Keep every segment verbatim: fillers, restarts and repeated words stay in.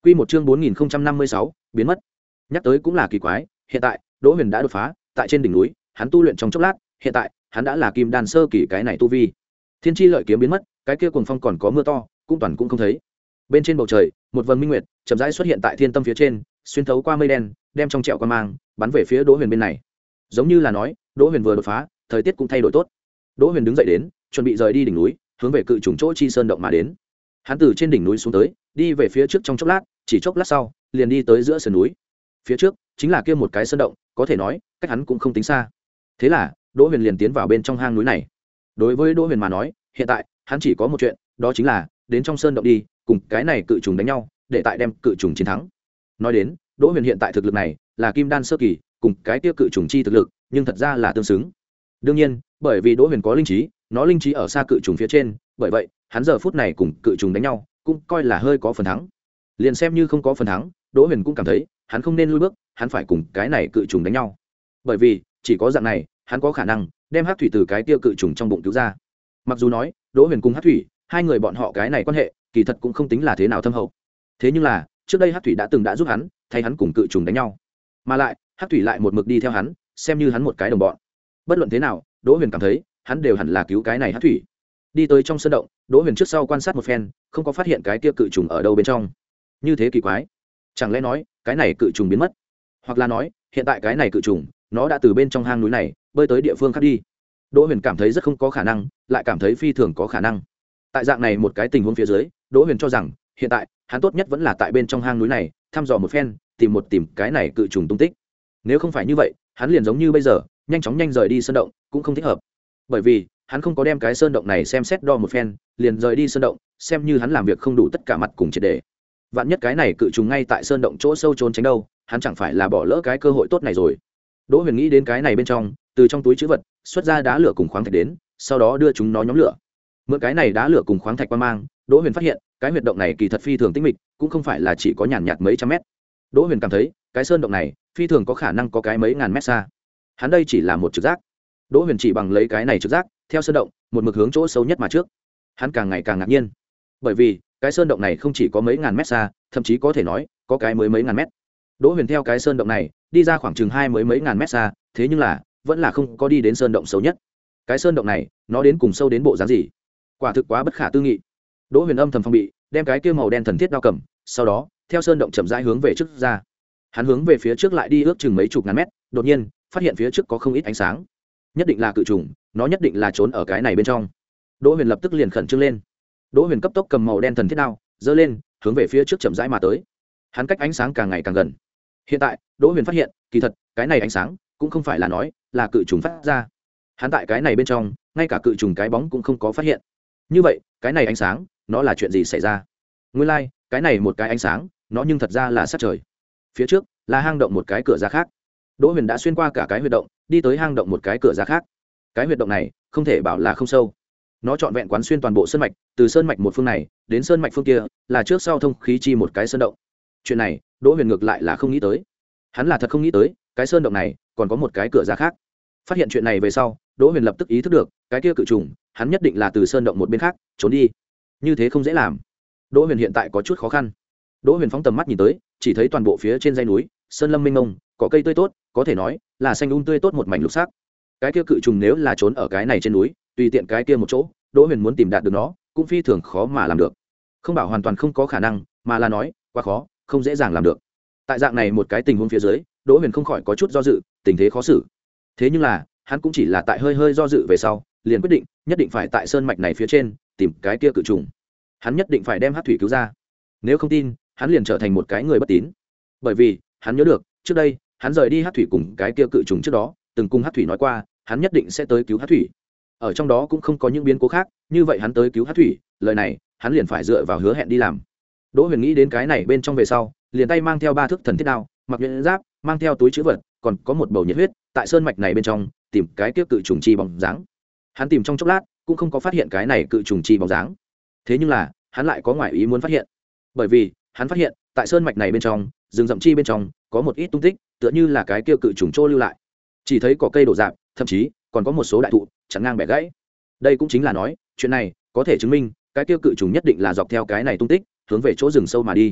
Quy một chương bốn nghìn năm mươi sáu, biến mất. Nhắc tới cũng là kỳ quái, hiện tại, Đỗ Huyền đã đột phá, tại trên đỉnh núi, hắn tu luyện trong chốc lát, hiện tại, hắn đã là kim đan sơ kỳ cái này tu vi. Thiên chi lợi kiếm biến mất, cái kia cuồng phong còn có mưa to, cũng toàn cũng không thấy. Bên trên bầu trời, một vầng minh nguyệt chậm rãi xuất hiện tại thiên tâm phía trên, xuyên thấu qua mây đen, đem trong trẹo qua mang, bắn về phía Đỗ Huyền bên này. Giống như là nói, Đỗ Huyền vừa đột phá, thời tiết cũng thay đổi tốt. Đỗ Huyền đứng dậy đến, chuẩn bị rời đi đỉnh núi, hướng về cự trùng chỗ chi sơn động mà đến. Hắn từ trên đỉnh núi xuống tới, đi về phía trước trong chốc lát, chỉ chốc lát sau, liền đi tới giữa sườn núi. Phía trước chính là kia một cái sơn động, có thể nói, cách hắn cũng không tính xa. Thế là, Đỗ Huyền liền tiến vào bên trong hang núi này. Đối với Đỗ Huyền mà nói, hiện tại, hắn chỉ có một chuyện, đó chính là đến trong sơn động đi, cùng cái này cự trùng đánh nhau, để tại đem cự trùng chiến thắng. Nói đến, Đỗ Huyền hiện tại thực lực này, là kim đan sơ kỳ, cùng cái kia cự trùng chi thực lực, nhưng thật ra là tương xứng. Đương nhiên, bởi vì Đỗ Huyền có linh trí, nó linh trí ở xa cự trùng phía trên, bởi vậy, hắn giờ phút này cùng cự trùng đánh nhau, cũng coi là hơi có phần thắng. Liền xem như không có phần thắng, Đỗ Huyền cũng cảm thấy, hắn không nên lùi bước, hắn phải cùng cái này cự trùng đánh nhau. Bởi vì, chỉ có dạng này, hắn có khả năng đem Hắc Thủy từ cái kia cự trùng trong bụng cứu ra. Mặc dù nói, Đỗ Huyền cùng Hắc Thủy, hai người bọn họ cái này quan hệ, kỳ thật cũng không tính là thế nào thâm hậu. Thế nhưng là, trước đây Hắc Thủy đã từng đã giúp hắn, thay hắn cùng cự trùng đánh nhau. Mà lại, Hắc Thủy lại một mực đi theo hắn, xem như hắn một cái đồng bọn. Bất luận thế nào, Đỗ Huyền cảm thấy, hắn đều hẳn là cứu cái này Hắc Thủy. Đi tới trong sân động, Đỗ Huyền trước sau quan sát một phen, không có phát hiện cái kia cự trùng ở đâu bên trong. Như thế kỳ quái, chẳng lẽ nói, cái này cự trùng biến mất? Hoặc là nói, hiện tại cái này cự trùng, nó đã từ bên trong hang núi này bơi tới địa phương khác đi. Đỗ Huyền cảm thấy rất không có khả năng, lại cảm thấy phi thường có khả năng. Tại dạng này một cái tình huống phía dưới, Đỗ Huyền cho rằng, hiện tại, hắn tốt nhất vẫn là tại bên trong hang núi này, thăm dò một phen, tìm một tìm cái này cự trùng tung tích. Nếu không phải như vậy, hắn liền giống như bây giờ, nhanh chóng nhanh rời đi sơn động, cũng không thích hợp. Bởi vì, hắn không có đem cái sơn động này xem xét đo một phen, liền rời đi sơn động, xem như hắn làm việc không đủ tất cả mặt cùng triệt để. Vạn nhất cái này cự trùng ngay tại sơn động chỗ sâu trốn tránh đâu, hắn chẳng phải là bỏ lỡ cái cơ hội tốt này rồi. Đỗ Huyền nghĩ đến cái này bên trong, từ trong túi trữ vật xuất ra đá lửa cùng khoáng thạch đến, sau đó đưa chúng nó nhóm lửa. Mượn cái này đá lửa cùng khoáng thạch qua mang, Đỗ Huyền phát hiện, cái huyệt động này kỳ thật phi thường tĩnh mịch, cũng không phải là chỉ có nhàn nhạt mấy trăm mét. Đỗ Huyền cảm thấy, cái sơn động này phi thường có khả năng có cái mấy ngàn mét xa. Hắn đây chỉ là một trực giác. Đỗ Huyền chỉ bằng lấy cái này trực giác, theo sơn động, một mực hướng chỗ sâu nhất mà trước. Hắn càng ngày càng ngạc nhiên, bởi vì cái sơn động này không chỉ có mấy ngàn mét xa, thậm chí có thể nói có cái mới mấy ngàn mét. Đỗ Huyền theo cái sơn động này đi ra khoảng chừng hai mới mấy ngàn mét xa, thế nhưng là vẫn là không có đi đến sơn động sâu nhất. Cái sơn động này, nó đến cùng sâu đến bộ dáng gì? Quả thực quá bất khả tư nghị. Đỗ Huyền âm thầm phòng bị, đem cái kia màu đen thần thiết đao cầm, sau đó theo sơn động chậm rãi hướng về trước ra. Hắn hướng về phía trước lại đi ước chừng mấy chục ngàn mét, đột nhiên phát hiện phía trước có không ít ánh sáng. Nhất định là cự trùng, nó nhất định là trốn ở cái này bên trong. Đỗ Huyền lập tức liền khẩn trương lên. Đỗ Huyền cấp tốc cầm màu đen thần thiết đao, giơ lên, hướng về phía trước chậm rãi mà tới. Hắn cách ánh sáng càng ngày càng gần. Hiện tại, Đỗ Huyền phát hiện, kỳ thật, cái này ánh sáng cũng không phải là nói là cự trùng phát ra. Hắn tại cái này bên trong, ngay cả cự trùng cái bóng cũng không có phát hiện. Như vậy, cái này ánh sáng, nó là chuyện gì xảy ra? Nguyên lai, like, cái này một cái ánh sáng, nó nhưng thật ra là sát trời. Phía trước là hang động một cái cửa ra khác. Đỗ Huyền đã xuyên qua cả cái huyệt động, đi tới hang động một cái cửa ra khác. Cái huyệt động này, không thể bảo là không sâu. Nó trọn vẹn quán xuyên toàn bộ sơn mạch, từ sơn mạch một phương này đến sơn mạch phương kia, là trước sau thông khí chi một cái sơn động. Chuyện này, Đỗ Huyền ngược lại là không nghĩ tới. Hắn là thật không nghĩ tới, cái sơn động này còn có một cái cửa ra khác. Phát hiện chuyện này về sau, Đỗ Huyền lập tức ý thức được, cái kia cự trùng, hắn nhất định là từ sơn động một bên khác trốn đi. Như thế không dễ làm. Đỗ Huyền hiện tại có chút khó khăn. Đỗ Huyền phóng tầm mắt nhìn tới, chỉ thấy toàn bộ phía trên dãy núi, sơn lâm mênh mông, cỏ cây tươi tốt, có thể nói là xanh um tươi tốt một mảnh lục sắc. Cái kia cự trùng nếu là trốn ở cái này trên núi, tùy tiện cái kia một chỗ, Đỗ Huyền muốn tìm đạt được nó, cũng phi thường khó mà làm được. Không bảo hoàn toàn không có khả năng, mà là nói, quá khó, không dễ dàng làm được. Tại dạng này một cái tình huống phía dưới, Đỗ Huyền không khỏi có chút do dự, tình thế khó xử. Thế nhưng là, hắn cũng chỉ là tại hơi hơi do dự về sau, liền quyết định, nhất định phải tại sơn mạch này phía trên tìm cái kia cự trùng. Hắn nhất định phải đem Hắc Thủy cứu ra. Nếu không tin, hắn liền trở thành một cái người bất tín. Bởi vì, hắn nhớ được, trước đây, hắn rời đi Hắc Thủy cùng cái kia cự trùng trước đó, từng cùng Hắc Thủy nói qua, hắn nhất định sẽ tới cứu Hắc Thủy. Ở trong đó cũng không có những biến cố khác, như vậy hắn tới cứu Hắc Thủy, lời này, hắn liền phải dựa vào hứa hẹn đi làm. Đỗ Huyền nghĩ đến cái này bên trong về sau, liền tay mang theo ba thước thần thiết đao, mặc nhuyễn giáp, mang theo túi trữ vật, còn có một bầu nhiệt huyết, tại sơn mạch này bên trong, tìm cái kia cự trùng chi bóng dáng. Hắn tìm trong chốc lát, cũng không có phát hiện cái này cự trùng chi bóng dáng. Thế nhưng là, hắn lại có ngoại ý muốn phát hiện. Bởi vì, hắn phát hiện, tại sơn mạch này bên trong, rừng rậm chi bên trong, có một ít tung tích, tựa như là cái kia cự trùng trô lưu lại. Chỉ thấy cỏ cây đổ rạp, thậm chí còn có một số đại thụ chắn ngang bẻ gãy. Đây cũng chính là nói, chuyện này có thể chứng minh, cái kia cự trùng nhất định là dọc theo cái này tung tích, hướng về chỗ rừng sâu mà đi.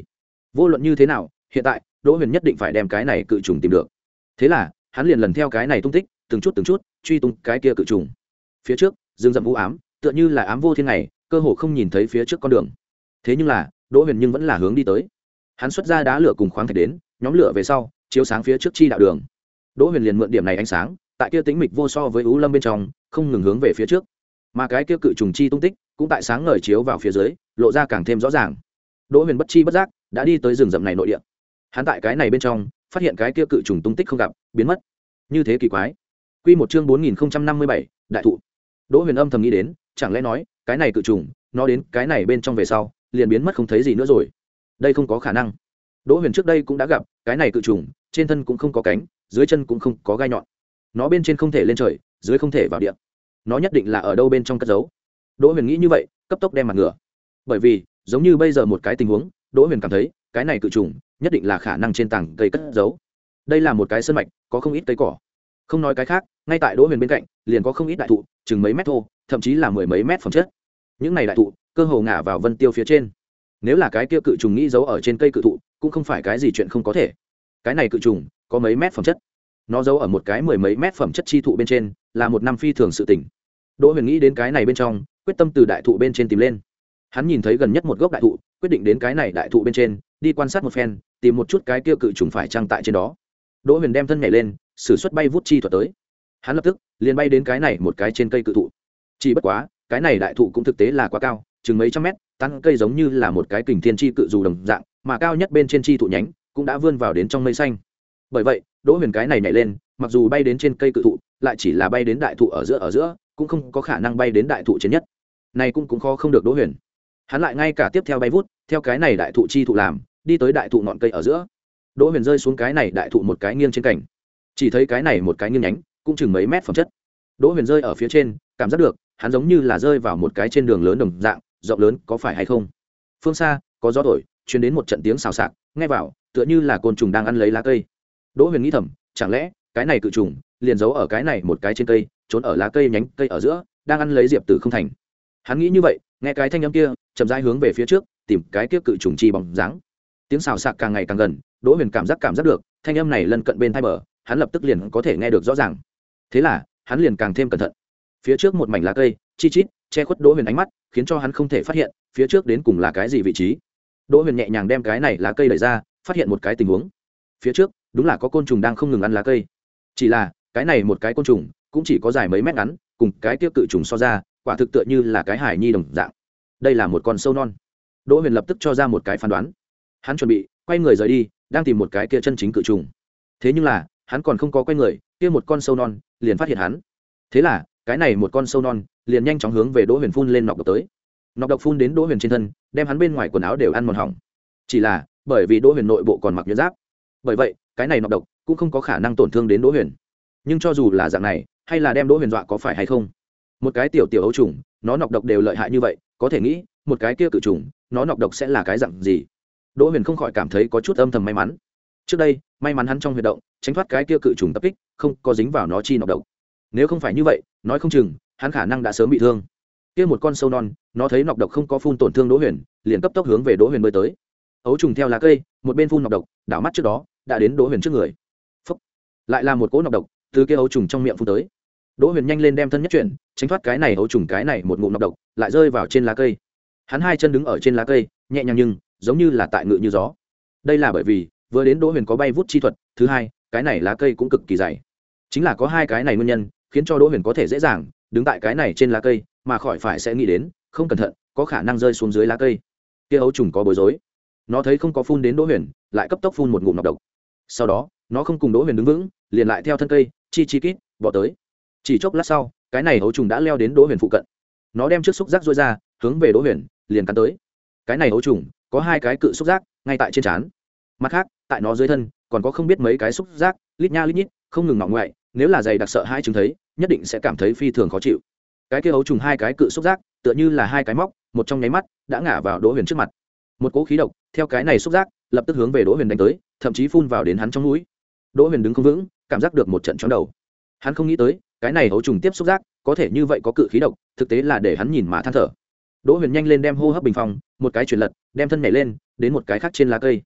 vô luận như thế nào hiện tại đỗ huyền nhất định phải đem cái này cự trùng tìm được. Thế là hắn liền lần theo cái này tung tích từng chút từng chút truy tung cái kia cự trùng. Phía trước rừng rậm u ám tựa như là ám vô thiên này, cơ hồ không nhìn thấy phía trước con đường. Thế nhưng là đỗ huyền nhưng vẫn là hướng đi tới. Hắn xuất ra đá lửa cùng khoáng thạch đến, nhóm lửa về sau chiếu sáng phía trước chi đạo đường. Đỗ huyền liền mượn điểm này ánh sáng, tại kia tĩnh mịch vô so với u lâm bên trong không ngừng hướng về phía trước, mà cái kia cự trùng chi tung tích cũng tại sáng ngời chiếu vào phía dưới lộ ra càng thêm rõ ràng. Đỗ huyền bất chi bất giác đã đi tới rừng rậm này nội địa. Hắn tại cái này bên trong phát hiện cái kia cự trùng tung tích không gặp, biến mất. Như thế kỳ quái. Quy một chương bốn nghìn năm mươi bảy, đại thụ. Đỗ huyền âm thầm nghĩ đến, chẳng lẽ nói cái này cự trùng nó đến cái này bên trong về sau liền biến mất không thấy gì nữa rồi. Đây không có khả năng. Đỗ huyền trước đây cũng đã gặp cái này cự trùng, trên thân cũng không có cánh, dưới chân cũng không có gai nhọn. Nó bên trên không thể lên trời, dưới không thể vào địa. Nó nhất định là ở đâu bên trong cất giấu. Đỗ huyền nghĩ như vậy, cấp tốc đem mặt ngửa. Bởi vì giống như bây giờ một cái tình huống, Đỗ huyền cảm thấy cái này cự trùng nhất định là khả năng trên tảng cây cất giấu. Đây là một cái sơn mạch, có không ít cây cỏ. Không nói cái khác, ngay tại Đỗ huyền bên cạnh liền có không ít đại thụ, chừng mấy mét thô, thậm chí là mười mấy mét phẩm chất. Những này đại thụ cơ hồ ngả vào vân tiêu phía trên. Nếu là cái kia cự trùng nghĩ giấu ở trên cây cự thụ, cũng không phải cái gì chuyện không có thể. Cái này cự trùng có mấy mét phẩm chất, nó giấu ở một cái mười mấy mét phẩm chất chi thụ bên trên, là một năm phi thường sự tỉnh. Đỗ huyền nghĩ đến cái này bên trong, quyết tâm từ đại thụ bên trên tìm lên. Hắn nhìn thấy gần nhất một gốc đại thụ, quyết định đến cái này đại thụ bên trên đi quan sát một phen, tìm một chút cái kia cự trùng phải trang tại trên đó. Đỗ huyền đem thân nhảy lên, sử xuất bay vút chi thuật tới. Hắn lập tức liền bay đến cái này một cái trên cây cự thụ. Chỉ bất quá cái này đại thụ cũng thực tế là quá cao, chừng mấy trăm mét, tán cây giống như là một cái kình thiên chi cự dù đồng dạng, mà cao nhất bên trên chi thụ nhánh cũng đã vươn vào đến trong mây xanh. Bởi vậy Đỗ huyền cái này nhảy lên, mặc dù bay đến trên cây cự thụ, lại chỉ là bay đến đại thụ ở giữa ở giữa, cũng không có khả năng bay đến đại thụ trên nhất. Này cũng cũng khó không được Đỗ huyền. Hắn lại ngay cả tiếp theo bay vút, theo cái này đại thụ chi thụ làm, đi tới đại thụ ngọn cây ở giữa. Đỗ huyền rơi xuống cái này đại thụ một cái nghiêng trên cành, chỉ thấy cái này một cái nghiêng nhánh cũng chừng mấy mét phẩm chất. Đỗ huyền rơi ở phía trên, cảm giác được hắn giống như là rơi vào một cái trên đường lớn đồng dạng, rộng lớn, có phải hay không? Phương xa có gió thổi, truyền đến một trận tiếng xào xạc, nghe vào tựa như là côn trùng đang ăn lấy lá cây. Đỗ huyền nghĩ thầm, chẳng lẽ cái này cự trùng liền giấu ở cái này một cái trên cây, trốn ở lá cây nhánh cây ở giữa, đang ăn lấy diệp tử không thành. Hắn nghĩ như vậy, nghe cái thanh âm kia chậm rãi hướng về phía trước, tìm cái kia cự trùng chi bóng dáng. Tiếng xào xạc càng ngày càng gần, Đỗ huyền cảm giác cảm giác được thanh âm này lân cận bên tai bờ, hắn lập tức liền có thể nghe được rõ ràng. Thế là hắn liền càng thêm cẩn thận. Phía trước một mảnh lá cây chi chít che khuất Đỗ huyền ánh mắt, khiến cho hắn không thể phát hiện phía trước đến cùng là cái gì vị trí. Đỗ huyền nhẹ nhàng đem cái này lá cây đẩy ra, phát hiện một cái tình huống. Phía trước đúng là có côn trùng đang không ngừng ăn lá cây, chỉ là cái này một cái côn trùng cũng chỉ có dài mấy mét ngắn, cùng cái tiêu cự trùng so ra, quả thực tựa như là cái hải nhi đồng dạng. Đây là một con sâu non. Đỗ huyền lập tức cho ra một cái phán đoán. Hắn chuẩn bị quay người rời đi, đang tìm một cái kia chân chính cự trùng. Thế nhưng là hắn còn không có quay người, kia một con sâu non liền phát hiện hắn. Thế là cái này một con sâu non liền nhanh chóng hướng về Đỗ huyền phun lên nọc độc tới. Nọc độc phun đến Đỗ huyền trên thân, đem hắn bên ngoài quần áo đều ăn mòn hỏng. Chỉ là bởi vì Đỗ huyền nội bộ còn mặc nhuyễn giáp, bởi vậy cái này nọc độc cũng không có khả năng tổn thương đến Đỗ huyền. Nhưng cho dù là dạng này, hay là đem Đỗ huyền dọa có phải hay không? Một cái tiểu tiểu ấu trùng, nó nọc độc đều lợi hại như vậy, có thể nghĩ một cái kia cự trùng, nó nọc độc sẽ là cái dạng gì? Đỗ huyền không khỏi cảm thấy có chút âm thầm may mắn. Trước đây may mắn hắn trong huyệt động tránh thoát cái kia cự trùng tập kích, không có dính vào nó chi nọc độc. Nếu không phải như vậy, nói không chừng hắn khả năng đã sớm bị thương. Kia một con sâu non, nó thấy nọc độc không có phun tổn thương Đỗ huyền, liền cấp tốc hướng về Đỗ huyền bơi tới. Ấu trùng theo lá cây, một bên phun nọc độc, đảo mắt trước đó đã đến Đỗ huyền trước người. Phốc. Lại là một cỗ nọc độc từ kia ấu trùng trong miệng phun tới. Đỗ huyền nhanh lên đem thân nhất chuyển, tránh thoát cái này ấu trùng cái này một ngụm nọc độc, lại rơi vào trên lá cây. Hắn hai chân đứng ở trên lá cây, nhẹ nhàng nhưng giống như là tại ngự như gió. Đây là bởi vì vừa đến Đỗ huyền có bay vút chi thuật, thứ hai, cái này lá cây cũng cực kỳ dày. Chính là có hai cái này nguyên nhân, khiến cho Đỗ huyền có thể dễ dàng đứng tại cái này trên lá cây, mà khỏi phải sẽ nghĩ đến không cẩn thận có khả năng rơi xuống dưới lá cây. Kia ấu trùng có bối rối, nó thấy không có phun đến Đỗ huyền, lại cấp tốc phun một ngụm nọc độc. Sau đó nó không cùng Đỗ huyền đứng vững, liền lại theo thân cây chi chi kít bỏ tới. Chỉ chốc lát sau, cái này ấu trùng đã leo đến Đỗ huyền phụ cận. Nó đem trước xúc giác duỗi ra, hướng về Đỗ huyền liền cắn tới. Cái này ấu trùng có hai cái cự xúc giác ngay tại trên trán, mặt khác tại nó dưới thân còn có không biết mấy cái xúc giác lít nha lít nhít không ngừng ngọng ngoại, nếu là dày đặc sợ hai chứng thấy, nhất định sẽ cảm thấy phi thường khó chịu. Cái kia ấu trùng hai cái cự xúc giác tựa như là hai cái móc, một trong nháy mắt đã ngã vào Đỗ huyền trước mặt. Một cỗ khí độc theo cái này xúc giác lập tức hướng về Đỗ huyền đánh tới, thậm chí phun vào đến hắn trong mũi. Đỗ huyền đứng không vững, cảm giác được một trận chóng đầu. Hắn không nghĩ tới cái này ấu trùng tiếp xúc giác có thể như vậy có cự khí độc, thực tế là để hắn nhìn mà than thở. Đỗ huyền nhanh lên đem hô hấp bình phong một cái chuyển lật, đem thân nhảy lên đến một cái khác trên lá cây.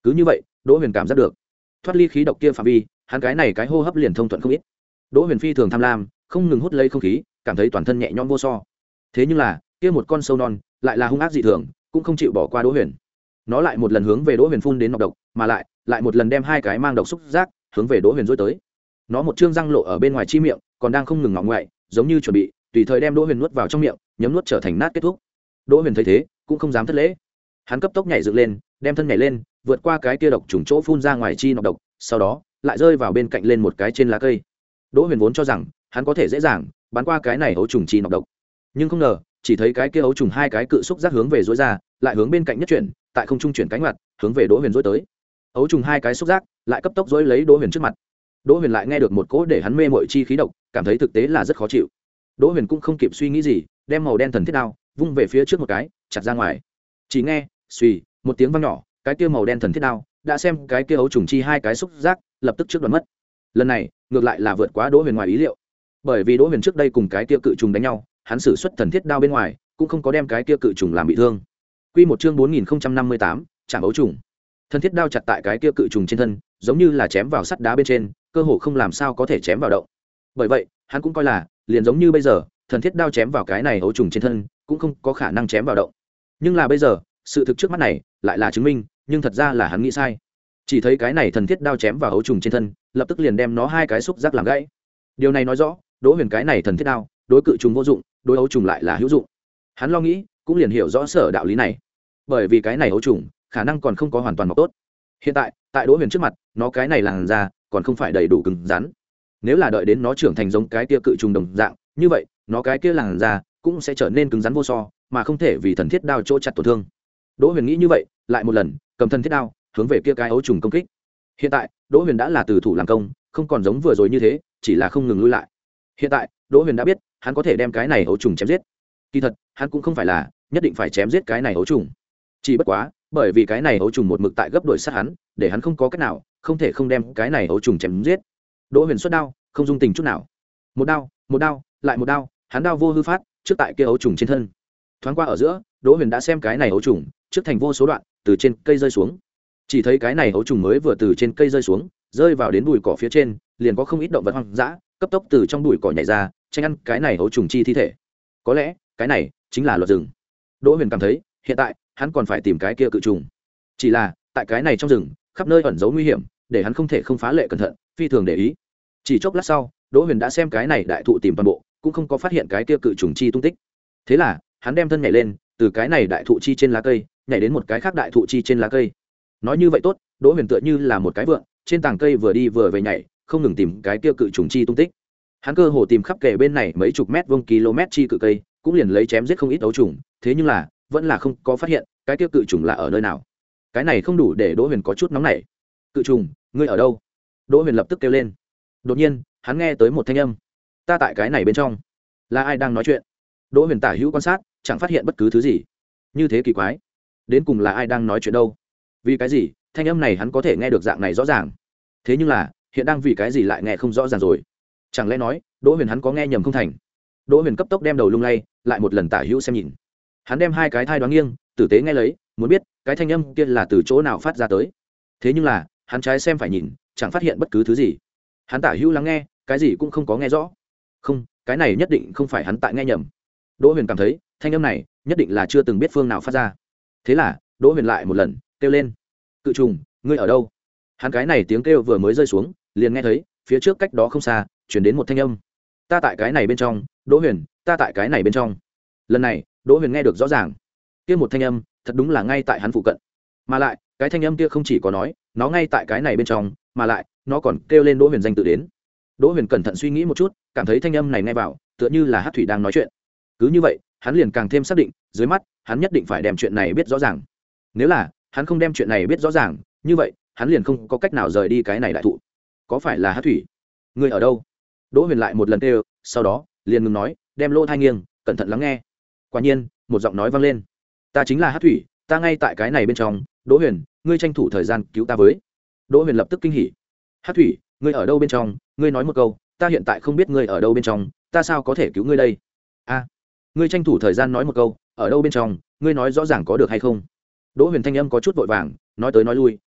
cứ như vậy đỗ huyền cảm giác được thoát ly khí độc kia phạm vi, hắn cái này cái hô hấp liền thông thuận không ít. Đỗ huyền phi thường tham lam, không ngừng hút lấy không khí, cảm thấy toàn thân nhẹ nhõm vô so. Thế nhưng là kia một con sâu non lại là hung ác dị thường, cũng không chịu bỏ qua Đỗ huyền. Nó lại một lần hướng về Đỗ huyền phun đến nọc độc, mà lại lại một lần đem hai cái mang độc xúc giác hướng về Đỗ huyền dối tới. Nó một trương răng lộ ở bên ngoài chi miệng, còn đang không ngừng ngọ ngoại, giống như chuẩn bị tùy thời đem Đỗ huyền nuốt vào trong miệng, nhấm nuốt trở thành nát kết thúc. Đỗ huyền thấy thế cũng không dám thất lễ, hắn cấp tốc nhảy dựng lên, đem thân nhảy lên, vượt qua cái kia độc trùng chỗ phun ra ngoài chi nọc độc, sau đó lại rơi vào bên cạnh lên một cái trên lá cây. Đỗ huyền vốn cho rằng hắn có thể dễ dàng bắn qua cái này ấu trùng chi nọc độc, nhưng không ngờ chỉ thấy cái kia ấu trùng hai cái cự xúc giác hướng về dối ra, lại hướng bên cạnh nhất chuyển, tại không trung chuyển cánh mặt hướng về Đỗ huyền dối tới. Ấu trùng hai cái xúc giác lại cấp tốc dối lấy Đỗ huyền trước mặt. Đỗ huyền lại nghe được một cỗ để hắn mê mội chi khí độc, cảm thấy thực tế là rất khó chịu. Đỗ huyền cũng không kịp suy nghĩ gì, đem màu đen thần thiết đao vung về phía trước một cái, chặt ra ngoài. Chỉ nghe suy một tiếng vang nhỏ, cái kia màu đen thần thiết đao đã xem cái kia ấu trùng chi hai cái xúc giác lập tức trước đoạn mất. Lần này ngược lại là vượt quá Đỗ huyền ngoài ý liệu, bởi vì Đỗ huyền trước đây cùng cái kia cự trùng đánh nhau, hắn sử xuất thần thiết đao bên ngoài cũng không có đem cái kia cự trùng làm bị thương. Quy một chương bốn nghìn năm mươi tám, chạm ấu trùng. Thần thiết đao chặt tại cái kia cự trùng trên thân, giống như là chém vào sắt đá bên trên, cơ hồ không làm sao có thể chém vào động. Bởi vậy hắn cũng coi là liền giống như bây giờ, thần thiết đao chém vào cái này ấu trùng trên thân cũng không có khả năng chém vào động. Nhưng là bây giờ sự thực trước mắt này lại là chứng minh, nhưng thật ra là hắn nghĩ sai. Chỉ thấy cái này thần thiết đao chém vào ấu trùng trên thân, lập tức liền đem nó hai cái xúc giác làm gãy. Điều này nói rõ Đỗ huyền cái này thần thiết đao đối cự trùng vô dụng, đối ấu trùng lại là hữu dụng. Hắn lo nghĩ cũng liền hiểu rõ sở đạo lý này, bởi vì cái này ấu trùng khả năng còn không có hoàn toàn mọc tốt. Hiện tại tại Đỗ huyền trước mặt, nó cái này làn da còn không phải đầy đủ cứng rắn. Nếu là đợi đến nó trưởng thành giống cái kia cự trùng đồng dạng, như vậy nó cái kia làn da cũng sẽ trở nên cứng rắn vô so, mà không thể vì thần thiết đao chỗ chặt tổn thương. Đỗ huyền nghĩ như vậy, lại một lần cầm thần thiết đao hướng về kia cái ấu trùng công kích. Hiện tại Đỗ huyền đã là từ thủ làm công, không còn giống vừa rồi như thế chỉ là không ngừng lui lại. Hiện tại Đỗ huyền đã biết hắn có thể đem cái này ấu trùng chém giết. Kỳ thật hắn cũng không phải là nhất định phải chém giết cái này ấu trùng, chỉ bất quá bởi vì cái này ấu trùng một mực tại gấp đuổi sát hắn, để hắn không có cách nào không thể không đem cái này ấu trùng chém giết. Đỗ huyền xuất đao không dung tình chút nào, một đao một đao lại một đao, hắn đao vô hư phát trước tại kia ấu trùng trên thân. Thoáng qua ở giữa, Đỗ huyền đã xem cái này ấu trùng trước thành vô số đoạn từ trên cây rơi xuống. Chỉ thấy cái này ấu trùng mới vừa từ trên cây rơi xuống, rơi vào đến bụi cỏ phía trên, liền có không ít động vật hoang dã cấp tốc từ trong bụi cỏ nhảy ra, tranh ăn cái này ấu trùng chi thi thể. Có lẽ cái này chính là luật rừng. Đỗ huyền cảm thấy hiện tại hắn còn phải tìm cái kia cự trùng, chỉ là tại cái này trong rừng khắp nơi ẩn giấu nguy hiểm, để hắn không thể không phá lệ cẩn thận, phi thường để ý. Chỉ chốc lát sau, Đỗ huyền đã xem cái này đại thụ tìm toàn bộ, cũng không có phát hiện cái kia cự trùng chi tung tích. Thế là hắn đem thân nhảy lên, từ cái này đại thụ chi trên lá cây nhảy đến một cái khác đại thụ chi trên lá cây. Nói như vậy tốt, Đỗ huyền tựa như là một cái vượn, trên tảng cây vừa đi vừa về nhảy, không ngừng tìm cái kia cự trùng chi tung tích. Hắn cơ hồ tìm khắp kề bên này mấy chục mét vuông km chi cự cây, cũng liền lấy chém giết không ít ấu trùng, thế nhưng là vẫn là không có phát hiện cái kia cự trùng là ở nơi nào. Cái này không đủ để Đỗ huyền có chút nóng nảy. Cự trùng, ngươi ở đâu? Đỗ huyền lập tức kêu lên. Đột nhiên hắn nghe tới một thanh âm. Ta tại cái này bên trong. Là ai đang nói chuyện? Đỗ huyền tả hữu quan sát, chẳng phát hiện bất cứ thứ gì. Như thế kỳ quái, đến cùng là ai đang nói chuyện đâu? Vì cái gì thanh âm này hắn có thể nghe được dạng này rõ ràng, thế nhưng là hiện đang vì cái gì lại nghe không rõ ràng rồi? Chẳng lẽ nói Đỗ huyền hắn có nghe nhầm không thành? Đỗ huyền cấp tốc đem đầu lung lay lại một lần tả hữu xem nhìn. Hắn đem hai cái thai đoán nghiêng tử tế nghe lấy, muốn biết cái thanh âm kia là từ chỗ nào phát ra tới. Thế nhưng là hắn trái xem phải nhìn, chẳng phát hiện bất cứ thứ gì. Hắn tả hữu lắng nghe, cái gì cũng không có nghe rõ. Không, cái này nhất định không phải hắn tại nghe nhầm. Đỗ huyền cảm thấy thanh âm này nhất định là chưa từng biết phương nào phát ra. Thế là Đỗ huyền lại một lần kêu lên. Cự trùng, ngươi ở đâu? Hắn cái này tiếng kêu vừa mới rơi xuống, liền nghe thấy phía trước cách đó không xa chuyển đến một thanh âm. Ta tại cái này bên trong, Đỗ huyền, ta tại cái này bên trong. Lần này Đỗ huyền nghe được rõ ràng, kia một thanh âm thật đúng là ngay tại hắn phụ cận, mà lại cái thanh âm kia không chỉ có nói nó ngay tại cái này bên trong, mà lại nó còn kêu lên Đỗ huyền danh tự đến. Đỗ huyền cẩn thận suy nghĩ một chút, cảm thấy thanh âm này nghe vào tựa như là hát thủy đang nói chuyện. Cứ như vậy hắn liền càng thêm xác định, dưới mắt hắn nhất định phải đem chuyện này biết rõ ràng. Nếu là hắn không đem chuyện này biết rõ ràng, như vậy hắn liền không có cách nào rời đi cái này đại thụ. Có phải là hát thủy? Ngươi ở đâu? Đỗ huyền lại một lần kêu, sau đó liền ngừng nói, đem lỗ thai nghiêng cẩn thận lắng nghe. Quả nhiên một giọng nói vang lên. Ta chính là hát thủy, ta ngay tại cái này bên trong. Đỗ huyền, ngươi tranh thủ thời gian cứu ta với. Đỗ huyền lập tức kinh hỉ. Hát thủy, ngươi ở đâu bên trong? Ngươi nói một câu, ta hiện tại không biết ngươi ở đâu bên trong, ta sao có thể cứu ngươi đây? A, ngươi tranh thủ thời gian nói một câu, ở đâu bên trong, ngươi nói rõ ràng có được hay không? Đỗ huyền thanh âm có chút vội vàng, nói tới nói lui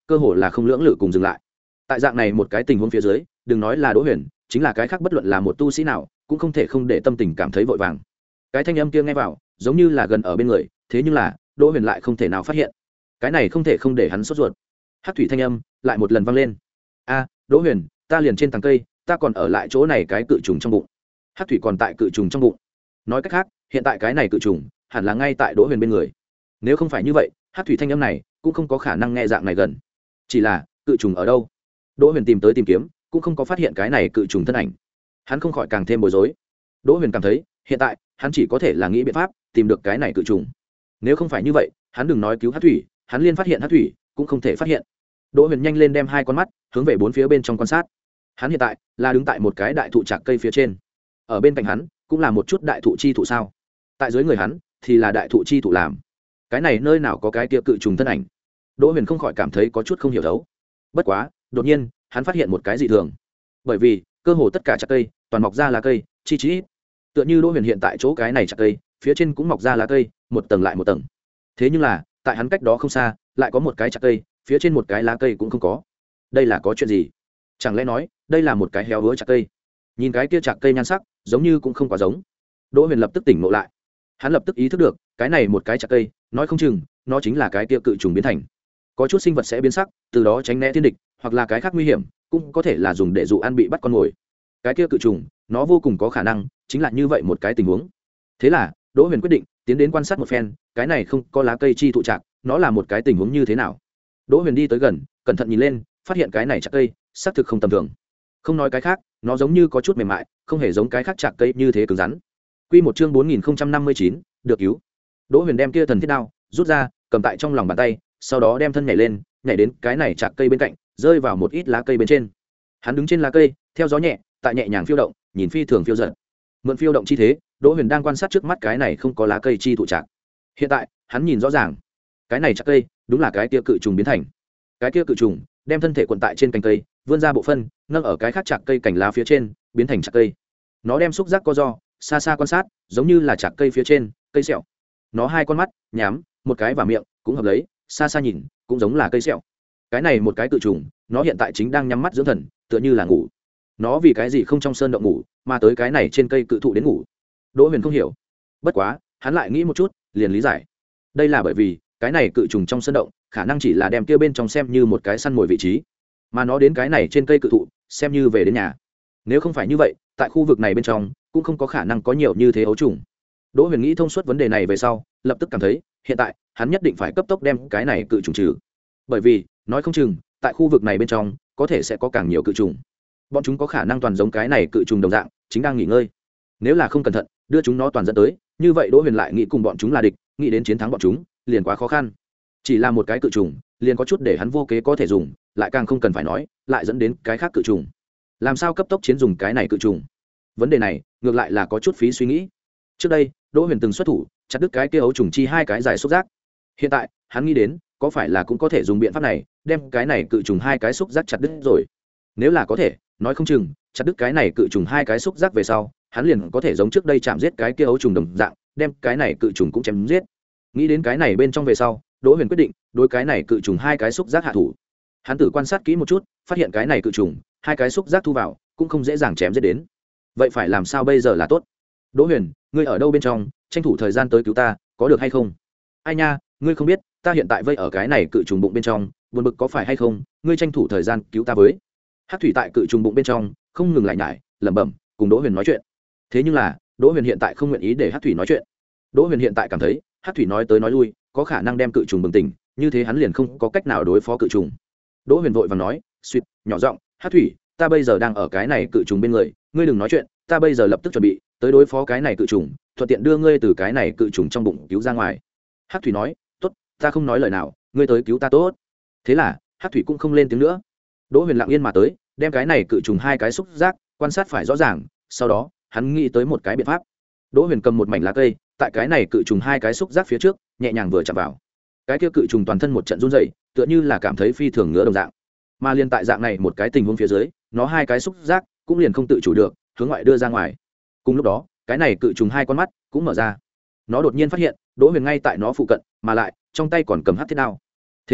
cơ hồ là không lưỡng lự cùng dừng lại. Tại dạng này một cái tình huống phía dưới, đừng nói là Đỗ Huyền, chính là cái khác bất luận là một tu sĩ nào cũng không thể không để tâm tình cảm thấy vội vàng. Cái thanh âm kia nghe vào giống như là gần ở bên người, thế nhưng là Đỗ Huyền lại không thể nào phát hiện. Cái này không thể không để hắn sốt ruột. Hắc thủy thanh âm lại một lần vang lên. A, Đỗ Huyền, ta liền trên tầng cây, ta còn ở lại chỗ này cái cự trùng trong bụng. Hắc thủy còn tại cự trùng trong bụng. Nói cách khác, hiện tại cái này cự trùng hẳn là ngay tại Đỗ Huyền bên người. Nếu không phải như vậy, Hắc thủy thanh âm này cũng không có khả năng nghe dạng này gần. Chỉ là cự trùng ở đâu? Đỗ Huyền tìm tới tìm kiếm, cũng không có phát hiện cái này cự trùng thân ảnh. Hắn không khỏi càng thêm bối rối. Đỗ Huyền cảm thấy, hiện tại hắn chỉ có thể là nghĩ biện pháp tìm được cái này cự trùng. Nếu không phải như vậy, hắn đừng nói cứu Hắc thủy, hắn liên phát hiện Hắc thủy cũng không thể phát hiện. Đỗ Huyền nhanh lên đem hai con mắt hướng về bốn phía bên trong quan sát. Hắn hiện tại là đứng tại một cái đại thụ trạc cây phía trên. Ở bên cạnh hắn cũng là một chút đại thụ chi thụ sao? Tại dưới người hắn thì là đại thụ chi thụ làm. Cái này nơi nào có cái kia cự trùng thân ảnh? Đỗ Huyền không khỏi cảm thấy có chút không hiểu thấu. Bất quá, đột nhiên, hắn phát hiện một cái dị thường. Bởi vì, cơ hồ tất cả trạc cây toàn mọc ra lá cây, chi chi. Tựa như Đỗ Huyền hiện tại chỗ cái này trạc cây, phía trên cũng mọc ra lá cây, một tầng lại một tầng. Thế nhưng là, tại hắn cách đó không xa, lại có một cái trạc cây, phía trên một cái lá cây cũng không có. Đây là có chuyện gì? Chẳng lẽ nói, đây là một cái héo hứa trạc cây? Nhìn cái kia trạc cây nhan sắc, giống như cũng không quá giống. Đỗ Huyền lập tức tỉnh ngộ lại. Hắn lập tức ý thức được, cái này một cái trạc cây, nói không chừng, nó chính là cái kia cự trùng biến thành. Có chút sinh vật sẽ biến sắc, từ đó tránh né thiên địch, hoặc là cái khác nguy hiểm, cũng có thể là dùng để dụ ăn bị bắt con mồi. Cái kia cự trùng, nó vô cùng có khả năng chính là như vậy một cái tình huống. Thế là, Đỗ Huyền quyết định tiến đến quan sát một phen, cái này không có lá cây chi thụ trạc, nó là một cái tình huống như thế nào. Đỗ Huyền đi tới gần, cẩn thận nhìn lên, phát hiện cái này trạc cây xác thực không tầm thường. Không nói cái khác, nó giống như có chút mềm mại, không hề giống cái khác trạc cây như thế cứng rắn. Quy một chương bốn nghìn không trăm năm mươi chín, được cứu. Đỗ Huyền đem kia thần thiết đao rút ra, cầm tại trong lòng bàn tay, sau đó đem thân nhảy lên, nhảy đến cái này trạc cây bên cạnh, rơi vào một ít lá cây bên trên. Hắn đứng trên lá cây, theo gió nhẹ, tại nhẹ nhàng phiêu động, nhìn phi thường phiêu dật. Mượn phiêu động chi thế, Đỗ Huyền đang quan sát trước mắt cái này không có lá cây chi thụ trạc. Hiện tại, hắn nhìn rõ ràng, cái này trạc cây đúng là cái kia cự trùng biến thành. Cái kia cự trùng đem thân thể cuộn tại trên cành cây, vươn ra bộ phân, nâng ở cái khác trạc cây cành lá phía trên, biến thành trạc cây. Nó đem xúc giác co do, xa xa quan sát, giống như là trạc cây phía trên, cây sẹo. Nó hai con mắt, nhắm, một cái và miệng, cũng hợp lấy, xa xa nhìn, cũng giống là cây sẹo. Cái này một cái cự trùng, nó hiện tại chính đang nhắm mắt dưỡng thần, tựa như là ngủ. Nó vì cái gì không trong sơn động ngủ, mà tới cái này trên cây cự thụ đến ngủ? Đỗ Huyền không hiểu. Bất quá, hắn lại nghĩ một chút, liền lý giải. Đây là bởi vì, cái này cự trùng trong sơn động, khả năng chỉ là đem kia bên trong xem như một cái săn mồi vị trí, mà nó đến cái này trên cây cự thụ, xem như về đến nhà. Nếu không phải như vậy, tại khu vực này bên trong, cũng không có khả năng có nhiều như thế ấu trùng. Đỗ Huyền nghĩ thông suốt vấn đề này về sau, lập tức cảm thấy, hiện tại, hắn nhất định phải cấp tốc đem cái này cự trùng trừ. Bởi vì, nói không chừng, tại khu vực này bên trong, có thể sẽ có càng nhiều cự trùng. Bọn chúng có khả năng toàn giống cái này cự trùng đồng dạng, chính đang nghỉ ngơi. Nếu là không cẩn thận, đưa chúng nó toàn dẫn tới, như vậy Đỗ Huyền lại nghĩ cùng bọn chúng là địch, nghĩ đến chiến thắng bọn chúng, liền quá khó khăn. Chỉ là một cái cự trùng, liền có chút để hắn vô kế có thể dùng, lại càng không cần phải nói, lại dẫn đến cái khác cự trùng. Làm sao cấp tốc chiến dùng cái này cự trùng? Vấn đề này, ngược lại là có chút phí suy nghĩ. Trước đây, Đỗ Huyền từng xuất thủ, chặt đứt cái kia ấu trùng chi hai cái dài xúc giác. Hiện tại, hắn nghĩ đến, có phải là cũng có thể dùng biện pháp này, đem cái này cự trùng hai cái xúc giác chặt đứt rồi. Nếu là có thể, nói không chừng, chặt đứt cái này cự trùng hai cái xúc giác về sau, hắn liền có thể giống trước đây chạm giết cái kia ấu trùng đồng dạng, đem cái này cự trùng cũng chém giết. Nghĩ đến cái này bên trong về sau, Đỗ Huyền quyết định, đối cái này cự trùng hai cái xúc giác hạ thủ. Hắn tự quan sát kỹ một chút, phát hiện cái này cự trùng, hai cái xúc giác thu vào, cũng không dễ dàng chém giết đến. Vậy phải làm sao bây giờ là tốt? Đỗ Huyền, ngươi ở đâu bên trong, tranh thủ thời gian tới cứu ta, có được hay không? Ai nha, ngươi không biết, ta hiện tại vây ở cái này cự trùng bụng bên trong, buồn bực có phải hay không, ngươi tranh thủ thời gian cứu ta với. Hắc thủy tại cự trùng bụng bên trong, không ngừng lại nhải, lẩm bẩm, cùng Đỗ Huyền nói chuyện. Thế nhưng là, Đỗ Huyền hiện tại không nguyện ý để Hắc thủy nói chuyện. Đỗ Huyền hiện tại cảm thấy, Hắc thủy nói tới nói lui, có khả năng đem cự trùng bừng tỉnh, như thế hắn liền không có cách nào đối phó cự trùng. Đỗ Huyền vội vàng nói, suýt, nhỏ giọng, Hắc thủy, ta bây giờ đang ở cái này cự trùng bên người, ngươi đừng nói chuyện, ta bây giờ lập tức chuẩn bị tới đối phó cái này cự trùng, thuận tiện đưa ngươi từ cái này cự trùng trong bụng cứu ra ngoài. Hắc thủy nói, tốt, ta không nói lời nào, ngươi tới cứu ta tốt. Thế là, Hắc thủy cũng không lên tiếng nữa. Đỗ Huyền lặng yên mà tới, đem cái này cự trùng hai cái xúc giác quan sát phải rõ ràng, sau đó, hắn nghĩ tới một cái biện pháp. Đỗ Huyền cầm một mảnh lá cây, tại cái này cự trùng hai cái xúc giác phía trước, nhẹ nhàng vừa chạm vào. Cái kia cự trùng toàn thân một trận run rẩy, tựa như là cảm thấy phi thường ngứa đồng dạng. Mà liên tại dạng này một cái tình huống phía dưới, nó hai cái xúc giác cũng liền không tự chủ được, hướng ngoại đưa ra ngoài. Cùng lúc đó, cái này cự trùng hai con mắt cũng mở ra. Nó đột nhiên phát hiện, Đỗ Huyền ngay tại nó phụ cận, mà lại trong tay còn cầm hắc thiết đao. Thế là,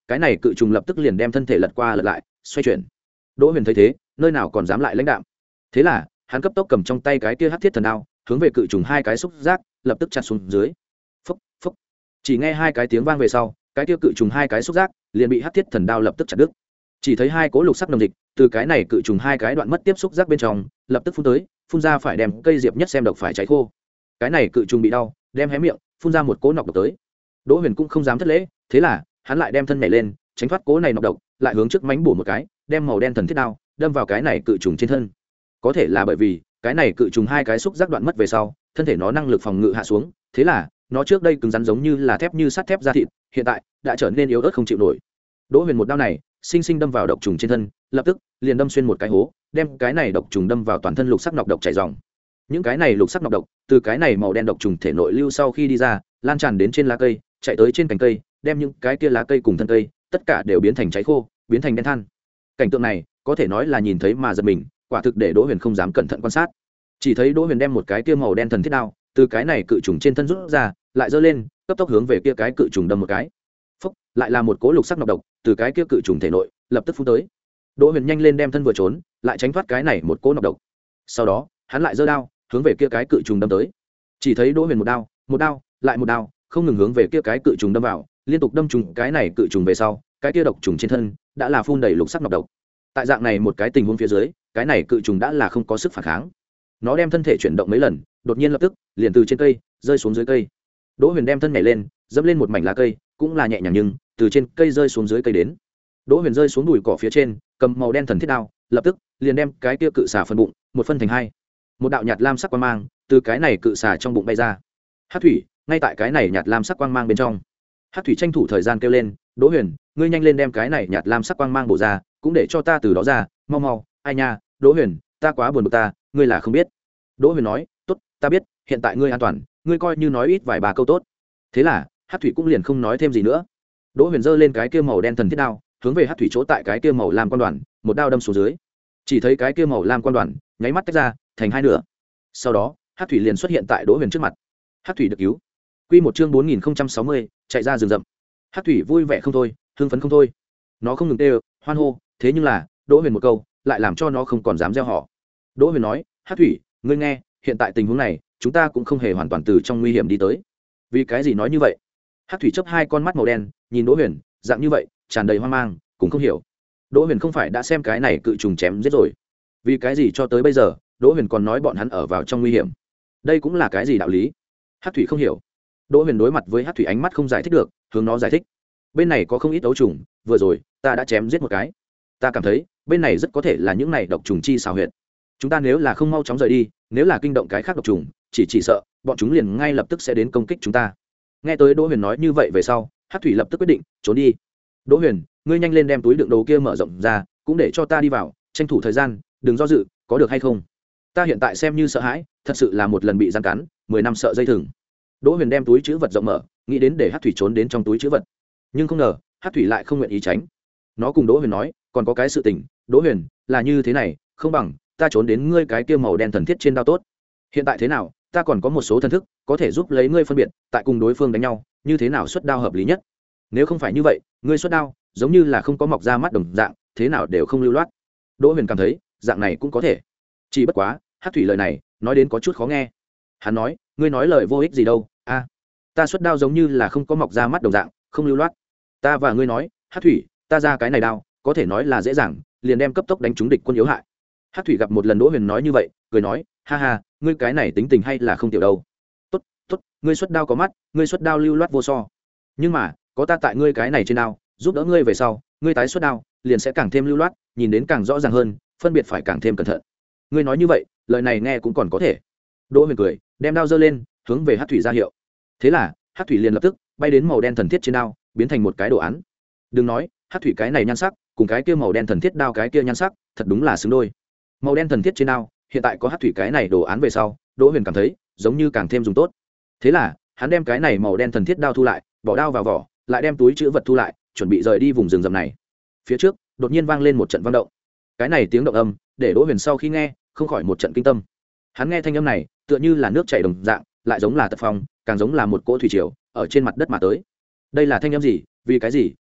cái này cự trùng lập tức liền đem thân thể lật qua lật lại xoay chuyển. Đỗ Huyền thấy thế nơi nào còn dám lại lãnh đạm, thế là hắn cấp tốc cầm trong tay cái kia hắc thiết thần đao hướng về cự trùng hai cái xúc giác lập tức chặt xuống dưới. Phốc phốc, chỉ nghe hai cái tiếng vang về sau, cái kia cự trùng hai cái xúc giác liền bị hắc thiết thần đao lập tức chặt đứt. Chỉ thấy hai cỗ lục sắc nồng dịch từ cái này cự trùng hai cái đoạn mất tiếp xúc giác bên trong lập tức phun tới, phun ra phải đem cây diệp nhất xem độc phải cháy khô. Cái này cự trùng bị đau đem hé miệng phun ra một cỗ nọc độc tới. Đỗ Huyền cũng không dám thất lễ, thế là hắn lại đem thân nhảy lên tránh thoát cỗ này nọc độc, lại hướng trước mánh bổ một cái, đem màu đen thần thiết đao đâm vào cái này cự trùng trên thân. Có thể là bởi vì cái này cự trùng hai cái xúc giác đoạn mất về sau, thân thể nó năng lực phòng ngự hạ xuống, thế là nó trước đây cứng rắn giống như là thép như sắt thép da thịt, hiện tại đã trở nên yếu ớt không chịu nổi. Đỗ Huyền một đao này sinh sinh đâm vào độc trùng trên thân, lập tức liền đâm xuyên một cái hố, đem cái này độc trùng đâm vào toàn thân lục sắc nọc độc chảy ròng. Những cái này lục sắc nọc độc từ cái này màu đen độc trùng thể nội lưu sau khi đi ra, lan tràn đến trên lá cây, chạy tới trên cành cây, đem những cái kia lá cây cùng thân cây tất cả đều biến thành cháy khô, biến thành đen than. Cảnh tượng này có thể nói là nhìn thấy mà giật mình, quả thực để Đỗ Huyền không dám cẩn thận quan sát. Chỉ thấy Đỗ Huyền đem một cái kia màu đen thần thiết đao từ cái này cự trùng trên thân rút ra, lại giơ lên, cấp tốc hướng về kia cái cự trùng đâm một cái. Phốc, lại là một cỗ lục sắc nọc độc từ cái kia cự trùng thể nội lập tức phun tới. Đỗ Huyền nhanh lên đem thân vừa trốn, lại tránh thoát cái này một cỗ nọc độc. Sau đó, hắn lại giơ đao, hướng về kia cái cự trùng đâm tới. Chỉ thấy Đỗ Huyền một đao, một đao, lại một đao, không ngừng hướng về kia cái cự trùng đâm vào, liên tục đâm trùng cái này cự trùng về sau, cái kia độc trùng trên thân đã là phun đầy lục sắc nọc độc. Tại dạng này một cái tình huống phía dưới, cái này cự trùng đã là không có sức phản kháng. Nó đem thân thể chuyển động mấy lần, đột nhiên lập tức liền từ trên cây rơi xuống dưới cây. Đỗ Huyền đem thân nhảy lên, dẫm lên một mảnh lá cây, cũng là nhẹ nhàng nhưng từ trên cây rơi xuống dưới cây đến. Đỗ Huyền rơi xuống đùi cỏ phía trên, cầm màu đen thần thiết đao, lập tức liền đem cái kia cự xà phần bụng một phân thành hai. Một đạo nhạt lam sắc quang mang từ cái này cự xà trong bụng bay ra. Hắc thủy ngay tại cái này nhạt lam sắc quang mang bên trong. Hắc thủy tranh thủ thời gian kêu lên, "Đỗ Huyền, ngươi nhanh lên đem cái này nhạt lam sắc quang mang bổ ra, cũng để cho ta từ đó ra, mau mau." "Ai nha, Đỗ Huyền, ta quá buồn bực ta, ngươi là không biết." Đỗ Huyền nói, "Tốt, ta biết, hiện tại ngươi an toàn, ngươi coi như nói ít vài ba câu tốt." Thế là Hắc thủy cũng liền không nói thêm gì nữa. Đỗ Huyền giơ lên cái kia màu đen thần thiết đao, hướng về Hắc thủy chỗ tại cái kia màu lam quan đoàn, một đao đâm xuống dưới. Chỉ thấy cái kia màu lam quan đoàn nháy mắt tách ra thành hai nửa. Sau đó, Hắc thủy liền xuất hiện tại Đỗ Huyền trước mặt. Hắc thủy được cứu. Quy một chương bốn nghìn sáu mươi, chạy ra rừng rậm. Hắc thủy vui vẻ không thôi, hưng phấn không thôi. Nó không ngừng kêu, hoan hô, thế nhưng là, Đỗ Huyền một câu, lại làm cho nó không còn dám reo hò. Đỗ Huyền nói, "Hắc thủy, ngươi nghe, hiện tại tình huống này, chúng ta cũng không hề hoàn toàn từ trong nguy hiểm đi tới." "Vì cái gì nói như vậy?" Hắc thủy chớp hai con mắt màu đen, nhìn Đỗ Huyền, dạng như vậy, tràn đầy hoang mang, cũng không hiểu. Đỗ Huyền không phải đã xem cái này cự trùng chém giết rồi? Vì cái gì cho tới bây giờ, Đỗ Huyền còn nói bọn hắn ở vào trong nguy hiểm? Đây cũng là cái gì đạo lý? Hắc thủy không hiểu. Đỗ Huyền đối mặt với Hắc thủy ánh mắt không giải thích được, hướng nó giải thích. "Bên này có không ít ấu trùng, vừa rồi ta đã chém giết một cái. Ta cảm thấy, bên này rất có thể là những này độc trùng chi xào huyệt. Chúng ta nếu là không mau chóng rời đi, nếu là kinh động cái khác độc trùng, chỉ chỉ sợ bọn chúng liền ngay lập tức sẽ đến công kích chúng ta." Nghe tới Đỗ Huyền nói như vậy về sau, Hắc thủy lập tức quyết định trốn đi. "Đỗ Huyền, ngươi nhanh lên đem túi đựng đồ kia mở rộng ra, cũng để cho ta đi vào, tranh thủ thời gian, đừng do dự, có được hay không? Ta hiện tại xem như sợ hãi, thật sự là một lần bị gian cắn, mười năm sợ dây thừng." Đỗ Huyền đem túi trữ vật rộng mở, nghĩ đến để Hắc thủy trốn đến trong túi trữ vật, nhưng không ngờ Hắc thủy lại không nguyện ý tránh. Nó cùng Đỗ Huyền nói, "Còn có cái sự tình, Đỗ Huyền, là như thế này, không bằng ta trốn đến ngươi cái kia màu đen thần thiết trên đao tốt. Hiện tại thế nào, ta còn có một số thần thức có thể giúp lấy ngươi phân biệt tại cùng đối phương đánh nhau, như thế nào xuất đao hợp lý nhất. Nếu không phải như vậy, ngươi xuất đao giống như là không có mọc ra mắt đồng dạng, thế nào đều không lưu loát." Đỗ Huyền cảm thấy dạng này cũng có thể, chỉ bất quá Hắc thủy lời này nói đến có chút khó nghe. Hắn nói, "Ngươi nói lời vô ích gì đâu, a ta xuất đao giống như là không có mọc ra mắt đồng dạng, không lưu loát. Ta và ngươi nói, Hắc thủy, ta ra cái này đao có thể nói là dễ dàng, liền đem cấp tốc đánh trúng địch quân yếu hại." Hắc thủy gặp một lần Đỗ Huyền nói như vậy, cười nói, "Ha ha, ngươi cái này tính tình hay là không tiểu đâu. Tốt, tốt, ngươi xuất đao có mắt, ngươi xuất đao lưu loát vô so. Nhưng mà, có ta tại ngươi cái này trên đao, giúp đỡ ngươi về sau, ngươi tái xuất đao, liền sẽ càng thêm lưu loát, nhìn đến càng rõ ràng hơn, phân biệt phải càng thêm cẩn thận." Ngươi nói như vậy, lời này nghe cũng còn có thể. Đỗ Huyền cười, đem đao giơ lên, hướng về Hắc thủy ra hiệu. Thế là, Hắc thủy liền lập tức bay đến màu đen thần thiết trên đao, biến thành một cái đồ án. Đừng nói, Hắc thủy cái này nhan sắc, cùng cái kia màu đen thần thiết đao cái kia nhan sắc, thật đúng là xứng đôi. Màu đen thần thiết trên đao, hiện tại có Hắc thủy cái này đồ án về sau, Đỗ Huyền cảm thấy giống như càng thêm dùng tốt. Thế là, hắn đem cái này màu đen thần thiết đao thu lại, bỏ đao vào vỏ, lại đem túi trữ vật thu lại, chuẩn bị rời đi vùng rừng rậm này. Phía trước, đột nhiên vang lên một trận vang động. Cái này tiếng động âm, để Đỗ Huyền sau khi nghe, không khỏi một trận kinh tâm. Hắn nghe thanh âm này, tựa như là nước chảy đồng dạng, lại giống là tật phong, càng giống là một cỗ thủy triều ở trên mặt đất mà tới. Đây là thanh âm gì, vì cái gì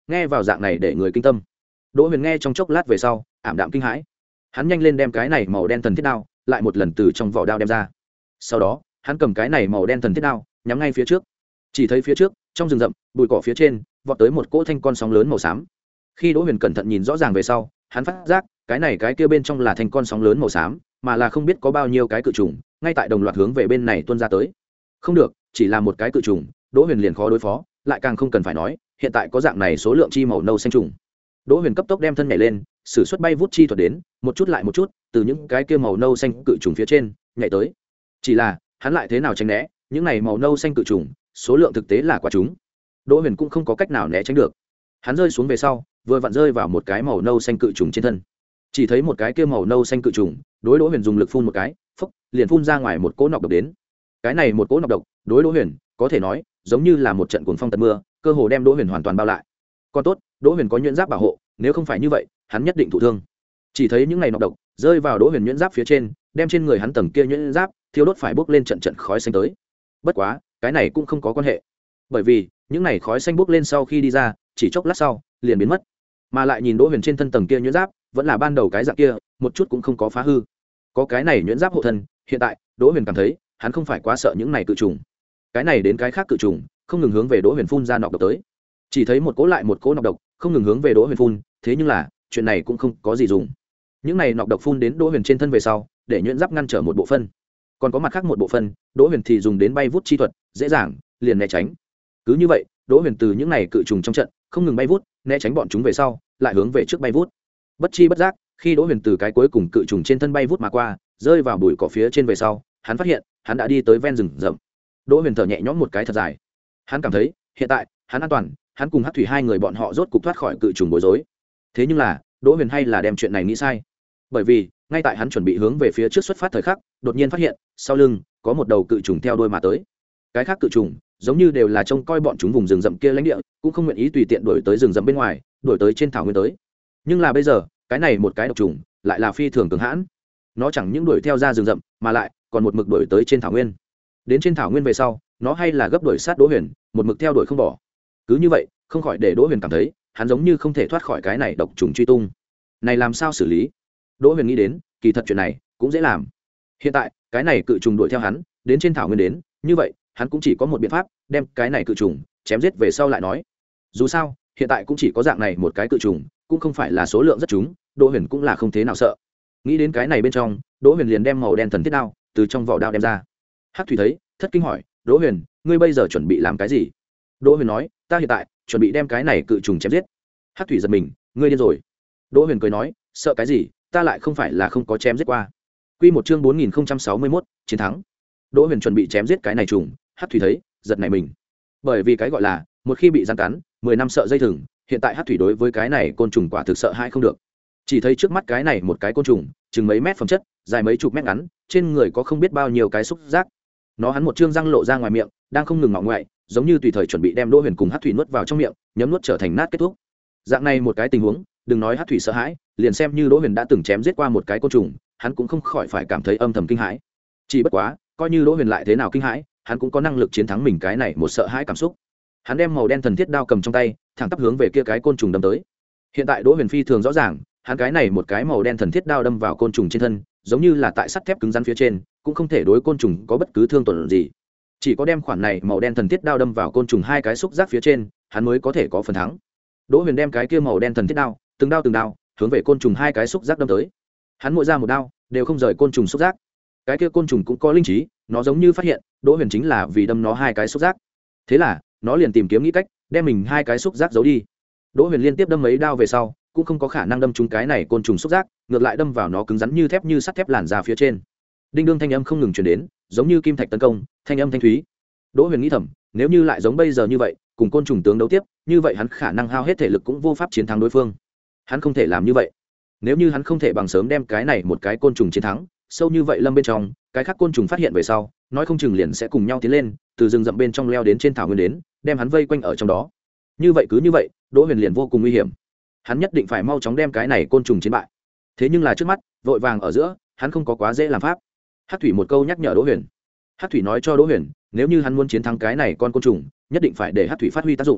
nghe vào dạng này để người kinh tâm. Đỗ Huyền nghe trong chốc lát về sau ảm đạm kinh hãi, hắn nhanh lên đem cái này màu đen thần thiết đao lại một lần từ trong vỏ đao đem ra. Sau đó hắn cầm cái này màu đen thần thiết đao nhắm ngay phía trước. Chỉ thấy phía trước trong rừng rậm bụi cỏ phía trên vọt tới một cỗ thanh con sóng lớn màu xám. Khi Đỗ Huyền cẩn thận nhìn rõ ràng về sau, hắn phát giác cái này cái kia bên trong là thanh con sóng lớn màu xám, mà là không biết có bao nhiêu cái cự trùng ngay tại đồng loạt hướng về bên này tuôn ra tới. Không được, chỉ là một cái cự trùng, Đỗ Huyền liền khó đối phó, lại càng không cần phải nói, hiện tại có dạng này số lượng chi màu nâu xanh trùng. Đỗ Huyền cấp tốc đem thân nhảy lên, sử xuất bay vút chi thuật đến, một chút lại một chút, từ những cái kia màu nâu xanh cự trùng phía trên nhảy tới. Chỉ là, hắn lại thế nào tránh né, những này màu nâu xanh cự trùng, số lượng thực tế là quá chúng. Đỗ Huyền cũng không có cách nào né tránh được. Hắn rơi xuống về sau, vừa vặn rơi vào một cái màu nâu xanh cự trùng trên thân. Chỉ thấy một cái kia màu nâu xanh cự trùng, đối Đỗ Huyền dùng lực phun một cái, phốc, liền phun ra ngoài một cỗ nọc độc đến. Cái này một cỗ nọc độc, đối Đỗ Huyền, có thể nói, giống như là một trận cuồng phong tận mưa, cơ hồ đem Đỗ Huyền hoàn toàn bao lại. Còn tốt, Đỗ Huyền có nhuyễn giáp bảo hộ, nếu không phải như vậy, hắn nhất định thụ thương. Chỉ thấy những này nọc độc rơi vào Đỗ Huyền nhuyễn giáp phía trên, đem trên người hắn tầng kia nhuyễn giáp thiêu đốt phải bốc lên trận trận khói xanh tới. Bất quá, cái này cũng không có quan hệ, bởi vì những này khói xanh bốc lên sau khi đi ra, chỉ chốc lát sau liền biến mất. Mà lại nhìn Đỗ Huyền trên thân tầng kia nhuyễn giáp, vẫn là ban đầu cái dạng kia, một chút cũng không có phá hư. Có cái này nhuyễn giáp hộ thân, hiện tại Đỗ Huyền cảm thấy, hắn không phải quá sợ những này cự trùng. Cái này đến cái khác cự trùng, không ngừng hướng về Đỗ Huyền phun ra nọc độc tới. Chỉ thấy một cỗ lại một cỗ nọc độc, không ngừng hướng về Đỗ Huyền phun, thế nhưng là, chuyện này cũng không có gì dùng. Những này nọc độc phun đến Đỗ Huyền trên thân về sau, để nhuyễn giáp ngăn trở một bộ phân. Còn có mặt khác một bộ phân, Đỗ Huyền thì dùng đến bay vút chi thuật, dễ dàng liền né tránh. Cứ như vậy, Đỗ Huyền từ những này cự trùng trong trận, không ngừng bay vút, né tránh bọn chúng về sau, lại hướng về trước bay vút. Bất chi bất giác, khi Đỗ Huyền từ cái cuối cùng cự trùng trên thân bay vút mà qua, rơi vào bụi cỏ phía trên về sau, hắn phát hiện, hắn đã đi tới ven rừng rậm. Đỗ Huyền thở nhẹ nhõm một cái thật dài. Hắn cảm thấy, hiện tại, hắn an toàn, hắn cùng Hắc Thủy hai người bọn họ rốt cục thoát khỏi cự trùng bối rối. Thế nhưng là, Đỗ Huyền hay là đem chuyện này nghĩ sai. Bởi vì, ngay tại hắn chuẩn bị hướng về phía trước xuất phát thời khắc, đột nhiên phát hiện, sau lưng có một đầu cự trùng theo đuôi mà tới. Cái khác cự trùng, giống như đều là trông coi bọn chúng vùng rừng rậm kia lãnh địa, cũng không nguyện ý tùy tiện đuổi tới rừng rậm bên ngoài, đuổi tới trên thảo nguyên tới. Nhưng là bây giờ, cái này một cái độc trùng, lại là phi thường cường hãn. Nó chẳng những đuổi theo ra rừng rậm, mà lại còn một mực đuổi tới trên thảo nguyên. Đến trên thảo nguyên về sau, nó hay là gấp đuổi sát Đỗ Huyền, một mực theo đuổi không bỏ. Cứ như vậy, không khỏi để Đỗ Huyền cảm thấy, hắn giống như không thể thoát khỏi cái này độc trùng truy tung. Này làm sao xử lý? Đỗ Huyền nghĩ đến, kỳ thật chuyện này cũng dễ làm. Hiện tại, cái này cự trùng đuổi theo hắn, đến trên thảo nguyên đến, như vậy, hắn cũng chỉ có một biện pháp, đem cái này cự trùng chém giết về sau lại nói. Dù sao, hiện tại cũng chỉ có dạng này một cái cự trùng, cũng không phải là số lượng rất chúng, Đỗ Huyền cũng là không thế nào sợ. Nghĩ đến cái này bên trong, Đỗ Huyền liền đem màu đen thần thiết đao từ trong vỏ đao đem ra. Hắc Thủy thấy, thất kinh hỏi, "Đỗ Huyền, ngươi bây giờ chuẩn bị làm cái gì?" Đỗ Huyền nói, "Ta hiện tại chuẩn bị đem cái này cự trùng chém giết." Hắc Thủy giật mình, "Ngươi điên rồi?" Đỗ Huyền cười nói, "Sợ cái gì, ta lại không phải là không có chém giết qua." Quy một chương bốn nghìn không trăm sáu mươi mốt, chiến thắng. Đỗ Huyền chuẩn bị chém giết cái này trùng, Hắc Thủy thấy, giật nảy mình. Bởi vì cái gọi là, một khi bị rắn cắn, mười năm sợ dây thừng, hiện tại Hắc Thủy đối với cái này côn trùng quả thực sợ hãi không được. Chỉ thấy trước mắt cái này một cái côn trùng, chừng mấy mét phẩm chất, dài mấy chục mét ngắn, trên người có không biết bao nhiêu cái xúc giác. Nó hắn một trương răng lộ ra ngoài miệng, đang không ngừng ngọ ngoại, giống như tùy thời chuẩn bị đem Đỗ Huyền cùng Hắc Thủy nuốt vào trong miệng, nhấm nuốt trở thành nát kết thúc. Dạng này một cái tình huống, đừng nói Hắc Thủy sợ hãi, liền xem như Đỗ Huyền đã từng chém giết qua một cái côn trùng, hắn cũng không khỏi phải cảm thấy âm thầm kinh hãi. Chỉ bất quá, coi như Đỗ Huyền lại thế nào kinh hãi, hắn cũng có năng lực chiến thắng mình cái này một sợ hãi cảm xúc. Hắn đem màu đen thần thiết đao cầm trong tay, thẳng tắp hướng về kia cái côn trùng đâm tới. Hiện tại Đỗ Huyền phi thường rõ ràng, hắn cái này một cái màu đen thần thiết đao đâm vào côn trùng trên thân, giống như là tại sắt thép cứng rắn phía trên, cũng không thể đối côn trùng có bất cứ thương tổn gì. Chỉ có đem khoản này màu đen thần thiết đao đâm vào côn trùng hai cái xúc giác phía trên, hắn mới có thể có phần thắng. Đỗ Huyền đem cái kia màu đen thần thiết đao, từng đao từng đao, hướng về côn trùng hai cái xúc giác đâm tới. Hắn mỗi ra một đao, đều không rời côn trùng xúc giác. Cái kia côn trùng cũng có linh trí, nó giống như phát hiện, Đỗ Huyền chính là vì đâm nó hai cái xúc giác. Thế là, nó liền tìm kiếm nghĩ cách, đem mình hai cái xúc giác giấu đi. Đỗ Huyền liên tiếp đâm mấy đao về sau, cũng không có khả năng đâm trúng cái này côn trùng xúc giác, ngược lại đâm vào nó cứng rắn như thép như sắt thép làn ra phía trên. Đinh đương thanh âm không ngừng truyền đến, giống như kim thạch tấn công, thanh âm thanh thúy. Đỗ Huyền nghĩ thầm, nếu như lại giống bây giờ như vậy, cùng côn trùng tướng đấu tiếp, như vậy hắn khả năng hao hết thể lực cũng vô pháp chiến thắng đối phương. Hắn không thể làm như vậy. Nếu như hắn không thể bằng sớm đem cái này một cái côn trùng chiến thắng, sâu như vậy lâm bên trong, cái khác côn trùng phát hiện về sau, nói không chừng liền sẽ cùng nhau tiến lên, từ rừng rậm bên trong leo đến trên thảo nguyên đến, đem hắn vây quanh ở trong đó. Như vậy cứ như vậy, Đỗ Huyền liền vô cùng nguy hiểm. Hắn nhất định phải mau chóng đem cái này côn trùng chiến bại. Thế nhưng là trước mắt, vội vàng ở giữa, hắn không có quá dễ làm pháp. Hắc Thủy một câu nhắc nhở Đỗ Huyền. Hắc Thủy nói cho Đỗ Huyền, nếu như hắn muốn chiến thắng cái này con côn trùng, nhất định phải để Hắc Thủy phát huy tác dụng.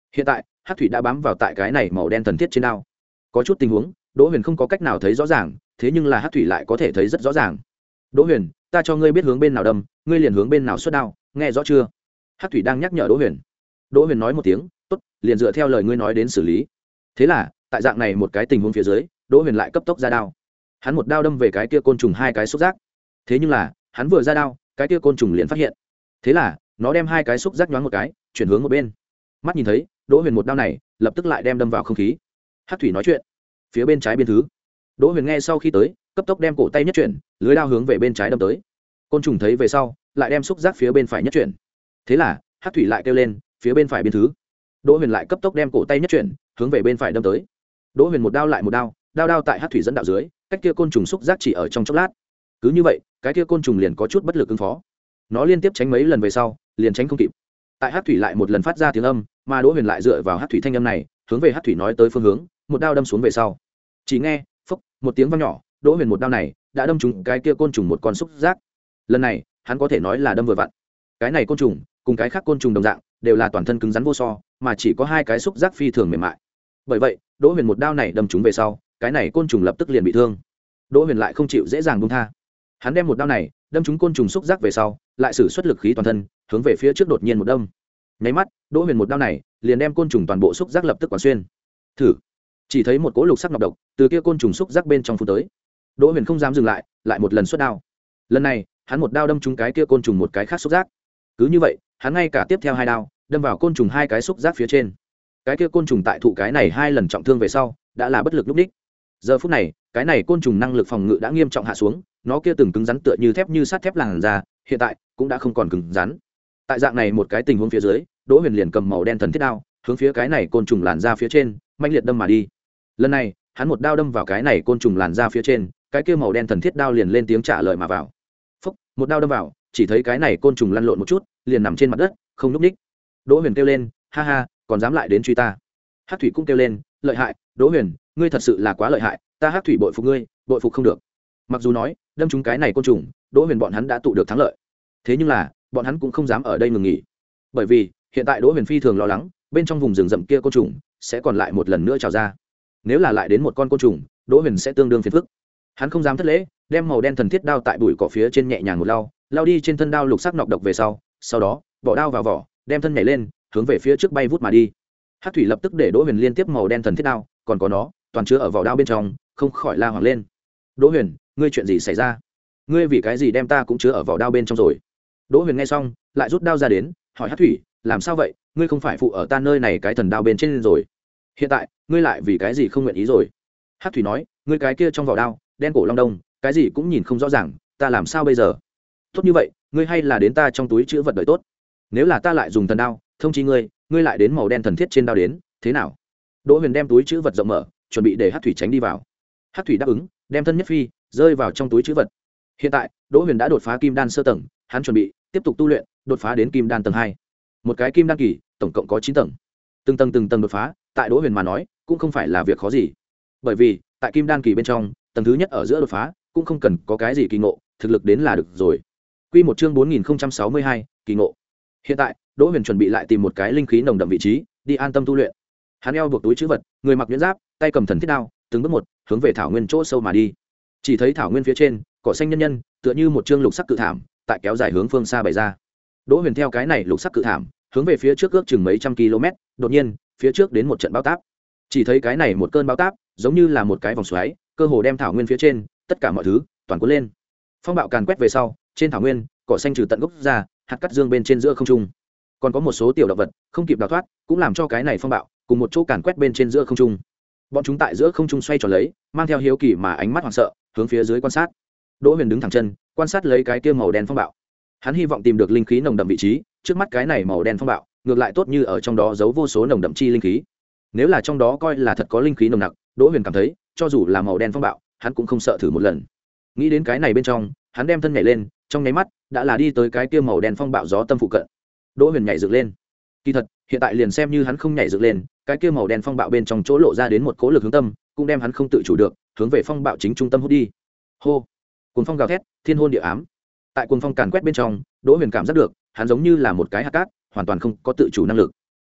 hiện tại hắc thủy đã bám vào tại cái này màu đen thần thiết trên đao. Có chút tình huống đỗ huyền không có cách nào thấy rõ ràng, thế nhưng là hắc thủy lại có thể thấy rất rõ ràng. Đỗ huyền, ta cho ngươi biết hướng bên nào đâm, ngươi liền hướng bên nào xuất đao, nghe rõ chưa? Hắc thủy đang nhắc nhở đỗ huyền. Đỗ huyền nói một tiếng tốt, liền dựa theo lời ngươi nói đến xử lý. Thế là tại dạng này một cái tình huống phía dưới, đỗ huyền lại cấp tốc ra đao. Hắn một đao đâm về cái kia côn trùng hai cái xúc giác. Thế nhưng là hắn vừa ra đao, cái kia côn trùng liền phát hiện. Thế là nó đem hai cái xúc giác nhoáng một cái, chuyển hướng một bên. Mắt nhìn thấy đỗ huyền một đao này lập tức lại đem đâm vào không khí. Hắc thủy nói chuyện, phía bên trái biên thứ. Đỗ huyền nghe sau khi tới, cấp tốc đem cổ tay nhất chuyển, lưới đao hướng về bên trái đâm tới. Côn trùng thấy về sau, lại đem xúc giác phía bên phải nhất chuyển. Thế là hắc thủy lại kêu lên, phía bên phải biên thứ. Đỗ huyền lại cấp tốc đem cổ tay nhất chuyển, hướng về bên phải đâm tới. Đỗ huyền một đao lại một đao, đao đao tại hắc thủy dẫn đạo dưới, cách kia côn trùng xúc giác chỉ ở trong chốc lát. Cứ như vậy, cái kia côn trùng liền có chút bất lực ứng phó. Nó liên tiếp tránh mấy lần về sau, liền tránh không kịp. Tại hắc thủy lại một lần phát ra tiếng âm, mà Đỗ huyền lại dựa vào hắc thủy thanh âm này, hướng về hắc thủy nói tới phương hướng, một đao đâm xuống về sau. Chỉ nghe phốc một tiếng vang nhỏ, Đỗ huyền một đao này đã đâm trúng cái kia côn trùng một con xúc giác. Lần này hắn có thể nói là đâm vừa vặn. Cái này côn trùng cùng cái khác côn trùng đồng dạng, đều là toàn thân cứng rắn vô so, mà chỉ có hai cái xúc giác phi thường mềm mại. Bởi vậy Đỗ huyền một đao này đâm trúng về sau, cái này côn trùng lập tức liền bị thương. Đỗ huyền lại không chịu dễ dàng buông tha. Hắn đem một đao này đâm trúng côn trùng xúc giác về sau, lại sử xuất lực khí toàn thân, hướng về phía trước đột nhiên một đâm. Nháy mắt, Đỗ huyền một đao này liền đem côn trùng toàn bộ xúc giác lập tức quán xuyên. Thử, chỉ thấy một cỗ lục sắc nọc độc từ kia côn trùng xúc giác bên trong phun tới. Đỗ huyền không dám dừng lại, lại một lần xuất đao. Lần này hắn một đao đâm trúng cái kia côn trùng một cái khác xúc giác. Cứ như vậy hắn ngay cả tiếp theo hai đao đâm vào côn trùng hai cái xúc giác phía trên. Cái kia côn trùng tại thụ cái này hai lần trọng thương về sau, đã là bất lực lúc đích. Giờ phút này cái này côn trùng năng lực phòng ngự đã nghiêm trọng hạ xuống, nó kia từng cứng rắn tựa như thép như sắt thép làn ra, hiện tại cũng đã không còn cứng rắn. Tại dạng này một cái tình huống phía dưới, Đỗ huyền liền cầm màu đen thần thiết đao hướng phía cái này côn trùng làn ra phía trên mạnh liệt đâm mà đi. Lần này hắn một đao đâm vào cái này côn trùng làn ra phía trên, cái kia màu đen thần thiết đao liền lên tiếng trả lời mà vào. Phốc, một đao đâm vào, chỉ thấy cái này côn trùng lăn lộn một chút, liền nằm trên mặt đất, không nhúc nhích. Đỗ huyền kêu lên, ha ha, còn dám lại đến truy ta. Hắc thủy cũng kêu lên, lợi hại, Đỗ huyền, ngươi thật sự là quá lợi hại, ta Hắc thủy bội phục ngươi, bội phục không được. Mặc dù nói đâm trúng cái này côn trùng, Đỗ huyền bọn hắn đã tụ được thắng lợi, thế nhưng là bọn hắn cũng không dám ở đây ngừng nghỉ, bởi vì hiện tại Đỗ huyền phi thường lo lắng bên trong vùng rừng rậm kia côn trùng sẽ còn lại một lần nữa trào ra. Nếu là lại đến một con côn trùng, Đỗ huyền sẽ tương đương phiền phức. Hắn không dám thất lễ, đem màu đen thần thiết đao tại bụi cỏ phía trên nhẹ nhàng một lau, lao đi trên thân đao lục sắc nọc độc về sau, sau đó bỏ đao vào vỏ, đem thân nhảy lên, hướng về phía trước bay vút mà đi. Hắc thủy lập tức để Đỗ huyền liên tiếp màu đen thần thiết đao, còn có nó toàn chứa ở vỏ đao bên trong, không khỏi la hoảng lên. Đỗ huyền, ngươi chuyện gì xảy ra? Ngươi vì cái gì đem ta cũng chứa ở vỏ đao bên trong rồi? Đỗ huyền nghe xong lại rút đao ra đến, hỏi Hắc thủy, làm sao vậy, ngươi không phải phụ ở ta nơi này cái thần đao bên trên rồi, hiện tại ngươi lại vì cái gì không nguyện ý rồi? Hắc thủy nói, ngươi cái kia trong vỏ đao đen cổ long đông, cái gì cũng nhìn không rõ ràng, ta làm sao bây giờ? Tốt như vậy, ngươi hay là đến ta trong túi chữ vật đợi tốt, nếu là ta lại dùng thần đao thông chi ngươi, ngươi lại đến màu đen thần thiết trên đao đến, thế nào? Đỗ huyền đem túi chữ vật rộng mở, chuẩn bị để Hắc thủy tránh đi vào. Hắc thủy đáp ứng, đem thân nhất phi rơi vào trong túi chữ vật. Hiện tại Đỗ huyền đã đột phá kim đan sơ tầng, hắn chuẩn bị tiếp tục tu luyện, đột phá đến kim đan tầng hai. Một cái kim đan kỳ tổng cộng có chín tầng, từng tầng từng tầng đột phá, tại Đỗ huyền mà nói cũng không phải là việc khó gì, bởi vì tại kim đan kỳ bên trong, tầng thứ nhất ở giữa đột phá cũng không cần có cái gì kỳ ngộ, thực lực đến là được rồi. Quy một chương bốn nghìn sáu mươi hai, kỳ ngộ. Hiện tại Đỗ huyền chuẩn bị lại tìm một cái linh khí nồng đậm vị trí đi an tâm tu luyện. Hắn eo buộc túi trữ vật, người mặc nhuyễn giáp, tay cầm thần thiết đao, từng bước một hướng về thảo nguyên chỗ sâu mà đi. Chỉ thấy thảo nguyên phía trên cỏ xanh nhân nhân, tựa như một chương lục sắc cự thảm, tại kéo dài hướng phương xa bày ra. Đỗ huyền theo cái này lục sắc cự thảm hướng về phía trước ước chừng mấy trăm km, đột nhiên phía trước đến một trận bão táp. Chỉ thấy cái này một cơn bão táp giống như là một cái vòng xoáy, cơ hồ đem thảo nguyên phía trên tất cả mọi thứ toàn cuốn lên. Phong bạo càn quét về sau, trên thảo nguyên cỏ xanh trừ tận gốc ra, hạt cát dương bên trên giữa không trung, còn có một số tiểu động vật không kịp đào thoát, cũng làm cho cái này phong bạo cùng một chỗ càn quét bên trên giữa không trung. Bọn chúng tại giữa không trung xoay tròn lấy, mang theo hiếu kỳ mà ánh mắt hoảng sợ hướng phía dưới quan sát. Đỗ huyền đứng thẳng chân, quan sát lấy cái kia màu đen phong bạo. Hắn hy vọng tìm được linh khí nồng đậm vị trí, trước mắt cái này màu đen phong bạo ngược lại tốt như ở trong đó giấu vô số nồng đậm chi linh khí. Nếu là trong đó coi là thật có linh khí nồng nặc, Đỗ huyền cảm thấy cho dù là màu đen phong bạo, hắn cũng không sợ thử một lần. Nghĩ đến cái này bên trong, hắn đem thân nhảy lên, trong nháy mắt đã là đi tới cái kia màu đen phong bạo gió tâm phụ cận. Đỗ huyền nhảy dựng lên. Kỳ thật hiện tại liền xem như hắn không nhảy dựng lên, cái kia màu đen phong bạo bên trong chỗ lộ ra đến một cỗ lực hướng tâm, cũng đem hắn không tự chủ được hướng về phong bạo chính trung tâm hút đi. Hô! Cuồng phong gào thét, thiên hôn địa ám. Tại cuồng phong càn quét bên trong, Đỗ huyền cảm giác được hắn giống như là một cái hạt cát, hoàn toàn không có tự chủ năng lực.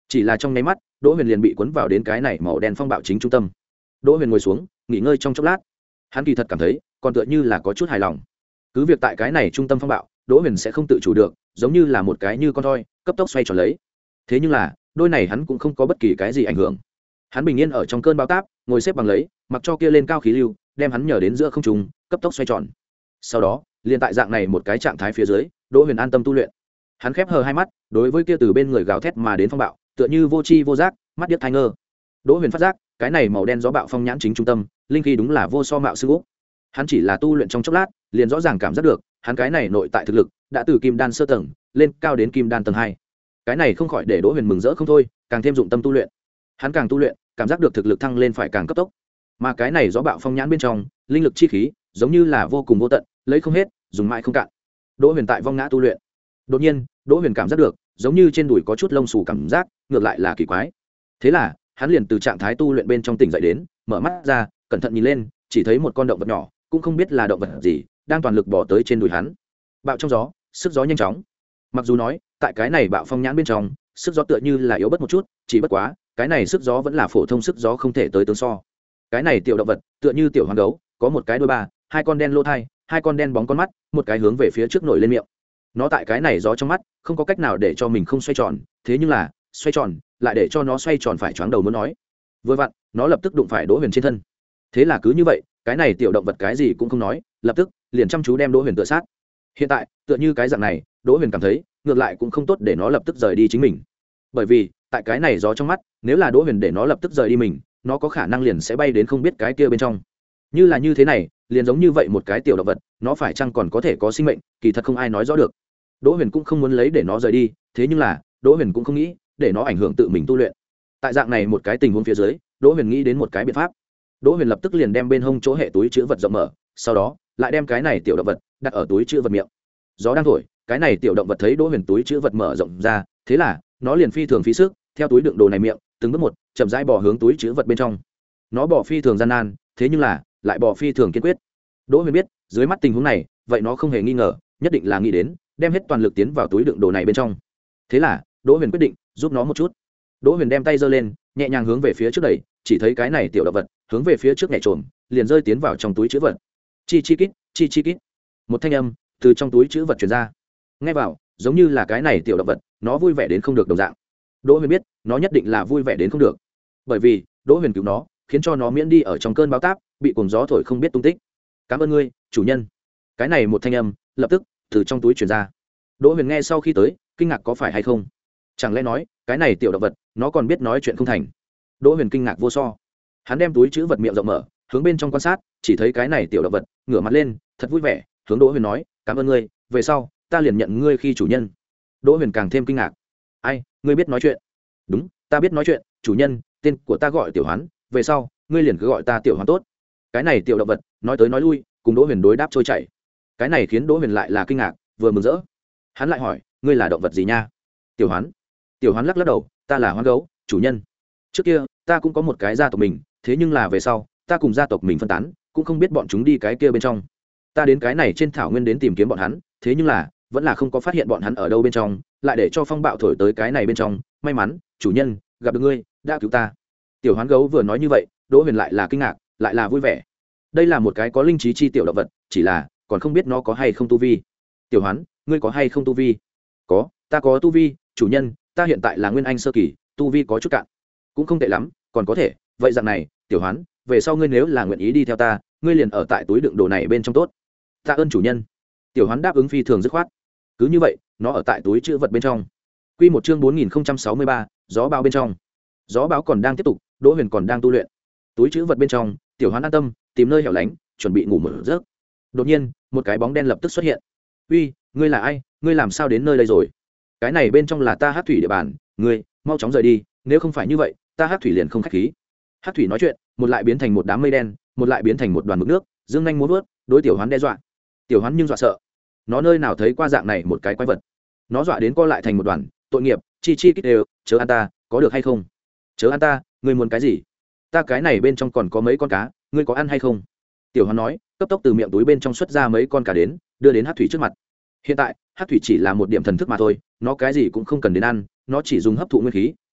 chỉ là trong nháy mắt đỗ huyền liền bị cuốn vào đến cái này màu đen phong bạo chính trung tâm. Đỗ huyền ngồi xuống nghỉ ngơi trong chốc lát, hắn kỳ thật cảm thấy còn tựa như là có chút hài lòng. Cứ việc tại cái này trung tâm phong bạo đỗ huyền sẽ không tự chủ được, giống như là một cái như con thoi cấp tốc xoay tròn lấy. Thế nhưng là đôi này hắn cũng không có bất kỳ cái gì ảnh hưởng. Hắn bình yên ở trong cơn bão táp ngồi xếp bằng lấy, mặc cho kia lên cao khí lưu đem hắn nhờ đến giữa không trung cấp tốc xoay tròn. Sau đó liền tại dạng này một cái trạng thái phía dưới, đỗ huyền an tâm tu luyện. Hắn khép hờ hai mắt, đối với kia từ bên người gào thét mà đến phong bạo tựa như vô tri vô giác, mắt điếc thai ngơ. Đỗ huyền phát giác cái này màu đen gió bạo phong nhãn chính trung tâm linh khí đúng là vô so mạo sư úc. Hắn chỉ là tu luyện trong chốc lát liền rõ ràng cảm giác được hắn cái này nội tại thực lực đã từ kim đan sơ tầng lên cao đến kim đan tầng hai. Cái này không khỏi để đỗ huyền mừng rỡ không thôi, càng thêm dụng tâm tu luyện. Hắn càng tu luyện cảm giác được thực lực thăng lên phải càng cấp tốc, mà cái này gió bạo phong nhãn bên trong linh lực chi khí giống như là vô cùng vô tận, lấy không hết dùng mãi không cạn. Đỗ huyền tại vong ngã tu luyện, đột nhiên đỗ huyền cảm giác được giống như trên đùi có chút lông xù cảm giác, ngược lại là kỳ quái. Thế là hắn liền từ trạng thái tu luyện bên trong tỉnh dậy đến, mở mắt ra cẩn thận nhìn lên, chỉ thấy một con động vật nhỏ, cũng không biết là động vật gì, đang toàn lực bỏ tới trên đùi hắn. Bạo trong gió, sức gió nhanh chóng. Mặc dù nói tại cái này bạo phong nhãn bên trong sức gió tựa như là yếu bớt một chút, chỉ bất quá cái này sức gió vẫn là phổ thông sức gió, không thể tới tướng so. Cái này tiểu động vật tựa như tiểu hoang gấu, có một cái đuôi ba, hai con đen lỗ thai, hai con đen bóng con mắt, một cái hướng về phía trước nổi lên miệng. Nó tại cái này gió trong mắt không có cách nào để cho mình không xoay tròn, thế nhưng là xoay tròn lại để cho nó xoay tròn phải choáng đầu muốn nói. Vừa vặn nó lập tức đụng phải đỗ huyền trên thân. Thế là cứ như vậy cái này tiểu động vật cái gì cũng không nói, lập tức liền chăm chú đem đỗ huyền tựa sát. Hiện tại tựa như cái dạng này, đỗ huyền cảm thấy ngược lại cũng không tốt để nó lập tức rời đi chính mình, bởi vì tại cái này gió trong mắt nếu là đỗ huyền để nó lập tức rời đi mình, nó có khả năng liền sẽ bay đến không biết cái kia bên trong. Như là như thế này liền giống như vậy một cái tiểu động vật, nó phải chăng còn có thể có sinh mệnh, kỳ thật không ai nói rõ được. Đỗ huyền cũng không muốn lấy để nó rời đi, thế nhưng là đỗ huyền cũng không nghĩ để nó ảnh hưởng tự mình tu luyện. Tại dạng này một cái tình huống phía dưới, đỗ huyền nghĩ đến một cái biện pháp. Đỗ huyền lập tức liền đem bên hông chỗ hệ túi chứa vật rộng mở, sau đó lại đem cái này tiểu động vật đặt ở túi chứa vật miệng. Gió đang thổi, cái này tiểu động vật thấy đỗ huyền túi chứa vật mở rộng ra, thế là nó liền phi thường phí sức theo túi đựng đồ này miệng từng bước một chậm rãi bò hướng túi chứa vật bên trong. Nó bò phi thường gian nan, thế nhưng là lại bò phi thường kiên quyết. Đỗ huyền biết dưới mắt tình huống này, vậy nó không hề nghi ngờ nhất định là nghĩ đến đem hết toàn lực tiến vào túi đựng đồ này bên trong. Thế là đỗ huyền quyết định giúp nó một chút. Đỗ huyền đem tay giơ lên, nhẹ nhàng hướng về phía trước đẩy, chỉ thấy cái này tiểu động vật hướng về phía trước nhảy trồm, liền rơi tiến vào trong túi chứa vật. Chi chi kít, chi chi kít. Một thanh âm từ trong túi chứa vật truyền ra. Nghe vào giống như là cái này tiểu động vật nó vui vẻ đến không được đồng dạng. Đỗ huyền biết nó nhất định là vui vẻ đến không được, bởi vì đỗ huyền cứu nó, khiến cho nó miễn đi ở trong cơn bão táp bị cuồng gió thổi không biết tung tích. Cảm ơn ngươi chủ nhân. Cái này một thanh âm lập tức từ trong túi truyền ra. Đỗ huyền nghe sau khi tới kinh ngạc, có phải hay không, chẳng lẽ nói cái này tiểu động vật nó còn biết nói chuyện không thành. Đỗ huyền kinh ngạc vô so, hắn đem túi chữ vật miệng rộng mở, hướng bên trong quan sát, chỉ thấy cái này tiểu động vật ngửa mặt lên thật vui vẻ, hướng Đỗ huyền nói cảm ơn ngươi, về sau ta liền nhận ngươi khi chủ nhân. Đỗ huyền càng thêm kinh ngạc. Ai, ngươi biết nói chuyện? Đúng, ta biết nói chuyện chủ nhân, tên của ta gọi tiểu hoán, về sau ngươi liền cứ gọi ta tiểu hoán tốt. Cái này tiểu động vật nói tới nói lui cùng Đỗ huyền đối đáp trôi chảy. Cái này khiến Đỗ huyền lại là kinh ngạc vừa mừng rỡ. Hắn lại hỏi ngươi là động vật gì nha? Tiểu hoán. Tiểu hoán lắc lắc đầu, ta là hoán gấu chủ nhân. Trước kia ta cũng có một cái gia tộc mình, thế nhưng là về sau ta cùng gia tộc mình phân tán, cũng không biết bọn chúng đi cái kia bên trong. Ta đến cái này trên thảo nguyên đến tìm kiếm bọn hắn, thế nhưng là vẫn là không có phát hiện bọn hắn ở đâu bên trong, lại để cho phong bạo thổi tới cái này bên trong. May mắn chủ nhân gặp được ngươi, đã cứu ta. Tiểu hoán gấu vừa nói như vậy, Đỗ huyền lại là kinh ngạc lại là vui vẻ. Đây là một cái có linh trí chi tiểu động vật, chỉ là còn không biết nó có hay không tu vi. Tiểu hoán, ngươi có hay không tu vi? Có, ta có tu vi chủ nhân, ta hiện tại là nguyên anh sơ kỳ, tu vi có chút cạn. Cũng không tệ lắm, còn có thể. Vậy dạng này tiểu hoán, về sau ngươi nếu là nguyện ý đi theo ta, ngươi liền ở tại túi đựng đồ này bên trong tốt. Tạ ơn chủ nhân. Tiểu hoán đáp ứng phi thường dứt khoát. Cứ như vậy nó ở tại túi chữ vật bên trong. Quy một chương bốn nghìn sáu mươi ba, gió bão bên trong. Gió bão còn đang tiếp tục, Đỗ huyền còn đang tu luyện. Túi chữ vật bên trong, tiểu hoán an tâm tìm nơi hẻo lánh chuẩn bị ngủ một giấc. Đột nhiên một cái bóng đen lập tức xuất hiện. Uy, ngươi là ai? Ngươi làm sao đến nơi đây rồi? Cái này bên trong là ta Hắc thủy địa bàn, ngươi mau chóng rời đi, nếu không phải như vậy ta Hắc thủy liền không khách khí. Hắc thủy nói chuyện, một lại biến thành một đám mây đen, một lại biến thành một đoàn mực nước, dương nhanh múa vớt đối tiểu hoán đe dọa. Tiểu hoán nhưng dọa sợ, nó nơi nào thấy qua dạng này một cái quái vật, nó dọa đến co lại thành một đoàn. Tội nghiệp, chi chi kít đều, chớ ăn ta, có được hay không? Chớ ăn ta, ngươi muốn cái gì? Ta cái này bên trong còn có mấy con cá, ngươi có ăn hay không? Tiểu hoán nói, cấp tốc từ miệng túi bên trong xuất ra mấy con cá đến, đưa đến Hắc thủy trước mặt. Hiện tại Hắc thủy chỉ là một điểm thần thức mà thôi, nó cái gì cũng không cần đến ăn, nó chỉ dùng hấp thụ nguyên khí,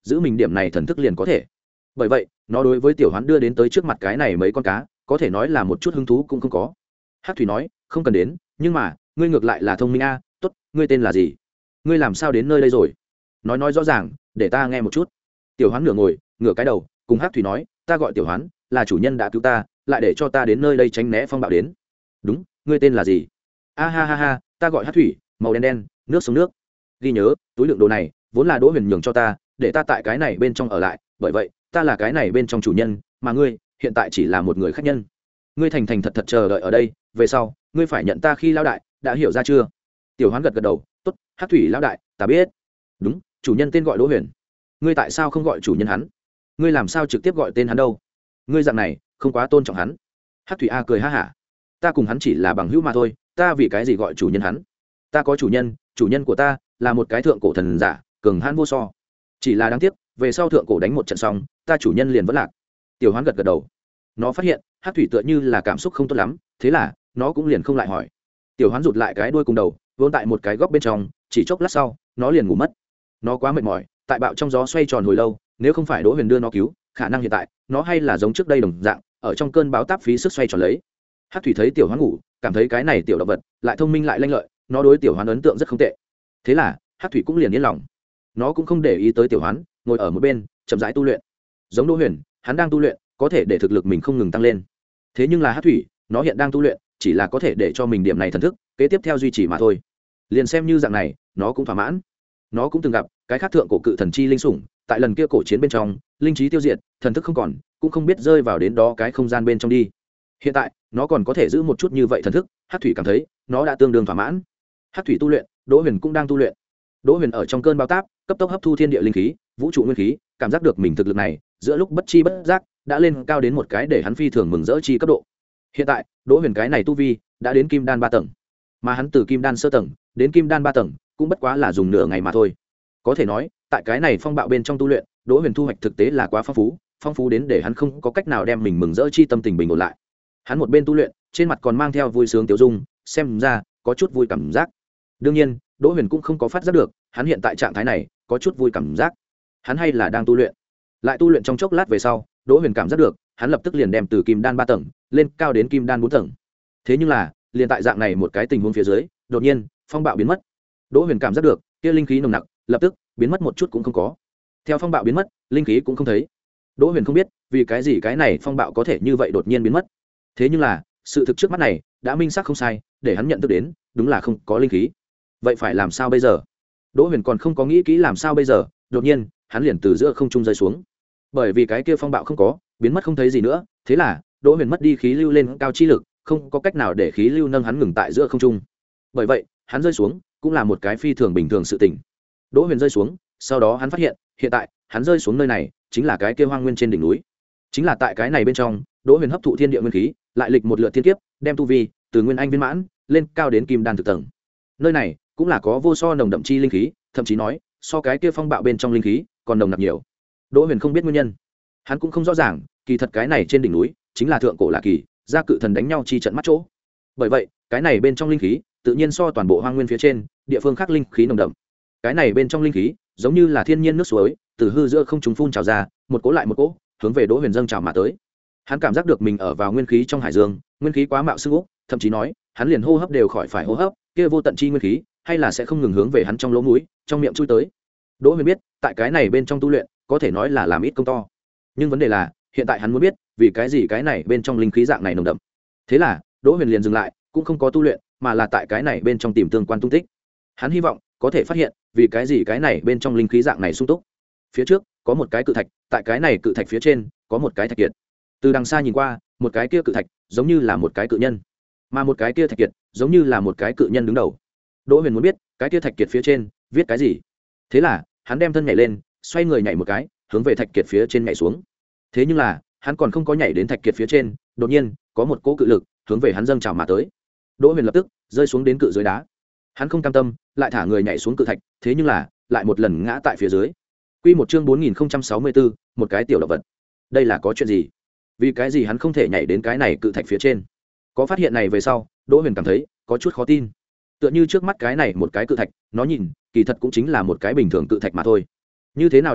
giữ mình điểm này thần thức liền có thể. Bởi vậy nó đối với tiểu hoán đưa đến tới trước mặt cái này mấy con cá có thể nói là một chút hứng thú cũng không có. Hắc thủy nói không cần đến, nhưng mà ngươi ngược lại là thông minh a. Tốt, ngươi tên là gì, ngươi làm sao đến nơi đây rồi, nói nói rõ ràng để ta nghe một chút. Tiểu hoán nửa ngồi ngửa cái đầu cùng Hắc thủy nói, ta gọi tiểu hoán, là chủ nhân đã cứu ta lại để cho ta đến nơi đây tránh né phong bạo đến. Đúng, ngươi tên là gì? A ha ha ha, ta gọi Hắc thủy, màu đen đen, nước sống nước. Ghi nhớ, túi đựng đồ này vốn là Đỗ Huyền nhường cho ta để ta tại cái này bên trong ở lại, bởi vậy ta là cái này bên trong chủ nhân, mà ngươi hiện tại chỉ là một người khách nhân. Ngươi thành thành thật thật chờ đợi ở đây, về sau ngươi phải nhận ta khi lão đại, đã hiểu ra chưa? Tiểu hoán gật gật đầu, tốt, Hắc thủy lão đại, ta biết. Đúng, chủ nhân tên gọi Đỗ Huyền. Ngươi tại sao không gọi chủ nhân hắn? Ngươi làm sao trực tiếp gọi tên hắn đâu? Ngươi dạng này không quá tôn trọng hắn. Hắc thủy a cười ha hả, ta cùng hắn chỉ là bằng hữu mà thôi, ta vì cái gì gọi chủ nhân hắn? Ta có chủ nhân, chủ nhân của ta là một cái thượng cổ thần giả, cường hãn vô so. Chỉ là đáng tiếc, về sau thượng cổ đánh một trận xong, ta chủ nhân liền vẫn lạc. Tiểu hoán gật gật đầu. Nó phát hiện Hắc thủy tựa như là cảm xúc không tốt lắm, thế là nó cũng liền không lại hỏi. Tiểu hoán rụt lại cái đuôi cùng đầu vốn tại một cái góc bên trong, chỉ chốc lát sau nó liền ngủ mất. Nó quá mệt mỏi, tại bạo trong gió xoay tròn hồi lâu, nếu không phải Đỗ Huyền đưa nó cứu, khả năng hiện tại nó hay là giống trước đây đồng dạng ở trong cơn bão táp phí sức xoay tròn lấy. Hắc thủy thấy tiểu hoán ngủ, cảm thấy cái này tiểu động vật lại thông minh lại lanh lợi, nó đối tiểu hoán ấn tượng rất không tệ. Thế là Hắc thủy cũng liền yên lòng, nó cũng không để ý tới tiểu hoán, ngồi ở một bên chậm rãi tu luyện. Giống Đỗ Huyền, hắn đang tu luyện có thể để thực lực mình không ngừng tăng lên, thế nhưng là Hắc thủy nó hiện đang tu luyện chỉ là có thể để cho mình điểm này thần thức kế tiếp theo duy trì mà thôi. Liền xem như dạng này nó cũng thỏa mãn. Nó cũng từng gặp cái khác thượng cổ cự thần chi linh sủng, tại lần kia cổ chiến bên trong linh trí tiêu diệt, thần thức không còn, cũng không biết rơi vào đến đó cái không gian bên trong đi. Hiện tại nó còn có thể giữ một chút như vậy thần thức, Hắc thủy cảm thấy nó đã tương đương thỏa mãn. Hắc thủy tu luyện, Đỗ Huyền cũng đang tu luyện. Đỗ Huyền ở trong cơn bão táp cấp tốc hấp thu thiên địa linh khí, vũ trụ nguyên khí, cảm giác được mình thực lực này giữa lúc bất chi bất giác đã lên cao đến một cái để hắn phi thường mừng rỡ chi cấp độ. Hiện tại Đỗ Huyền cái này tu vi đã đến kim đan ba tầng, mà hắn từ kim đan sơ tầng đến kim đan ba tầng cũng bất quá là dùng nửa ngày mà thôi. Có thể nói tại cái này phong bạo bên trong tu luyện, Đỗ Huyền thu hoạch thực tế là quá phong phú, phong phú đến để hắn không có cách nào đem mình mừng rỡ chi tâm tình bình ổn lại. Hắn một bên tu luyện, trên mặt còn mang theo vui sướng tiêu dung, xem ra có chút vui cảm giác. Đương nhiên Đỗ Huyền cũng không có phát giác được hắn hiện tại trạng thái này có chút vui cảm giác, hắn hay là đang tu luyện. Lại tu luyện trong chốc lát về sau, Đỗ Huyền cảm giác được hắn lập tức liền đem từ kim đan ba tầng lên cao đến kim đan bốn tầng. Thế nhưng là liền tại dạng này một cái tình huống phía dưới, đột nhiên phong bạo biến mất. Đỗ Huyền cảm giác được kia linh khí nồng nặc lập tức biến mất một chút cũng không có. Theo phong bạo biến mất, linh khí cũng không thấy. Đỗ Huyền không biết vì cái gì cái này phong bạo có thể như vậy đột nhiên biến mất. Thế nhưng là sự thực trước mắt này đã minh xác không sai, để hắn nhận thức đến đúng là không có linh khí. Vậy phải làm sao bây giờ? Đỗ Huyền còn không có nghĩ kỹ làm sao bây giờ, đột nhiên hắn liền từ giữa không trung rơi xuống. Bởi vì cái kia phong bạo không có biến mất không thấy gì nữa, thế là Đỗ Huyền mất đi khí lưu lên cao chi lực, không có cách nào để khí lưu nâng hắn ngừng tại giữa không trung. Bởi vậy hắn rơi xuống cũng là một cái phi thường bình thường sự tình. Đỗ Huyền rơi xuống, sau đó hắn phát hiện hiện tại hắn rơi xuống nơi này chính là cái kia hoang nguyên trên đỉnh núi. Chính là tại cái này bên trong, Đỗ Huyền hấp thụ thiên địa nguyên khí, lại lịch một lượt thiên kiếp, đem tu vi từ nguyên anh viên mãn lên cao đến kim đan thực tầng. Nơi này cũng là có vô so nồng đậm chi linh khí, thậm chí nói so cái kia phong bạo bên trong linh khí còn nồng nặc nhiều. Đỗ Huyền không biết nguyên nhân, hắn cũng không rõ ràng, kỳ thật cái này trên đỉnh núi chính là thượng cổ lạ kỳ gia cự thần đánh nhau chi trận mắt chỗ. Bởi vậy cái này bên trong linh khí tự nhiên so toàn bộ hoang nguyên phía trên địa phương khác linh khí nồng đậm. Cái này bên trong linh khí giống như là thiên nhiên nước suối, từ hư giữa không trung phun trào ra, một cỗ lại một cỗ hướng về Đỗ Huyền dâng trào mà tới. Hắn cảm giác được mình ở vào nguyên khí trong hải dương, nguyên khí quá mạo xưng úc, thậm chí nói hắn liền hô hấp đều khỏi phải hô hấp, kia vô tận chi nguyên khí hay là sẽ không ngừng hướng về hắn trong lỗ mũi trong miệng chui tới. Đỗ Huyền biết tại cái này bên trong tu luyện có thể nói là làm ít công to, nhưng vấn đề là hiện tại hắn muốn biết vì cái gì cái này bên trong linh khí dạng này nồng đậm. Thế là Đỗ Huyền liền dừng lại, cũng không có tu luyện, mà là tại cái này bên trong tìm tương quan tung tích. Hắn hy vọng có thể phát hiện vì cái gì cái này bên trong linh khí dạng này sung túc. Phía trước có một cái cự thạch, tại cái này cự thạch phía trên có một cái thạch kiệt. Từ đằng xa nhìn qua, một cái kia cự thạch giống như là một cái cự nhân, mà một cái kia thạch kiệt giống như là một cái cự nhân đứng đầu. Đỗ Huyền muốn biết cái kia thạch kiệt phía trên viết cái gì. Thế là hắn đem thân nhảy lên, xoay người nhảy một cái, hướng về thạch kiệt phía trên nhảy xuống. Thế nhưng là hắn còn không có nhảy đến thạch kiệt phía trên, đột nhiên có một cỗ cự lực hướng về hắn dâng trào mà tới. Đỗ Huyền lập tức rơi xuống đến cự dưới đá. Hắn không cam tâm, lại thả người nhảy xuống cự thạch, thế nhưng là lại một lần ngã tại phía dưới. Quy một chương bốn nghìn không trăm sáu mươi tư, một cái tiểu động vật. Đây là có chuyện gì? Vì cái gì hắn không thể nhảy đến cái này cự thạch phía trên? Có phát hiện này về sau, Đỗ Huyền cảm thấy có chút khó tin. Tựa như trước mắt cái này một cái cự thạch, nó nhìn, kỳ thật cũng chính là một cái bình thường cự thạch mà thôi. Như thế nào đi nữa,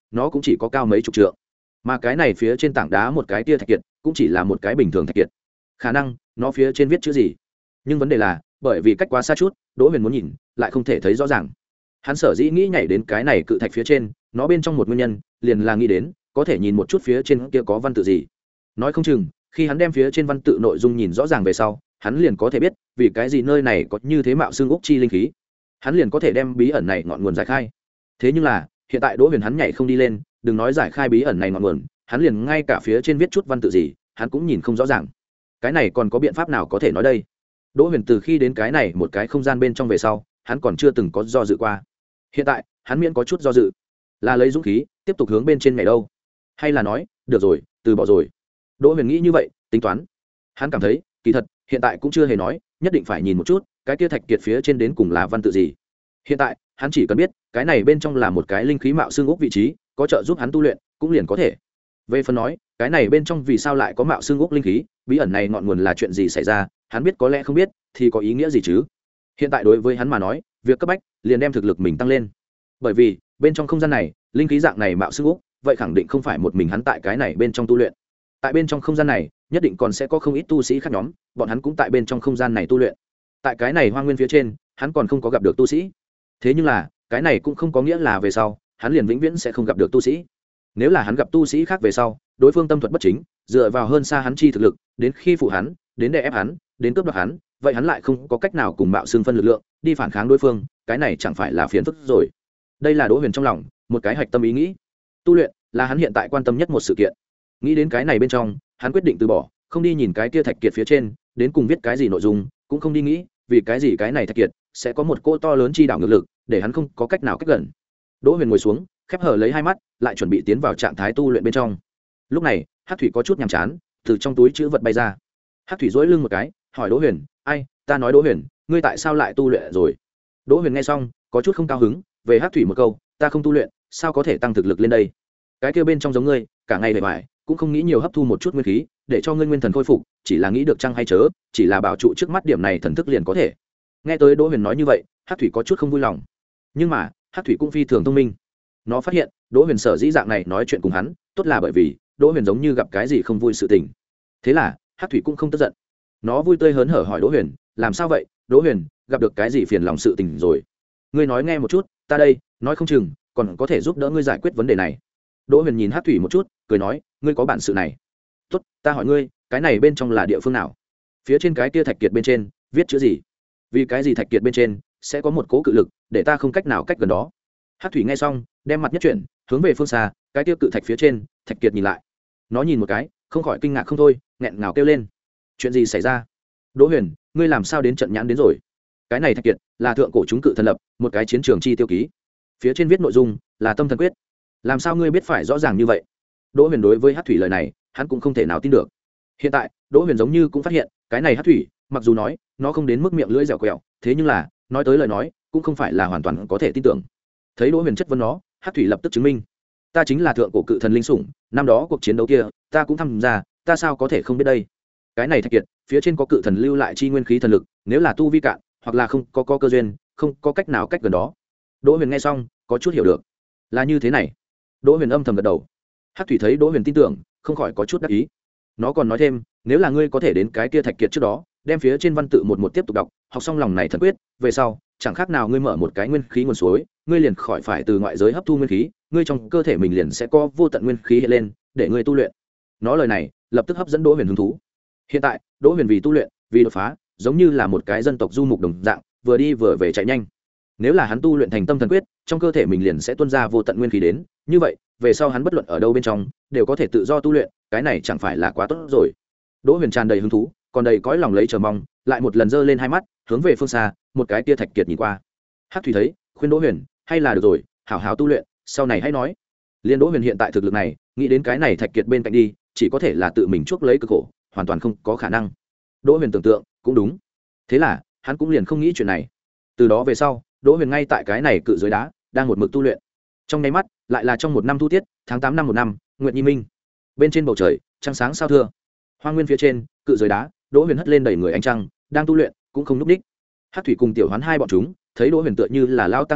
nó cũng chỉ có cao mấy chục trượng, mà cái này phía trên tảng đá một cái tia thạch kiệt cũng chỉ là một cái bình thường thạch kiệt, khả năng nó phía trên viết chữ gì. Nhưng vấn đề là bởi vì cách quá xa chút, Đỗ Huyền muốn nhìn lại không thể thấy rõ ràng. Hắn sở dĩ nghĩ nhảy đến cái này cự thạch phía trên, nó bên trong một nguyên nhân liền là nghĩ đến có thể nhìn một chút phía trên kia có văn tự gì. Nói không chừng khi hắn đem phía trên văn tự nội dung nhìn rõ ràng về sau, hắn liền có thể biết vì cái gì nơi này có như thế mạo xương úc chi linh khí, hắn liền có thể đem bí ẩn này ngọn nguồn giải khai. Thế nhưng là hiện tại Đỗ Huyền hắn nhảy không đi lên, đừng nói giải khai bí ẩn này ngọn nguồn, hắn liền ngay cả phía trên viết chút văn tự gì hắn cũng nhìn không rõ ràng. Cái này còn có biện pháp nào có thể nói đây? Đỗ Huyền từ khi đến cái này một cái không gian bên trong về sau, hắn còn chưa từng có do dự qua. Hiện tại hắn miễn có chút do dự, là lấy dũng khí tiếp tục hướng bên trên nhảy đâu, hay là nói được rồi từ bỏ rồi? Đỗ Huyền nghĩ như vậy tính toán. Hắn cảm thấy kỳ thật hiện tại cũng chưa hề nói nhất định phải nhìn một chút cái kia thạch kiệt phía trên đến cùng là văn tự gì. Hiện tại hắn chỉ cần biết cái này bên trong là một cái linh khí mạo xương ốc vị trí, có trợ giúp hắn tu luyện cũng liền có thể. Về phần nói cái này bên trong vì sao lại có mạo xương ốc linh khí, bí ẩn này ngọn nguồn là chuyện gì xảy ra, hắn biết có lẽ không biết thì có ý nghĩa gì chứ. Hiện tại đối với hắn mà nói, việc cấp bách liền đem thực lực mình tăng lên, bởi vì bên trong không gian này linh khí dạng này mạo xương ốc, vậy khẳng định không phải một mình hắn tại cái này bên trong tu luyện. Tại bên trong không gian này nhất định còn sẽ có không ít tu sĩ khác nhóm, bọn hắn cũng tại bên trong không gian này tu luyện. Tại cái này hoang nguyên phía trên hắn còn không có gặp được tu sĩ, thế nhưng là cái này cũng không có nghĩa là về sau hắn liền vĩnh viễn sẽ không gặp được tu sĩ. Nếu là hắn gặp tu sĩ khác về sau, đối phương tâm thuật bất chính, dựa vào hơn xa hắn chi thực lực đến khi phụ hắn, đến đè ép hắn, đến cướp đoạt hắn, vậy hắn lại không có cách nào cùng mạo xương phân lực lượng đi phản kháng đối phương, cái này chẳng phải là phiền phức rồi. Đây là Đỗ Huyền trong lòng một cái hạch tâm ý nghĩ. Tu luyện là hắn hiện tại quan tâm nhất một sự kiện. Nghĩ đến cái này bên trong, hắn quyết định từ bỏ, không đi nhìn cái kia thạch kiệt phía trên đến cùng viết cái gì nội dung, cũng không đi nghĩ vì cái gì cái này thạch kiệt sẽ có một cỗ to lớn chi đảo ngược lực để hắn không có cách nào cách gần. Đỗ Huyền ngồi xuống, khép hờ lấy hai mắt, lại chuẩn bị tiến vào trạng thái tu luyện bên trong. Lúc này Hắc Thủy có chút nhàm chán, từ trong túi chữ vật bay ra. Hắc Thủy duỗi lưng một cái, hỏi Đỗ Huyền: ai ta nói Đỗ Huyền, ngươi tại sao lại tu luyện rồi? Đỗ Huyền nghe xong có chút không cao hứng, về Hắc Thủy một câu: ta không tu luyện sao có thể tăng thực lực lên đây? Cái kia bên trong giống ngươi, cả ngày bề ngoài cũng không nghĩ nhiều hấp thu một chút nguyên khí để cho ngươi nguyên thần khôi phục, chỉ là nghĩ được chăng hay chớ, chỉ là bảo trụ trước mắt điểm này thần thức liền có thể. Nghe tới Đỗ Huyền nói như vậy, Hắc Thủy có chút không vui lòng, nhưng mà Hắc Thủy cũng phi thường thông minh. Nó phát hiện Đỗ Huyền sở dĩ dạng này nói chuyện cùng hắn, tốt là bởi vì Đỗ Huyền giống như gặp cái gì không vui sự tình. Thế là Hắc Thủy cũng không tức giận, nó vui tươi hớn hở hỏi Đỗ Huyền: làm sao vậy Đỗ Huyền, gặp được cái gì phiền lòng sự tình rồi? Ngươi nói nghe một chút, ta đây nói không chừng còn có thể giúp đỡ ngươi giải quyết vấn đề này. Đỗ Huyền nhìn Hắc Thủy một chút, cười nói: ngươi có bản sự này. Tốt, ta hỏi ngươi, cái này bên trong là địa phương nào? Phía trên cái kia thạch kiệt bên trên viết chữ gì? Vì cái gì thạch kiệt bên trên sẽ có một cỗ cự lực để ta không cách nào cách gần đó? Hắc Thủy nghe xong, đem mặt nhất chuyển, hướng về phương xa, cái kia cự thạch phía trên, thạch kiệt nhìn lại. Nó nhìn một cái, không khỏi kinh ngạc không thôi, nghẹn ngào kêu lên: chuyện gì xảy ra? Đỗ Huyền, ngươi làm sao đến trận nhãn đến rồi? Cái này thạch kiệt là thượng cổ chúng cự thần lập, một cái chiến trường chi tiêu ký. Phía trên viết nội dung là tâm thần quyết. Làm sao ngươi biết phải rõ ràng như vậy? Đỗ Huyền đối với Hắc Thủy lời này, hắn cũng không thể nào tin được. Hiện tại, Đỗ Huyền giống như cũng phát hiện, cái này Hắc Thủy, mặc dù nói, nó không đến mức miệng lưỡi dẻo quẹo, thế nhưng là, nói tới lời nói, cũng không phải là hoàn toàn có thể tin tưởng. Thấy Đỗ Huyền chất vấn nó, Hắc Thủy lập tức chứng minh: ta chính là thượng cổ cự thần linh sủng, năm đó cuộc chiến đấu kia, ta cũng tham gia, ta sao có thể không biết đây? Cái này thạch kiệt, phía trên có cự thần lưu lại chi nguyên khí thần lực, nếu là tu vi cạn, hoặc là không có có cơ duyên, không có cách nào cách gần đó. Đỗ Huyền nghe xong, có chút hiểu được. Là như thế này. Đỗ Huyền âm thầm gật đầu. Hắc Thủy thấy Đỗ Huyền tin tưởng, không khỏi có chút đắc ý. Nó còn nói thêm: nếu là ngươi có thể đến cái kia thạch kiệt trước đó, đem phía trên văn tự một một tiếp tục đọc, học xong lòng này thần quyết, về sau chẳng khác nào ngươi mở một cái nguyên khí nguồn suối, ngươi liền khỏi phải từ ngoại giới hấp thu nguyên khí, ngươi trong cơ thể mình liền sẽ có vô tận nguyên khí hiện lên để ngươi tu luyện. Nó lời này lập tức hấp dẫn Đỗ Huyền hứng thú. Hiện tại Đỗ Huyền vì tu luyện, vì đột phá, giống như là một cái dân tộc du mục đồng dạng, vừa đi vừa về chạy nhanh. Nếu là hắn tu luyện thành tâm thần quyết, trong cơ thể mình liền sẽ tuôn ra vô tận nguyên khí đến, như vậy về sau hắn bất luận ở đâu bên trong đều có thể tự do tu luyện, cái này chẳng phải là quá tốt rồi? Đỗ Huyền tràn đầy hứng thú, còn đầy cõi lòng lấy chờ mong, lại một lần giơ lên hai mắt, hướng về phương xa, một cái tia thạch kiệt nhìn qua. Hắc Thủy thấy, khuyên Đỗ Huyền: hay là được rồi, hảo hảo tu luyện, sau này hãy nói. Liên Đỗ Huyền hiện tại thực lực này, nghĩ đến cái này thạch kiệt bên cạnh đi, chỉ có thể là tự mình chuốc lấy cực khổ, hoàn toàn không có khả năng. Đỗ Huyền tưởng tượng, cũng đúng. Thế là, hắn cũng liền không nghĩ chuyện này. Từ đó về sau, Đỗ Huyền ngay tại cái này cự dưới đá, đang một mực tu luyện. Trong nháy mắt, lại là trong một năm thu tiết, tháng tám năm một năm, nguyệt nhi minh. Bên trên bầu trời, trăng sáng sao thưa. Hoang nguyên phía trên, cự dưới đá, Đỗ Huyền hất lên đầy người ánh trăng, đang tu luyện, cũng không núp đích. Hắc Thủy cùng Tiểu Hoán hai bọn chúng, thấy Đỗ Huyền tựa như là lao tăng nhập định,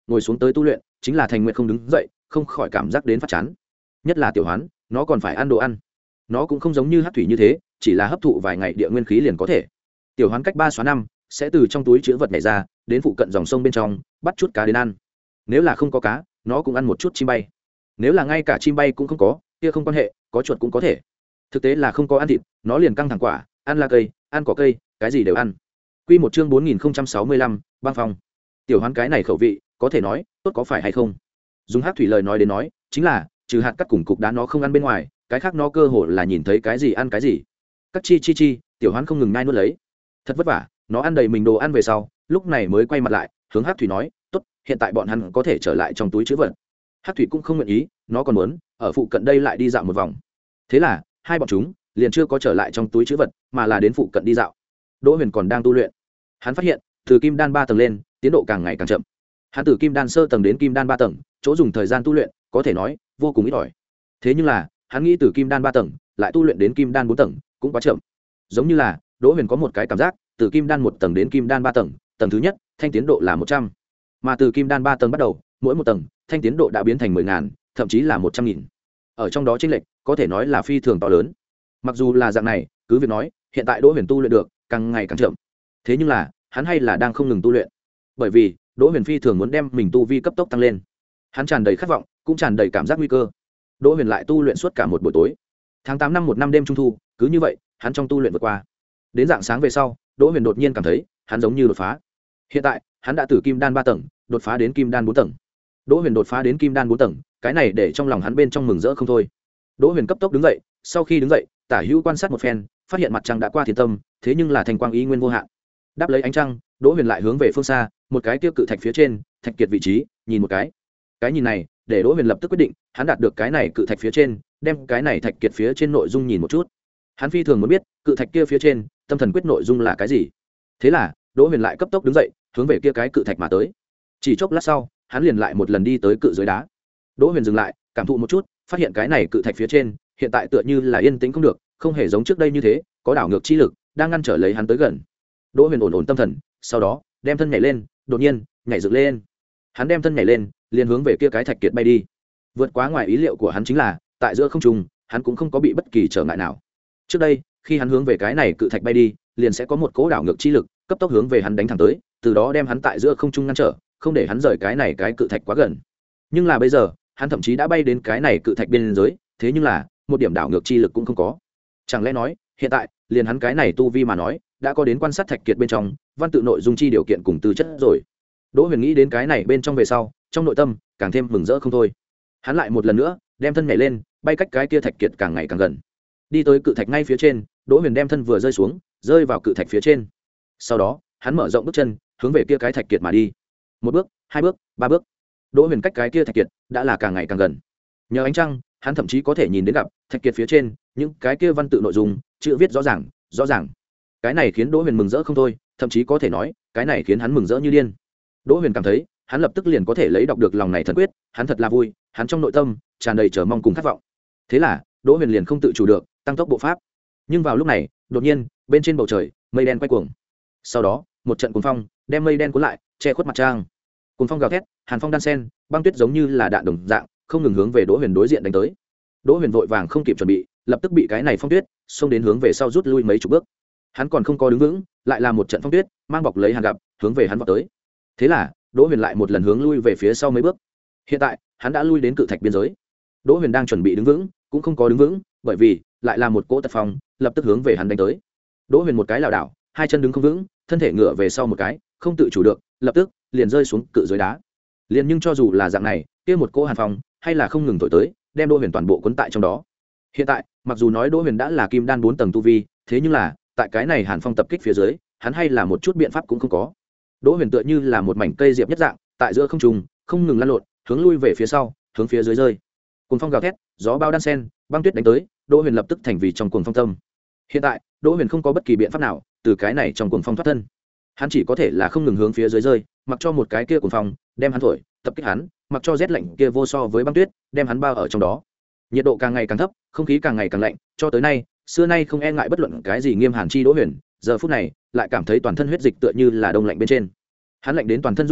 ngồi xuống tới tu luyện chính là Thành Nguyệt không đứng dậy không khỏi cảm giác đến phát chán. Nhất là Tiểu Hoán, nó còn phải ăn đồ ăn. Nó cũng không giống như Hắc Thủy như thế, chỉ là hấp thụ vài ngày địa nguyên khí liền có thể. Tiểu Hoán cách ba xóa năm sẽ từ trong túi chứa vật nhảy ra, đến phụ cận dòng sông bên trong, bắt chút cá đến ăn. Nếu là không có cá, nó cũng ăn một chút chim bay. Nếu là ngay cả chim bay cũng không có, kia không quan hệ, có chuột cũng có thể. Thực tế là không có ăn thịt, nó liền căng thẳng quả, ăn lá cây, ăn cỏ cây, cái gì đều ăn. Quy một chương bốn nghìn không trăm sáu mươi lăm, băng phong. Tiểu Hoán cái này khẩu vị, có thể nói, tốt có phải hay không? Dùng Hắc Thủy lời nói đến nói, chính là, trừ hạt cắt cùng cục đá nó không ăn bên ngoài, cái khác nó cơ hồ là nhìn thấy cái gì ăn cái gì. Cắt chi chi chi, Tiểu Hoán không ngừng nhai nuốt lấy. Thật vất vả, nó ăn đầy mình đồ ăn về sau, lúc này mới quay mặt lại, hướng Hắc Thủy nói, "Tốt, hiện tại bọn hắn có thể trở lại trong túi trữ vật." Hắc Thủy cũng không nguyện ý, nó còn muốn ở phụ cận đây lại đi dạo một vòng. Thế là, hai bọn chúng liền chưa có trở lại trong túi trữ vật, mà là đến phụ cận đi dạo. Đỗ Huyền còn đang tu luyện. Hắn phát hiện, từ kim đan ba tầng lên, tiến độ càng ngày càng chậm. Hắn từ kim đan sơ tầng đến kim đan ba tầng, chỗ dùng thời gian tu luyện, có thể nói vô cùng ít ỏi. Thế nhưng là, hắn nghĩ từ kim đan ba tầng lại tu luyện đến kim đan bốn tầng, cũng quá chậm. Giống như là, Đỗ Huyền có một cái cảm giác, từ kim đan một tầng đến kim đan ba tầng, tầng thứ nhất, thanh tiến độ là một trăm. Mà từ kim đan ba tầng bắt đầu, mỗi một tầng, thanh tiến độ đã biến thành mười ngàn, thậm chí là một trăm nghìn. Ở trong đó chênh lệch, có thể nói là phi thường to lớn. Mặc dù là dạng này, cứ việc nói, hiện tại Đỗ Huyền tu luyện được càng ngày càng chậm. Thế nhưng là, hắn hay là đang không ngừng tu luyện. Bởi vì, Đỗ Huyền phi thường muốn đem mình tu vi cấp tốc tăng lên. Hắn tràn đầy khát vọng, cũng tràn đầy cảm giác nguy cơ. Đỗ Huyền lại tu luyện suốt cả một buổi tối. Tháng tám năm một năm đêm trung thu, cứ như vậy, hắn trong tu luyện vượt qua. Đến rạng sáng về sau, Đỗ Huyền đột nhiên cảm thấy, hắn giống như đột phá. Hiện tại, hắn đã từ kim đan ba tầng, đột phá đến kim đan bốn tầng. Đỗ Huyền đột phá đến kim đan bốn tầng, cái này để trong lòng hắn bên trong mừng rỡ không thôi. Đỗ Huyền cấp tốc đứng dậy, sau khi đứng dậy, tả hữu quan sát một phen, phát hiện mặt trăng đã qua thiên tâm, thế nhưng là thành quang ý nguyên vô hạn. Đáp lấy ánh trăng, Đỗ Huyền lại hướng về phương xa, một cái tiêu cự thạch phía trên, thạch kiệt vị trí, nhìn một cái. Cái nhìn này, để Đỗ Huyền lập tức quyết định, hắn đạt được cái này cự thạch phía trên, đem cái này thạch kiệt phía trên nội dung nhìn một chút. Hắn phi thường muốn biết, cự thạch kia phía trên, tâm thần quyết nội dung là cái gì. Thế là, Đỗ Huyền lại cấp tốc đứng dậy, hướng về kia cái cự thạch mà tới. Chỉ chốc lát sau, hắn liền lại một lần đi tới cự dưới đá. Đỗ Huyền dừng lại, cảm thụ một chút, phát hiện cái này cự thạch phía trên, hiện tại tựa như là yên tĩnh không được, không hề giống trước đây như thế, có đảo ngược chi lực đang ngăn trở lấy hắn tới gần. Đỗ Huyền ổn ổn tâm thần, sau đó, đem thân nhảy lên, đột nhiên, nhảy dựng lên. Hắn đem thân nhảy lên, liền hướng về kia cái thạch kiệt bay đi. Vượt quá ngoài ý liệu của hắn chính là, tại giữa không trung, hắn cũng không có bị bất kỳ trở ngại nào. Trước đây, khi hắn hướng về cái này cự thạch bay đi, liền sẽ có một cỗ đảo ngược chi lực, cấp tốc hướng về hắn đánh thẳng tới, từ đó đem hắn tại giữa không trung ngăn trở, không để hắn rời cái này cái cự thạch quá gần. Nhưng là bây giờ, hắn thậm chí đã bay đến cái này cự thạch biên giới, thế nhưng là, một điểm đảo ngược chi lực cũng không có. Chẳng lẽ nói, hiện tại, liền hắn cái này tu vi mà nói, đã có đến quan sát thạch kiệt bên trong, văn tự nội dung chi điều kiện cùng tư chất rồi. Đỗ Huyền nghĩ đến cái này bên trong về sau, trong nội tâm càng thêm mừng rỡ không thôi. Hắn lại một lần nữa đem thân nhảy lên, bay cách cái kia thạch kiệt càng ngày càng gần. Đi tới cự thạch ngay phía trên, Đỗ Huyền đem thân vừa rơi xuống, rơi vào cự thạch phía trên. Sau đó, hắn mở rộng bước chân, hướng về kia cái thạch kiệt mà đi. Một bước, hai bước, ba bước. Đỗ Huyền cách cái kia thạch kiệt đã là càng ngày càng gần. Nhờ ánh trăng, hắn thậm chí có thể nhìn đến gặp thạch kiệt phía trên những cái kia văn tự nội dung, chữ viết rõ ràng, rõ ràng. Cái này khiến Đỗ Huyền mừng rỡ không thôi, thậm chí có thể nói, cái này khiến hắn mừng rỡ như điên. Đỗ Huyền cảm thấy, hắn lập tức liền có thể lấy đọc được lòng này thần quyết, hắn thật là vui, hắn trong nội tâm tràn đầy chờ mong cùng khát vọng. Thế là, Đỗ Huyền liền không tự chủ được, tăng tốc bộ pháp. Nhưng vào lúc này, đột nhiên, bên trên bầu trời, mây đen quay cuồng. Sau đó, một trận cuồng phong đem mây đen cuốn lại, che khuất mặt trăng. Cuồng phong gào thét, hàn phong đan sen, băng tuyết giống như là đạn đồng dạng, không ngừng hướng về Đỗ Huyền đối diện đánh tới. Đỗ Huyền vội vàng không kịp chuẩn bị, lập tức bị cái này phong tuyết xông đến hướng về sau rút lui mấy chục bước. Hắn còn không có đứng vững, lại là một trận phong tuyết mang bọc lấy hàn gặp, hướng về hắn vọt tới. Thế là, Đỗ Huyền lại một lần hướng lui về phía sau mấy bước. Hiện tại, hắn đã lui đến cự thạch biên giới. Đỗ Huyền đang chuẩn bị đứng vững, cũng không có đứng vững, bởi vì lại là một cỗ tật phong, lập tức hướng về hắn đánh tới. Đỗ Huyền một cái lảo đảo, hai chân đứng không vững, thân thể ngửa về sau một cái, không tự chủ được, lập tức liền rơi xuống cự dưới đá. Liền nhưng cho dù là dạng này, kia một cỗ hàn phong hay là không ngừng thổi tới, đem Đỗ Huyền toàn bộ cuốn tại trong đó. Hiện tại, mặc dù nói Đỗ Huyền đã là kim đan bốn tầng tu vi, thế nhưng là, tại cái này hàn phong tập kích phía dưới, hắn hay là một chút biện pháp cũng không có. Đỗ Huyền tựa như là một mảnh cây diệp nhất dạng, tại giữa không trung, không ngừng lăn lộn, hướng lui về phía sau, hướng phía dưới rơi. Cuồng phong gào thét, gió bao đan sen, băng tuyết đánh tới, Đỗ Huyền lập tức thành vì trong cuồng phong tâm. Hiện tại, Đỗ Huyền không có bất kỳ biện pháp nào từ cái này trong cuồng phong thoát thân. Hắn chỉ có thể là không ngừng hướng phía dưới rơi, mặc cho một cái kia cuồng phong đem hắn thổi, tập kích hắn, mặc cho rét lạnh kia vô so với băng tuyết, đem hắn bao ở trong đó. Nhiệt độ càng ngày càng thấp, không khí càng ngày càng lạnh, cho tới nay, xưa nay không e ngại bất luận cái gì nghiêm hàn chi Đỗ Huyền, giờ phút này lại cảm thấy toàn thân huyết dịch tựa như là đông lạnh bên trên. Hắn lạnh đến toàn thân run rẩy,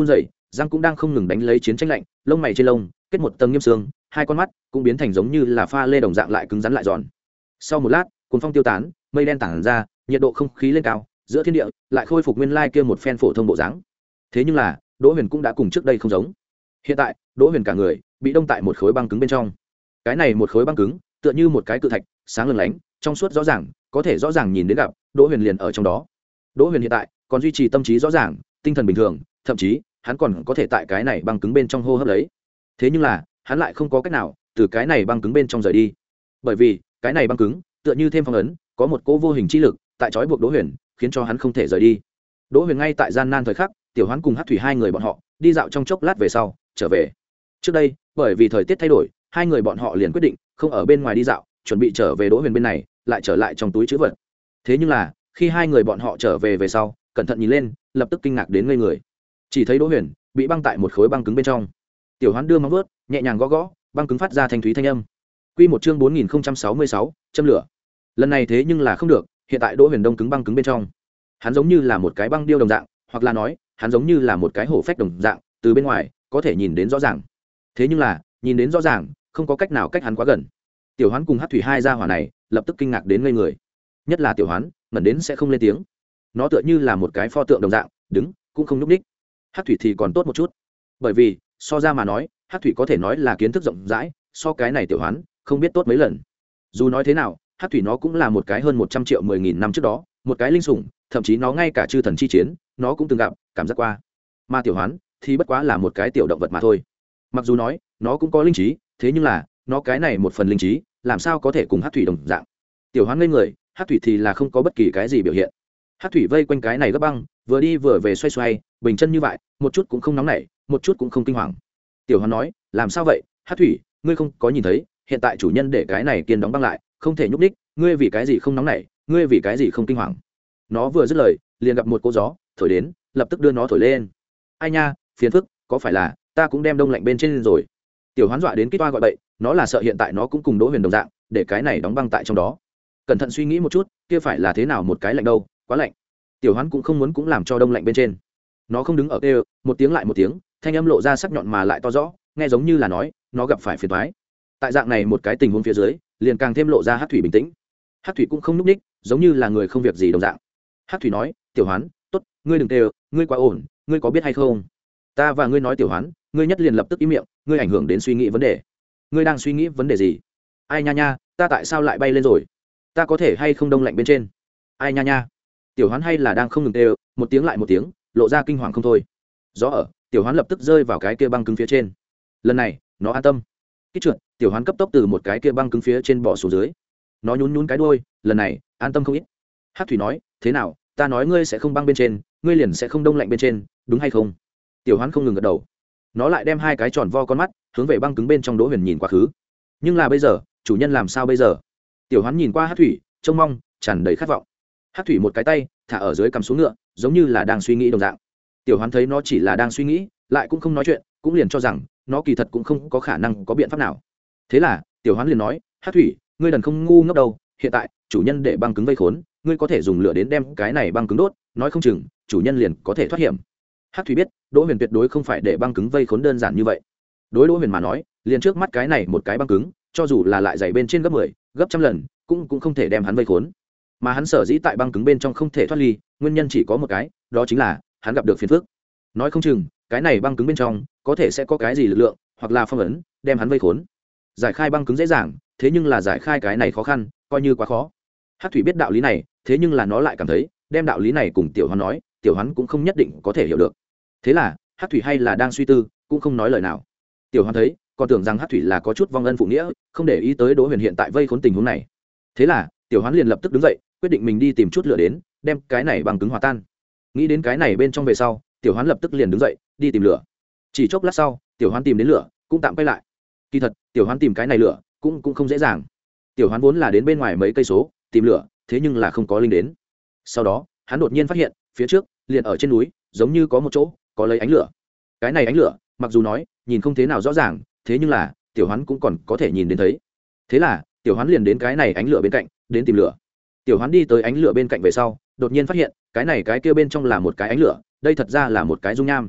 răng cũng đang không ngừng đánh lấy chiến tranh lạnh, lông mày trên lông kết một tầng nghiêm sương, hai con mắt cũng biến thành giống như là pha lê đồng dạng lại cứng rắn lại giòn. Sau một lát, cuồng phong tiêu tán, mây đen tản ra, nhiệt độ không khí lên cao, giữa thiên địa lại khôi phục nguyên lai kia một phen phổ thông bộ dáng. Thế nhưng là, Đỗ Huyền cũng đã cùng trước đây không giống. Hiện tại, Đỗ Huyền cả người bị đông tại một khối băng cứng bên trong. Cái này một khối băng cứng, tựa như một cái cự thạch, sáng lừng lánh, trong suốt rõ ràng, có thể rõ ràng nhìn đến gặp, Đỗ Huyền liền ở trong đó. Đỗ Huyền hiện tại còn duy trì tâm trí rõ ràng, tinh thần bình thường, thậm chí, hắn còn có thể tại cái này băng cứng bên trong hô hấp lấy. Thế nhưng là, hắn lại không có cách nào từ cái này băng cứng bên trong rời đi. Bởi vì, cái này băng cứng, tựa như thêm phong ấn, có một cỗ vô hình chi lực tại trói buộc Đỗ Huyền, khiến cho hắn không thể rời đi. Đỗ Huyền ngay tại gian nan thời khắc, Tiểu Hoán cùng Hắc Thủy hai người bọn họ đi dạo trong chốc lát về sau, trở về. Trước đây, bởi vì thời tiết thay đổi, hai người bọn họ liền quyết định không ở bên ngoài đi dạo, chuẩn bị trở về Đỗ Huyền bên này, lại trở lại trong túi trữ vật. Thế nhưng là, khi hai người bọn họ trở về về sau, cẩn thận nhìn lên, lập tức kinh ngạc đến ngây người. Chỉ thấy Đỗ Huyền bị băng tại một khối băng cứng bên trong. Tiểu Hoán đưa móng vuốt, nhẹ nhàng gõ gõ, băng cứng phát ra thanh thúy thanh âm. Quy một chương bốn nghìn không trăm sáu mươi sáu, châm lửa. Lần này thế nhưng là không được, hiện tại Đỗ Huyền đông cứng băng cứng bên trong. Hắn giống như là một cái băng điêu đồng dạng, hoặc là nói, hắn giống như là một cái hổ phách đồng dạng, từ bên ngoài có thể nhìn đến rõ ràng. Thế nhưng là, nhìn đến rõ ràng, không có cách nào cách hắn quá gần. Tiểu Hoán cùng Hắc Thủy hai gia hỏa này, lập tức kinh ngạc đến ngây người. Nhất là Tiểu Hoán, ngẩn đến sẽ không lên tiếng. Nó tựa như là một cái pho tượng đồng dạng, đứng cũng không nhúc nhích. Hắc Thủy thì còn tốt một chút, bởi vì so ra mà nói, Hắc Thủy có thể nói là kiến thức rộng rãi, so cái này Tiểu Hoán không biết tốt mấy lần. Dù nói thế nào, Hắc Thủy nó cũng là một cái hơn một trăm triệu mười nghìn năm trước đó, một cái linh sủng, thậm chí nó ngay cả chư thần chi chiến, nó cũng từng gặp, cảm giác qua. Mà Tiểu Hoán thì bất quá là một cái tiểu động vật mà thôi. Mặc dù nói, nó cũng có linh trí, thế nhưng là, nó cái này một phần linh trí, làm sao có thể cùng Hắc Thủy đồng dạng. Tiểu Hoán ngây người, Hắc Thủy thì là không có bất kỳ cái gì biểu hiện. Hắc Thủy vây quanh cái này gấp băng, vừa đi vừa về xoay xoay, bình chân như vậy, một chút cũng không nóng nảy, một chút cũng không kinh hoàng. Tiểu Hoán nói, làm sao vậy, Hắc Thủy, ngươi không có nhìn thấy, hiện tại chủ nhân để cái này kiên đóng băng lại, không thể nhúc đích, ngươi vì cái gì không nóng nảy, ngươi vì cái gì không kinh hoàng. Nó vừa dứt lời, liền gặp một cô gió thổi đến, lập tức đưa nó thổi lên. Ai nha, phiền phức, có phải là ta cũng đem đông lạnh bên trên rồi. Tiểu Hoán dọa đến kít toa gọi bậy, nó là sợ hiện tại nó cũng cùng Đỗ Huyền đồng dạng, để cái này đóng băng tại trong đó. Cẩn thận suy nghĩ một chút, kia phải là thế nào một cái lạnh đâu, quá lạnh. Tiểu Hoán cũng không muốn cũng làm cho đông lạnh bên trên. Nó không đứng ở kêu, một tiếng lại một tiếng, thanh âm lộ ra sắc nhọn mà lại to rõ, nghe giống như là nói, nó gặp phải phiền toái. Tại dạng này một cái tình huống phía dưới, liền càng thêm lộ ra Hắc Thủy bình tĩnh. Hắc Thủy cũng không nhúc nhích, giống như là người không việc gì đồng dạng. Hắc Thủy nói, Tiểu Hoán, tốt, ngươi đừng kêu, ngươi quá ổn, ngươi có biết hay không? Ta và ngươi nói Tiểu Hoán, ngươi nhất liền lập tức im miệng, ngươi ảnh hưởng đến suy nghĩ vấn đề. Ngươi đang suy nghĩ vấn đề gì? Ai nha nha, ta tại sao lại bay lên rồi? Ta có thể hay không đông lạnh bên trên? Ai nha nha. Tiểu Hoán hay là đang không ngừng kêu, một tiếng lại một tiếng, lộ ra kinh hoàng không thôi. Gió ở, Tiểu Hoán lập tức rơi vào cái kia băng cứng phía trên. Lần này, nó an tâm. Kích trượt, Tiểu Hoán cấp tốc từ một cái kia băng cứng phía trên bỏ xuống dưới. Nó nhún nhún cái đuôi, lần này, an tâm không ít. Hắc Thủy nói, thế nào, ta nói ngươi sẽ không băng bên trên, ngươi liền sẽ không đông lạnh bên trên, đúng hay không? Tiểu Hoán không ngừng gật đầu. Nó lại đem hai cái tròn vo con mắt hướng về băng cứng bên trong Đỗ Huyền nhìn quá khứ. Nhưng là bây giờ, chủ nhân làm sao bây giờ? Tiểu Hoán nhìn qua Hắc Thủy, trông mong, tràn đầy khát vọng. Hắc Thủy một cái tay thả ở dưới cằm xuống ngựa, giống như là đang suy nghĩ đồng dạng. Tiểu Hoán thấy nó chỉ là đang suy nghĩ, lại cũng không nói chuyện, cũng liền cho rằng nó kỳ thật cũng không có khả năng có biện pháp nào. Thế là Tiểu Hoán liền nói, Hắc Thủy, ngươi đần không ngu ngốc đâu, hiện tại chủ nhân để băng cứng vây khốn, ngươi có thể dùng lửa đến đem cái này băng cứng đốt, nói không chừng chủ nhân liền có thể thoát hiểm. Hắc Thủy biết, Đỗ Huyền tuyệt đối không phải để băng cứng vây khốn đơn giản như vậy. Đối Đỗ Huyền mà nói, liền trước mắt cái này một cái băng cứng, cho dù là lại dày bên trên gấp mười, gấp trăm lần, cũng cũng không thể đem hắn vây khốn. Mà hắn sở dĩ tại băng cứng bên trong không thể thoát ly, nguyên nhân chỉ có một cái, đó chính là hắn gặp được phiền phức. Nói không chừng, cái này băng cứng bên trong có thể sẽ có cái gì lực lượng, hoặc là phong ấn, đem hắn vây khốn. Giải khai băng cứng dễ dàng, thế nhưng là giải khai cái này khó khăn, coi như quá khó. Hắc Thủy biết đạo lý này, thế nhưng là nó lại cảm thấy, đem đạo lý này cùng Tiểu Hoán nói, Tiểu Hoán cũng không nhất định có thể hiểu được. Thế là, Hắc Thủy hay là đang suy tư, cũng không nói lời nào. Tiểu Hoán thấy, còn tưởng rằng Hắc Thủy là có chút vong ân phụ nghĩa, không để ý tới Đỗ Huyền hiện tại vây khốn tình huống này. Thế là, Tiểu Hoán liền lập tức đứng dậy, quyết định mình đi tìm chút lửa đến, đem cái này băng cứng hòa tan. Nghĩ đến cái này bên trong về sau, Tiểu Hoán lập tức liền đứng dậy, đi tìm lửa. Chỉ chốc lát sau, Tiểu Hoán tìm đến lửa, cũng tạm quay lại. Kỳ thật, Tiểu Hoán tìm cái này lửa, cũng cũng không dễ dàng. Tiểu Hoán vốn là đến bên ngoài mấy cây số, tìm lửa, thế nhưng là không có linh đến. Sau đó, hắn đột nhiên phát hiện, phía trước, liền ở trên núi, giống như có một chỗ, có lấy ánh lửa. Cái này ánh lửa, mặc dù nói, nhìn không thế nào rõ ràng, thế nhưng là, Tiểu Hoán cũng còn có thể nhìn đến thấy. Thế là, Tiểu Hoán liền đến cái này ánh lửa bên cạnh, đến tìm lửa. Tiểu Hoán đi tới ánh lửa bên cạnh về sau, đột nhiên phát hiện, cái này cái kia bên trong là một cái ánh lửa, đây thật ra là một cái dung nham.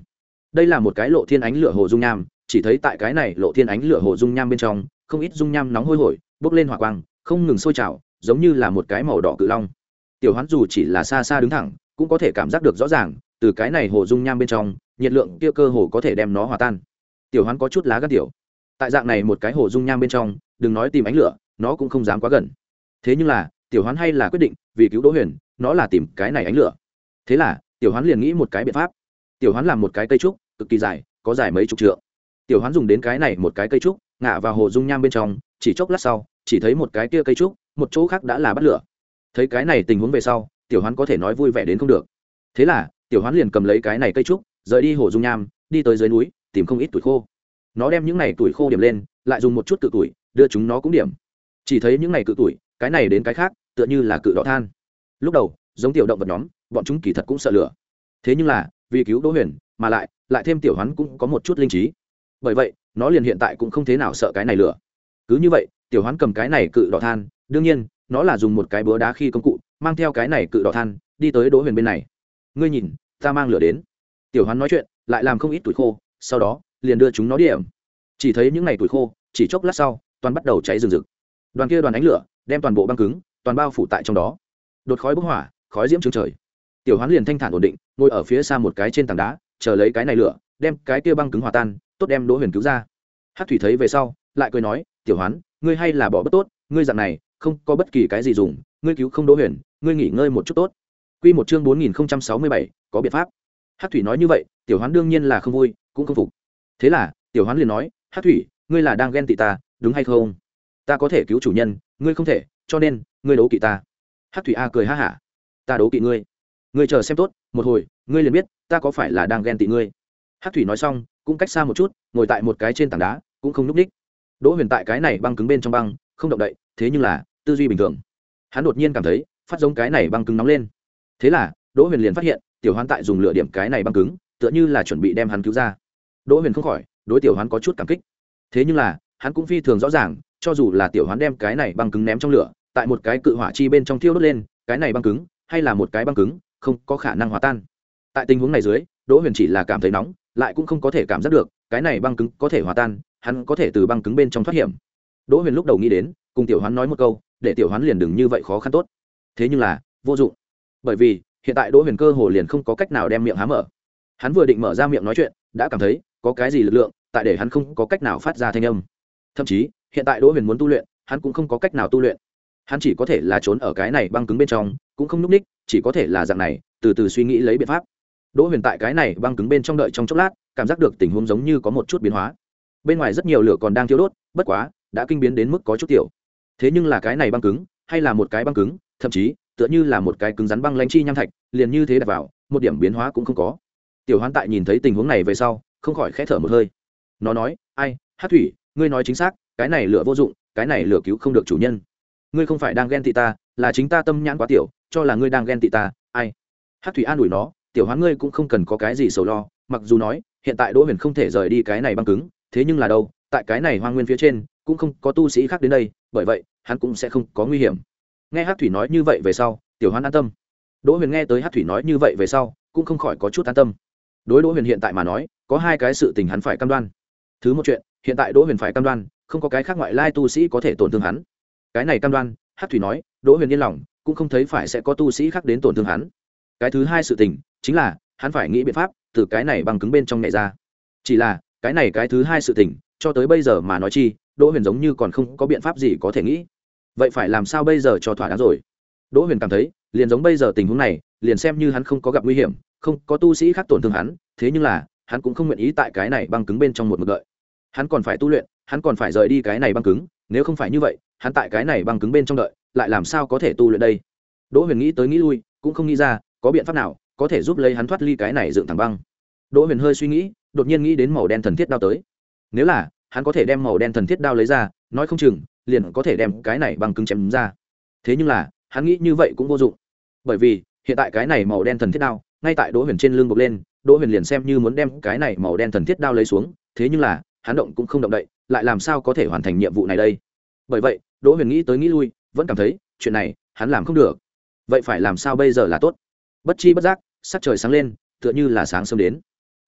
đây là một cái lộ thiên ánh lửa hồ dung nham, chỉ thấy tại cái này lộ thiên ánh lửa hồ dung nham bên trong không ít dung nham nóng hôi hổi bốc lên hỏa quang không ngừng sôi trào, giống như là một cái màu đỏ cự long. Tiểu Hoán dù chỉ là xa xa đứng thẳng cũng có thể cảm giác được rõ ràng, từ cái này hồ dung nham bên trong nhiệt lượng kia cơ hồ có thể đem nó hòa tan. Tiểu Hoán có chút lá gan tiểu, tại dạng này một cái hồ dung nham bên trong đừng nói tìm ánh lửa, nó cũng không dám quá gần. Thế nhưng là Tiểu Hoán hay là quyết định vì cứu Đỗ Huyền, nó là tìm cái này ánh lửa. Thế là Tiểu Hoán liền nghĩ một cái biện pháp. Tiểu Hoán làm một cái cây trúc cực kỳ dài, có dài mấy chục trượng. Tiểu Hoán dùng đến cái này một cái cây trúc ngã vào hồ dung nham bên trong, chỉ chốc lát sau chỉ thấy một cái kia cây trúc một chỗ khác đã là bắt lửa. Thấy cái này tình huống về sau, Tiểu Hoán có thể nói vui vẻ đến không được. Thế là Tiểu Hoán liền cầm lấy cái này cây trúc rời đi hồ dung nham, đi tới dưới núi tìm không ít tuổi khô. Nó đem những này tuổi khô điểm lên, lại dùng một chút cự tuổi đưa chúng nó cũng điểm. Chỉ thấy những này cự tuổi cái này đến cái khác tựa như là cự đỏ than. Lúc đầu giống tiểu động vật nhóm bọn chúng kỳ thật cũng sợ lửa, thế nhưng là vì cứu Đỗ Huyền mà lại lại thêm Tiểu Hoán cũng có một chút linh trí, bởi vậy nó liền hiện tại cũng không thế nào sợ cái này lửa. Cứ như vậy Tiểu Hoán cầm cái này cự đỏ than, đương nhiên nó là dùng một cái búa đá khi công cụ, mang theo cái này cự đỏ than đi tới Đỗ Huyền bên này. Ngươi nhìn ta mang lửa đến. Tiểu Hoán nói chuyện lại làm không ít tuổi khô, sau đó liền đưa chúng nó điểm. Chỉ thấy những này tuổi khô chỉ chốc lát sau toàn bắt đầu cháy rừng rực. Đoàn kia đoàn ánh lửa đem toàn bộ băng cứng toàn bao phủ tại trong đó, đột khói bốc hỏa, khói diễm trướng trời. Tiểu Hoán liền thanh thản ổn định ngồi ở phía xa một cái trên tảng đá, chờ lấy cái này lửa đem cái kia băng cứng hòa tan, tốt đem Đỗ Huyền cứu ra. Hắc Thủy thấy về sau lại cười nói, Tiểu Hoán ngươi hay là bỏ bất tốt, ngươi dạng này không có bất kỳ cái gì dùng, ngươi cứu không Đỗ Huyền, ngươi nghỉ ngơi một chút tốt. Quy một chương bốn nghìn sáu mươi bảy, có biện pháp. Hắc Thủy nói như vậy, Tiểu Hoán đương nhiên là không vui, cũng không phục. Thế là Tiểu Hoán liền nói, Hắc Thủy ngươi là đang ghen tị ta đúng hay không? Ta có thể cứu chủ nhân, ngươi không thể, cho nên ngươi đấu kỵ ta. Hắc Thủy a cười ha hả, ta đấu kỵ ngươi? Ngươi chờ xem tốt, một hồi ngươi liền biết ta có phải là đang ghen tị ngươi. Hắc Thủy nói xong cũng cách xa một chút, ngồi tại một cái trên tảng đá cũng không nhúc ních. Đỗ Huyền tại cái này băng cứng bên trong băng không động đậy, thế nhưng là tư duy bình thường. Hắn đột nhiên cảm thấy phát giống cái này băng cứng nóng lên. Thế là Đỗ Huyền liền phát hiện Tiểu Hoán tại dùng lửa điểm cái này băng cứng, tựa như là chuẩn bị đem hắn cứu ra. Đỗ Huyền không khỏi đối Tiểu Hoán có chút cảm kích. Thế nhưng là hắn cũng phi thường rõ ràng, cho dù là Tiểu Hoán đem cái này băng cứng ném trong lửa, tại một cái cự hỏa chi bên trong thiêu đốt lên, cái này băng cứng hay là một cái băng cứng không có khả năng hòa tan. Tại tình huống này dưới, Đỗ Huyền chỉ là cảm thấy nóng, lại cũng không có thể cảm giác được cái này băng cứng có thể hòa tan, hắn có thể từ băng cứng bên trong thoát hiểm. Đỗ Huyền lúc đầu nghĩ đến cùng Tiểu Hoán nói một câu, để Tiểu Hoán liền đừng như vậy khó khăn tốt. Thế nhưng là vô dụng, bởi vì hiện tại Đỗ Huyền cơ hồ liền không có cách nào đem miệng há mở. Hắn vừa định mở ra miệng nói chuyện, đã cảm thấy có cái gì lực lượng tại để hắn không có cách nào phát ra thanh âm. Thậm chí hiện tại Đỗ Huyền muốn tu luyện, hắn cũng không có cách nào tu luyện. Hắn chỉ có thể là trốn ở cái này băng cứng bên trong, cũng không núp ních, chỉ có thể là dạng này từ từ suy nghĩ lấy biện pháp. Đỗ Huyền tại cái này băng cứng bên trong đợi trong chốc lát, cảm giác được tình huống giống như có một chút biến hóa. Bên ngoài rất nhiều lửa còn đang thiêu đốt, bất quá đã kinh biến đến mức có chút tiểu. Thế nhưng là cái này băng cứng hay là một cái băng cứng, thậm chí tựa như là một cái cứng rắn băng lãnh chi nham thạch, liền như thế đặt vào, một điểm biến hóa cũng không có. Tiểu Hoán tại nhìn thấy tình huống này về sau, không khỏi khẽ thở một hơi. Nó nói, ai, Hắc Thủy ngươi nói chính xác, cái này lửa vô dụng, cái này lửa cứu không được chủ nhân. Ngươi không phải đang ghen tị ta, là chính ta tâm nhãn quá tiểu, cho là ngươi đang ghen tị ta. Ai? Hắc Thủy an ủi nó, Tiểu Hoán ngươi cũng không cần có cái gì sầu lo, mặc dù nói hiện tại Đỗ Huyền không thể rời đi cái này băng cứng, thế nhưng là đâu, tại cái này hoang nguyên phía trên cũng không có tu sĩ khác đến đây, bởi vậy hắn cũng sẽ không có nguy hiểm. Nghe Hắc Thủy nói như vậy về sau, Tiểu Hoán an tâm. Đỗ Huyền nghe tới Hắc Thủy nói như vậy về sau, cũng không khỏi có chút an tâm. Đối Đỗ Huyền hiện tại mà nói, có hai cái sự tình hắn phải cam đoan. Thứ một chuyện, hiện tại Đỗ Huyền phải cam đoan, không có cái khác ngoại lai tu sĩ có thể tổn thương hắn. Cái này cam đoan, Hắc Thủy nói, Đỗ Huyền yên lòng, cũng không thấy phải sẽ có tu sĩ khác đến tổn thương hắn. Cái thứ hai sự tình, chính là hắn phải nghĩ biện pháp từ cái này băng cứng bên trong nhảy ra. Chỉ là cái này cái thứ hai sự tình, cho tới bây giờ mà nói chi, Đỗ Huyền giống như còn không có biện pháp gì có thể nghĩ. Vậy phải làm sao bây giờ cho thỏa đáng rồi? Đỗ Huyền cảm thấy, liền giống bây giờ tình huống này, liền xem như hắn không có gặp nguy hiểm, không có tu sĩ khác tổn thương hắn, thế nhưng là hắn cũng không nguyện ý tại cái này băng cứng bên trong một mực đợi. Hắn còn phải tu luyện, hắn còn phải rời đi cái này băng cứng, nếu không phải như vậy, hắn tại cái này băng cứng bên trong đợi, lại làm sao có thể tu luyện đây? Đỗ Huyền nghĩ tới nghĩ lui, cũng không nghĩ ra có biện pháp nào có thể giúp lấy hắn thoát ly cái này dựng thẳng băng. Đỗ Huyền hơi suy nghĩ, đột nhiên nghĩ đến màu đen thần thiết đao tới. Nếu là hắn có thể đem màu đen thần thiết đao lấy ra, nói không chừng liền có thể đem cái này băng cứng chém ra. Thế nhưng là hắn nghĩ như vậy cũng vô dụng, bởi vì hiện tại cái này màu đen thần thiết đao ngay tại Đỗ Huyền trên lưng buộc lên. Đỗ Huyền liền xem như muốn đem cái này màu đen thần thiết đao lấy xuống, thế nhưng là hắn động cũng không động đậy, lại làm sao có thể hoàn thành nhiệm vụ này đây? Bởi vậy Đỗ Huyền nghĩ tới nghĩ lui, vẫn cảm thấy chuyện này hắn làm không được. Vậy phải làm sao bây giờ là tốt? Bất chi bất giác sắc trời sáng lên, tựa như là sáng sớm đến.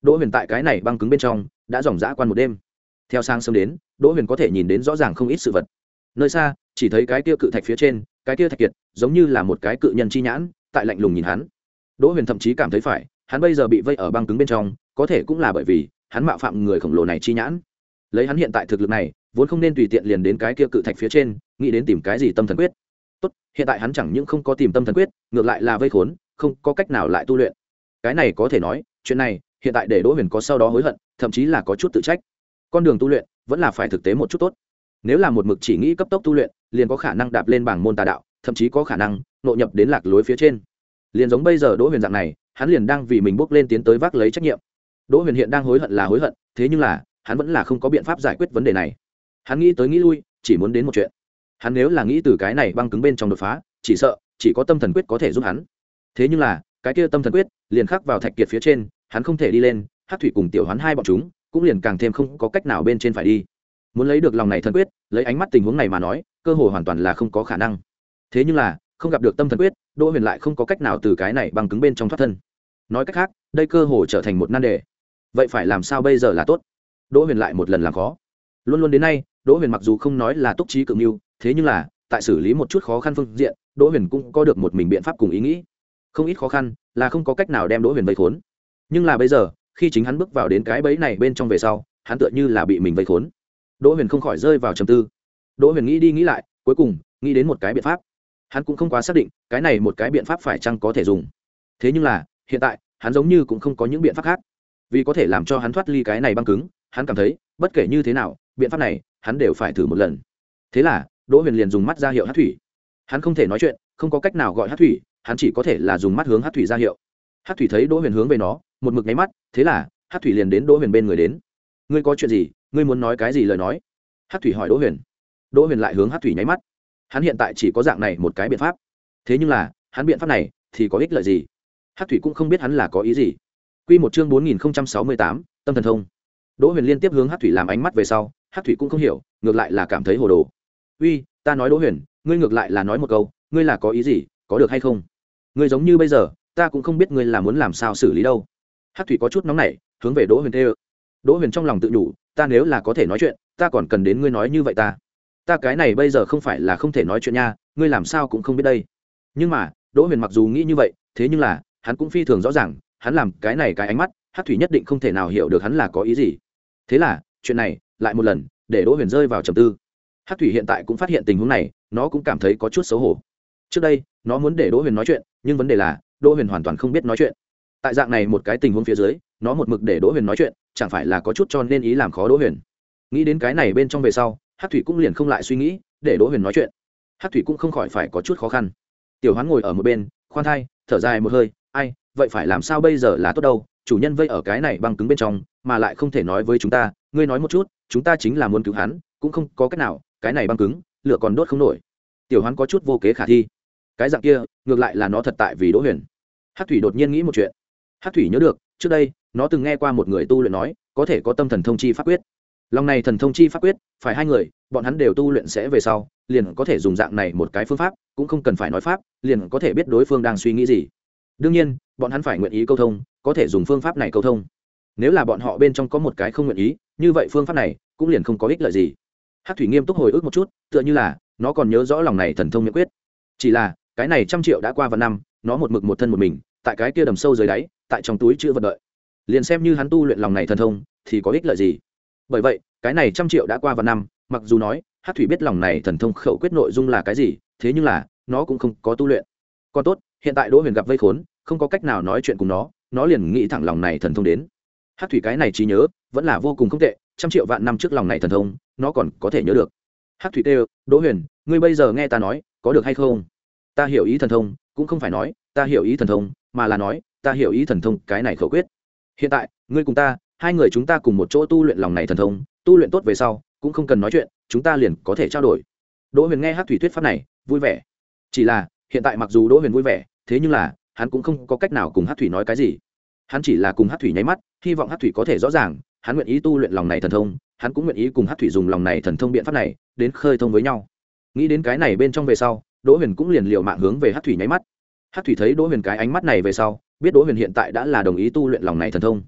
Đỗ Huyền tại cái này băng cứng bên trong đã dòng dã quan một đêm. Theo sáng sớm đến, Đỗ Huyền có thể nhìn đến rõ ràng không ít sự vật. Nơi xa, chỉ thấy cái kia cự thạch phía trên, cái kia thạch kiệt, giống như là một cái cự nhân chi nhãn, tại lạnh lùng nhìn hắn. Đỗ Huyền thậm chí cảm thấy phải, hắn bây giờ bị vây ở băng cứng bên trong, có thể cũng là bởi vì hắn mạo phạm người khổng lồ này chi nhãn. Lấy hắn hiện tại thực lực này, vốn không nên tùy tiện liền đến cái kia cự thạch phía trên, nghĩ đến tìm cái gì tâm thần quyết. Tốt, hiện tại hắn chẳng những không có tìm tâm thần quyết, ngược lại là vây khốn, không có cách nào lại tu luyện. Cái này có thể nói, chuyện này hiện tại để Đỗ Huyền có sau đó hối hận, thậm chí là có chút tự trách. Con đường tu luyện vẫn là phải thực tế một chút tốt. Nếu là một mực chỉ nghĩ cấp tốc tu luyện, liền có khả năng đạp lên bảng môn tà đạo, thậm chí có khả năng nội nhập đến lạc lối phía trên. Liền giống bây giờ Đỗ Huyền dạng này, hắn liền đang vì mình bước lên tiến tới vác lấy trách nhiệm. Đỗ Huyền hiện đang hối hận là hối hận, thế nhưng là hắn vẫn là không có biện pháp giải quyết vấn đề này. Hắn nghĩ tới nghĩ lui, chỉ muốn đến một chuyện. Hắn nếu là nghĩ từ cái này băng cứng bên trong đột phá, chỉ sợ chỉ có tâm thần quyết có thể giúp hắn. Thế nhưng là, cái kia tâm thần quyết liền khắc vào thạch kiệt phía trên, hắn không thể đi lên, Hắc Thủy cùng Tiểu Hoán hai bọn chúng cũng liền càng thêm không có cách nào bên trên phải đi. Muốn lấy được lòng này thần quyết, lấy ánh mắt tình huống này mà nói, cơ hội hoàn toàn là không có khả năng. Thế nhưng là, không gặp được tâm thần quyết, Đỗ Huyền lại không có cách nào từ cái này băng cứng bên trong thoát thân. Nói cách khác, đây cơ hội trở thành một nan đề. Vậy phải làm sao bây giờ là tốt? Đỗ Huyền lại một lần làm khó. Luôn luôn đến nay, Đỗ Huyền mặc dù không nói là túc trí cường mưu, thế nhưng là tại xử lý một chút khó khăn phương diện, Đỗ Huyền cũng có được một mình biện pháp cùng ý nghĩ. Không ít khó khăn là không có cách nào đem Đỗ Huyền vây khốn. Nhưng là bây giờ, khi chính hắn bước vào đến cái bẫy này bên trong về sau, hắn tựa như là bị mình vây khốn. Đỗ Huyền không khỏi rơi vào trầm tư. Đỗ Huyền nghĩ đi nghĩ lại, cuối cùng nghĩ đến một cái biện pháp. Hắn cũng không quá xác định, cái này một cái biện pháp phải chăng có thể dùng. Thế nhưng là, hiện tại, hắn giống như cũng không có những biện pháp khác. Vì có thể làm cho hắn thoát ly cái này băng cứng, hắn cảm thấy, bất kể như thế nào, biện pháp này, hắn đều phải thử một lần. Thế là, Đỗ Huyền liền dùng mắt ra hiệu Hắc Thủy. Hắn không thể nói chuyện, không có cách nào gọi Hắc Thủy, hắn chỉ có thể là dùng mắt hướng Hắc Thủy ra hiệu. Hắc Thủy thấy Đỗ Huyền hướng về nó, một mực nháy mắt, thế là, Hắc Thủy liền đến Đỗ Huyền bên người đến. Ngươi có chuyện gì? Ngươi muốn nói cái gì lời nói? Hắc Thủy hỏi Đỗ Huyền. Đỗ Huyền lại hướng Hắc Thủy nháy mắt. Hắn hiện tại chỉ có dạng này một cái biện pháp. Thế nhưng là, hắn biện pháp này thì có ích lợi gì? Hắc Thủy cũng không biết hắn là có ý gì. Quy một chương bốn nghìn không trăm sáu mươi tám, Tâm thần thông. Đỗ Huyền liên tiếp hướng Hắc Thủy làm ánh mắt về sau, Hắc Thủy cũng không hiểu, ngược lại là cảm thấy hồ đồ. "Uy, ta nói Đỗ Huyền, ngươi ngược lại là nói một câu, ngươi là có ý gì, có được hay không? Ngươi giống như bây giờ, ta cũng không biết ngươi là muốn làm sao xử lý đâu." Hắc Thủy có chút nóng nảy, hướng về Đỗ Huyền kêu. Đỗ Huyền trong lòng tự nhủ, ta nếu là có thể nói chuyện, ta còn cần đến ngươi nói như vậy ta? Ta cái này bây giờ không phải là không thể nói chuyện nha, ngươi làm sao cũng không biết đây. Nhưng mà, Đỗ Huyền mặc dù nghĩ như vậy, thế nhưng là, hắn cũng phi thường rõ ràng, hắn làm cái này cái ánh mắt, Hắc Thủy nhất định không thể nào hiểu được hắn là có ý gì. Thế là, chuyện này, lại một lần, để Đỗ Huyền rơi vào trầm tư. Hắc Thủy hiện tại cũng phát hiện tình huống này, nó cũng cảm thấy có chút xấu hổ. Trước đây, nó muốn để Đỗ Huyền nói chuyện, nhưng vấn đề là, Đỗ Huyền hoàn toàn không biết nói chuyện. Tại dạng này một cái tình huống phía dưới, nó một mực để Đỗ Huyền nói chuyện, chẳng phải là có chút cho nên ý làm khó Đỗ Huyền. Nghĩ đến cái này bên trong về sau, Hắc Thủy cũng liền không lại suy nghĩ, để Đỗ Huyền nói chuyện. Hắc Thủy cũng không khỏi phải có chút khó khăn. Tiểu Hoán ngồi ở một bên, khoan thai, thở dài một hơi, ai, vậy phải làm sao bây giờ là tốt đâu? Chủ nhân vây ở cái này băng cứng bên trong, mà lại không thể nói với chúng ta, ngươi nói một chút, chúng ta chính là muốn cứu hắn, cũng không có cách nào, cái này băng cứng, lửa còn đốt không nổi. Tiểu Hoán có chút vô kế khả thi. Cái dạng kia, ngược lại là nó thật tại vì Đỗ Huyền. Hắc Thủy đột nhiên nghĩ một chuyện. Hắc Thủy nhớ được, trước đây, nó từng nghe qua một người tu luyện nói, có thể có tâm thần thông chi pháp quyết. Lòng này thần thông chi pháp quyết, phải hai người, bọn hắn đều tu luyện sẽ về sau, liền có thể dùng dạng này một cái phương pháp, cũng không cần phải nói pháp, liền có thể biết đối phương đang suy nghĩ gì. Đương nhiên, bọn hắn phải nguyện ý câu thông, có thể dùng phương pháp này câu thông. Nếu là bọn họ bên trong có một cái không nguyện ý, như vậy phương pháp này cũng liền không có ích lợi gì. Hắc Thủy nghiêm túc hồi ức một chút, tựa như là nó còn nhớ rõ lòng này thần thông miễn quyết. Chỉ là, cái này trăm triệu đã qua vạn năm, nó một mực một thân một mình, tại cái kia đầm sâu dưới đáy, tại trong túi chứa vật đợi. Liền xem như hắn tu luyện lòng này thần thông, thì có ích lợi gì? Bởi vậy, cái này trăm triệu đã qua vạn năm, mặc dù nói, Hắc Thủy biết lòng này thần thông khẩu quyết nội dung là cái gì, thế nhưng là, nó cũng không có tu luyện. Còn tốt, hiện tại Đỗ Huyền gặp vây khốn, không có cách nào nói chuyện cùng nó, nó liền nghĩ thẳng lòng này thần thông đến. Hắc Thủy cái này trí nhớ, vẫn là vô cùng không tệ, trăm triệu vạn năm trước lòng này thần thông, nó còn có thể nhớ được. Hắc Thủy kêu, Đỗ Huyền, ngươi bây giờ nghe ta nói, có được hay không? Ta hiểu ý thần thông, cũng không phải nói, ta hiểu ý thần thông, mà là nói, ta hiểu ý thần thông, cái này khẩu quyết. Hiện tại, ngươi cùng ta, hai người chúng ta cùng một chỗ tu luyện lòng này thần thông, tu luyện tốt về sau, cũng không cần nói chuyện, chúng ta liền có thể trao đổi. Đỗ Huyền nghe Hắc Thủy thuyết pháp này, vui vẻ. Chỉ là, hiện tại mặc dù Đỗ Huyền vui vẻ, thế nhưng là, hắn cũng không có cách nào cùng Hắc Thủy nói cái gì. Hắn chỉ là cùng Hắc Thủy nháy mắt, hy vọng Hắc Thủy có thể rõ ràng, hắn nguyện ý tu luyện lòng này thần thông, hắn cũng nguyện ý cùng Hắc Thủy dùng lòng này thần thông biện pháp này, đến khơi thông với nhau. Nghĩ đến cái này bên trong về sau, Đỗ Huyền cũng liền liều mạng hướng về Hắc Thủy nháy mắt. Hắc Thủy thấy Đỗ Huyền cái ánh mắt này về sau, biết Đỗ Huyền hiện tại đã là đồng ý tu luyện lòng này thần thông.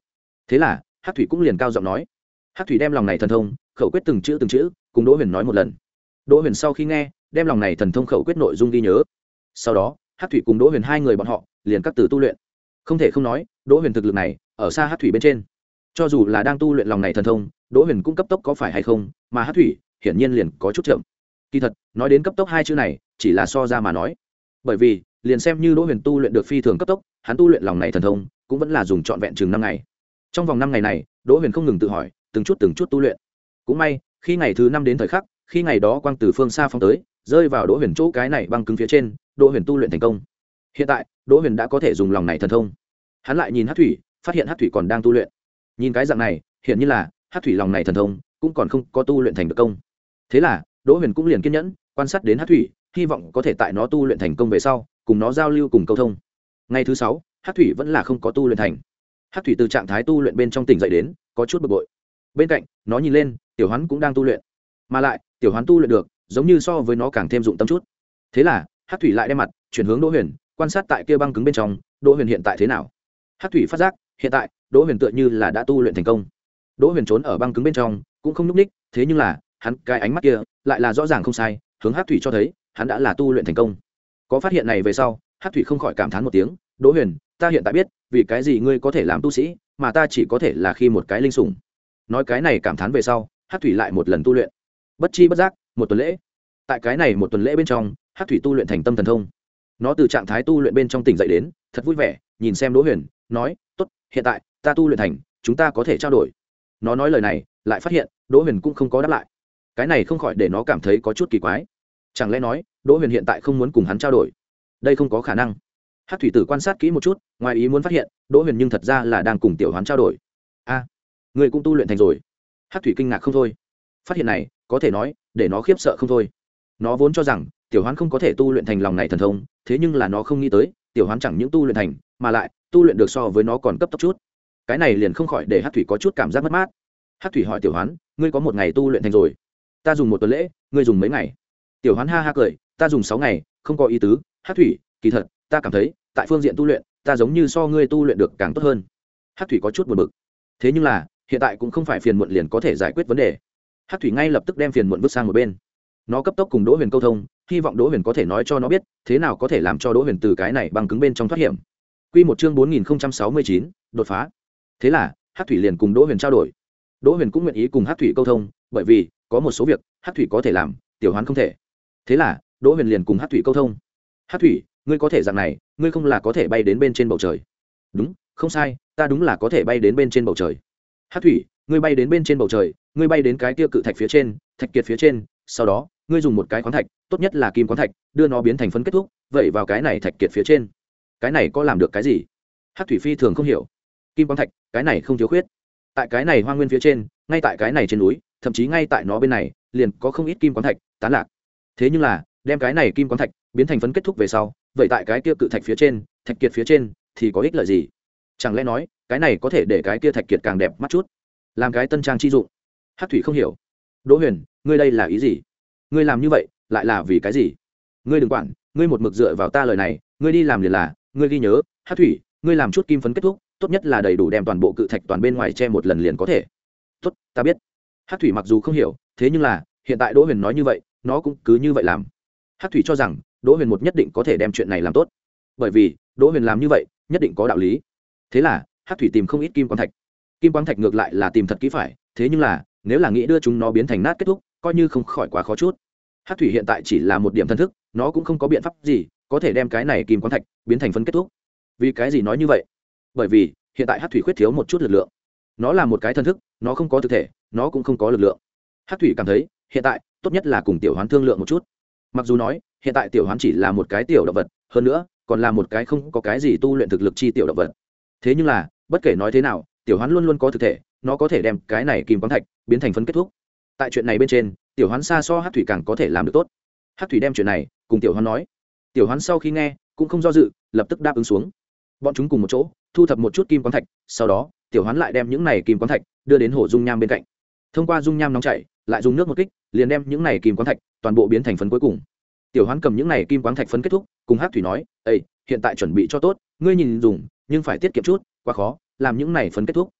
thế là hát thủy cũng liền cao giọng nói. Hát thủy đem lòng này thần thông khẩu quyết từng chữ từng chữ cùng đỗ huyền nói một lần. Đỗ huyền sau khi nghe đem lòng này thần thông khẩu quyết nội dung ghi nhớ. Sau đó hát thủy cùng đỗ huyền hai người bọn họ liền cắt từ tu luyện. Không thể không nói đỗ huyền thực lực này ở xa hát thủy bên trên. Cho dù là đang tu luyện lòng này thần thông, đỗ huyền cũng cấp tốc có phải hay không, mà hát thủy hiển nhiên liền có chút chậm. Kỳ thật nói đến cấp tốc hai chữ này chỉ là so ra mà nói, bởi vì liền xem như đỗ huyền tu luyện được phi thường cấp tốc, hắn tu luyện lòng này thần thông cũng vẫn là dùng trọn vẹn chừng năm ngày. Trong vòng năm ngày này đỗ huyền không ngừng tự hỏi, từng chút từng chút tu luyện. Cũng may khi ngày thứ năm đến thời khắc, khi ngày đó quang từ phương xa phóng tới, rơi vào đỗ huyền chỗ cái này băng cứng phía trên, đỗ huyền tu luyện thành công. Hiện tại đỗ huyền đã có thể dùng lòng này thần thông. Hắn lại nhìn hát thủy, phát hiện hát thủy còn đang tu luyện. Nhìn cái dạng này hiện như là hát thủy lòng này thần thông cũng còn không có tu luyện thành được công. Thế là đỗ huyền cũng liền kiên nhẫn quan sát đến hát thủy, hy vọng có thể tại nó tu luyện thành công về sau cùng nó giao lưu cùng câu thông. Ngày thứ sáu hát thủy vẫn là không có tu luyện thành. Hát thủy từ trạng thái tu luyện bên trong tỉnh dậy đến có chút bực bội. Bên cạnh nó nhìn lên tiểu hoán cũng đang tu luyện, mà lại tiểu hoán tu luyện được giống như so với nó càng thêm dụng tâm chút. Thế là hát thủy lại đem mặt chuyển hướng đỗ huyền, quan sát tại kia băng cứng bên trong đỗ huyền hiện tại thế nào. Hát thủy phát giác hiện tại đỗ huyền tựa như là đã tu luyện thành công. Đỗ huyền trốn ở băng cứng bên trong cũng không nhúc ních, thế nhưng là hắn cái ánh mắt kia lại là rõ ràng không sai, hướng hát thủy cho thấy hắn đã là tu luyện thành công. Có phát hiện này về sau hát thủy không khỏi cảm thán một tiếng, đỗ huyền, ta hiện tại biết vì cái gì ngươi có thể làm tu sĩ mà ta chỉ có thể là khi một cái linh sủng. Nói cái này cảm thán về sau hát thủy lại một lần tu luyện. Bất chi bất giác một tuần lễ, tại cái này một tuần lễ bên trong hát thủy tu luyện thành tâm thần thông. Nó từ trạng thái tu luyện bên trong tỉnh dậy đến thật vui vẻ, nhìn xem đỗ huyền nói, tốt, hiện tại ta tu luyện thành, chúng ta có thể trao đổi. Nó nói lời này lại phát hiện đỗ huyền cũng không có đáp lại. Cái này không khỏi để nó cảm thấy có chút kỳ quái. Chẳng lẽ nói đỗ huyền hiện tại không muốn cùng hắn trao đổi? Đây không có khả năng. Hát thủy tử quan sát kỹ một chút, ngoài ý muốn phát hiện đỗ huyền nhưng thật ra là đang cùng tiểu hoán trao đổi. A, à, người cũng tu luyện thành rồi. Hát thủy kinh ngạc không thôi. Phát hiện này có thể nói để nó khiếp sợ không thôi. Nó vốn cho rằng tiểu hoán không có thể tu luyện thành lòng này thần thông, thế nhưng là nó không nghĩ tới tiểu hoán chẳng những tu luyện thành mà lại tu luyện được so với nó còn cấp tốc chút. Cái này liền không khỏi để hát thủy có chút cảm giác mất mát. Hát thủy hỏi tiểu hoán, ngươi có một ngày tu luyện thành rồi, ta dùng một tuần lễ, ngươi dùng mấy ngày? Tiểu hoán ha ha cười, ta dùng sáu ngày, không có ý tứ. Hát thủy, kỳ thật ta cảm thấy tại phương diện tu luyện ta giống như so ngươi tu luyện được càng tốt hơn. Hát thủy có chút buồn bực, thế nhưng là hiện tại cũng không phải phiền muộn liền có thể giải quyết vấn đề. Hát thủy ngay lập tức đem phiền muộn vứt sang một bên. Nó cấp tốc cùng đỗ huyền câu thông, hy vọng đỗ huyền có thể nói cho nó biết thế nào có thể làm cho đỗ huyền từ cái này băng cứng bên trong thoát hiểm. Quy một chương bốn nghìn sáu mươi chín, đột phá. Thế là hát thủy liền cùng đỗ huyền trao đổi. Đỗ huyền cũng nguyện ý cùng hát thủy câu thông, bởi vì có một số việc hát thủy có thể làm tiểu hoán không thể. Thế là đỗ huyền liền cùng hát thủy câu thông. Hát thủy, ngươi có thể dạng này, ngươi không là có thể bay đến bên trên bầu trời? Đúng, không sai, ta đúng là có thể bay đến bên trên bầu trời. Hát thủy, ngươi bay đến bên trên bầu trời, ngươi bay đến cái kia cự thạch phía trên, thạch kiệt phía trên, sau đó ngươi dùng một cái khoáng thạch, tốt nhất là kim khoáng thạch, đưa nó biến thành phấn kết thúc, vậy vào cái này thạch kiệt phía trên. Cái này có làm được cái gì? Hát thủy phi thường không hiểu. Kim khoáng thạch, cái này không thiếu khuyết. Tại cái này hoang nguyên phía trên, ngay tại cái này trên núi, thậm chí ngay tại nó bên này liền có không ít kim khoáng thạch tán lạc. Thế nhưng là đem cái này kim khoáng thạch biến thành phấn kết thúc về sau, vậy tại cái kia cự thạch phía trên, thạch kiệt phía trên thì có ích lợi gì? Chẳng lẽ nói cái này có thể để cái kia thạch kiệt càng đẹp mắt chút, làm cái tân trang chi dụng? Hát thủy không hiểu. Đỗ huyền, ngươi đây là ý gì? Ngươi làm như vậy lại là vì cái gì? Ngươi đừng quản, ngươi một mực dựa vào ta lời này, ngươi đi làm liền là, ngươi ghi nhớ, Hát thủy, ngươi làm chút kim phấn kết thúc, tốt nhất là đầy đủ đem toàn bộ cự thạch toàn bên ngoài che một lần liền có thể. Tốt, ta biết. Hát thủy mặc dù không hiểu, thế nhưng là hiện tại Đỗ Huyền nói như vậy, nó cũng cứ như vậy làm. Hát thủy cho rằng Đỗ Huyền một nhất định có thể đem chuyện này làm tốt, bởi vì Đỗ Huyền làm như vậy nhất định có đạo lý. Thế là Hát thủy tìm không ít kim quang thạch. Kim quang thạch ngược lại là tìm thật kỹ phải, thế nhưng là nếu là nghĩ đưa chúng nó biến thành nát kết thúc, coi như không khỏi quá khó chút. Hát thủy hiện tại chỉ là một điểm thân thức, nó cũng không có biện pháp gì có thể đem cái này kim quang thạch biến thành phân kết thúc. Vì cái gì nói như vậy? Bởi vì hiện tại Hát thủy khuyết thiếu một chút lực lượng. Nó là một cái thân thức, nó không có thực thể, nó cũng không có lực lượng. Hát thủy cảm thấy hiện tại tốt nhất là cùng tiểu hoán thương lượng một chút. Mặc dù nói hiện tại tiểu hoán chỉ là một cái tiểu động vật, hơn nữa còn là một cái không có cái gì tu luyện thực lực chi tiểu động vật, thế nhưng là bất kể nói thế nào, tiểu hoán luôn luôn có thực thể, nó có thể đem cái này kim quang thạch biến thành phân kết thúc. Tại chuyện này bên trên, tiểu hoán xa so Hát thủy càng có thể làm được tốt. Hát thủy đem chuyện này cùng tiểu hoán nói. Tiểu hoán sau khi nghe cũng không do dự, lập tức đáp ứng xuống. Bọn chúng cùng một chỗ thu thập một chút kim quang thạch, sau đó tiểu hoán lại đem những này kim quang thạch đưa đến hồ dung nham bên cạnh. Thông qua dung nham nóng chảy, lại dùng nước một kích, liền đem những này kim quang thạch toàn bộ biến thành phấn cuối cùng. Tiểu hoán cầm những này kim quang thạch phấn kết thúc, cùng Hát thủy nói: "Ê, hiện tại chuẩn bị cho tốt, ngươi nhìn dùng, nhưng phải tiết kiệm chút, quá khó, làm những này phấn kết thúc."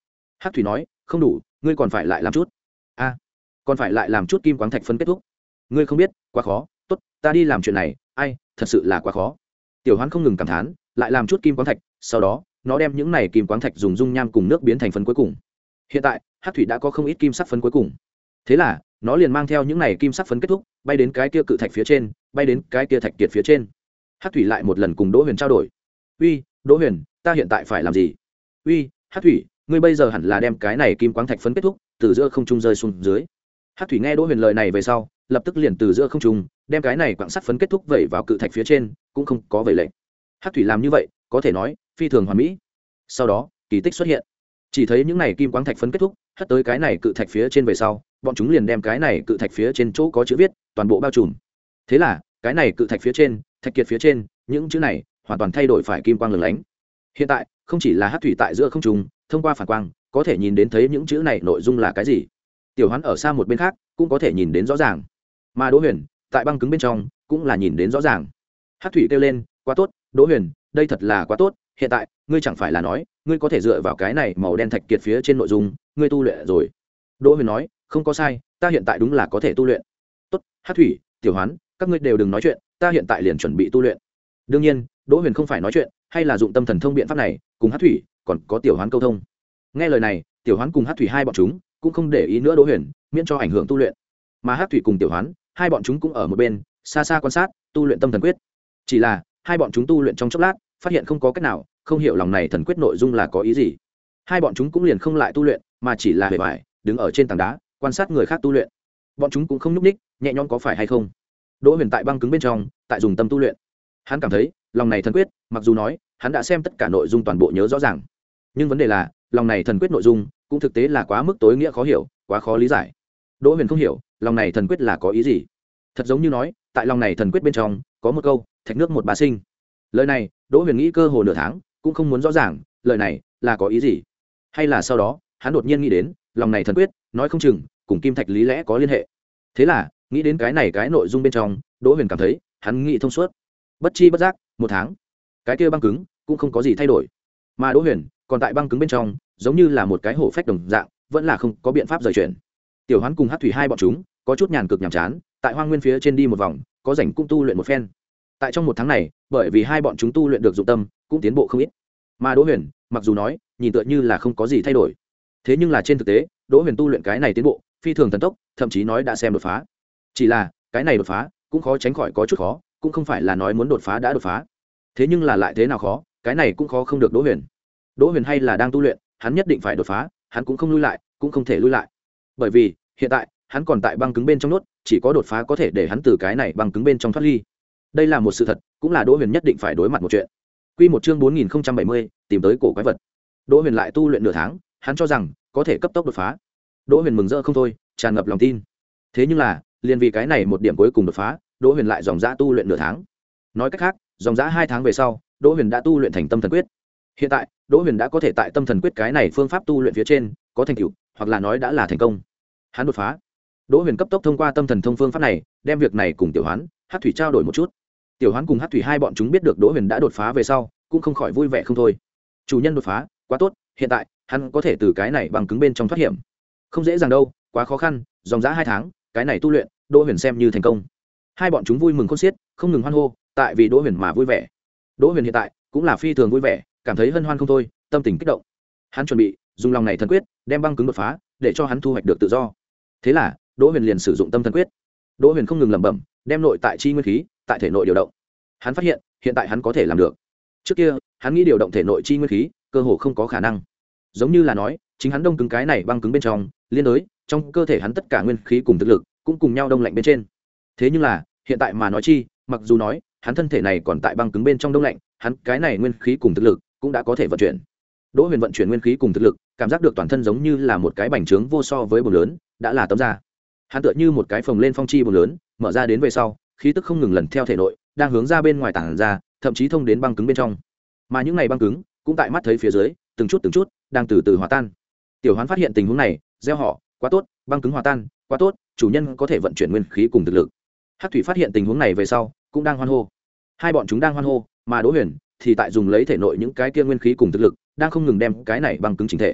Hắc thủy nói không đủ, ngươi còn phải lại làm chút. A, còn phải lại làm chút kim quáng thạch phân kết thúc. Ngươi không biết, quá khó. Tốt, ta đi làm chuyện này. Ai, thật sự là quá khó. Tiểu Hoán không ngừng cảm thán, lại làm chút kim quáng thạch, sau đó nó đem những này kim quáng thạch dùng dung nham cùng nước biến thành phân cuối cùng. Hiện tại Hắc thủy đã có không ít kim sắc phân cuối cùng, thế là nó liền mang theo những này kim sắc phấn kết thúc, bay đến cái kia cự thạch phía trên, bay đến cái kia thạch kiệt phía trên. Hắc thủy lại một lần cùng Đỗ Huyền trao đổi. Uy, Đỗ Huyền, ta hiện tại phải làm gì? Uy, Hắc thủy, ngươi bây giờ hẳn là đem cái này kim quáng thạch phấn kết thúc từ giữa không trung rơi xuống dưới. Hắc thủy nghe Đỗ Huyền lời này về sau, lập tức liền từ giữa không trung đem cái này quặng sắt phấn kết thúc vẩy vào cự thạch phía trên, cũng không có vẩy lệnh. Hắc thủy làm như vậy có thể nói phi thường hoàn mỹ. Sau đó kỳ tích xuất hiện, chỉ thấy những này kim quáng thạch phấn kết thúc hất tới cái này cự thạch phía trên về sau, bọn chúng liền đem cái này cự thạch phía trên chỗ có chữ viết toàn bộ bao trùm. Thế là cái này cự thạch phía trên, thạch kiệt phía trên, những chữ này hoàn toàn thay đổi phải kim quang lửng lánh. Hiện tại không chỉ là Hắc thủy tại giữa không trung thông qua phản quang có thể nhìn đến thấy những chữ này nội dung là cái gì, Tiểu Hoán ở xa một bên khác cũng có thể nhìn đến rõ ràng, mà Đỗ Huyền tại băng cứng bên trong cũng là nhìn đến rõ ràng. Hắc thủy kêu lên, quá tốt, Đỗ Huyền, đây thật là quá tốt. Hiện tại ngươi chẳng phải là nói ngươi có thể dựa vào cái này màu đen thạch kiệt phía trên nội dung ngươi tu luyện rồi? Đỗ Huyền nói, không có sai, ta hiện tại đúng là có thể tu luyện. Tốt, Hắc thủy, Tiểu Hoán, các ngươi đều đừng nói chuyện, ta hiện tại liền chuẩn bị tu luyện. Đương nhiên Đỗ Huyền không phải nói chuyện, hay là dụng tâm thần thông biện pháp này cùng Hắc thủy còn có Tiểu Hoán câu thông. Nghe lời này, Tiểu Hoán cùng Hắc thủy hai bọn chúng cũng không để ý nữa Đỗ Huyền, miễn cho ảnh hưởng tu luyện. Mà Hắc thủy cùng Tiểu Hoán hai bọn chúng cũng ở một bên xa xa quan sát tu luyện tâm thần quyết. Chỉ là hai bọn chúng tu luyện trong chốc lát phát hiện không có cách nào không hiểu lòng này thần quyết nội dung là có ý gì, hai bọn chúng cũng liền không lại tu luyện mà chỉ là bề bài đứng ở trên tảng đá quan sát người khác tu luyện. Bọn chúng cũng không nhúc ních, nhẹ nhõm có phải hay không. Đỗ Huyền tại băng cứng bên trong tại dùng tâm tu luyện, hắn cảm thấy lòng này thần quyết mặc dù nói hắn đã xem tất cả nội dung toàn bộ nhớ rõ ràng, nhưng vấn đề là lòng này thần quyết nội dung cũng thực tế là quá mức tối nghĩa khó hiểu, quá khó lý giải. Đỗ Huyền không hiểu lòng này thần quyết là có ý gì, thật giống như nói tại lòng này thần quyết bên trong có một câu thạch nước một bà sinh. Lời này Đỗ Huyền nghĩ cơ hồ nửa tháng cũng không muốn rõ ràng lời này là có ý gì, hay là sau đó hắn đột nhiên nghĩ đến lòng này thần quyết nói không chừng cùng kim thạch lý lẽ có liên hệ. Thế là nghĩ đến cái này cái nội dung bên trong, Đỗ Huyền cảm thấy hắn nghĩ thông suốt. Bất chi bất giác một tháng, cái kia băng cứng cũng không có gì thay đổi, mà Đỗ Huyền còn tại băng cứng bên trong giống như là một cái hổ phách đồng dạng, vẫn là không có biện pháp rời chuyển. Tiểu Hoán cùng Hắc thủy hai bọn chúng có chút nhàn cực nhàm chán tại hoang nguyên phía trên đi một vòng, có rảnh cũng tu luyện một phen. Tại trong một tháng này, bởi vì hai bọn chúng tu luyện được dụng tâm cũng tiến bộ không ít, mà Đỗ Huyền mặc dù nói nhìn tựa như là không có gì thay đổi, thế nhưng là trên thực tế Đỗ Huyền tu luyện cái này tiến bộ phi thường thần tốc, thậm chí nói đã xem đột phá. Chỉ là cái này đột phá cũng khó tránh khỏi có chút khó, cũng không phải là nói muốn đột phá đã đột phá, thế nhưng là lại thế nào khó, cái này cũng khó không được Đỗ Huyền. Đỗ Huyền hay là đang tu luyện, hắn nhất định phải đột phá, hắn cũng không lui lại, cũng không thể lui lại, bởi vì hiện tại hắn còn tại băng cứng bên trong nốt, chỉ có đột phá có thể để hắn từ cái này băng cứng bên trong thoát ly. Đây là một sự thật, cũng là Đỗ Huyền nhất định phải đối mặt một chuyện. Quy một chương bốn nghìn không trăm bảy mươi, tìm tới cổ quái vật. Đỗ Huyền lại tu luyện nửa tháng, hắn cho rằng có thể cấp tốc đột phá. Đỗ Huyền mừng rỡ không thôi, tràn ngập lòng tin. Thế nhưng là, liền vì cái này một điểm cuối cùng đột phá, Đỗ Huyền lại dòng dã tu luyện nửa tháng. Nói cách khác, dòng dã hai tháng về sau, Đỗ Huyền đã tu luyện thành tâm thần quyết. Hiện tại, Đỗ Huyền đã có thể tại tâm thần quyết cái này phương pháp tu luyện phía trên có thành tựu, hoặc là nói đã là thành công. Hắn đột phá. Đỗ Huyền cấp tốc thông qua tâm thần thông phương pháp này, đem việc này cùng Tiểu Hoán, Hắc thủy trao đổi một chút. Tiểu Hoán cùng Hắc thủy hai bọn chúng biết được Đỗ Huyền đã đột phá về sau, cũng không khỏi vui vẻ không thôi. Chủ nhân đột phá, quá tốt, hiện tại hắn có thể từ cái này bằng cứng bên trong thoát hiểm. Không dễ dàng đâu, quá khó khăn, dòng dã hai tháng, cái này tu luyện, Đỗ Huyền xem như thành công. Hai bọn chúng vui mừng khôn xiết, không ngừng hoan hô, tại vì Đỗ Huyền mà vui vẻ. Đỗ Huyền hiện tại cũng là phi thường vui vẻ, cảm thấy hân hoan không thôi, tâm tình kích động. Hắn chuẩn bị dùng lòng này thần quyết, đem băng cứng đột phá, để cho hắn thu hoạch được tự do. Thế là, Đỗ Huyền liền sử dụng tâm thần quyết. Đỗ Huyền không ngừng lẩm bẩm, đem nội tại chi nguyên khí tại thể nội điều động. Hắn phát hiện, hiện tại hắn có thể làm được. Trước kia, hắn nghĩ điều động thể nội chi nguyên khí, cơ hồ không có khả năng. Giống như là nói, chính hắn đông cứng cái này băng cứng bên trong, liên đối trong cơ thể hắn tất cả nguyên khí cùng thực lực cũng cùng nhau đông lạnh bên trên. Thế nhưng là, hiện tại mà nói chi, mặc dù nói, hắn thân thể này còn tại băng cứng bên trong đông lạnh, hắn cái này nguyên khí cùng thực lực cũng đã có thể vận chuyển. Đỗ Huyền vận chuyển nguyên khí cùng thực lực, cảm giác được toàn thân giống như là một cái bành trướng vô so với bồn lớn, đã là tấm da. Hắn tựa như một cái phồng lên phong chi bồn lớn, mở ra đến về sau, khí tức không ngừng lần theo thể nội, đang hướng ra bên ngoài tản ra, thậm chí thông đến băng cứng bên trong. Mà những này băng cứng, cũng tại mắt thấy phía dưới, từng chút từng chút, đang từ từ hòa tan. Tiểu Hoán phát hiện tình huống này, reo hò, quá tốt, băng cứng hòa tan, quá tốt, chủ nhân có thể vận chuyển nguyên khí cùng thực lực. Hắc thủy phát hiện tình huống này về sau, cũng đang hoan hô. Hai bọn chúng đang hoan hô, mà Đỗ Huyền thì tại dùng lấy thể nội những cái kia nguyên khí cùng thực lực, đang không ngừng đem cái này băng cứng chỉnh thể.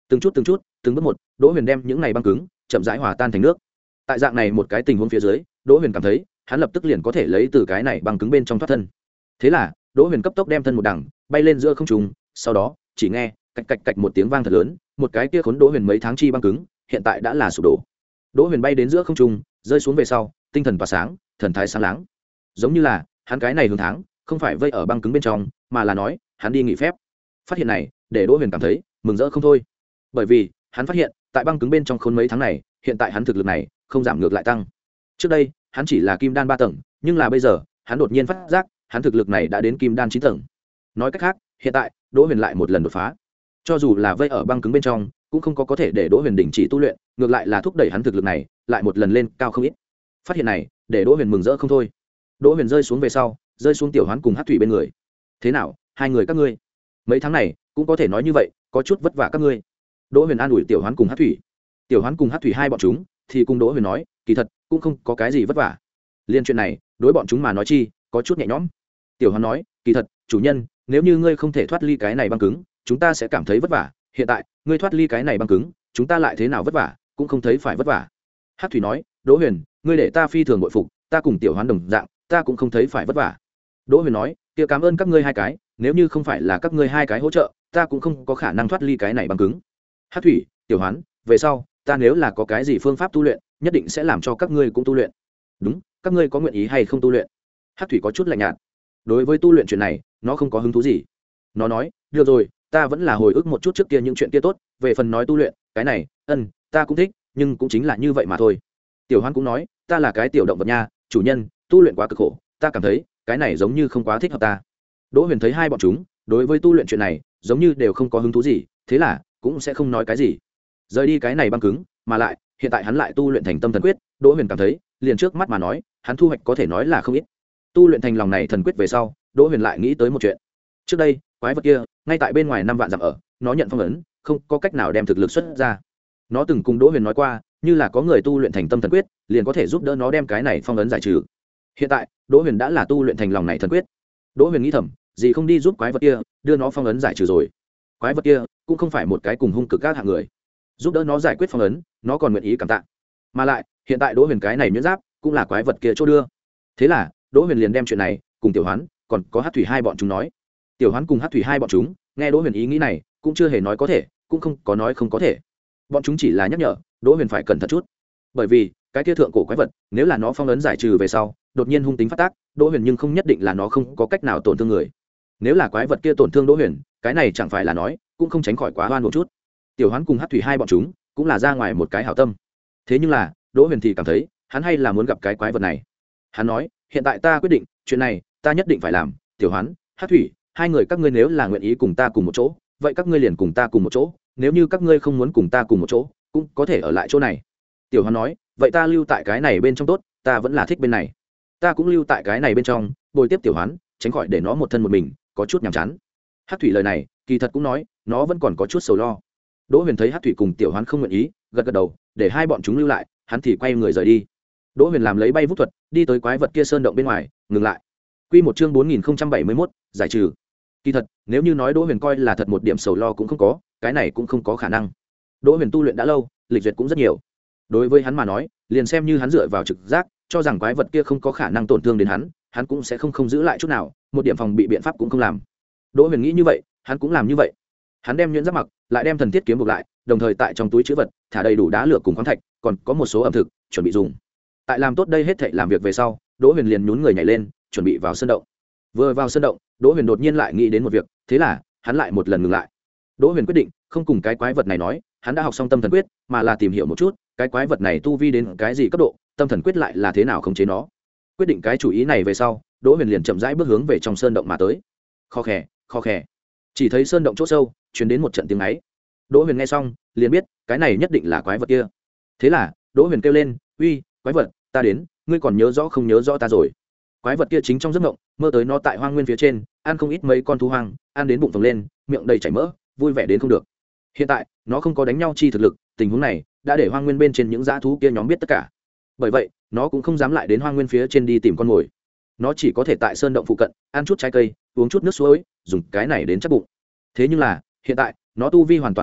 từng chút từng chút từng bước một, đỗ huyền đem những này băng cứng chậm rãi hòa tan thành nước. Tại dạng này một cái tình huống phía dưới, đỗ huyền cảm thấy hắn lập tức liền có thể lấy từ cái này băng cứng bên trong thoát thân. Thế là đỗ huyền cấp tốc đem thân một đằng bay lên giữa không trung, sau đó chỉ nghe cạch cạch cạch một tiếng vang thật lớn, một cái kia khốn đỗ huyền mấy tháng chi băng cứng hiện tại đã là sụp đổ. Đỗ huyền bay đến giữa không trung, rơi xuống về sau, tinh thần tỏa sáng, thần thái sáng láng, giống như là hắn cái này hướng tháng không phải vây ở băng cứng bên trong, mà là nói hắn đi nghỉ phép. Phát hiện này để đỗ huyền cảm thấy mừng rỡ không thôi, bởi vì hắn phát hiện tại băng cứng bên trong khốn mấy tháng này, hiện tại hắn thực lực này không giảm ngược lại tăng. Trước đây hắn chỉ là kim đan ba tầng, nhưng là bây giờ hắn đột nhiên phát giác hắn thực lực này đã đến kim đan chín tầng. Nói cách khác, hiện tại đỗ huyền lại một lần đột phá, cho dù là vây ở băng cứng bên trong cũng không có có thể để đỗ huyền đình chỉ tu luyện, ngược lại là thúc đẩy hắn thực lực này lại một lần lên cao không ít. Phát hiện này để đỗ huyền mừng rỡ không thôi. Đỗ huyền rơi xuống về sau, rơi xuống tiểu hoán cùng hát thủy bên người. Thế nào, hai người các ngươi mấy tháng này cũng có thể nói như vậy, có chút vất vả các ngươi. Đỗ huyền an ủi tiểu hoán cùng hát thủy. Tiểu hoán cùng hát thủy hai bọn chúng thì cùng đỗ huyền nói, kỳ thật cũng không có cái gì vất vả. Liên chuyện này đối bọn chúng mà nói chi có chút nhẹ nhõm. Tiểu hoán nói, kỳ thật chủ nhân, nếu như ngươi không thể thoát ly cái này băng cứng, chúng ta sẽ cảm thấy vất vả. Hiện tại ngươi thoát ly cái này băng cứng, chúng ta lại thế nào vất vả cũng không thấy phải vất vả. Hát thủy nói, đỗ huyền, ngươi để ta phi thường bội phục, ta cùng tiểu hoán đồng dạng, ta cũng không thấy phải vất vả. Đỗ huyền nói, kia cảm ơn các ngươi hai cái, nếu như không phải là các ngươi hai cái hỗ trợ, ta cũng không có khả năng thoát ly cái này băng cứng. Hát thủy, tiểu hoán, về sau ta nếu là có cái gì phương pháp tu luyện, nhất định sẽ làm cho các ngươi cũng tu luyện. Đúng, các ngươi có nguyện ý hay không tu luyện? Hát thủy có chút lạnh nhạt. Đối với tu luyện chuyện này, nó không có hứng thú gì. Nó nói, được rồi, ta vẫn là hồi ức một chút trước kia những chuyện kia tốt, về phần nói tu luyện, cái này, ân, ta cũng thích, nhưng cũng chính là như vậy mà thôi. Tiểu hoán cũng nói, ta là cái tiểu động vật nha, chủ nhân, tu luyện quá cực khổ, ta cảm thấy cái này giống như không quá thích hợp ta. Đỗ huyền thấy hai bọn chúng đối với tu luyện chuyện này giống như đều không có hứng thú gì, thế là cũng sẽ không nói cái gì, rời đi cái này băng cứng. Mà lại hiện tại hắn lại tu luyện thành tâm thần quyết, Đỗ huyền cảm thấy liền trước mắt mà nói, hắn thu hoạch có thể nói là không ít. Tu luyện thành lòng này thần quyết về sau, Đỗ huyền lại nghĩ tới một chuyện. Trước đây quái vật kia ngay tại bên ngoài năm vạn dặm ở, nó nhận phong ấn, không có cách nào đem thực lực xuất ra. Nó từng cùng Đỗ huyền nói qua, như là có người tu luyện thành tâm thần quyết, liền có thể giúp đỡ nó đem cái này phong ấn giải trừ. Hiện tại Đỗ huyền đã là tu luyện thành lòng này thần quyết. Đỗ huyền nghĩ thầm, gì không đi giúp quái vật kia đưa nó phong ấn giải trừ rồi. Quái vật kia cũng không phải một cái cùng hung cực các hạng người, giúp đỡ nó giải quyết phong ấn, nó còn nguyện ý cảm tạ. Mà lại hiện tại Đỗ huyền cái này nhuyễn giáp cũng là quái vật kia chỗ đưa. Thế là Đỗ huyền liền đem chuyện này cùng tiểu hoán còn có hát thủy hai bọn chúng nói. Tiểu hoán cùng hát thủy hai bọn chúng nghe Đỗ huyền ý nghĩ này cũng chưa hề nói có thể, cũng không có nói không có thể. Bọn chúng chỉ là nhắc nhở Đỗ huyền phải cẩn thận chút, bởi vì cái kia thượng cổ quái vật nếu là nó phong ấn giải trừ về sau đột nhiên hung tính phát tác, Đỗ huyền nhưng không nhất định là nó không có cách nào tổn thương người. Nếu là quái vật kia tổn thương Đỗ huyền, cái này chẳng phải là nói cũng không tránh khỏi quá oan một chút. Tiểu hoán cùng hát thủy hai bọn chúng cũng là ra ngoài một cái hảo tâm, thế nhưng là Đỗ huyền thì cảm thấy hắn hay là muốn gặp cái quái vật này. Hắn nói, hiện tại ta quyết định chuyện này ta nhất định phải làm. Tiểu hoán, hát thủy, hai người các ngươi nếu là nguyện ý cùng ta cùng một chỗ, vậy các ngươi liền cùng ta cùng một chỗ, nếu như các ngươi không muốn cùng ta cùng một chỗ, cũng có thể ở lại chỗ này. Tiểu hoán nói, vậy ta lưu tại cái này bên trong tốt, ta vẫn là thích bên này. Ta cũng lưu tại cái này bên trong bồi tiếp tiểu hoán, tránh khỏi để nó một thân một mình có chút nhàm chán. Hát thủy lời này kỳ thật cũng nói nó vẫn còn có chút sầu lo. Đỗ huyền thấy hát thủy cùng tiểu hoán không nguyện ý, gật gật đầu để hai bọn chúng lưu lại, hắn thì quay người rời đi. Đỗ huyền làm lấy bay vút thuật đi tới quái vật kia sơn động bên ngoài, ngừng lại. Quy một chương bốn nghìn bảy mươi mốt, giải trừ. Kỳ thật nếu như nói Đỗ huyền coi là thật một điểm sầu lo cũng không có, cái này cũng không có khả năng. Đỗ huyền tu luyện đã lâu, lịch duyệt cũng rất nhiều. Đối với hắn mà nói, liền xem như hắn dựa vào trực giác cho rằng quái vật kia không có khả năng tổn thương đến hắn, hắn cũng sẽ không không giữ lại chút nào, một điểm phòng bị biện pháp cũng không làm. Đỗ huyền nghĩ như vậy, hắn cũng làm như vậy. Hắn đem nhuyễn giáp mặc, lại đem thần thiết kiếm buộc lại, đồng thời tại trong túi trữ vật thả đầy đủ đá lửa cùng khoáng thạch, còn có một số ẩm thực chuẩn bị dùng. Tại làm tốt đây hết thảy làm việc về sau, Đỗ huyền liền nhún người nhảy lên, chuẩn bị vào sân động. Vừa vào sân động, Đỗ huyền đột nhiên lại nghĩ đến một việc, thế là hắn lại một lần ngừng lại. Đỗ huyền quyết định không cùng cái quái vật này nói hắn đã học xong tâm thần quyết, mà là tìm hiểu một chút cái quái vật này tu vi đến cái gì cấp độ, tâm thần quyết lại là thế nào khống chế nó. Quyết định cái chủ ý này về sau, Đỗ huyền liền chậm rãi bước hướng về trong sơn động mà tới. Kho khè, kho khè, chỉ thấy sơn động chỗ sâu truyền đến một trận tiếng ấy. Đỗ huyền nghe xong liền biết cái này nhất định là quái vật kia. Thế là Đỗ huyền kêu lên, uy quái vật, ta đến, ngươi còn nhớ rõ không nhớ rõ ta rồi? Quái vật kia chính trong giấc mộng mơ tới nó tại hoang nguyên phía trên ăn không ít mấy con thú hoang, ăn đến bụng phồng lên, miệng đầy chảy mỡ, vui vẻ đến không được. Hiện tại nó không có đánh nhau chi thực lực, tình huống này đã để hoang nguyên bên trên những dã thú kia nhóm biết tất cả. Bởi vậy nó cũng không dám lại đến hoang nguyên phía trên đi tìm con mồi, nó chỉ có thể tại sơn động phụ cận ăn chút trái cây, uống chút nước suối, dùng cái này đến chắc bụng. Thế nhưng là hiện tại nó tu vi hoàn toàn biến mất,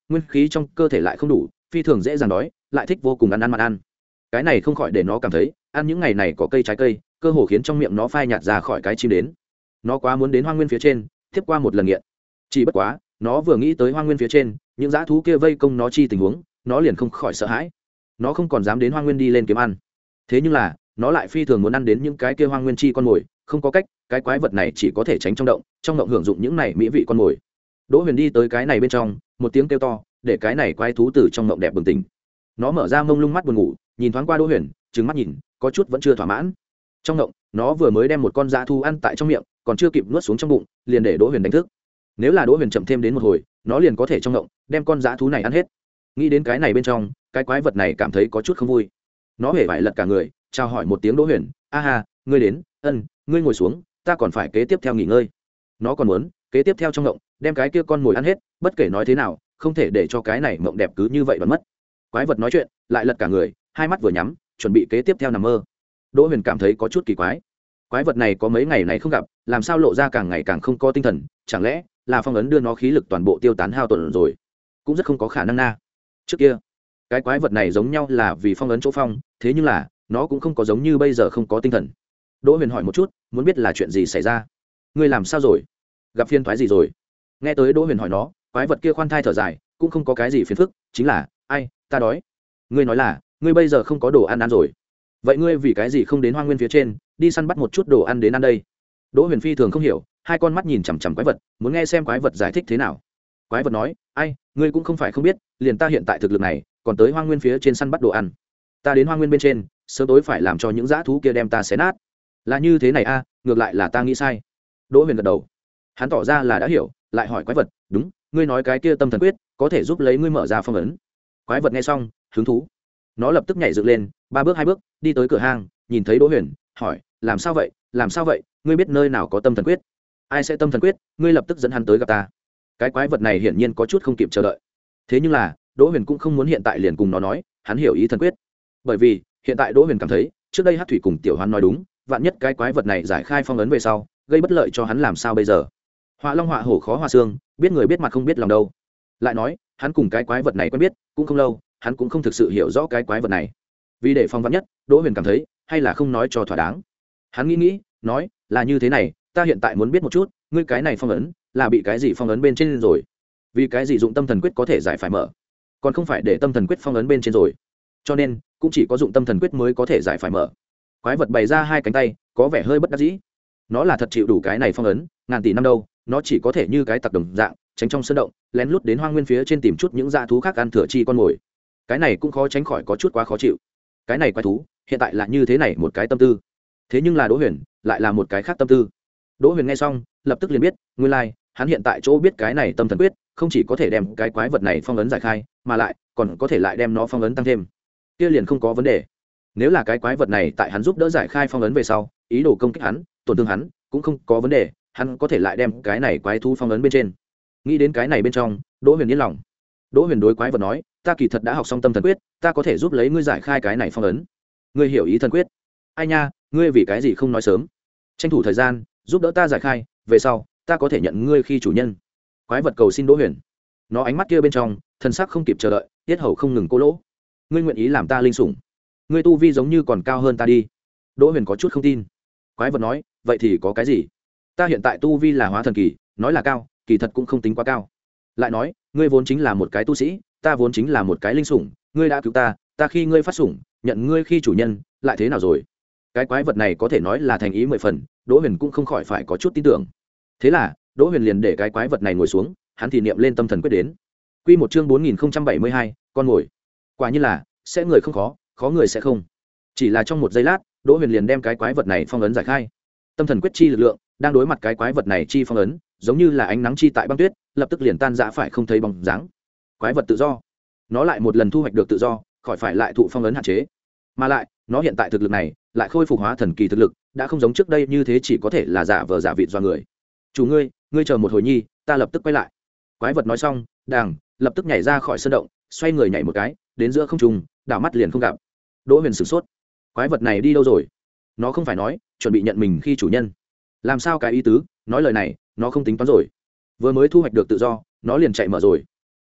nguyên khí trong cơ thể lại không đủ, phi thường dễ dàng đói, lại thích vô cùng ăn ăn mặn ăn. Cái này không khỏi để nó cảm thấy ăn những ngày này có cây trái cây, cơ hồ khiến trong miệng nó phai nhạt ra khỏi cái chim đến. Nó quá muốn đến hoang nguyên phía trên tiếp qua một lần nghiện. Chỉ bất quá nó vừa nghĩ tới hoang nguyên phía trên những dã thú kia vây công nó chi tình huống, nó liền không khỏi sợ hãi. Nó không còn dám đến hoang nguyên đi lên kiếm ăn. Thế nhưng là nó lại phi thường muốn ăn đến những cái kia hoang nguyên chi con mồi, không có cách, cái quái vật này chỉ có thể tránh trong động, trong động hưởng dụng những này mỹ vị con mồi. Đỗ Huyền đi tới cái này bên trong, một tiếng kêu to, để cái này quái thú từ trong động đẹp bừng tỉnh. Nó mở ra mông lung mắt buồn ngủ, nhìn thoáng qua Đỗ Huyền, trừng mắt nhìn, có chút vẫn chưa thỏa mãn. Trong động, nó vừa mới đem một con dã thú ăn tại trong miệng, còn chưa kịp nuốt xuống trong bụng, liền để Đỗ Huyền đánh thức. Nếu là Đỗ Huyền chậm thêm đến một hồi, nó liền có thể trong động đem con dã thú này ăn hết. Nghĩ đến cái này bên trong, cái quái vật này cảm thấy có chút không vui. Nó hề vải lật cả người, chào hỏi một tiếng Đỗ Huyền, a ha, ngươi đến, ân, ngươi ngồi xuống, ta còn phải kế tiếp theo nghỉ ngơi. Nó còn muốn kế tiếp theo trong động đem cái kia con mồi ăn hết, bất kể nói thế nào không thể để cho cái này mộng đẹp cứ như vậy đoán mất. Quái vật nói chuyện lại lật cả người, hai mắt vừa nhắm chuẩn bị kế tiếp theo nằm mơ. Đỗ Huyền cảm thấy có chút kỳ quái, quái vật này có mấy ngày này không gặp, làm sao lộ ra càng ngày càng không có tinh thần, chẳng lẽ là phong ấn đưa nó khí lực toàn bộ tiêu tán hao tổn rồi? Cũng rất không có khả năng na. Trước kia cái quái vật này giống nhau là vì phong ấn chỗ phong, thế nhưng là nó cũng không có giống như bây giờ không có tinh thần. Đỗ Huyền hỏi một chút, muốn biết là chuyện gì xảy ra. Ngươi làm sao rồi? Gặp phiền toái gì rồi? Nghe tới Đỗ Huyền hỏi nó, quái vật kia khoan thai thở dài, cũng không có cái gì phiền phức, chính là, ai, ta đói. Ngươi nói là, ngươi bây giờ không có đồ ăn ăn rồi. Vậy ngươi vì cái gì không đến hoang nguyên phía trên, đi săn bắt một chút đồ ăn đến ăn đây? Đỗ Huyền phi thường không hiểu, hai con mắt nhìn chằm chằm quái vật, muốn nghe xem quái vật giải thích thế nào. Quái vật nói, ai, ngươi cũng không phải không biết, liền ta hiện tại thực lực này, còn tới hoang nguyên phía trên săn bắt đồ ăn. Ta đến hoang nguyên bên trên, sớm tối phải làm cho những dã thú kia đem ta xé nát. Là như thế này a, à, ngược lại là ta nghĩ sai. Đỗ Huyền gật đầu, hắn tỏ ra là đã hiểu, lại hỏi quái vật, đúng, ngươi nói cái kia tâm thần quyết có thể giúp lấy ngươi mở ra phong ấn. Quái vật nghe xong hứng thú, nó lập tức nhảy dựng lên, ba bước hai bước đi tới cửa hang, nhìn thấy Đỗ Huyền, hỏi, làm sao vậy, làm sao vậy, ngươi biết nơi nào có tâm thần quyết? Ai sẽ tâm thần quyết, ngươi lập tức dẫn hắn tới gặp ta. Cái quái vật này hiển nhiên có chút không kịp chờ đợi. Thế nhưng là Đỗ Huyền cũng không muốn hiện tại liền cùng nó nói hắn hiểu ý thần quyết, bởi vì hiện tại Đỗ Huyền cảm thấy trước đây Hắc Thủy cùng Tiểu Hoán nói đúng, vạn nhất cái quái vật này giải khai phong ấn về sau gây bất lợi cho hắn làm sao bây giờ? Họa long họa hổ khó hòa xương, biết người biết mặt không biết lòng đâu. Lại nói hắn cùng cái quái vật này quen biết cũng không lâu, hắn cũng không thực sự hiểu rõ cái quái vật này. Vì để phòng vạn nhất, Đỗ Huyền cảm thấy hay là không nói cho thỏa đáng. Hắn nghĩ nghĩ nói, là như thế này, ta hiện tại muốn biết một chút, ngươi cái này phong ấn là bị cái gì phong ấn bên trên rồi? Vì cái gì dụng tâm thần quyết có thể giải phải mở, còn không phải để tâm thần quyết phong ấn bên trên rồi? Cho nên cũng chỉ có dụng tâm thần quyết mới có thể giải phải mở. Quái vật bày ra hai cánh tay, có vẻ hơi bất đắc dĩ. Nó là thật chịu đủ cái này phong ấn ngàn tỷ năm đâu, nó chỉ có thể như cái tặc đồng dạng tránh trong sơn động, lén lút đến hoang nguyên phía trên tìm chút những dã thú khác ăn thừa chi con mồi. Cái này cũng khó tránh khỏi có chút quá khó chịu. Cái này quái thú hiện tại là như thế này một cái tâm tư, thế nhưng là Đỗ Huyền lại là một cái khác tâm tư. Đỗ Huyền nghe xong lập tức liền biết, nguyên lai like, hắn hiện tại chỗ biết cái này tâm thần quyết không chỉ có thể đem cái quái vật này phong ấn giải khai, mà lại còn có thể lại đem nó phong ấn tăng thêm, kia liền không có vấn đề. Nếu là cái quái vật này tại hắn giúp đỡ giải khai phong ấn về sau ý đồ công kích hắn, tổn thương hắn, cũng không có vấn đề, hắn có thể lại đem cái này quái thú phong ấn bên trên. Nghĩ đến cái này bên trong, Đỗ Huyền yên lòng. Đỗ Huyền đối quái vật nói, ta kỳ thật đã học xong tâm thần quyết, ta có thể giúp lấy ngươi giải khai cái này phong ấn. Ngươi hiểu ý thần quyết? Ai nha, ngươi vì cái gì không nói sớm? Tranh thủ thời gian giúp đỡ ta giải khai, về sau ta có thể nhận ngươi khi chủ nhân. Quái vật cầu xin Đỗ Huyền. Nó ánh mắt kia bên trong thần sắc không kịp chờ đợi, tiết hầu không ngừng cô lỗ. Ngươi nguyện ý làm ta linh sủng? Ngươi tu vi giống như còn cao hơn ta đi. Đỗ Huyền có chút không tin. Quái vật nói, vậy thì có cái gì? Ta hiện tại tu vi là hóa thần kỳ, nói là cao, kỳ thật cũng không tính quá cao. Lại nói, ngươi vốn chính là một cái tu sĩ, ta vốn chính là một cái linh sủng, ngươi đã cứu ta, ta khi ngươi phát sủng, nhận ngươi khi chủ nhân, lại thế nào rồi? Cái quái vật này có thể nói là thành ý mười phần, Đỗ Huyền cũng không khỏi phải có chút tin tưởng. Thế là Đỗ Huyền liền để cái quái vật này ngồi xuống, hắn thì niệm lên tâm thần quyết đến. Quy một chương bốn nghìn không trăm bảy mươi hai, con ngồi. Quả nhiên là sẽ người không khó, khó người sẽ không. Chỉ là trong một giây lát, Đỗ Huyền liền đem cái quái vật này phong ấn giải khai. Tâm thần quyết chi lực lượng đang đối mặt cái quái vật này chi phong ấn, giống như là ánh nắng chi tại băng tuyết, lập tức liền tan rã phải không thấy bóng dáng. Quái vật tự do, nó lại một lần thu hoạch được tự do, khỏi phải lại thụ phong ấn hạn chế. Mà lại, nó hiện tại thực lực này, lại khôi phục hóa thần kỳ thực lực, đã không giống trước đây như thế chỉ có thể là giả vờ giả vịt do người. Chủ ngươi, ngươi chờ một hồi nhi, ta lập tức quay lại. Quái vật nói xong, đàng lập tức nhảy ra khỏi sơn động, xoay người nhảy một cái, đến giữa không trung, đảo mắt liền không gặp. Đỗ Huyền sửng sốt, quái vật này đi đâu rồi? Nó không phải nói chuẩn bị nhận mình khi chủ nhân? Làm sao cái ý tứ? Nói lời này, nó không tính toán rồi. Vừa mới thu hoạch được tự do, nó liền chạy mở rồi.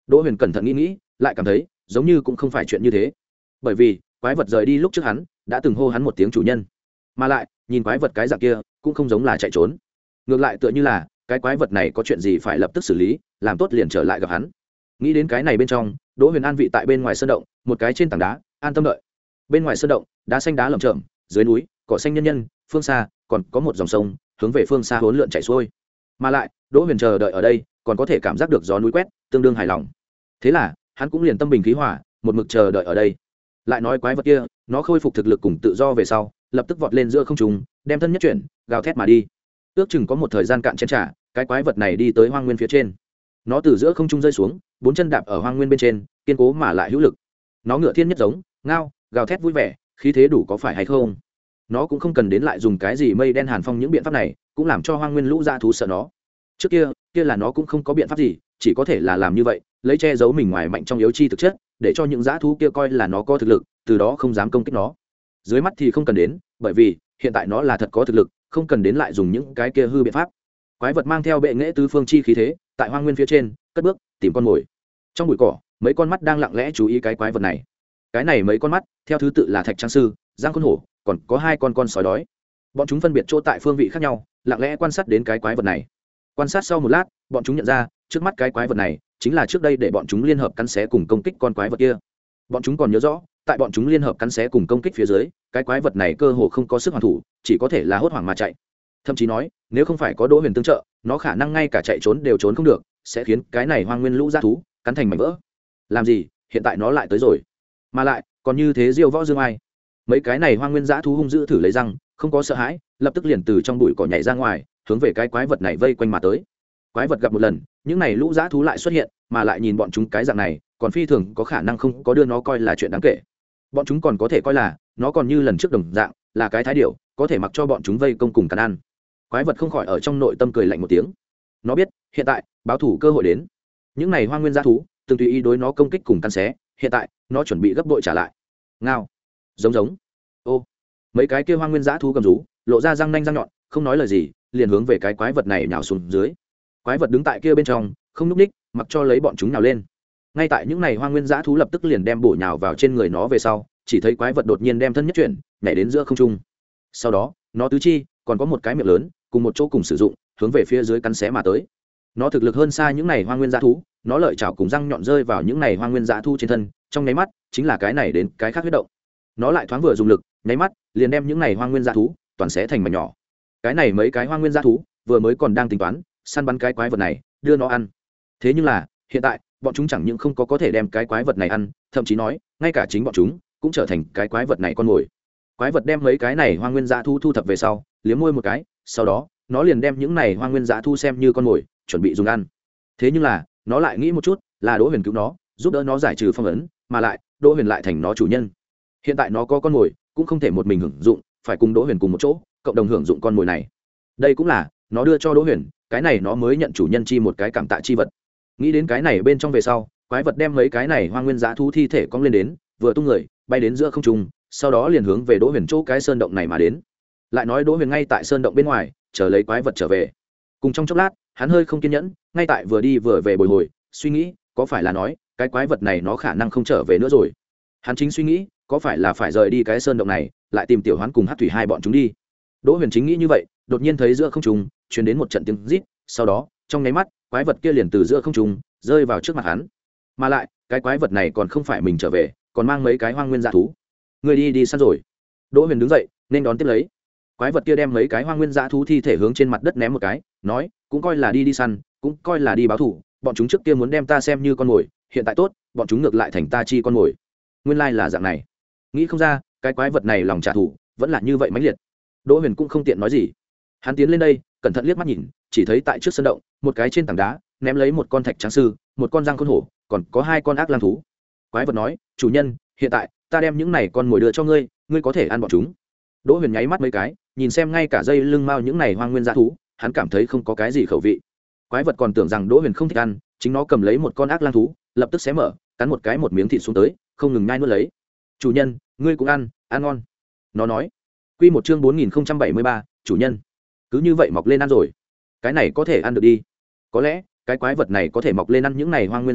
Đỗ Huyền cẩn thận nghĩ nghĩ, lại cảm thấy giống như cũng không phải chuyện như thế. Bởi vì quái vật rời đi lúc trước hắn đã từng hô hắn một tiếng chủ nhân, mà lại nhìn quái vật cái dạng kia cũng không giống là chạy trốn, ngược lại tựa như là cái quái vật này có chuyện gì phải lập tức xử lý, làm tốt liền trở lại gặp hắn. Nghĩ đến cái này bên trong, Đỗ Huyền an vị tại bên ngoài sơn động, một cái trên tảng đá, an tâm đợi. Bên ngoài sơn động, đá xanh đá lởm chởm, dưới núi, cỏ xanh nhân nhân, phương xa còn có một dòng sông hướng về phương xa hỗn lượn chảy xuôi. Mà lại, Đỗ Huyền chờ đợi ở đây, còn có thể cảm giác được gió núi quét, tương đương hài lòng. Thế là, hắn cũng liền tâm bình khí hòa, một mực chờ đợi ở đây. Lại nói quái vật kia, nó khôi phục thực lực cùng tự do về sau, lập tức vọt lên giữa không trung, đem thân nhất chuyển, gào thét mà đi. Ước chừng có một thời gian cạn chén trà, cái quái vật này đi tới hoang nguyên phía trên. Nó từ giữa không trung rơi xuống, bốn chân đạp ở hoang nguyên bên trên, kiên cố mà lại hữu lực. Nó ngựa thiên nhất giống, ngao, gào thét vui vẻ, khí thế đủ có phải hay không? Nó cũng không cần đến lại dùng cái gì mây đen hàn phong những biện pháp này, cũng làm cho hoang nguyên lũ dã thú sợ nó. Trước kia, kia là nó cũng không có biện pháp gì, chỉ có thể là làm như vậy, lấy che giấu mình ngoài mạnh trong yếu chi thực chất, để cho những dã thú kia coi là nó có thực lực, từ đó không dám công kích nó. Dưới mắt thì không cần đến, bởi vì hiện tại nó là thật có thực lực, không cần đến lại dùng những cái kia hư biện pháp. Quái vật mang theo bệ nghệ tứ phương chi khí thế, tại hoang nguyên phía trên, cất bước, tìm con mồi. Trong bụi cỏ, mấy con mắt đang lặng lẽ chú ý cái quái vật này. Cái này mấy con mắt, theo thứ tự là Thạch Trang Sư, Giang Khôn Hổ, còn có hai con con sói đói. Bọn chúng phân biệt chỗ tại phương vị khác nhau, lặng lẽ quan sát đến cái quái vật này. Quan sát sau một lát, bọn chúng nhận ra, trước mắt cái quái vật này chính là trước đây để bọn chúng liên hợp cắn xé cùng công kích con quái vật kia. Bọn chúng còn nhớ rõ, tại bọn chúng liên hợp cắn xé cùng công kích phía dưới, cái quái vật này cơ hồ không có sức hoàn thủ, chỉ có thể là hốt hoảng mà chạy. Thậm chí nói, nếu không phải có Đỗ Huyền tương trợ, nó khả năng ngay cả chạy trốn đều trốn không được, sẽ khiến cái này hoang nguyên lũ dã thú cắn thành mảnh vỡ. Làm gì, hiện tại nó lại tới rồi, mà lại còn như thế diêu võ dương ai. Mấy cái này hoang nguyên dã thú hung dữ thử lấy răng, không có sợ hãi, lập tức liền từ trong bụi cỏ nhảy ra ngoài, hướng về cái quái vật này vây quanh mà tới. Quái vật gặp một lần, những này lũ dã thú lại xuất hiện, mà lại nhìn bọn chúng cái dạng này, còn phi thường có khả năng không có đưa nó coi là chuyện đáng kể. Bọn chúng còn có thể coi là nó còn như lần trước đồng dạng, là cái thái điểu, có thể mặc cho bọn chúng vây công cùng cắn ăn. Quái vật không khỏi ở trong nội tâm cười lạnh một tiếng. Nó biết, hiện tại báo thủ cơ hội đến. Những này hoang nguyên dã thú từng tùy ý đối nó công kích cùng cắn xé, hiện tại nó chuẩn bị gấp bội trả lại. Ngao, giống giống. Ô, mấy cái kia hoang nguyên dã thú gầm rú, lộ ra răng nanh răng nhọn, không nói lời gì, liền hướng về cái quái vật này nhào xuống dưới. Quái vật đứng tại kia bên trong, không nhúc ních, mặc cho lấy bọn chúng nhào lên. Ngay tại những này hoang nguyên dã thú lập tức liền đem bổ nhào vào trên người nó về sau, chỉ thấy quái vật đột nhiên đem thân nhất chuyển, nhảy đến giữa không trung. Sau đó, nó tứ chi còn có một cái miệng lớn, cùng một chỗ cùng sử dụng, hướng về phía dưới cắn xé mà tới. Nó thực lực hơn xa những này hoang nguyên dã thú, nó lợi chảo cùng răng nhọn rơi vào những này hoang nguyên dã thú trên thân, trong nháy mắt, chính là cái này đến cái khác huyết động. Nó lại thoáng vừa dùng lực, nháy mắt, liền đem những này hoang nguyên dã thú toàn xé thành mảnh nhỏ. Cái này mấy cái hoang nguyên dã thú, vừa mới còn đang tính toán săn bắn cái quái vật này, đưa nó ăn. Thế nhưng là, hiện tại, bọn chúng chẳng những không có có thể đem cái quái vật này ăn, thậm chí nói, ngay cả chính bọn chúng cũng trở thành cái quái vật này con mồi. Quái vật đem mấy cái này hoang nguyên dã thú thu thập về sau, liếm môi một cái, sau đó, nó liền đem những này hoang nguyên dã thú xem như con mồi, chuẩn bị dùng ăn. Thế nhưng là, nó lại nghĩ một chút, là Đỗ Huyền cứu nó, giúp đỡ nó giải trừ phong ấn, mà lại, Đỗ Huyền lại thành nó chủ nhân. Hiện tại nó có con mồi, cũng không thể một mình hưởng dụng, phải cùng Đỗ Huyền cùng một chỗ, cộng đồng hưởng dụng con mồi này. Đây cũng là nó đưa cho Đỗ Huyền, cái này nó mới nhận chủ nhân chi một cái cảm tạ chi vật. Nghĩ đến cái này bên trong về sau, quái vật đem mấy cái này hoang nguyên dã thú thi thể cong lên đến, vừa tung người, bay đến giữa không trung, sau đó liền hướng về Đỗ Huyền chỗ cái sơn động này mà đến. Lại nói Đỗ Huyền ngay tại sơn động bên ngoài, chờ lấy quái vật trở về. Cùng trong chốc lát, hắn hơi không kiên nhẫn, ngay tại vừa đi vừa về bồi hồi, suy nghĩ, có phải là nói, cái quái vật này nó khả năng không trở về nữa rồi. Hắn chính suy nghĩ, có phải là phải rời đi cái sơn động này, lại tìm Tiểu Hoán cùng Hắc Thủy hai bọn chúng đi. Đỗ Huyền chính nghĩ như vậy, đột nhiên thấy giữa không trung truyền đến một trận tiếng rít, sau đó, trong nháy mắt, quái vật kia liền từ giữa không trung rơi vào trước mặt hắn. Mà lại, cái quái vật này còn không phải mình trở về, còn mang mấy cái hoang nguyên dã thú. Người đi đi săn rồi. Đỗ Huyền đứng dậy, nên đón tiếp lấy. Quái vật kia đem mấy cái hoang nguyên dã thú thi thể hướng trên mặt đất ném một cái, nói, cũng coi là đi đi săn, cũng coi là đi báo thù, bọn chúng trước kia muốn đem ta xem như con mồi, hiện tại tốt, bọn chúng ngược lại thành ta chi con mồi. Nguyên lai là dạng này. Nghĩ không ra, cái quái vật này lòng trả thù vẫn là như vậy mãnh liệt. Đỗ Huyền cũng không tiện nói gì. Hắn tiến lên đây, cẩn thận liếc mắt nhìn, chỉ thấy tại trước sân động, một cái trên tảng đá, ném lấy một con thạch tráng sư, một con giang khôn hổ, còn có hai con ác lang thú. Quái vật nói, chủ nhân, hiện tại ta đem những này con mồi đưa cho ngươi, ngươi có thể ăn bọn chúng. Đỗ Huyền nháy mắt mấy cái, nhìn xem ngay cả dây lưng mao những này hoang nguyên dã thú, hắn cảm thấy không có cái gì khẩu vị. Quái vật còn tưởng rằng Đỗ Huyền không thích ăn, chính nó cầm lấy một con ác lang thú, lập tức xé mở, cắn một cái một miếng thịt xuống tới, không ngừng nhai nuốt lấy. Chủ nhân, ngươi cũng ăn, ăn ngon. Nó nói. Quy một chương bốn nghìn không trăm bảy mươi ba, chủ nhân. Cứ như vậy mọc lên ăn rồi. Cái này có thể ăn được đi. Có lẽ, cái quái vật này có thể mọc lên ăn những này hoang nguyên dã thú,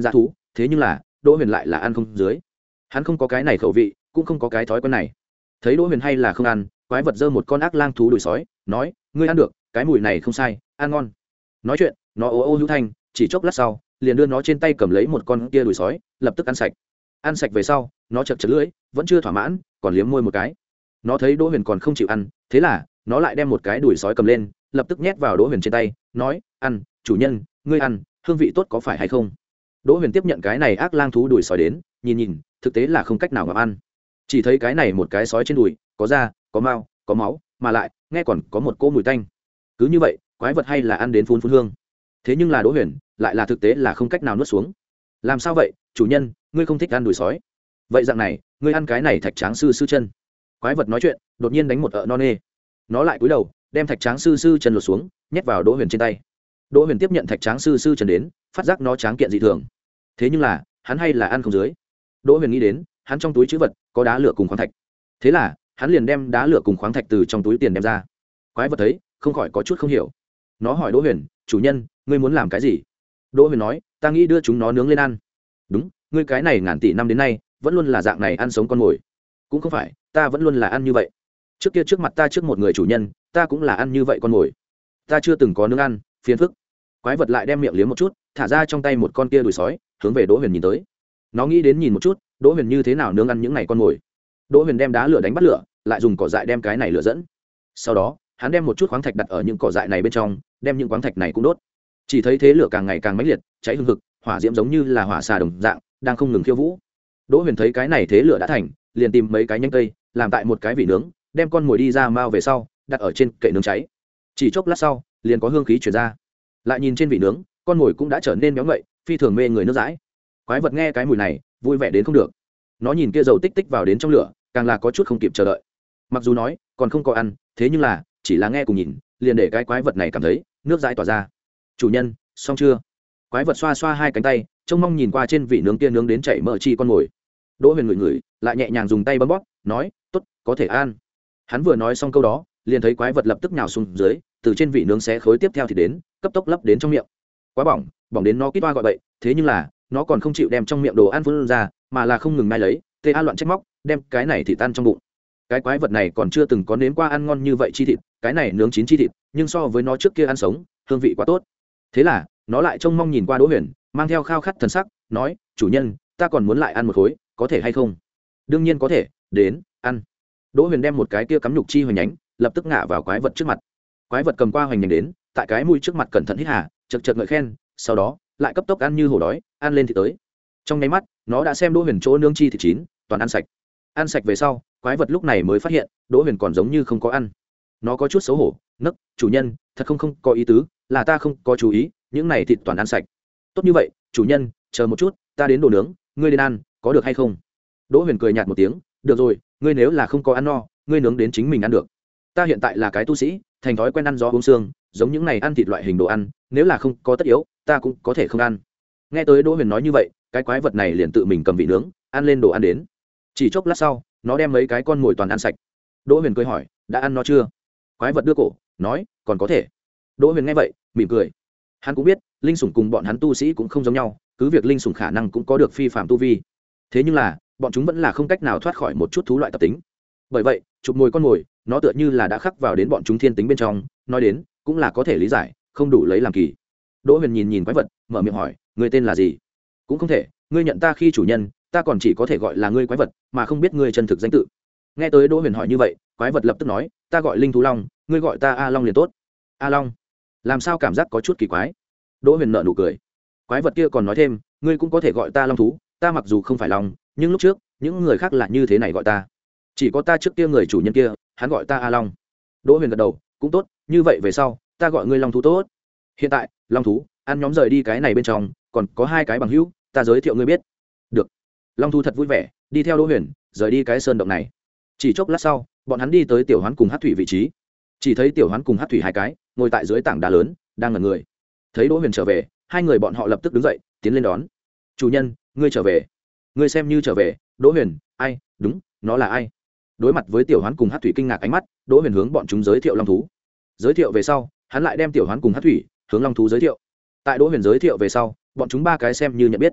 thế nhưng là đỗ huyền lại là ăn không dưới. Hắn không có cái này khẩu vị, cũng không có cái thói quen này. Thấy đỗ huyền hay là không ăn, quái vật giơ một con ác lang thú đuổi sói, nói, ngươi ăn được, cái mùi này không sai, ăn ngon. Nói chuyện, nó ô ô hữu thanh, chỉ chốc lát sau liền đưa nó trên tay cầm lấy một con kia đuổi sói, lập tức ăn sạch. Ăn sạch về sau, nó chật chật lưỡi, vẫn chưa thỏa mãn, còn liếm môi một cái. Nó thấy đỗ huyền còn không chịu ăn, thế là nó lại đem một cái đuổi sói cầm lên, lập tức nhét vào đỗ huyền trên tay, nói, ăn, chủ nhân, ngươi ăn, hương vị tốt có phải hay không? Đỗ huyền tiếp nhận cái này ác lang thú đuổi sói đến, nhìn nhìn, thực tế là không cách nào mà ăn. Chỉ thấy cái này một cái sói trên đùi có da, có mao, có máu, mà lại nghe còn có một cỗ mùi tanh. Cứ như vậy, quái vật hay là ăn đến phun phun hương. Thế nhưng là đỗ huyền lại là thực tế là không cách nào nuốt xuống. Làm sao vậy, chủ nhân, ngươi không thích ăn đùi sói? Vậy dạng này, ngươi ăn cái này thạch tráng sư sư chân. Quái vật nói chuyện, đột nhiên đánh một ợ non nê. Nó lại cúi đầu, đem thạch tráng sư sư chân lột xuống, nhét vào đỗ huyền trên tay. Đỗ huyền tiếp nhận thạch tráng sư sư chân đến, phát giác nó tráng kiện dị thường. Thế nhưng là hắn hay là ăn không dưới. Đỗ huyền nghĩ đến, hắn trong túi trữ vật có đá lửa cùng khoáng thạch, thế là hắn liền đem đá lửa cùng khoáng thạch từ trong túi tiền đem ra. Quái vật thấy, không khỏi có chút không hiểu. Nó hỏi đỗ huyền, chủ nhân, ngươi muốn làm cái gì? Đỗ huyền nói, ta nghĩ đưa chúng nó nướng lên ăn. Đúng, ngươi cái này ngàn tỷ năm đến nay vẫn luôn là dạng này ăn sống con mồi. Cũng không phải, ta vẫn luôn là ăn như vậy. Trước kia trước mặt ta trước một người chủ nhân, ta cũng là ăn như vậy con mồi. Ta chưa từng có nướng ăn, phiền phức. Quái vật lại đem miệng liếm một chút, thả ra trong tay một con kia đùi sói, hướng về đỗ huyền nhìn tới. Nó nghĩ đến nhìn một chút đỗ huyền như thế nào nướng ăn những này con mồi. Đỗ huyền đem đá lửa đánh bắt lửa, lại dùng cỏ dại đem cái này lửa dẫn. Sau đó hắn đem một chút khoáng thạch đặt ở những cỏ dại này bên trong, đem những khoáng thạch này cũng đốt. Chỉ thấy thế lửa càng ngày càng mãnh liệt, cháy hừng hực, hỏa diễm giống như là hỏa xà đồng dạng đang không ngừng khiêu vũ. Đỗ huyền thấy cái này thế lửa đã thành, liền tìm mấy cái nhánh cây làm tại một cái vỉ nướng, đem con mồi đi ra mao về sau đặt ở trên kệ nướng cháy. Chỉ chốc lát sau liền có hương khí truyền ra. Lại nhìn trên vỉ nướng, con mồi cũng đã trở nên méo ngậy, phi thường mê người nước dãi. Quái vật nghe cái mùi này vui vẻ đến không được. Nó nhìn kia dầu tích tích vào đến trong lửa, càng là có chút không kịp chờ đợi. Mặc dù nói còn không có ăn, thế nhưng là chỉ là nghe cùng nhìn, liền để cái quái vật này cảm thấy nước dãi tỏa ra. Chủ nhân, xong chưa? Quái vật xoa xoa hai cánh tay, trông mong nhìn qua trên vị nướng kia nướng đến chảy mỡ chi con mồi. Đỗ huyền ngửi ngửi, lại nhẹ nhàng dùng tay bấm bóp, nói, tốt, có thể ăn. Hắn vừa nói xong câu đó, liền thấy quái vật lập tức nhào xuống dưới, từ trên vị nướng xé khối tiếp theo thì đến, cấp tốc lấp đến trong miệng. Quá bỏng, bỏng đến nó kít toa gọi bậy, thế nhưng là nó còn không chịu đem trong miệng đồ ăn phun ra, mà là không ngừng nai lấy, tê a loạn trách móc, đem cái này thịt tan trong bụng. Cái quái vật này còn chưa từng có nếm qua ăn ngon như vậy chi thịt, cái này nướng chín chi thịt, nhưng so với nó trước kia ăn sống, hương vị quá tốt. Thế là nó lại trông mong nhìn qua Đỗ huyền, mang theo khao khát thần sắc, nói, chủ nhân, ta còn muốn lại ăn một khối, có thể hay không? Đương nhiên có thể, đến ăn. Đỗ huyền đem một cái kia cắm nhục chi hoành nhánh, lập tức ngã vào quái vật trước mặt. Quái vật cầm qua hoành nhánh đến, tại cái mũi trước mặt cẩn thận hít hà, chật chật ngợi khen, sau đó lại cấp tốc ăn như hổ đói, ăn lên thì tới. Trong nháy mắt, nó đã xem Đỗ huyền chỗ nướng chi thịt chín, toàn ăn sạch. Ăn sạch về sau, quái vật lúc này mới phát hiện Đỗ huyền còn giống như không có ăn. Nó có chút xấu hổ, nấc, chủ nhân, thật không không có ý tứ, là ta không có chú ý, những này thịt toàn ăn sạch. Tốt như vậy, chủ nhân, chờ một chút, ta đến đồ nướng, ngươi đến ăn, có được hay không? Đỗ huyền cười nhạt một tiếng, được rồi, ngươi nếu là không có ăn no, ngươi nướng đến chính mình ăn được. Ta hiện tại là cái tu sĩ, thành thói quen ăn gió uống xương, giống những này ăn thịt loại hình đồ ăn, nếu là không có tất yếu, ta cũng có thể không ăn. Nghe tới Đỗ huyền nói như vậy, cái quái vật này liền tự mình cầm vị nướng, ăn lên đồ ăn đến. Chỉ chốc lát sau, nó đem mấy cái con mồi toàn ăn sạch. Đỗ huyền cười hỏi, đã ăn no chưa? Quái vật đưa cổ, nói, còn có thể. Đỗ huyền nghe vậy, mỉm cười. Hắn cũng biết, linh sủng cùng bọn hắn tu sĩ cũng không giống nhau, cứ việc linh sủng khả năng cũng có được phi phạm tu vi. Thế nhưng là, bọn chúng vẫn là không cách nào thoát khỏi một chút thú loại tập tính. Bởi vậy, chụp mồi con mồi, nó tựa như là đã khắc vào đến bọn chúng thiên tính bên trong, nói đến, cũng là có thể lý giải, không đủ lấy làm kỳ. Đỗ huyền nhìn nhìn quái vật, mở miệng hỏi, ngươi tên là gì? Cũng không thể, ngươi nhận ta khi chủ nhân, ta còn chỉ có thể gọi là ngươi quái vật, mà không biết ngươi chân thực danh tự. Nghe tới Đỗ huyền hỏi như vậy, quái vật lập tức nói, ta gọi linh thú long, ngươi gọi ta a long liền tốt. A long? Làm sao cảm giác có chút kỳ quái? Đỗ huyền nở nụ cười. Quái vật kia còn nói thêm, ngươi cũng có thể gọi ta long thú, ta mặc dù không phải long, nhưng lúc trước những người khác là như thế này gọi ta. Chỉ có ta trước kia người chủ nhân kia, hắn gọi ta a long. Đỗ huyền gật đầu, cũng tốt, như vậy về sau ta gọi ngươi long thú tốt. Hiện tại long thú ăn nhóm rời đi cái này bên trong, còn có hai cái bằng hữu, ta giới thiệu ngươi biết. Được. Long thú thật vui vẻ, đi theo Đỗ huyền rời đi cái sơn động này. Chỉ chốc lát sau, bọn hắn đi tới tiểu hoán cùng hát thủy vị trí. Chỉ thấy tiểu hoán cùng hát thủy hai cái ngồi tại dưới tảng đá lớn, đang ngẩn người. Thấy Đỗ huyền trở về, hai người bọn họ lập tức đứng dậy, tiến lên đón. Chủ nhân, ngươi trở về. Ngươi xem như trở về. Đỗ huyền, ai? Đúng, nó là ai? Đối mặt với tiểu hoán cùng hát thủy kinh ngạc ánh mắt, Đỗ huyền hướng bọn chúng giới thiệu long thú. Giới thiệu về sau, hắn lại đem tiểu hoán cùng hát thủy hướng long thú giới thiệu. Tại Đỗ huyền giới thiệu về sau, bọn chúng ba cái xem như nhận biết.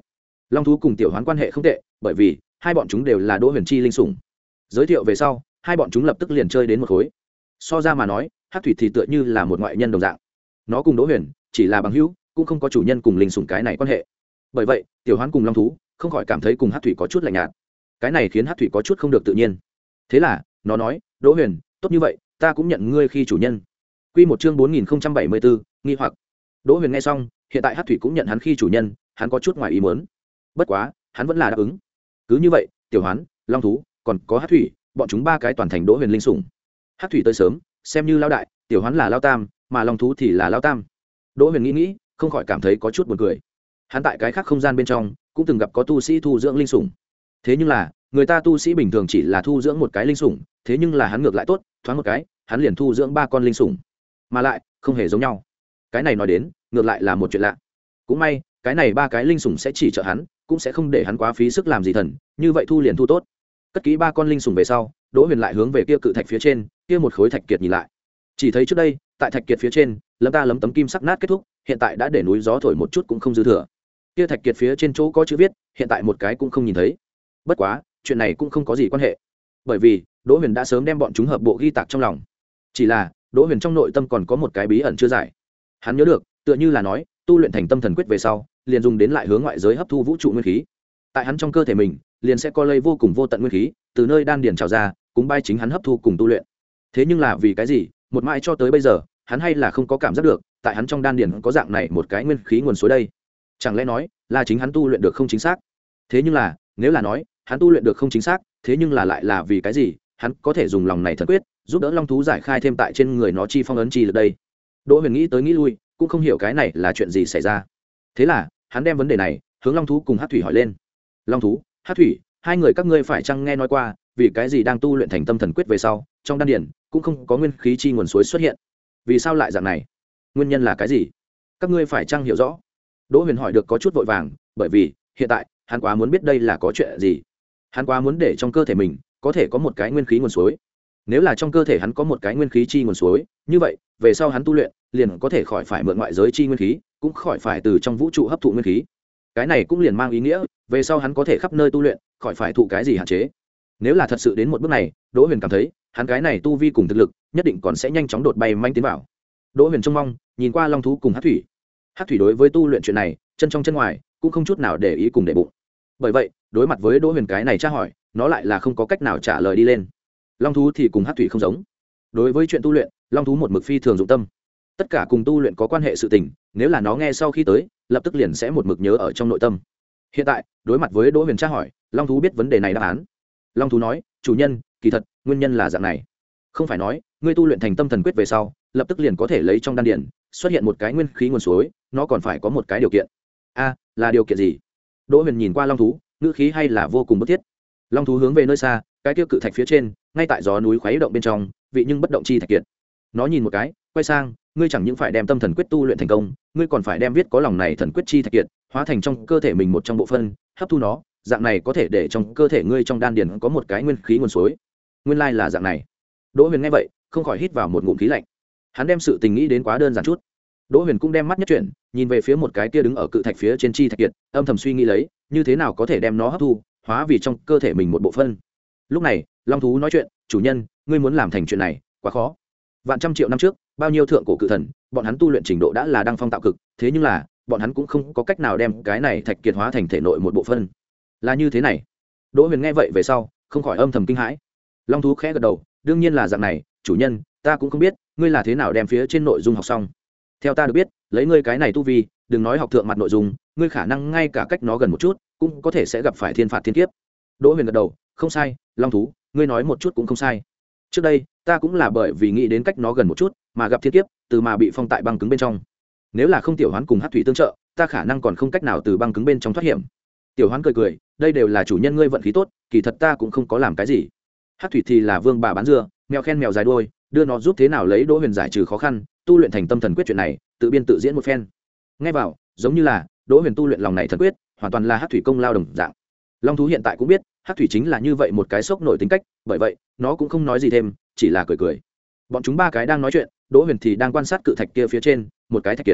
long thú cùng tiểu hoán quan hệ không tệ, bởi vì hai bọn chúng đều là Đỗ Huyền chi linh sủng. Giới thiệu về sau, hai bọn chúng lập tức liền chơi đến một khối. So ra mà nói, Hắc Thủy thì tựa như là một ngoại nhân đồng dạng. Nó cùng Đỗ Huyền chỉ là bằng hữu, cũng không có chủ nhân cùng linh sủng cái này quan hệ. Bởi vậy, tiểu hoán cùng long thú không khỏi cảm thấy cùng Hắc Thủy có chút lạnh nhạt. Cái này khiến Hắc Thủy có chút không được tự nhiên. Thế là, nó nói, "Đỗ Huyền, tốt như vậy, ta cũng nhận ngươi khi chủ nhân." Quy một chương bốn nghìn không trăm bảy mươi bốn, nghi hoặc. Đỗ Huyền nghe xong, hiện tại Hắc Thủy cũng nhận hắn khi chủ nhân, hắn có chút ngoài ý muốn. Bất quá, hắn vẫn là đáp ứng. Cứ như vậy, tiểu hoán, long thú, còn có Hắc Thủy, bọn chúng ba cái toàn thành Đỗ Huyền linh sủng. Hắc Thủy tới sớm, xem như lao đại, tiểu hoán là lao tam, mà long thú thì là lao tam. Đỗ Huyền nghĩ nghĩ, không khỏi cảm thấy có chút buồn cười. Hắn tại cái khác không gian bên trong cũng từng gặp có tu sĩ thu dưỡng linh sủng. Thế nhưng là, người ta tu sĩ bình thường chỉ là thu dưỡng một cái linh sủng, thế nhưng là hắn ngược lại tốt, thoáng một cái, hắn liền thu dưỡng ba con linh sủng. Mà lại, không hề giống nhau. Cái này nói đến, ngược lại là một chuyện lạ. Cũng may, cái này ba cái linh sủng sẽ chỉ trợ hắn, cũng sẽ không để hắn quá phí sức làm gì thần, như vậy thu liền thu tốt. Cất kỹ ba con linh sủng về sau, Đỗ Huyền lại hướng về kia cự thạch phía trên, kia một khối thạch kiệt nhìn lại. Chỉ thấy trước đây, tại thạch kiệt phía trên, lấm ta lấm tấm kim sắc nát kết thúc, hiện tại đã để núi gió thổi một chút cũng không dư thừa. Kia thạch kiệt phía trên chỗ có chữ viết, hiện tại một cái cũng không nhìn thấy. Bất quá, chuyện này cũng không có gì quan hệ, bởi vì Đỗ Huyền đã sớm đem bọn chúng hợp bộ ghi tạc trong lòng. Chỉ là, Đỗ Huyền trong nội tâm còn có một cái bí ẩn chưa giải. Hắn nhớ được, tựa như là nói, tu luyện thành tâm thần quyết về sau, liền dùng đến lại hướng ngoại giới hấp thu vũ trụ nguyên khí. Tại hắn trong cơ thể mình, liền sẽ có lây vô cùng vô tận nguyên khí, từ nơi đan điền trào ra, cũng bay chính hắn hấp thu cùng tu luyện. Thế nhưng là vì cái gì, một mãi cho tới bây giờ, hắn hay là không có cảm giác được, tại hắn trong đan điền có dạng này một cái nguyên khí nguồn suối đây. Chẳng lẽ nói, là chính hắn tu luyện được không chính xác? Thế nhưng là, nếu là nói, hắn tu luyện được không chính xác, thế nhưng là lại là vì cái gì, hắn có thể dùng lòng này thần quyết, giúp đỡ long thú giải khai thêm tại trên người nó chi phong ấn chi lực đây. Đỗ Huyền nghĩ tới nghĩ lui, cũng không hiểu cái này là chuyện gì xảy ra. Thế là, hắn đem vấn đề này hướng long thú cùng Hắc Thủy hỏi lên. Long thú, Hắc Thủy, hai người các ngươi phải chăng nghe nói qua, vì cái gì đang tu luyện thành tâm thần quyết về sau, trong đan điền cũng không có nguyên khí chi nguồn suối xuất hiện? Vì sao lại dạng này? Nguyên nhân là cái gì? Các ngươi phải chăng hiểu rõ? Đỗ Huyền hỏi được có chút vội vàng, bởi vì hiện tại hắn quá muốn biết đây là có chuyện gì. Hắn quá muốn để trong cơ thể mình có thể có một cái nguyên khí nguồn suối. Nếu là trong cơ thể hắn có một cái nguyên khí chi nguồn suối, như vậy, về sau hắn tu luyện, liền có thể khỏi phải mượn ngoại giới chi nguyên khí, cũng khỏi phải từ trong vũ trụ hấp thụ nguyên khí. Cái này cũng liền mang ý nghĩa, về sau hắn có thể khắp nơi tu luyện, khỏi phải thụ cái gì hạn chế. Nếu là thật sự đến một bước này, Đỗ Huyền cảm thấy, hắn cái này tu vi cùng thực lực, nhất định còn sẽ nhanh chóng đột bay manh tiến vào. Đỗ Huyền trông mong, nhìn qua long thú cùng Hắc Thủy. Hắc Thủy đối với tu luyện chuyện này, chân trong chân ngoài, cũng không chút nào để ý cùng để bụng. Bởi vậy, đối mặt với Đỗ Huyền cái này tra hỏi, nó lại là không có cách nào trả lời đi lên. Long thú thì cùng Hắc Thủy không giống. Đối với chuyện tu luyện, long thú một mực phi thường dụng tâm. Tất cả cùng tu luyện có quan hệ sự tình, nếu là nó nghe sau khi tới, lập tức liền sẽ một mực nhớ ở trong nội tâm. Hiện tại, đối mặt với Đỗ Huyền tra hỏi, long thú biết vấn đề này đáp án. Long thú nói, chủ nhân, kỳ thật, nguyên nhân là dạng này. Không phải nói, ngươi tu luyện thành tâm thần quyết về sau, lập tức liền có thể lấy trong đan điền xuất hiện một cái nguyên khí nguồn suối, nó còn phải có một cái điều kiện. A, là điều kiện gì? Đỗ Huyền nhìn qua long thú, ngữ khí hay là vô cùng bức thiết. Long thú hướng về nơi xa, cái tiêu cự thạch phía trên, ngay tại gió núi khuấy động bên trong, vị nhưng bất động chi thạch kiệt. Nó nhìn một cái, quay sang, ngươi chẳng những phải đem tâm thần quyết tu luyện thành công, ngươi còn phải đem viết có lòng này thần quyết chi thạch kiệt hóa thành trong cơ thể mình một trong bộ phân, hấp thu nó, dạng này có thể để trong cơ thể ngươi trong đan điền có một cái nguyên khí nguồn suối. Nguyên lai là dạng này. Đỗ Huyền nghe vậy, không khỏi hít vào một ngụm khí lạnh. Hắn đem sự tình nghĩ đến quá đơn giản chút. Đỗ Huyền cũng đem mắt nhất chuyển, nhìn về phía một cái kia đứng ở cự thạch phía trên chi thạch kiệt, âm thầm suy nghĩ lấy, như thế nào có thể đem nó hấp thu, hóa vì trong cơ thể mình một bộ phân. Lúc này, long thú nói chuyện, chủ nhân, ngươi muốn làm thành chuyện này, quá khó. Vạn trăm triệu năm trước, bao nhiêu thượng cổ cự thần, bọn hắn tu luyện trình độ đã là đăng phong tạo cực, thế nhưng là, bọn hắn cũng không có cách nào đem cái này thạch kiệt hóa thành thể nội một bộ phân. Là như thế này. Đỗ Huyền nghe vậy về sau, không khỏi âm thầm kinh hãi. Long thú khẽ gật đầu, đương nhiên là dạng này, chủ nhân, ta cũng không biết, ngươi là thế nào đem phía trên nội dung học xong. Theo ta được biết, lấy ngươi cái này tu vi, đừng nói học thượng mặt nội dung, ngươi khả năng ngay cả cách nó gần một chút, cũng có thể sẽ gặp phải thiên phạt thiên kiếp. Đỗ Huyền gật đầu, không sai, long thú, ngươi nói một chút cũng không sai. Trước đây, ta cũng là bởi vì nghĩ đến cách nó gần một chút, mà gặp thiên kiếp, từ mà bị phong tại băng cứng bên trong. Nếu là không tiểu hoán cùng Hắc Thủy tương trợ, ta khả năng còn không cách nào từ băng cứng bên trong thoát hiểm. Tiểu hoán cười cười, đây đều là chủ nhân ngươi vận khí tốt, kỳ thật ta cũng không có làm cái gì. Hắc Thủy thì là vương bà bán dưa, mèo khen mèo dài đuôi, đưa nó giúp thế nào lấy Đỗ Huyền giải trừ khó khăn, tu luyện thành tâm thần quyết chuyện này, tự biên tự diễn một phen. Nghe vào, giống như là Đỗ Huyền tu luyện lòng này thần quyết, hoàn toàn là Hắc Thủy công lao đồng dạng. Long thú hiện tại cũng biết, Hắc Thủy chính là như vậy một cái sốc nổi tính cách, bởi vậy, nó cũng không nói gì thêm, chỉ là cười cười. Bọn chúng ba cái đang nói chuyện, Đỗ Huyền thì đang quan sát cự thạch kia phía trên, một cái thạch kiệt.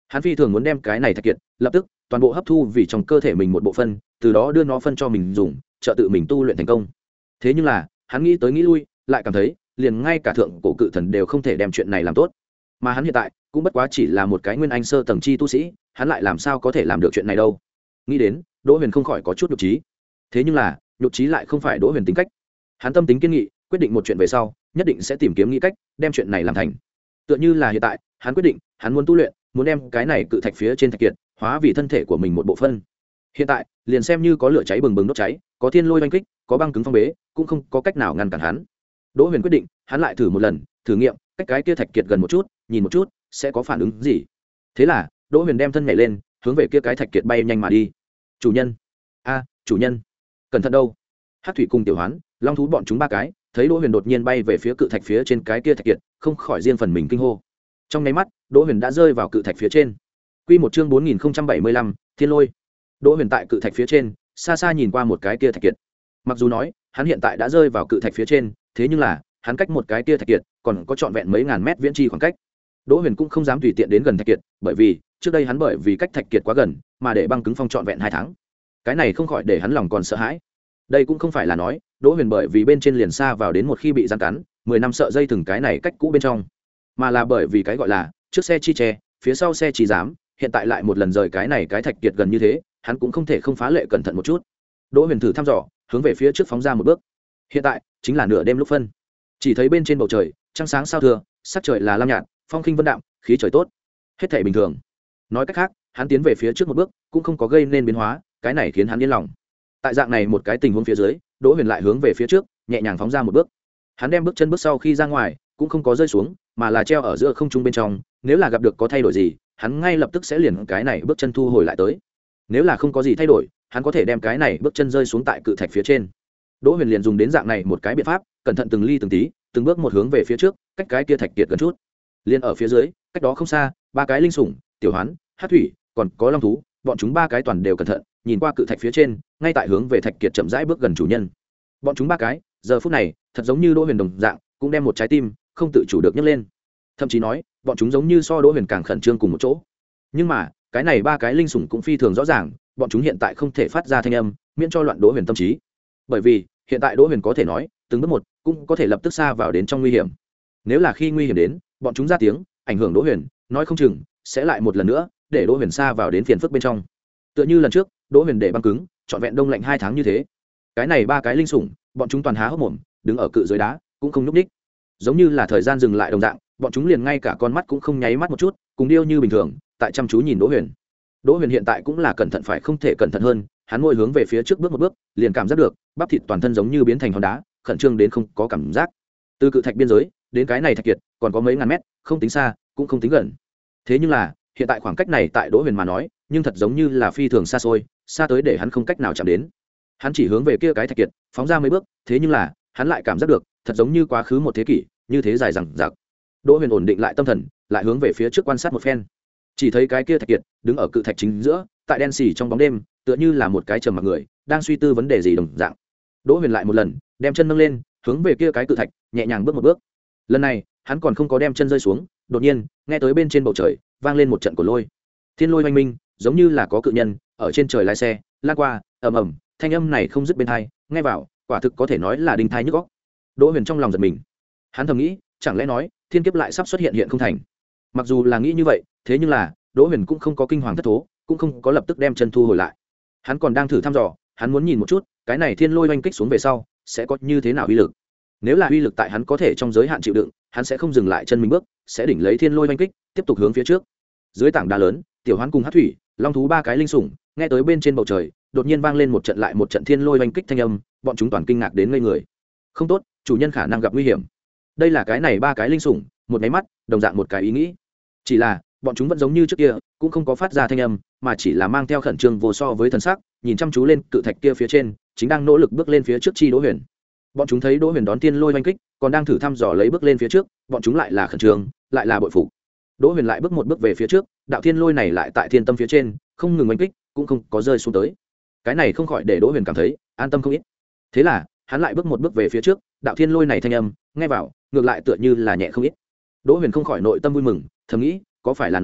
hắn phi thường muốn đem cái này thạch kiệt lập tức toàn bộ hấp thu vì trong cơ thể mình một bộ phân, từ đó đưa nó phân cho mình dùng, trợ tự mình tu luyện thành công. Thế nhưng là hắn nghĩ tới nghĩ lui, lại cảm thấy liền ngay cả thượng cổ cự thần đều không thể đem chuyện này làm tốt, mà hắn hiện tại cũng bất quá chỉ là một cái nguyên anh sơ tầng chi tu sĩ, hắn lại làm sao có thể làm được chuyện này đâu. Nghĩ đến, Đỗ Huyền không khỏi có chút nhục trí. Thế nhưng là nhục trí lại không phải Đỗ Huyền tính cách. Hắn tâm tính kiên nghị, quyết định một chuyện về sau nhất định sẽ tìm kiếm nghĩ cách đem chuyện này làm thành. Tựa như là hiện tại hắn quyết định hắn muốn tu luyện, muốn đem cái này cự thạch phía trên thạch kiệt hóa vì thân thể của mình một bộ phân. Hiện tại liền xem như có lửa cháy bừng bừng đốt cháy, có thiên lôi oanh kích, có băng cứng phong bế, cũng không có cách nào ngăn cản hắn. Đỗ Huyền quyết định hắn lại thử một lần, thử nghiệm cách cái kia thạch kiệt gần một chút, nhìn một chút sẽ có phản ứng gì. Thế là Đỗ Huyền đem thân nhảy lên, hướng về kia cái thạch kiệt bay nhanh mà đi. Chủ nhân, a chủ nhân, cẩn thận đâu. Hắc thủy cùng tiểu hoán, long thú bọn chúng ba cái thấy Đỗ Huyền đột nhiên bay về phía cự thạch phía trên cái kia thạch kiệt, không khỏi riêng phần mình kinh hô. Trong nháy mắt Đỗ Huyền đã rơi vào cự thạch phía trên. Quy một chương bốn nghìn không trăm bảy mươi lăm, Thiên Lôi. Đỗ Huyền tại cự thạch phía trên xa xa nhìn qua một cái kia thạch kiệt. Mặc dù nói hắn hiện tại đã rơi vào cự thạch phía trên, thế nhưng là hắn cách một cái kia thạch kiệt còn có trọn vẹn mấy ngàn mét viễn chi khoảng cách. Đỗ Huyền cũng không dám tùy tiện đến gần thạch kiệt, bởi vì trước đây hắn bởi vì cách thạch kiệt quá gần mà để băng cứng phong trọn vẹn hai tháng. Cái này không khỏi để hắn lòng còn sợ hãi. Đây cũng không phải là nói Đỗ Huyền bởi vì bên trên liền xa vào đến một khi bị giăng cắn mười năm sợ dây thừng cái này cách cũ bên trong, mà là bởi vì cái gọi là trước xe chi che, phía sau xe chi dám, hiện tại lại một lần rời cái này cái thạch kiệt gần như thế, hắn cũng không thể không phá lệ cẩn thận một chút. Đỗ Huyền thử thăm dò, hướng về phía trước phóng ra một bước. Hiện tại chính là nửa đêm lúc phân, chỉ thấy bên trên bầu trời trăng sáng sao thưa, sắc trời là lam nhạt, phong khinh vân đạm, khí trời tốt, hết thảy bình thường. Nói cách khác, hắn tiến về phía trước một bước cũng không có gây nên biến hóa, cái này khiến hắn yên lòng. Tại dạng này một cái tình huống phía dưới, Đỗ Huyền lại hướng về phía trước nhẹ nhàng phóng ra một bước. Hắn đem bước chân bước sau khi ra ngoài cũng không có rơi xuống, mà là treo ở giữa không trung bên trong, nếu là gặp được có thay đổi gì hắn ngay lập tức sẽ liền cái này bước chân thu hồi lại tới. Nếu là không có gì thay đổi, hắn có thể đem cái này bước chân rơi xuống tại cự thạch phía trên. Đỗ Huyền liền dùng đến dạng này một cái biện pháp, cẩn thận từng ly từng tí, từng bước một hướng về phía trước, cách cái kia thạch kiệt gần chút. Liên ở phía dưới, cách đó không xa, ba cái linh sủng, tiểu hoán, hắc thủy, còn có long thú, bọn chúng ba cái toàn đều cẩn thận, nhìn qua cự thạch phía trên, ngay tại hướng về thạch kiệt chậm rãi bước gần chủ nhân. Bọn chúng ba cái, giờ phút này, thật giống như Đỗ Huyền đồng dạng, cũng đem một trái tim không tự chủ được nhấc lên. Thậm chí nói, bọn chúng giống như so Đỗ Huyền càng khẩn trương cùng một chỗ. Nhưng mà, cái này ba cái linh sủng cũng phi thường rõ ràng, bọn chúng hiện tại không thể phát ra thanh âm, miễn cho loạn Đỗ Huyền tâm trí. Bởi vì, hiện tại Đỗ Huyền có thể nói, từng bước một, cũng có thể lập tức xa vào đến trong nguy hiểm. Nếu là khi nguy hiểm đến, bọn chúng ra tiếng, ảnh hưởng Đỗ Huyền, nói không chừng sẽ lại một lần nữa để Đỗ Huyền xa vào đến phiền phức bên trong. Tựa như lần trước, Đỗ Huyền để băng cứng, trọn vẹn đông lạnh hai tháng như thế. Cái này ba cái linh sủng, bọn chúng toàn há hốc mồm, đứng ở cự dưới đá, cũng không nhúc nhích. Giống như là thời gian dừng lại đồng dạng, bọn chúng liền ngay cả con mắt cũng không nháy mắt một chút, cùng điêu như bình thường, tại chăm chú nhìn Đỗ Huyền. Đỗ Huyền hiện tại cũng là cẩn thận phải không thể cẩn thận hơn, hắn môi hướng về phía trước bước một bước, liền cảm giác được, bắp thịt toàn thân giống như biến thành hòn đá, khẩn trương đến không có cảm giác. Từ cự thạch biên giới đến cái này thạch kiệt, còn có mấy ngàn mét, không tính xa, cũng không tính gần. Thế nhưng là, hiện tại khoảng cách này tại Đỗ Huyền mà nói, nhưng thật giống như là phi thường xa xôi, xa tới để hắn không cách nào chạm đến. Hắn chỉ hướng về kia cái thạch kiệt, phóng ra mấy bước, thế nhưng là, hắn lại cảm giác được, thật giống như quá khứ một thế kỷ, như thế dài dằng dặc. Đỗ Huyền ổn định lại tâm thần, lại hướng về phía trước quan sát một phen. Chỉ thấy cái kia thạch kiệt đứng ở cự thạch chính giữa, tại đen xì trong bóng đêm, tựa như là một cái trầm mặc người, đang suy tư vấn đề gì đồng dạng. Đỗ Huyền lại một lần, đem chân nâng lên, hướng về kia cái cự thạch, nhẹ nhàng bước một bước. Lần này, hắn còn không có đem chân rơi xuống, đột nhiên, nghe tới bên trên bầu trời, vang lên một trận của lôi. Thiên lôi oanh minh, giống như là có cự nhân ở trên trời lái xe, lan qua, ầm ầm, thanh âm này không dứt bên tai, nghe vào, quả thực có thể nói là đinh tai nhức óc. Đỗ Huyền trong lòng giật mình. Hắn thầm nghĩ, chẳng lẽ nói, thiên kiếp lại sắp xuất hiện hiện không thành. Mặc dù là nghĩ như vậy, thế nhưng là, Đỗ Huyền cũng không có kinh hoàng thất thố, cũng không có lập tức đem chân thu hồi lại. Hắn còn đang thử thăm dò, hắn muốn nhìn một chút, cái này thiên lôi oanh kích xuống về sau, sẽ có như thế nào uy lực. Nếu là uy lực tại hắn có thể trong giới hạn chịu đựng, hắn sẽ không dừng lại chân mình bước, sẽ đỉnh lấy thiên lôi oanh kích, tiếp tục hướng phía trước. Dưới tảng đá lớn, tiểu hoán cùng hắc thủy, long thú ba cái linh sủng, nghe tới bên trên bầu trời, đột nhiên vang lên một trận lại một trận thiên lôi oanh kích thanh âm, bọn chúng toàn kinh ngạc đến ngây người. Không tốt, chủ nhân khả năng gặp nguy hiểm. Đây là cái này ba cái linh sủng, một cái mắt, đồng dạng một cái ý nghĩ. Chỉ là, bọn chúng vẫn giống như trước kia, cũng không có phát ra thanh âm, mà chỉ là mang theo khẩn trương vô so với thần sắc, nhìn chăm chú lên cự thạch kia phía trên, chính đang nỗ lực bước lên phía trước chi Đỗ Huyền. Bọn chúng thấy Đỗ Huyền đón thiên lôi oanh kích, còn đang thử thăm dò lấy bước lên phía trước, bọn chúng lại là khẩn trương, lại là bội phục. Đỗ Huyền lại bước một bước về phía trước, đạo thiên lôi này lại tại thiên tâm phía trên, không ngừng oanh kích, cũng không có rơi xuống tới. Cái này không khỏi để Đỗ Huyền cảm thấy an tâm không ít. Thế là, hắn lại bước một bước về phía trước, đạo thiên lôi này thanh âm, nghe vào, ngược lại tựa như là nhẹ không ít. Đỗ Huyền không khỏi nội tâm vui mừng, thầm nghĩ, có phải là nói,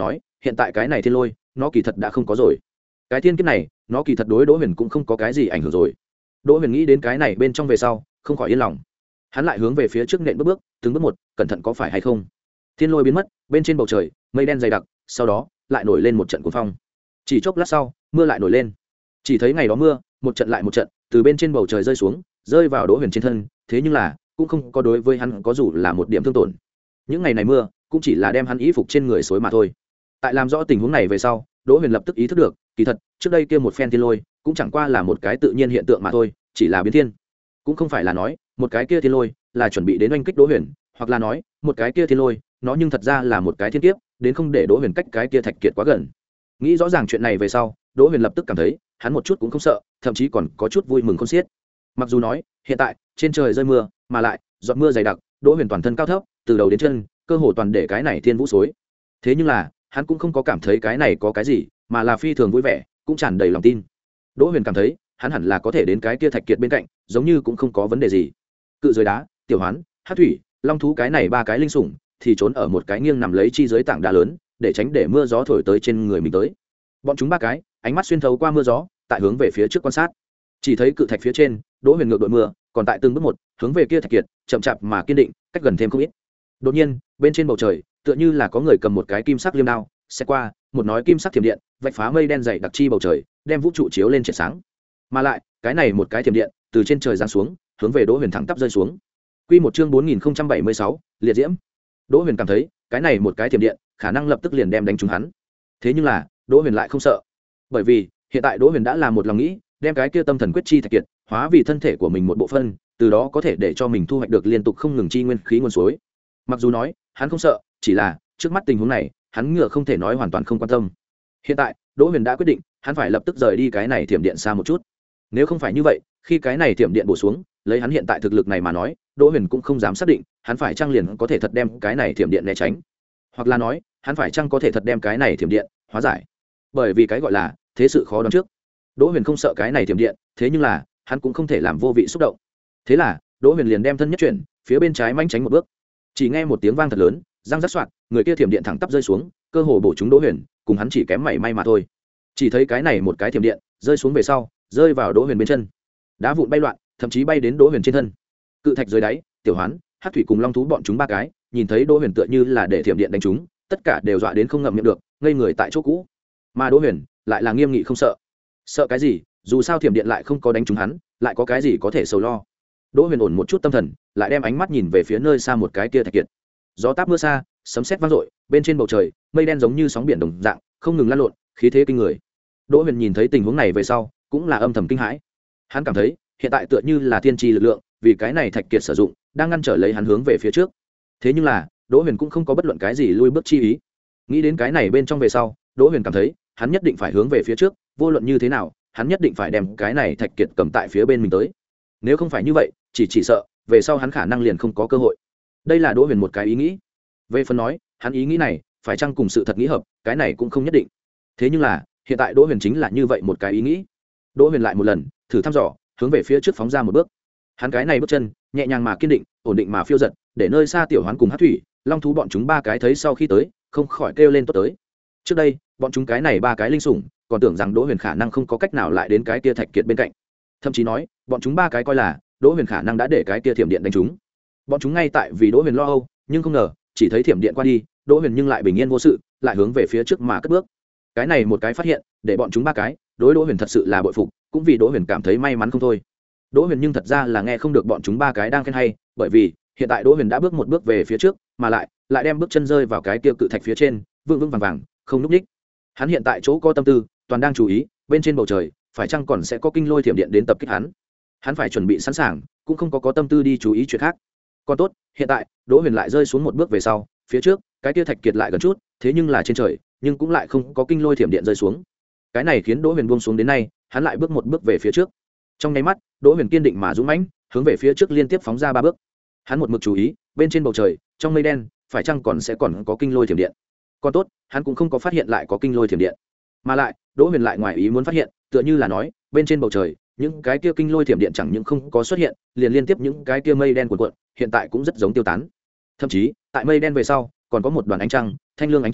hiện tại cái này thiên lôi nó kỳ thật đã không có rồi. Cái thiên kiếp này nó kỳ thật đối Đỗ Huyền cũng không có cái gì ảnh hưởng rồi. Đỗ Huyền nghĩ đến cái này bên trong về sau không khỏi yên lòng, hắn lại hướng về phía trước nện bước bước từng bước một, cẩn thận có phải hay không. Thiên lôi biến mất, bên trên bầu trời mây đen dày đặc, sau đó lại nổi lên một trận cuồng phong. Chỉ chốc lát sau mưa lại nổi lên, chỉ thấy ngày đó mưa một trận lại một trận từ bên trên bầu trời rơi xuống, rơi vào Đỗ Huyền trên thân, thế nhưng là cũng không có đối với hắn có dù là một điểm thương tổn. Những ngày này mưa cũng chỉ là đem hắn y phục trên người xối mà thôi. Tại làm rõ tình huống này về sau, Đỗ Huyền lập tức ý thức được, kỳ thật trước đây kia một phen thiên lôi cũng chẳng qua là một cái tự nhiên hiện tượng mà thôi, chỉ là biến thiên, cũng không phải là nói một cái kia thiên lôi là chuẩn bị đến oanh kích Đỗ Huyền, hoặc là nói một cái kia thiên lôi nó nhưng thật ra là một cái thiên kiếp, đến không để Đỗ Huyền cách cái kia thạch kiệt quá gần. Nghĩ rõ ràng chuyện này về sau, Đỗ Huyền lập tức cảm thấy hắn một chút cũng không sợ, thậm chí còn có chút vui mừng khôn xiết. Mặc dù nói hiện tại trên trời rơi mưa, mà lại giọt mưa dày đặc, Đỗ Huyền toàn thân cao thấp, từ đầu đến chân cơ hồ toàn để cái này thiên vũ xối, thế nhưng là hắn cũng không có cảm thấy cái này có cái gì, mà là phi thường vui vẻ, cũng tràn đầy lòng tin. Đỗ Huyền cảm thấy hắn hẳn là có thể đến cái kia thạch kiệt bên cạnh, giống như cũng không có vấn đề gì. Cự dưới đá, tiểu hoán, hắc thủy, long thú cái này ba cái linh sủng thì trốn ở một cái nghiêng nằm lấy chi dưới tảng đá lớn, để tránh để mưa gió thổi tới trên người mình tới. Bọn chúng ba cái ánh mắt xuyên thấu qua mưa gió, tại hướng về phía trước quan sát. Chỉ thấy cự thạch phía trên, Đỗ Huyền ngược đội mưa, còn tại từng bước một hướng về kia thạch kiệt, chậm chạp mà kiên định, cách gần thêm không ít. Đột nhiên, bên trên bầu trời, tựa như là có người cầm một cái kim sắc liêm đao, xét qua, một nói kim sắc thiểm điện, vạch phá mây đen dày đặc chi bầu trời, đem vũ trụ chiếu lên triệt sáng. Mà lại, cái này một cái thiểm điện, từ trên trời giáng xuống, hướng về Đỗ Huyền thẳng tắp rơi xuống. Quy một chương bốn nghìn không trăm bảy mươi sáu, liệt diễm. Đỗ Huyền cảm thấy, cái này một cái thiểm điện, khả năng lập tức liền đem đánh trúng hắn. Thế nhưng là, Đỗ Huyền lại không sợ, bởi vì hiện tại Đỗ Huyền đã là một lòng nghĩ, đem cái kia tâm thần quyết chi thạch kiệt, hóa vì thân thể của mình một bộ phận, từ đó có thể để cho mình thu hoạch được liên tục không ngừng chi nguyên khí nguồn suối. Mặc dù nói, hắn không sợ, chỉ là trước mắt tình huống này, hắn ngựa không thể nói hoàn toàn không quan tâm. Hiện tại, Đỗ Huyền đã quyết định, hắn phải lập tức rời đi cái này thiểm điện xa một chút. Nếu không phải như vậy, khi cái này thiểm điện bổ xuống, lấy hắn hiện tại thực lực này mà nói, Đỗ Huyền cũng không dám xác định, hắn phải chăng liền có thể thật đem cái này thiểm điện né tránh, hoặc là nói, hắn phải chăng có thể thật đem cái này thiểm điện hóa giải. Bởi vì cái gọi là thế sự khó đoán trước. Đỗ Huyền không sợ cái này thiểm điện, thế nhưng là, hắn cũng không thể làm vô vị xúc động. Thế là, Đỗ Huyền liền đem thân nhất chuyển, phía bên trái manh tránh một bước. Chỉ nghe một tiếng vang thật lớn, răng rắc soạt, người kia thiểm điện thẳng tắp rơi xuống, cơ hồ bổ trúng Đỗ Huyền, cùng hắn chỉ kém mảy may mà thôi. Chỉ thấy cái này một cái thiểm điện rơi xuống về sau, rơi vào Đỗ Huyền bên chân, đá vụn bay loạn, thậm chí bay đến Đỗ Huyền trên thân. Cự thạch dưới đáy, tiểu hoán, hắc thủy cùng long thú bọn chúng ba cái, nhìn thấy Đỗ Huyền tựa như là để thiểm điện đánh chúng, tất cả đều dọa đến không ngậm miệng được, ngây người tại chỗ cũ. Mà Đỗ Huyền lại là nghiêm nghị không sợ. Sợ cái gì? Dù sao thiểm điện lại không có đánh trúng hắn, lại có cái gì có thể sầu lo. Đỗ Huyền ổn một chút tâm thần, lại đem ánh mắt nhìn về phía nơi xa một cái kia thạch kiệt. Gió táp mưa xa, sấm sét vang dội, bên trên bầu trời, mây đen giống như sóng biển đồng dạng, không ngừng lan lộn, khí thế kinh người. Đỗ Huyền nhìn thấy tình huống này về sau, cũng là âm thầm kinh hãi. Hắn cảm thấy, hiện tại tựa như là thiên tri lực lượng, vì cái này thạch kiệt sử dụng, đang ngăn trở lấy hắn hướng về phía trước. Thế nhưng là, Đỗ Huyền cũng không có bất luận cái gì lui bước chi ý. Nghĩ đến cái này bên trong về sau, Đỗ Huyền cảm thấy, hắn nhất định phải hướng về phía trước, vô luận như thế nào, hắn nhất định phải đem cái này thạch kiệt cầm tại phía bên mình tới. Nếu không phải như vậy, chỉ chỉ sợ về sau hắn khả năng liền không có cơ hội. Đây là Đỗ Huyền một cái ý nghĩ. Về phần nói, hắn ý nghĩ này phải chăng cùng sự thật nghĩ hợp, cái này cũng không nhất định. Thế nhưng là, hiện tại Đỗ Huyền chính là như vậy một cái ý nghĩ. Đỗ Huyền lại một lần thử thăm dò, hướng về phía trước phóng ra một bước. Hắn cái này bước chân nhẹ nhàng mà kiên định, ổn định mà phiêu dật, để nơi xa tiểu hoán cùng hắc thủy, long thú bọn chúng ba cái thấy sau khi tới, không khỏi kêu lên tốt tới. Trước đây, bọn chúng cái này ba cái linh sủng, còn tưởng rằng Đỗ Huyền khả năng không có cách nào lại đến cái kia thạch kiệt bên cạnh. Thậm chí nói, bọn chúng ba cái coi là Đỗ Huyền khả năng đã để cái kia thiểm điện đánh chúng. Bọn chúng ngay tại vì Đỗ Huyền lo âu, nhưng không ngờ, chỉ thấy thiểm điện qua đi, Đỗ Huyền nhưng lại bình yên vô sự, lại hướng về phía trước mà cất bước. Cái này một cái phát hiện, để bọn chúng ba cái, đối Đỗ Huyền thật sự là bội phục, cũng vì Đỗ Huyền cảm thấy may mắn không thôi. Đỗ Huyền nhưng thật ra là nghe không được bọn chúng ba cái đang khen hay, bởi vì hiện tại Đỗ Huyền đã bước một bước về phía trước, mà lại lại đem bước chân rơi vào cái kia cự thạch phía trên, vững vững vàng vàng, không lúc ních. Hắn hiện tại chỗ có tâm tư, toàn đang chú ý, bên trên bầu trời, phải chăng còn sẽ có kinh lôi thiểm điện đến tập kích hắn. Hắn phải chuẩn bị sẵn sàng, cũng không có có tâm tư đi chú ý chuyện khác. Còn tốt, hiện tại, Đỗ Huyền lại rơi xuống một bước về sau, phía trước, cái kia thạch kiệt lại gần chút, thế nhưng là trên trời, nhưng cũng lại không có kinh lôi thiểm điện rơi xuống. Cái này khiến Đỗ Huyền buông xuống đến nay, hắn lại bước một bước về phía trước. Trong nháy mắt, Đỗ Huyền kiên định mà dũng mãnh, hướng về phía trước liên tiếp phóng ra ba bước. Hắn một mực chú ý, bên trên bầu trời, trong mây đen, phải chăng còn sẽ còn có kinh lôi thiểm điện. Còn tốt, hắn cũng không có phát hiện lại có kinh lôi thiểm điện. Mà lại, Đỗ Huyền lại ngoài ý muốn phát hiện, tựa như là nói, bên trên bầu trời, những cái kia kinh lôi thiểm điện chẳng những không có xuất hiện, liền liên tiếp những cái kia mây đen cuộn cuộn, hiện tại cũng rất giống tiêu tán. Thậm chí, tại mây đen về sau, còn có một đoàn ánh trăng, thanh lương ánh trăng,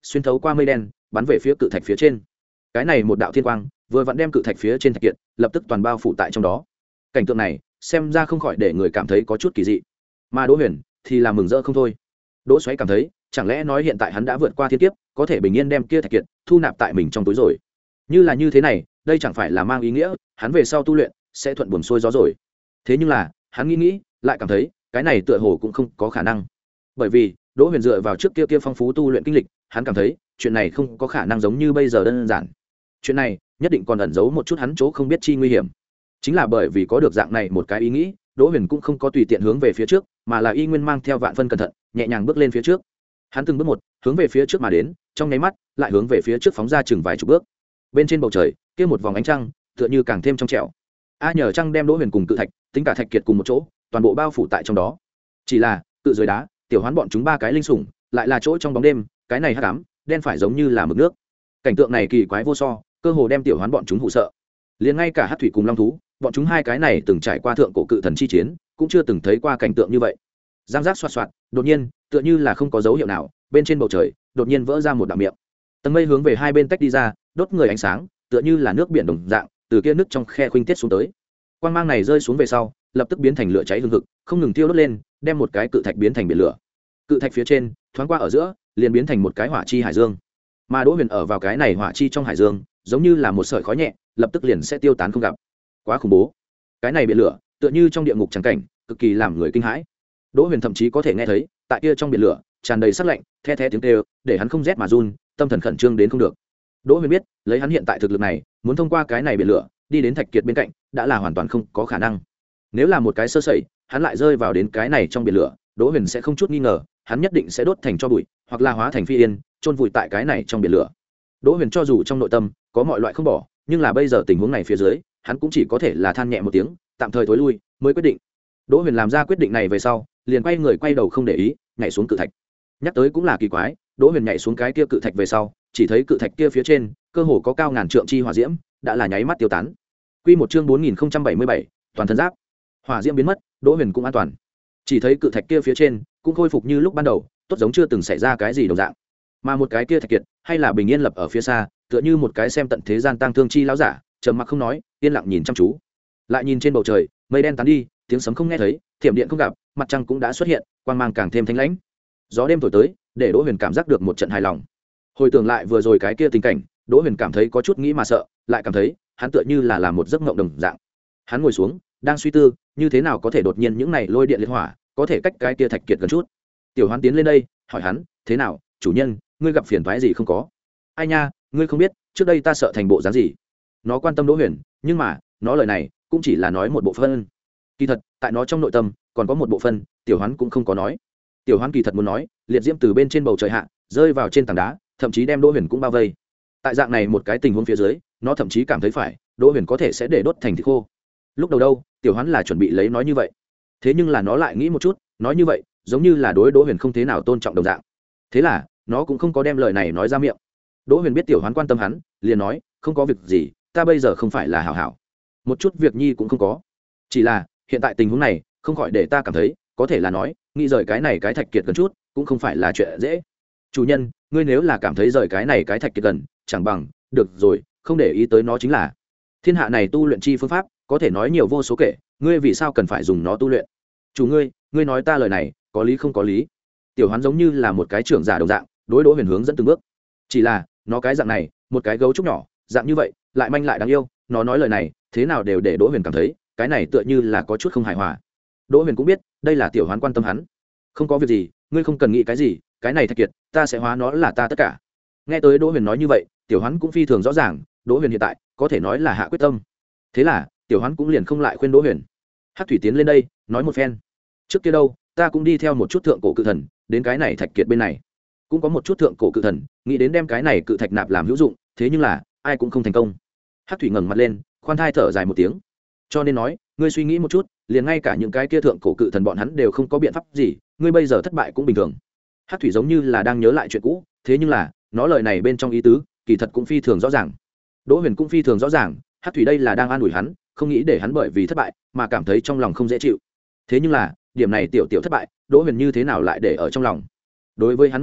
xuyên thấu qua mây đen bắn về phía cự thạch phía trên. Cái này một đạo thiên quang vừa vặn đem cự thạch phía trên thạch kiệt lập tức toàn bao phủ tại trong đó. Cảnh tượng này xem ra không khỏi để người cảm thấy có chút kỳ dị, mà Đỗ Huyền thì là mừng rỡ không thôi. Đỗ Xoáy cảm thấy chẳng lẽ nói hiện tại hắn đã vượt qua thiên kiếp, có thể bình yên đem kia thạch kiệt thu nạp tại mình trong túi rồi. Như là như thế này, đây chẳng phải là mang ý nghĩa hắn về sau tu luyện sẽ thuận buồm xuôi gió rồi. Thế nhưng là hắn nghĩ nghĩ lại cảm thấy cái này tựa hồ cũng không có khả năng, bởi vì Đỗ Huyền dựa vào trước kia kia phong phú tu luyện kinh lịch, hắn cảm thấy chuyện này không có khả năng giống như bây giờ đơn giản. Chuyện này nhất định còn ẩn giấu một chút hắn chỗ không biết chi nguy hiểm. Chính là bởi vì có được dạng này một cái ý nghĩ, Đỗ Huyền cũng không có tùy tiện hướng về phía trước, mà là y nguyên mang theo vạn phân cẩn thận, nhẹ nhàng bước lên phía trước. Hắn từng bước một hướng về phía trước mà đến, trong nháy mắt lại hướng về phía trước phóng ra chừng vài chục bước. Bên trên bầu trời kia một vòng ánh trăng tựa như càng thêm trong trẻo. A nhờ trăng đem Đỗ Huyền cùng cự thạch, tính cả thạch kiệt cùng một chỗ, toàn bộ bao phủ tại trong đó. Chỉ là cự dưới đá, tiểu hoán bọn chúng ba cái linh sủng lại là chỗ trong bóng đêm, cái này hắc ám đen phải giống như là mực nước. Cảnh tượng này kỳ quái vô so, cơ hồ đem tiểu hoán bọn chúng hụ sợ. Liền ngay cả hắc thủy cùng long thú, bọn chúng hai cái này từng trải qua thượng cổ cự thần chi chiến, cũng chưa từng thấy qua cảnh tượng như vậy. Giang giác xoạt xoạt, đột nhiên tựa như là không có dấu hiệu nào, bên trên bầu trời đột nhiên vỡ ra một đạo miệng. Tầng mây hướng về hai bên tách đi ra, đốt người ánh sáng tựa như là nước biển đồng dạng, từ kia nước trong khe khuynh tiết xuống tới. Quang mang này rơi xuống về sau, lập tức biến thành lửa cháy hừng hực, không ngừng tiêu đốt lên, đem một cái cự thạch biến thành biển lửa. Cự thạch phía trên thoáng qua ở giữa, liền biến thành một cái hỏa chi hải dương. Mà Đỗ Huyền ở vào cái này hỏa chi trong hải dương, giống như là một sợi khói nhẹ, lập tức liền sẽ tiêu tán không gặp. Quá khủng bố. Cái này biển lửa tựa như trong địa ngục trắng cảnh, cực kỳ làm người kinh hãi. Đỗ Huyền thậm chí có thể nghe thấy tại kia trong biển lửa tràn đầy sắc lạnh, the the tiếng kêu, để hắn không rét mà run, tâm thần khẩn trương đến không được. Đỗ Huyền biết, lấy hắn hiện tại thực lực này, muốn thông qua cái này biển lửa đi đến thạch kiệt bên cạnh đã là hoàn toàn không có khả năng. Nếu là một cái sơ sẩy, hắn lại rơi vào đến cái này trong biển lửa, Đỗ Huyền sẽ không chút nghi ngờ, hắn nhất định sẽ đốt thành tro bụi, hoặc là hóa thành phi yên, chôn vùi tại cái này trong biển lửa. Đỗ Huyền cho dù trong nội tâm có mọi loại không bỏ, nhưng là bây giờ tình huống này phía dưới, hắn cũng chỉ có thể là than nhẹ một tiếng, tạm thời tối lui, mới quyết định. Đỗ Huyền làm ra quyết định này về sau, liền quay người quay đầu không để ý, nhảy xuống cự thạch. Nhắc tới cũng là kỳ quái, Đỗ Huyền nhảy xuống cái kia cự thạch về sau, chỉ thấy cự thạch kia phía trên, cơ hồ có cao ngàn trượng chi hỏa diễm, đã là nháy mắt tiêu tán. Quy một chương bốn nghìn không trăm bảy mươi bảy, toàn thân giáp. Hỏa diễm biến mất, Đỗ Huyền cũng an toàn. Chỉ thấy cự thạch kia phía trên cũng khôi phục như lúc ban đầu, tốt giống chưa từng xảy ra cái gì đồng dạng. Mà một cái kia thạch kiệt, hay là bình yên lập ở phía xa, tựa như một cái xem tận thế gian tang thương chi lão giả, trầm mặc không nói, yên lặng nhìn chăm chú. Lại nhìn trên bầu trời, mây đen tán đi, tiếng sấm không nghe thấy, thiểm điện không gặp, mặt trăng cũng đã xuất hiện, quang mang càng thêm thanh lãnh. Gió đêm thổi tới, để Đỗ Huyền cảm giác được một trận hài lòng. Hồi tưởng lại vừa rồi cái kia tình cảnh, Đỗ Huyền cảm thấy có chút nghĩ mà sợ, lại cảm thấy hắn tựa như là làm một giấc mộng đồng dạng. Hắn ngồi xuống, đang suy tư, như thế nào có thể đột nhiên những này lôi điện liệt hỏa, có thể cách cái kia thạch kiệt gần chút. Tiểu Hoán tiến lên đây, hỏi hắn, "Thế nào, chủ nhân, ngươi gặp phiền toái gì không có?" "Ai nha, ngươi không biết, trước đây ta sợ thành bộ dáng gì." Nó quan tâm Đỗ Huyền, nhưng mà, nó lời này cũng chỉ là nói một bộ phân. Kỳ thật, tại nó trong nội tâm còn có một bộ phân, Tiểu Hoán cũng không có nói. Tiểu Hoán kỳ thật muốn nói, liệt diễm từ bên trên bầu trời hạ, rơi vào trên tảng đá, thậm chí đem Đỗ Huyền cũng bao vây. Tại dạng này một cái tình huống phía dưới, nó thậm chí cảm thấy phải, Đỗ Huyền có thể sẽ để đốt thành thịt khô. Lúc đầu đâu, Tiểu Hoán là chuẩn bị lấy nói như vậy. Thế nhưng là nó lại nghĩ một chút, nói như vậy, giống như là đối Đỗ Huyền không thế nào tôn trọng đồng dạng. Thế là, nó cũng không có đem lời này nói ra miệng. Đỗ Huyền biết Tiểu Hoán quan tâm hắn, liền nói, "Không có việc gì, ta bây giờ không phải là hảo hảo. Một chút việc nhi cũng không có. Chỉ là, hiện tại tình huống này, không khỏi để ta cảm thấy, có thể là nói, nghĩ rời cái này cái thạch kiệt gần chút, cũng không phải là chuyện dễ. Chủ nhân, ngươi nếu là cảm thấy rời cái này cái thạch kiệt gần, chẳng bằng, được rồi, không để ý tới nó chính là. Thiên hạ này tu luyện chi phương pháp, có thể nói nhiều vô số kể, ngươi vì sao cần phải dùng nó tu luyện? Chủ ngươi, ngươi nói ta lời này, có lý không có lý?" Tiểu Hoán giống như là một cái trưởng giả đồng dạng, đối Đỗ Huyền hướng dẫn từng bước. Chỉ là, nó cái dạng này, một cái gấu trúc nhỏ, dạng như vậy, lại manh lại đáng yêu, nó nói lời này, thế nào đều để Đỗ Huyền cảm thấy, cái này tựa như là có chút không hài hòa. Đỗ Huyền cũng biết, đây là Tiểu Hoán quan tâm hắn. "Không có việc gì, ngươi không cần nghĩ cái gì, cái này thạch kiệt, ta sẽ hóa nó là ta tất cả." Nghe tới Đỗ Huyền nói như vậy, Tiểu Hoán cũng phi thường rõ ràng, Đỗ Huyền hiện tại có thể nói là hạ quyết tâm. Thế là, Tiểu Hoán cũng liền không lại khuyên Đỗ Huyền. Hắc thủy tiến lên đây, nói một phen. "Trước kia đâu, ta cũng đi theo một chút thượng cổ cự thần, đến cái này thạch kiệt bên này, cũng có một chút thượng cổ cự thần, nghĩ đến đem cái này cự thạch nạp làm hữu dụng, thế nhưng là, ai cũng không thành công." Hắc thủy ngẩng mặt lên, khoan thai thở dài một tiếng. "Cho nên nói, ngươi suy nghĩ một chút, liền ngay cả những cái kia thượng cổ cự thần bọn hắn đều không có biện pháp gì, ngươi bây giờ thất bại cũng bình thường." Hắc thủy giống như là đang nhớ lại chuyện cũ, thế nhưng là, nó lời này bên trong ý tứ, kỳ thật cũng phi thường rõ ràng. Đỗ Huyền cũng phi thường rõ ràng, Hắc thủy đây là đang an ủi hắn, không nghĩ để hắn bởi vì thất bại mà cảm thấy trong lòng không dễ chịu. Thế nhưng là, điểm này tiểu tiểu thất bại, Đỗ Huyền như thế nào lại để ở trong lòng? Đối với hắn mà nói,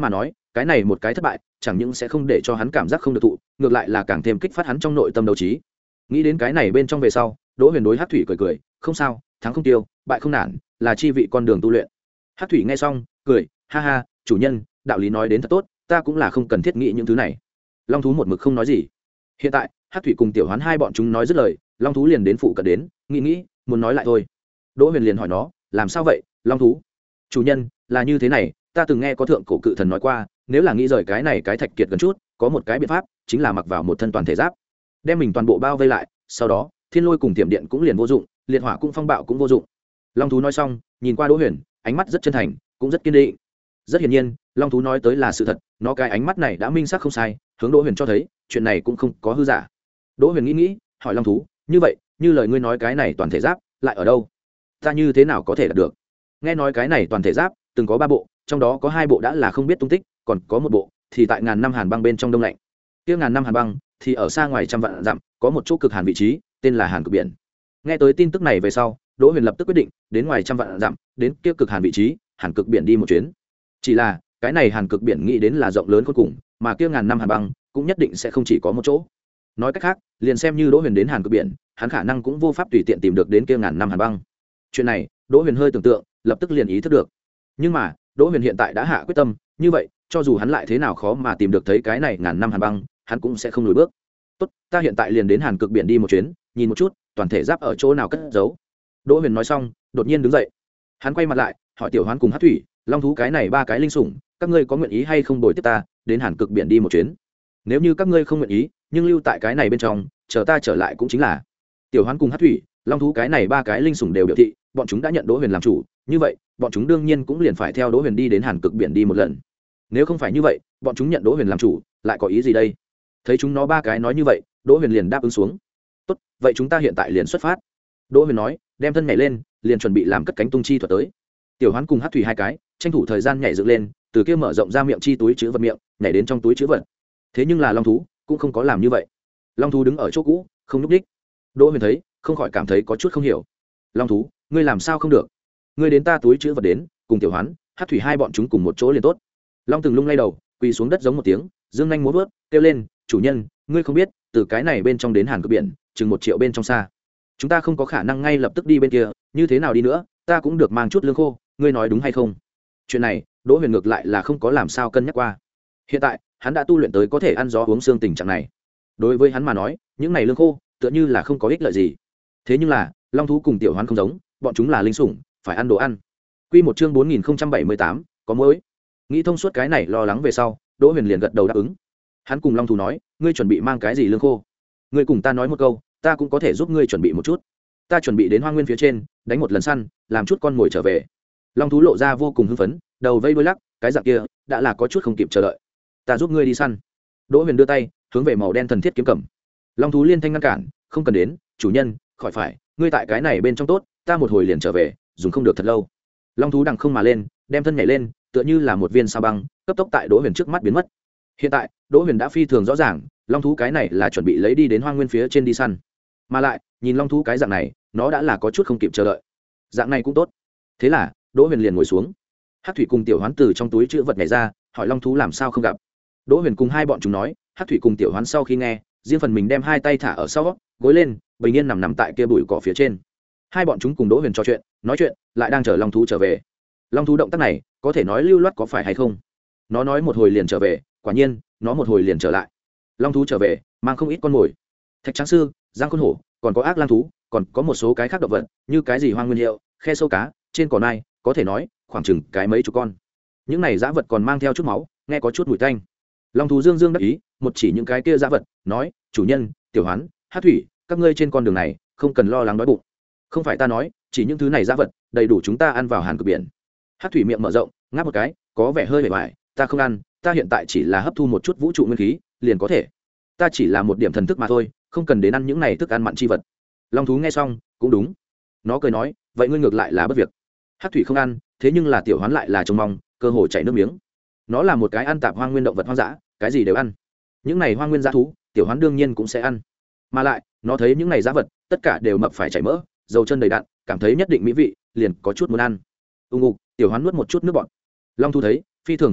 cái này một cái thất bại chẳng những sẽ không để cho hắn cảm giác không được thụ, ngược lại là càng thêm kích phát hắn trong nội tâm đấu trí. Nghĩ đến cái này bên trong về sau, Đỗ Huyền đối Hắc Thủy cười cười, không sao, thắng không tiêu, bại không nản, là chi vị con đường tu luyện. Hắc Thủy nghe xong cười, ha ha, chủ nhân, đạo lý nói đến thật tốt, ta cũng là không cần thiết nghĩ những thứ này. Long thú một mực không nói gì. Hiện tại Hắc Thủy cùng Tiểu Hoán hai bọn chúng nói dứt lời, Long thú liền đến phụ cận đến, nghĩ nghĩ muốn nói lại thôi. Đỗ Huyền liền hỏi nó, làm sao vậy Long thú? Chủ nhân, là như thế này, ta từng nghe có thượng cổ cự thần nói qua, nếu là nghĩ rời cái này cái thạch kiệt gần chút, có một cái biện pháp, chính là mặc vào một thân toàn thể giáp, đem mình toàn bộ bao vây lại, sau đó thiên lôi cùng tiềm điện cũng liền vô dụng, liệt hỏa cũng phong bạo cũng vô dụng. Long thú nói xong, nhìn qua Đỗ Huyền, ánh mắt rất chân thành, cũng rất kiên định. Rất hiển nhiên, Long thú nói tới là sự thật, nó cái ánh mắt này đã minh xác không sai, hướng Đỗ Huyền cho thấy, chuyện này cũng không có hư giả. Đỗ Huyền nghĩ nghĩ, hỏi Long thú, như vậy, như lời ngươi nói cái này toàn thể giáp, lại ở đâu? Ta như thế nào có thể đạt được? Nghe nói cái này toàn thể giáp, từng có ba bộ, trong đó có hai bộ đã là không biết tung tích, còn có một bộ thì tại ngàn năm hàn băng bên trong đông lạnh. Kia ngàn năm hàn băng thì ở xa ngoài trăm vạn dặm, có một chỗ cực hàn vị trí, tên là Hàn Cực Biển. Nghe tới tin tức này về sau, Đỗ Huyền lập tức quyết định, đến ngoài trăm vạn dặm, đến kia cực hàn vị trí, Hàn Cực Biển đi một chuyến. Chỉ là, cái này Hàn Cực Biển nghĩ đến là rộng lớn vô cùng, mà kia ngàn năm hàn băng cũng nhất định sẽ không chỉ có một chỗ. Nói cách khác, liền xem như Đỗ Huyền đến Hàn Cực Biển, hắn khả năng cũng vô pháp tùy tiện tìm được đến kia ngàn năm hàn băng. Chuyện này, Đỗ Huyền hơi tưởng tượng, lập tức liền ý thức được. Nhưng mà, Đỗ Huyền hiện tại đã hạ quyết tâm, như vậy, cho dù hắn lại thế nào khó mà tìm được thấy cái này ngàn năm hàn băng, hắn cũng sẽ không lùi bước. Tốt, ta hiện tại liền đến Hàn Cực Biển đi một chuyến, nhìn một chút, toàn thể giáp ở chỗ nào cất giấu. Đỗ Huyền nói xong, đột nhiên đứng dậy. Hắn quay mặt lại, hỏi Tiểu Hoán cùng Hắc Thủy, Long thú cái này ba cái linh sủng, các ngươi có nguyện ý hay không bồi tiếp ta đến Hàn Cực Biển đi một chuyến? Nếu như các ngươi không nguyện ý, nhưng lưu tại cái này bên trong, chờ ta trở lại cũng chính là. Tiểu Hoán cùng Hắc Thủy, Long thú cái này ba cái linh sủng đều biểu thị, bọn chúng đã nhận Đỗ Huyền làm chủ, như vậy, bọn chúng đương nhiên cũng liền phải theo Đỗ Huyền đi đến Hàn Cực Biển đi một lần. Nếu không phải như vậy, bọn chúng nhận Đỗ Huyền làm chủ, lại có ý gì đây? Thấy chúng nó ba cái nói như vậy, Đỗ Huyền liền đáp ứng xuống. Tốt, vậy chúng ta hiện tại liền xuất phát. Đỗ Huyền nói, đem thân nhảy lên, liền chuẩn bị làm cất cánh tung chi thuật tới. Tiểu Hoán cùng Hắc Thủy hai cái, tranh thủ thời gian nhảy dựng lên, từ kia mở rộng ra miệng chi túi chứa vật miệng, nhảy đến trong túi chứa vật. Thế nhưng là Long thú cũng không có làm như vậy. Long thú đứng ở chỗ cũ, không nhúc nhích. Đỗ Huyền thấy, không khỏi cảm thấy có chút không hiểu. Long thú, ngươi làm sao không được? Ngươi đến ta túi chứa vật đến, cùng Tiểu Hoán, Hắc Thủy hai bọn chúng cùng một chỗ liền tốt. Long Từng lung lay đầu, quỳ xuống đất giống một tiếng, dương nhanh múa vớt, kêu lên, chủ nhân, ngươi không biết, từ cái này bên trong đến Hàn Cực Biển, chừng một triệu bên trong xa. Chúng ta không có khả năng ngay lập tức đi bên kia, như thế nào đi nữa, ta cũng được mang chút lương khô, ngươi nói đúng hay không? Chuyện này, Đỗ Huyền ngược lại là không có làm sao cân nhắc qua. Hiện tại, hắn đã tu luyện tới có thể ăn gió uống xương tình trạng này. Đối với hắn mà nói, những này lương khô, tựa như là không có ích lợi gì. Thế nhưng là, Long thú cùng Tiểu Hoán không giống, bọn chúng là linh sủng, phải ăn đồ ăn. Quy một chương bốn nghìn không trăm bảy mươi tám, có muối. Nghĩ thông suốt cái này lo lắng về sau, Đỗ Huyền liền gật đầu đáp ứng. Hắn cùng Long thú nói, ngươi chuẩn bị mang cái gì lương khô? Ngươi cùng ta nói một câu, ta cũng có thể giúp ngươi chuẩn bị một chút. Ta chuẩn bị đến hoang nguyên phía trên, đánh một lần săn, làm chút con mồi trở về. Long thú lộ ra vô cùng hưng phấn, đầu vây đuôi lắc, cái dạng kia đã là có chút không kịp chờ đợi. Ta giúp ngươi đi săn. Đỗ Huyền đưa tay hướng về màu đen thần thiết kiếm cầm. Long thú liên thanh ngăn cản, không cần đến, chủ nhân, khỏi phải, ngươi tại cái này bên trong tốt, ta một hồi liền trở về, dùng không được thật lâu. Long thú đằng không mà lên, đem thân nhảy lên, tựa như là một viên sao băng, cấp tốc tại Đỗ Huyền trước mắt biến mất. Hiện tại, Đỗ Huyền đã phi thường rõ ràng, Long thú cái này là chuẩn bị lấy đi đến hoang nguyên phía trên đi săn. Mà lại, nhìn Long thú cái dạng này, nó đã là có chút không kịp chờ đợi. Dạng này cũng tốt. Thế là, Đỗ Huyền liền ngồi xuống. Hắc Thủy cùng Tiểu Hoán từ trong túi trữ vật nhảy ra, hỏi Long thú làm sao không gặp. Đỗ Huyền cùng hai bọn chúng nói, Hắc Thủy cùng Tiểu Hoán sau khi nghe, riêng phần mình đem hai tay thả ở sau, gối lên, bình yên nằm nằm tại kia bụi cỏ phía trên. Hai bọn chúng cùng Đỗ Huyền trò chuyện, nói chuyện, lại đang chờ Long thú trở về. Long thú động tác này, có thể nói lưu loát có phải hay không? Nó nói một hồi liền trở về, quả nhiên, nó một hồi liền trở lại. Long thú trở về, mang không ít con mồi. Thạch Tráng Sư, Giang Khôn Hổ, còn có ác lang thú, còn có một số cái khác động vật, như cái gì hoang nguyên hiệu, khe sâu cá, trên cỏ nai, có thể nói, khoảng chừng cái mấy chục con. Những này dã vật còn mang theo chút máu, nghe có chút mùi tanh. Long thú dương dương đắc ý, một chỉ những cái kia dã vật, nói, chủ nhân, Tiểu Hoán, Hắc Thủy, các ngươi trên con đường này, không cần lo lắng đói bụng. Không phải ta nói, chỉ những thứ này dã vật, đầy đủ chúng ta ăn vào Hàn Cực Biển. Hắc Thủy miệng mở rộng, ngáp một cái, có vẻ hơi bề ngoài, ta không ăn, ta hiện tại chỉ là hấp thu một chút vũ trụ nguyên khí, liền có thể. Ta chỉ là một điểm thần thức mà thôi, không cần đến ăn những này thức ăn mặn chi vật. Long thú nghe xong, cũng đúng. Nó cười nói, vậy ngươi ngược lại là bất việc. Hắc Thủy không ăn, thế nhưng là Tiểu Hoán lại là trông mong, cơ hồ chảy nước miếng. Nó là một cái ăn tạp hoang nguyên động vật hoang dã, cái gì đều ăn. Những này hoang nguyên dã thú, Tiểu Hoán đương nhiên cũng sẽ ăn. Mà lại, nó thấy những này dã vật, tất cả đều mập phải chảy mỡ, dầu chân đầy đặn, cảm thấy nhất định mỹ vị, liền có chút muốn ăn. Ung ục, Tiểu Hoán nuốt một chút nước bọt. Long thú thấy, phi thường khẳng khái,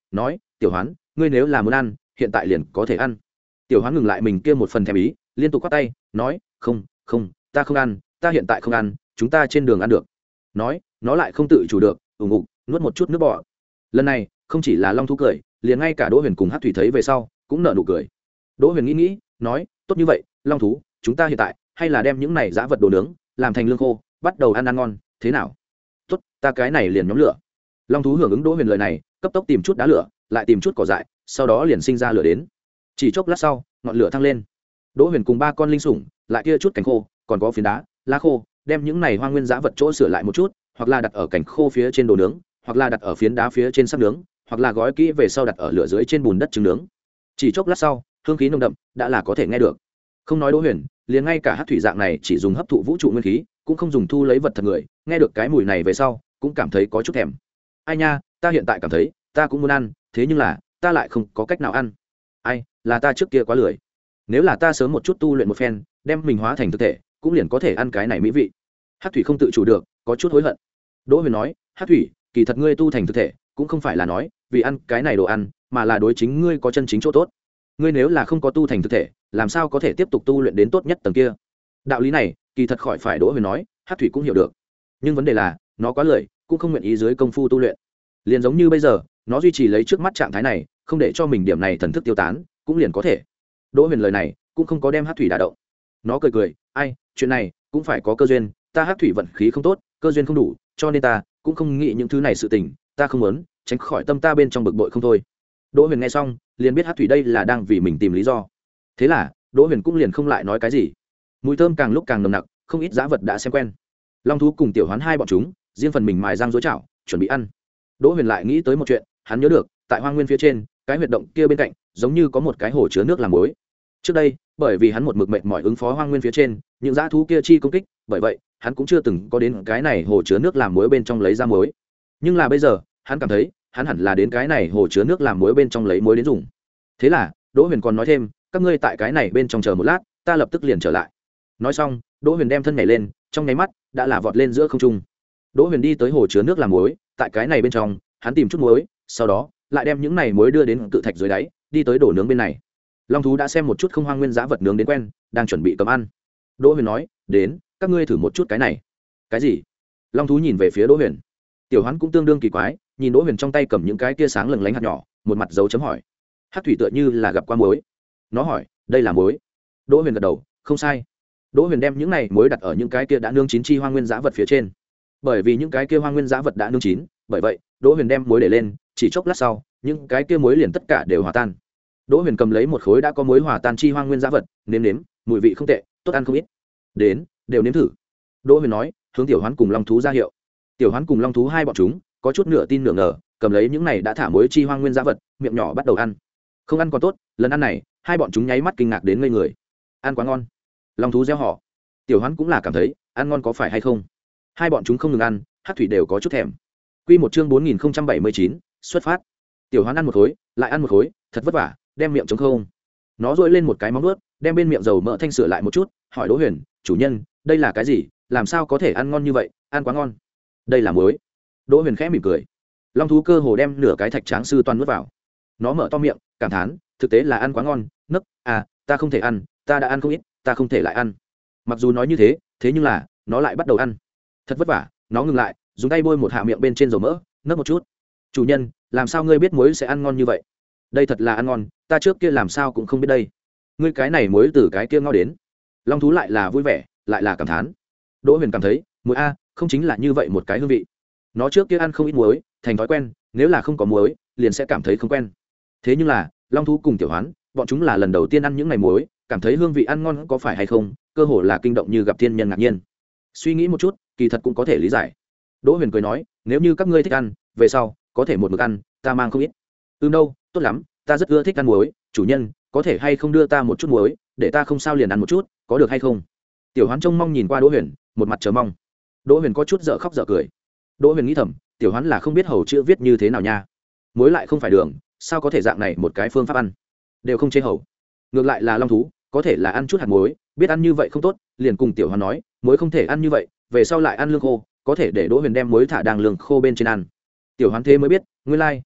nói tiểu hoán ngươi nếu là muốn ăn hiện tại liền có thể ăn. Tiểu hoán ngừng lại mình kia một phần thèm ý, liên tục quát tay nói không không ta không ăn, ta hiện tại không ăn, chúng ta trên đường ăn được. Nói nó lại không tự chủ được ủng ục nuốt một chút nước bọt. Lần này không chỉ là long thú cười, liền ngay cả Đỗ Huyền cùng Hắc Thủy thấy về sau cũng nở nụ cười. Đỗ Huyền nghĩ nghĩ nói tốt như vậy long thú, chúng ta hiện tại hay là đem những này dã vật đồ nướng làm thành lương khô, bắt đầu ăn ăn ngon thế nào? Tốt, ta cái này liền nhóm lửa. Long thú hưởng ứng Đỗ Huyền lời này, cấp tốc tìm chút đá lửa, lại tìm chút cỏ dại, sau đó liền sinh ra lửa đến. Chỉ chốc lát sau, ngọn lửa thăng lên. Đỗ Huyền cùng ba con linh sủng, lại kia chút cành khô, còn có phiến đá, lá khô, đem những này hoang nguyên dã vật chỗ sửa lại một chút, hoặc là đặt ở cành khô phía trên đồ nướng, hoặc là đặt ở phiến đá phía trên sắp nướng, hoặc là gói kỹ về sau đặt ở lửa dưới trên bùn đất trứng nướng. Chỉ chốc lát sau, hương khí nồng đậm đã là có thể nghe được. Không nói Đỗ Huyền, liền ngay cả Hắc Thủy dạng này chỉ dùng hấp thụ vũ trụ nguyên khí, cũng không dùng thu lấy vật thật người, nghe được cái mùi này về sau, cũng cảm thấy có chút thèm. Ai nha, ta hiện tại cảm thấy, ta cũng muốn ăn, thế nhưng là, ta lại không có cách nào ăn. Ai, là ta trước kia quá lười. Nếu là ta sớm một chút tu luyện một phen, đem mình hóa thành thực thể, cũng liền có thể ăn cái này mỹ vị. Hắc Thủy không tự chủ được, có chút hối hận. Đỗ Huyền nói, Hắc Thủy, kỳ thật ngươi tu thành thực thể, cũng không phải là nói vì ăn cái này đồ ăn, mà là đối chính ngươi có chân chính chỗ tốt. Ngươi nếu là không có tu thành thực thể, làm sao có thể tiếp tục tu luyện đến tốt nhất tầng kia? Đạo lý này, kỳ thật khỏi phải Đỗ Huyền nói, Hắc Thủy cũng hiểu được. Nhưng vấn đề là, nó quá lười, cũng không nguyện ý dưới công phu tu luyện. Liền giống như bây giờ, nó duy trì lấy trước mắt trạng thái này, không để cho mình điểm này thần thức tiêu tán, cũng liền có thể. Đỗ Huyền lời này, cũng không có đem Hắc Thủy đả động. Nó cười cười, ai, chuyện này cũng phải có cơ duyên, ta Hắc Thủy vận khí không tốt, cơ duyên không đủ, cho nên ta cũng không nghĩ những thứ này sự tình, ta không muốn, tránh khỏi tâm ta bên trong bực bội không thôi. Đỗ Huyền nghe xong, liền biết Hắc Thủy đây là đang vì mình tìm lý do. Thế là, Đỗ Huyền cũng liền không lại nói cái gì. Mùi thơm càng lúc càng nồng nặc, không ít dã vật đã xem quen. Long thú cùng Tiểu Hoán hai bọn chúng, riêng phần mình mài răng rối chảo, chuẩn bị ăn. Đỗ Huyền lại nghĩ tới một chuyện, hắn nhớ được, tại hoang nguyên phía trên, cái huyệt động kia bên cạnh, giống như có một cái hồ chứa nước làm muối. Trước đây, bởi vì hắn một mực mệt mỏi ứng phó hoang nguyên phía trên, những dã thú kia chi công kích, bởi vậy, hắn cũng chưa từng có đến cái này hồ chứa nước làm muối bên trong lấy ra muối. Nhưng là bây giờ, hắn cảm thấy, hắn hẳn là đến cái này hồ chứa nước làm muối bên trong lấy muối đến dùng. Thế là, Đỗ Huyền còn nói thêm, các ngươi tại cái này bên trong chờ một lát, ta lập tức liền trở lại. Nói xong, Đỗ Huyền đem thân nhảy lên, trong nháy mắt đã là vọt lên giữa không trung. Đỗ Huyền đi tới hồ chứa nước làm muối, tại cái này bên trong, hắn tìm chút muối, sau đó lại đem những này muối đưa đến cự thạch dưới đáy, đi tới đổ nướng bên này. Long thú đã xem một chút không hoang nguyên dã vật nướng đến quen, đang chuẩn bị cầm ăn. Đỗ Huyền nói, đến, các ngươi thử một chút cái này. Cái gì? Long thú nhìn về phía Đỗ Huyền. Tiểu Hoán cũng tương đương kỳ quái, nhìn Đỗ Huyền trong tay cầm những cái kia sáng lừng lánh hạt nhỏ, một mặt dấu chấm hỏi. Hắc Thủy tựa như là gặp qua muối. Nó hỏi, đây là muối? Đỗ Huyền gật đầu, không sai. Đỗ Huyền đem những này muối đặt ở những cái kia đã nướng chín chi hoang nguyên dã vật phía trên. Bởi vì những cái kia hoang nguyên dã vật đã nướng chín, bởi vậy, Đỗ Huyền đem muối để lên, chỉ chốc lát sau, những cái kia muối liền tất cả đều hòa tan. Đỗ Huyền cầm lấy một khối đã có muối hòa tan chi hoang nguyên dã vật, nếm nếm, mùi vị không tệ, tốt ăn không ít. Đến, đều nếm thử. Đỗ Huyền nói, hướng Tiểu Hoán cùng Long thú ra hiệu. Tiểu Hoán cùng Long thú hai bọn chúng, có chút nửa tin nửa ngờ, cầm lấy những này đã thả muối chi hoang nguyên dã vật, miệng nhỏ bắt đầu ăn. Không ăn còn tốt, lần ăn này, hai bọn chúng nháy mắt kinh ngạc đến ngây người. Ăn quá ngon. Long thú reo hò. Tiểu Hoán cũng là cảm thấy, ăn ngon có phải hay không? Hai bọn chúng không ngừng ăn, Hắc Thủy đều có chút thèm. Quy một chương bốn nghìn không trăm bảy mươi chín, xuất phát. Tiểu Hoán ăn một khối, lại ăn một khối, thật vất vả, đem miệng trống không. Nó duỗi lên một cái móng vuốt, đem bên miệng dầu mỡ thanh sửa lại một chút, hỏi Đỗ Huyền, "Chủ nhân, đây là cái gì, làm sao có thể ăn ngon như vậy, ăn quá ngon." "Đây là muối." Đỗ Huyền khẽ mỉm cười. Long thú cơ hồ đem nửa cái thạch tráng sư toàn nuốt vào. Nó mở to miệng, cảm thán, thực tế là ăn quá ngon, nấc, à, ta không thể ăn, ta đã ăn không ít, ta không thể lại ăn. Mặc dù nói như thế, thế nhưng là, nó lại bắt đầu ăn. Thật vất vả, nó ngừng lại, dùng tay bôi một hạ miệng bên trên dầu mỡ, nấc một chút. "Chủ nhân, làm sao ngươi biết muối sẽ ăn ngon như vậy?" "Đây thật là ăn ngon, ta trước kia làm sao cũng không biết đây. Ngươi cái này muối từ cái kia ngao đến." Long thú lại là vui vẻ, lại là cảm thán. Đỗ Huyền cảm thấy, muối a, không chính là như vậy một cái hương vị. Nó trước kia ăn không ít muối, thành thói quen, nếu là không có muối, liền sẽ cảm thấy không quen. Thế nhưng là, Long thú cùng Tiểu Hoán, bọn chúng là lần đầu tiên ăn những ngày muối, cảm thấy hương vị ăn ngon có phải hay không, cơ hồ là kinh động như gặp thiên nhân ngạc nhiên. Suy nghĩ một chút, kỳ thật cũng có thể lý giải. Đỗ Huyền cười nói, nếu như các ngươi thích ăn, về sau có thể một mực ăn, ta mang không ít. Ừm đâu, tốt lắm, ta rất ưa thích ăn muối, chủ nhân, có thể hay không đưa ta một chút muối, để ta không sao liền ăn một chút, có được hay không? Tiểu Hoán trông mong nhìn qua Đỗ Huyền, một mặt chờ mong. Đỗ Huyền có chút dở khóc dở cười. Đỗ Huyền nghĩ thầm, Tiểu Hoán là không biết hầu chữ viết như thế nào nha. Muối lại không phải đường, sao có thể dạng này một cái phương pháp ăn, đều không chế hầu. Ngược lại là Long thú, có thể là ăn chút hạt muối, biết ăn như vậy không tốt, liền cùng Tiểu Hoán nói, muối không thể ăn như vậy, về sau lại ăn lương khô, có thể để Đỗ Huyền đem muối thả đang lương khô bên trên ăn. Tiểu Hoán thế mới biết, nguyên lai,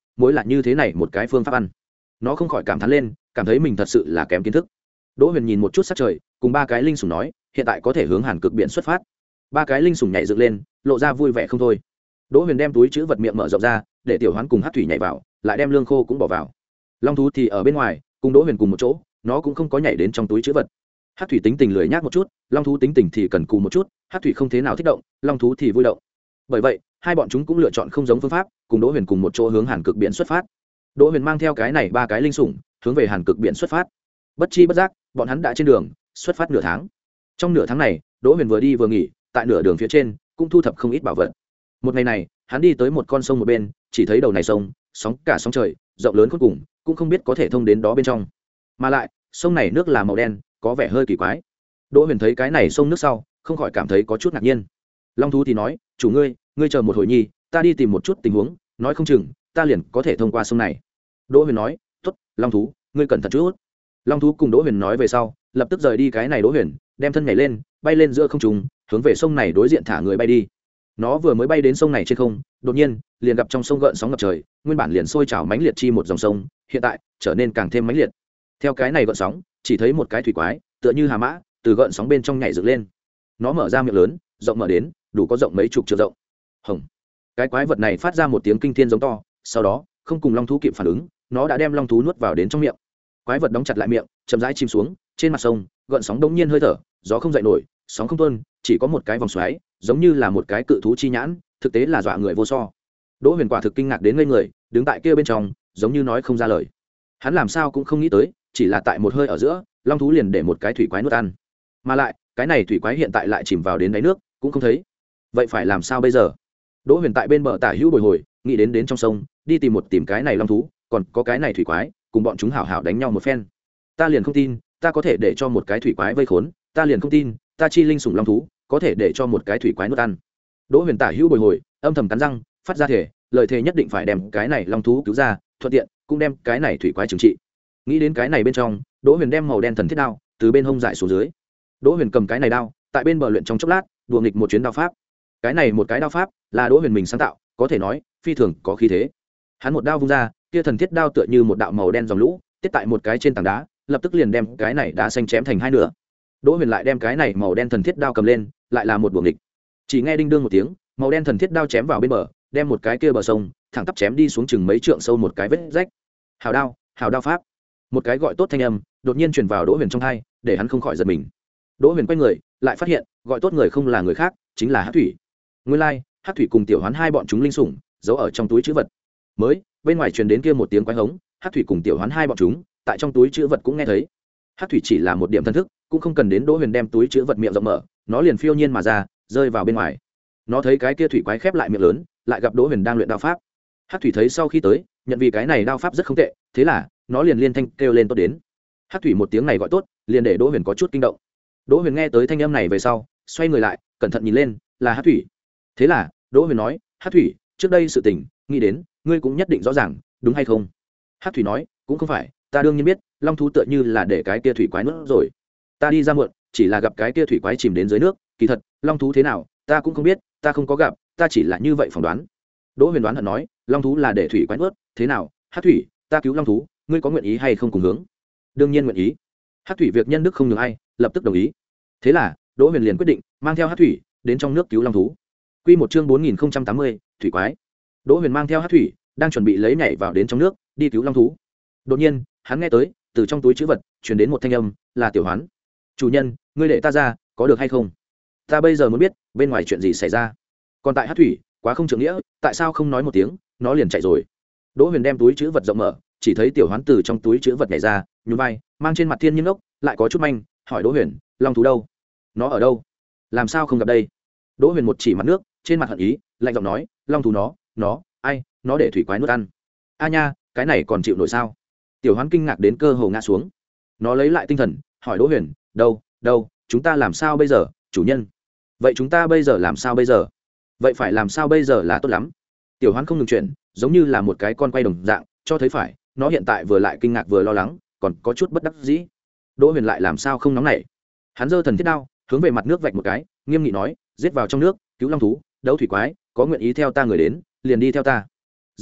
mối là như thế này một cái phương pháp ăn. Nó không khỏi cảm thán lên, cảm thấy mình thật sự là kém kiến thức. Đỗ Huyền nhìn một chút sắc trời, cùng ba cái linh sủng nói, hiện tại có thể hướng Hàn Cực Biển xuất phát. Ba cái linh sủng nhảy dựng lên, lộ ra vui vẻ không thôi. Đỗ Huyền đem túi trữ vật miệng mở rộng ra, để Tiểu Hoán cùng Hắc Thủy nhảy vào, lại đem lương khô cũng bỏ vào. Long thú thì ở bên ngoài, cùng Đỗ Huyền cùng một chỗ, nó cũng không có nhảy đến trong túi trữ vật. Hắc Thủy tính tình lười nhác một chút, Long thú tính tình thì cần cù một chút, Hắc Thủy không thế nào thích động, Long thú thì vui động. Bởi vậy, hai bọn chúng cũng lựa chọn không giống phương pháp, cùng Đỗ Huyền cùng một chỗ hướng Hàn Cực Biển xuất phát. Đỗ Huyền mang theo cái này ba cái linh sủng, hướng về Hàn Cực Biển xuất phát. Bất chi bất giác, bọn hắn đã trên đường xuất phát nửa tháng. Trong nửa tháng này, Đỗ Huyền vừa đi vừa nghỉ, tại nửa đường phía trên cũng thu thập không ít bảo vật. Một ngày này, hắn đi tới một con sông một bên, chỉ thấy đầu này sông, sóng cả sóng trời, rộng lớn cuối cùng, cũng không biết có thể thông đến đó bên trong. Mà lại, sông này nước là màu đen, có vẻ hơi kỳ quái. Đỗ Huyền thấy cái này sông nước sau, không khỏi cảm thấy có chút ngạc nhiên. Long thú thì nói, chủ ngươi, ngươi chờ một hồi nhi, ta đi tìm một chút tình huống, nói không chừng ta liền có thể thông qua sông này. Đỗ Huyền nói, tốt, Long thú, ngươi cẩn thận chút. Long thú cùng Đỗ Huyền nói về sau, lập tức rời đi cái này Đỗ Huyền, đem thân nhảy lên, bay lên giữa không trung, hướng về sông này đối diện thả người bay đi. Nó vừa mới bay đến sông này trên không, đột nhiên liền gặp trong sông gợn sóng ngập trời, nguyên bản liền sôi trào mãnh liệt chi một dòng sông, hiện tại trở nên càng thêm mãnh liệt. Theo cái này gợn sóng, chỉ thấy một cái thủy quái, tựa như hà mã, từ gợn sóng bên trong nhảy dựng lên. Nó mở ra miệng lớn, rộng mở đến, đủ có rộng mấy chục trượng rộng. Hồng. Cái quái vật này phát ra một tiếng kinh thiên giống to, sau đó, không cùng Long thú kịp phản ứng, nó đã đem Long thú nuốt vào đến trong miệng. Quái vật đóng chặt lại miệng, chậm rãi chìm xuống, trên mặt sông, gợn sóng đông nhiên hơi thở, gió không dậy nổi, sóng không tuôn, chỉ có một cái vòng xoáy, giống như là một cái cự thú chi nhãn, thực tế là dọa người vô so. Đỗ Huyền quả thực kinh ngạc đến ngây người, đứng tại kia bên trong, giống như nói không ra lời. Hắn làm sao cũng không nghĩ tới, chỉ là tại một hơi ở giữa, Long thú liền để một cái thủy quái nuốt ăn. Mà lại, cái này thủy quái hiện tại lại chìm vào đến đáy nước, cũng không thấy. Vậy phải làm sao bây giờ? Đỗ Huyền tại bên bờ tả hữu bồi hồi, nghĩ đến đến trong sông, đi tìm một tìm cái này Long thú, còn có cái này thủy quái, cùng bọn chúng hảo hảo đánh nhau một phen. Ta liền không tin, ta có thể để cho một cái thủy quái vây khốn, ta liền không tin, ta chi linh sủng Long thú, có thể để cho một cái thủy quái nuốt ăn. Đỗ Huyền tả hữu bồi hồi, âm thầm cắn răng, phát ra thể, lời thề nhất định phải đem cái này Long thú cứu ra, thuận tiện cũng đem cái này thủy quái trừng trị. Nghĩ đến cái này bên trong, Đỗ Huyền đem màu đen thần thiết đao từ bên hông giải xuống dưới. Đỗ Huyền cầm cái này đao, tại bên bờ luyện trong chốc lát, đùa nghịch một chuyến đao pháp. Cái này một cái đao pháp là Đỗ Huyền mình sáng tạo, có thể nói phi thường có khí thế. Hắn một đao vung ra, kia thần thiết đao tựa như một đạo màu đen dòng lũ, tiết tại một cái trên tảng đá, lập tức liền đem cái này đá xanh chém thành hai nửa. Đỗ Huyền lại đem cái này màu đen thần thiết đao cầm lên, lại là một buồng nghịch. Chỉ nghe đinh đương một tiếng, màu đen thần thiết đao chém vào bên bờ, đem một cái kia bờ sông thẳng tắp chém đi xuống chừng mấy trượng sâu một cái vết rách. Hào đao, hào đao pháp. Một cái gọi tốt thanh âm đột nhiên truyền vào Đỗ Huyền trong tai, để hắn không khỏi giật mình. Đỗ Huyền quay người, lại phát hiện, gọi tốt người không là người khác, chính là Hắc Thủy. Nguyên lai, like, Hắc Thủy cùng Tiểu Hoán hai bọn chúng linh sủng, giấu ở trong túi trữ vật. Mới, bên ngoài truyền đến kia một tiếng quái hống, Hắc Thủy cùng Tiểu Hoán hai bọn chúng, tại trong túi trữ vật cũng nghe thấy. Hắc Thủy chỉ là một điểm thân thức, cũng không cần đến Đỗ Huyền đem túi trữ vật miệng rộng mở, nó liền phiêu nhiên mà ra, rơi vào bên ngoài. Nó thấy cái kia thủy quái khép lại miệng lớn, lại gặp Đỗ Huyền đang luyện đao pháp. Hắc Thủy thấy sau khi tới, nhận vì cái này đao pháp rất không tệ, thế là nó liền liên thanh kêu lên tốt đến. Hắc Thủy một tiếng này gọi tốt, liền để Đỗ Huyền có chút kinh động. Đỗ Huyền nghe tới thanh âm này về sau, xoay người lại, cẩn thận nhìn lên, là Hắc Thủy. Thế là, Đỗ Huyền nói, Hắc Thủy, trước đây sự tình, nghĩ đến, ngươi cũng nhất định rõ ràng, đúng hay không? Hắc Thủy nói, cũng không phải, ta đương nhiên biết, Long thú tựa như là để cái kia thủy quái nuốt rồi. Ta đi ra muộn, chỉ là gặp cái kia thủy quái chìm đến dưới nước, kỳ thật, Long thú thế nào, ta cũng không biết, ta không có gặp, ta chỉ là như vậy phỏng đoán. Đỗ Huyền đoán hận nói, Long thú là để thủy quái nuốt, thế nào, Hắc Thủy, ta cứu Long thú, ngươi có nguyện ý hay không cùng hướng? Đương nhiên nguyện ý. Hắc Thủy việc nhân đức không nhường ai, lập tức đồng ý. Thế là, Đỗ Huyền liền quyết định mang theo Hắc Thủy đến trong nước cứu Long thú. Quy một chương bốn nghìn không trăm tám mươi, thủy quái. Đỗ Huyền mang theo Hắc Thủy, đang chuẩn bị lấy nhảy vào đến trong nước, đi cứu Long thú. Đột nhiên, hắn nghe tới, từ trong túi trữ vật truyền đến một thanh âm, là Tiểu Hoán. "Chủ nhân, ngươi để ta ra, có được hay không? Ta bây giờ muốn biết, bên ngoài chuyện gì xảy ra." Còn tại Hắc Thủy, quá không trưởng nghĩa, tại sao không nói một tiếng, nó liền chạy rồi. Đỗ Huyền đem túi trữ vật rộng mở, chỉ thấy Tiểu Hoán từ trong túi trữ vật nhảy ra, nhún vai, mang trên mặt thiên nhiên ốc, lại có chút manh, hỏi Đỗ Huyền, Long thú đâu? Nó ở đâu? Làm sao không gặp đây? Đỗ Huyền một chỉ mặt nước, trên mặt hận ý, lạnh giọng nói, Long thú nó, nó, ai, nó để thủy quái nuốt ăn. A nha, cái này còn chịu nổi sao? Tiểu Hoán kinh ngạc đến cơ hồ ngã xuống. Nó lấy lại tinh thần, hỏi Đỗ Huyền, đâu, đâu, chúng ta làm sao bây giờ, chủ nhân? Vậy chúng ta bây giờ làm sao bây giờ? Vậy phải làm sao bây giờ là tốt lắm. Tiểu Hoán không ngừng chuyển, giống như là một cái con quay đồng dạng, cho thấy phải, nó hiện tại vừa lại kinh ngạc vừa lo lắng, còn có chút bất đắc dĩ. Đỗ Huyền lại làm sao không nóng nảy. Hắn giơ thần thiết đao, hướng về mặt nước vạch một cái, nghiêm nghị nói, giết vào trong nước, cứu Long thú, đấu thủy quái, có nguyện ý theo ta người đến, liền đi theo ta. Dứt lời,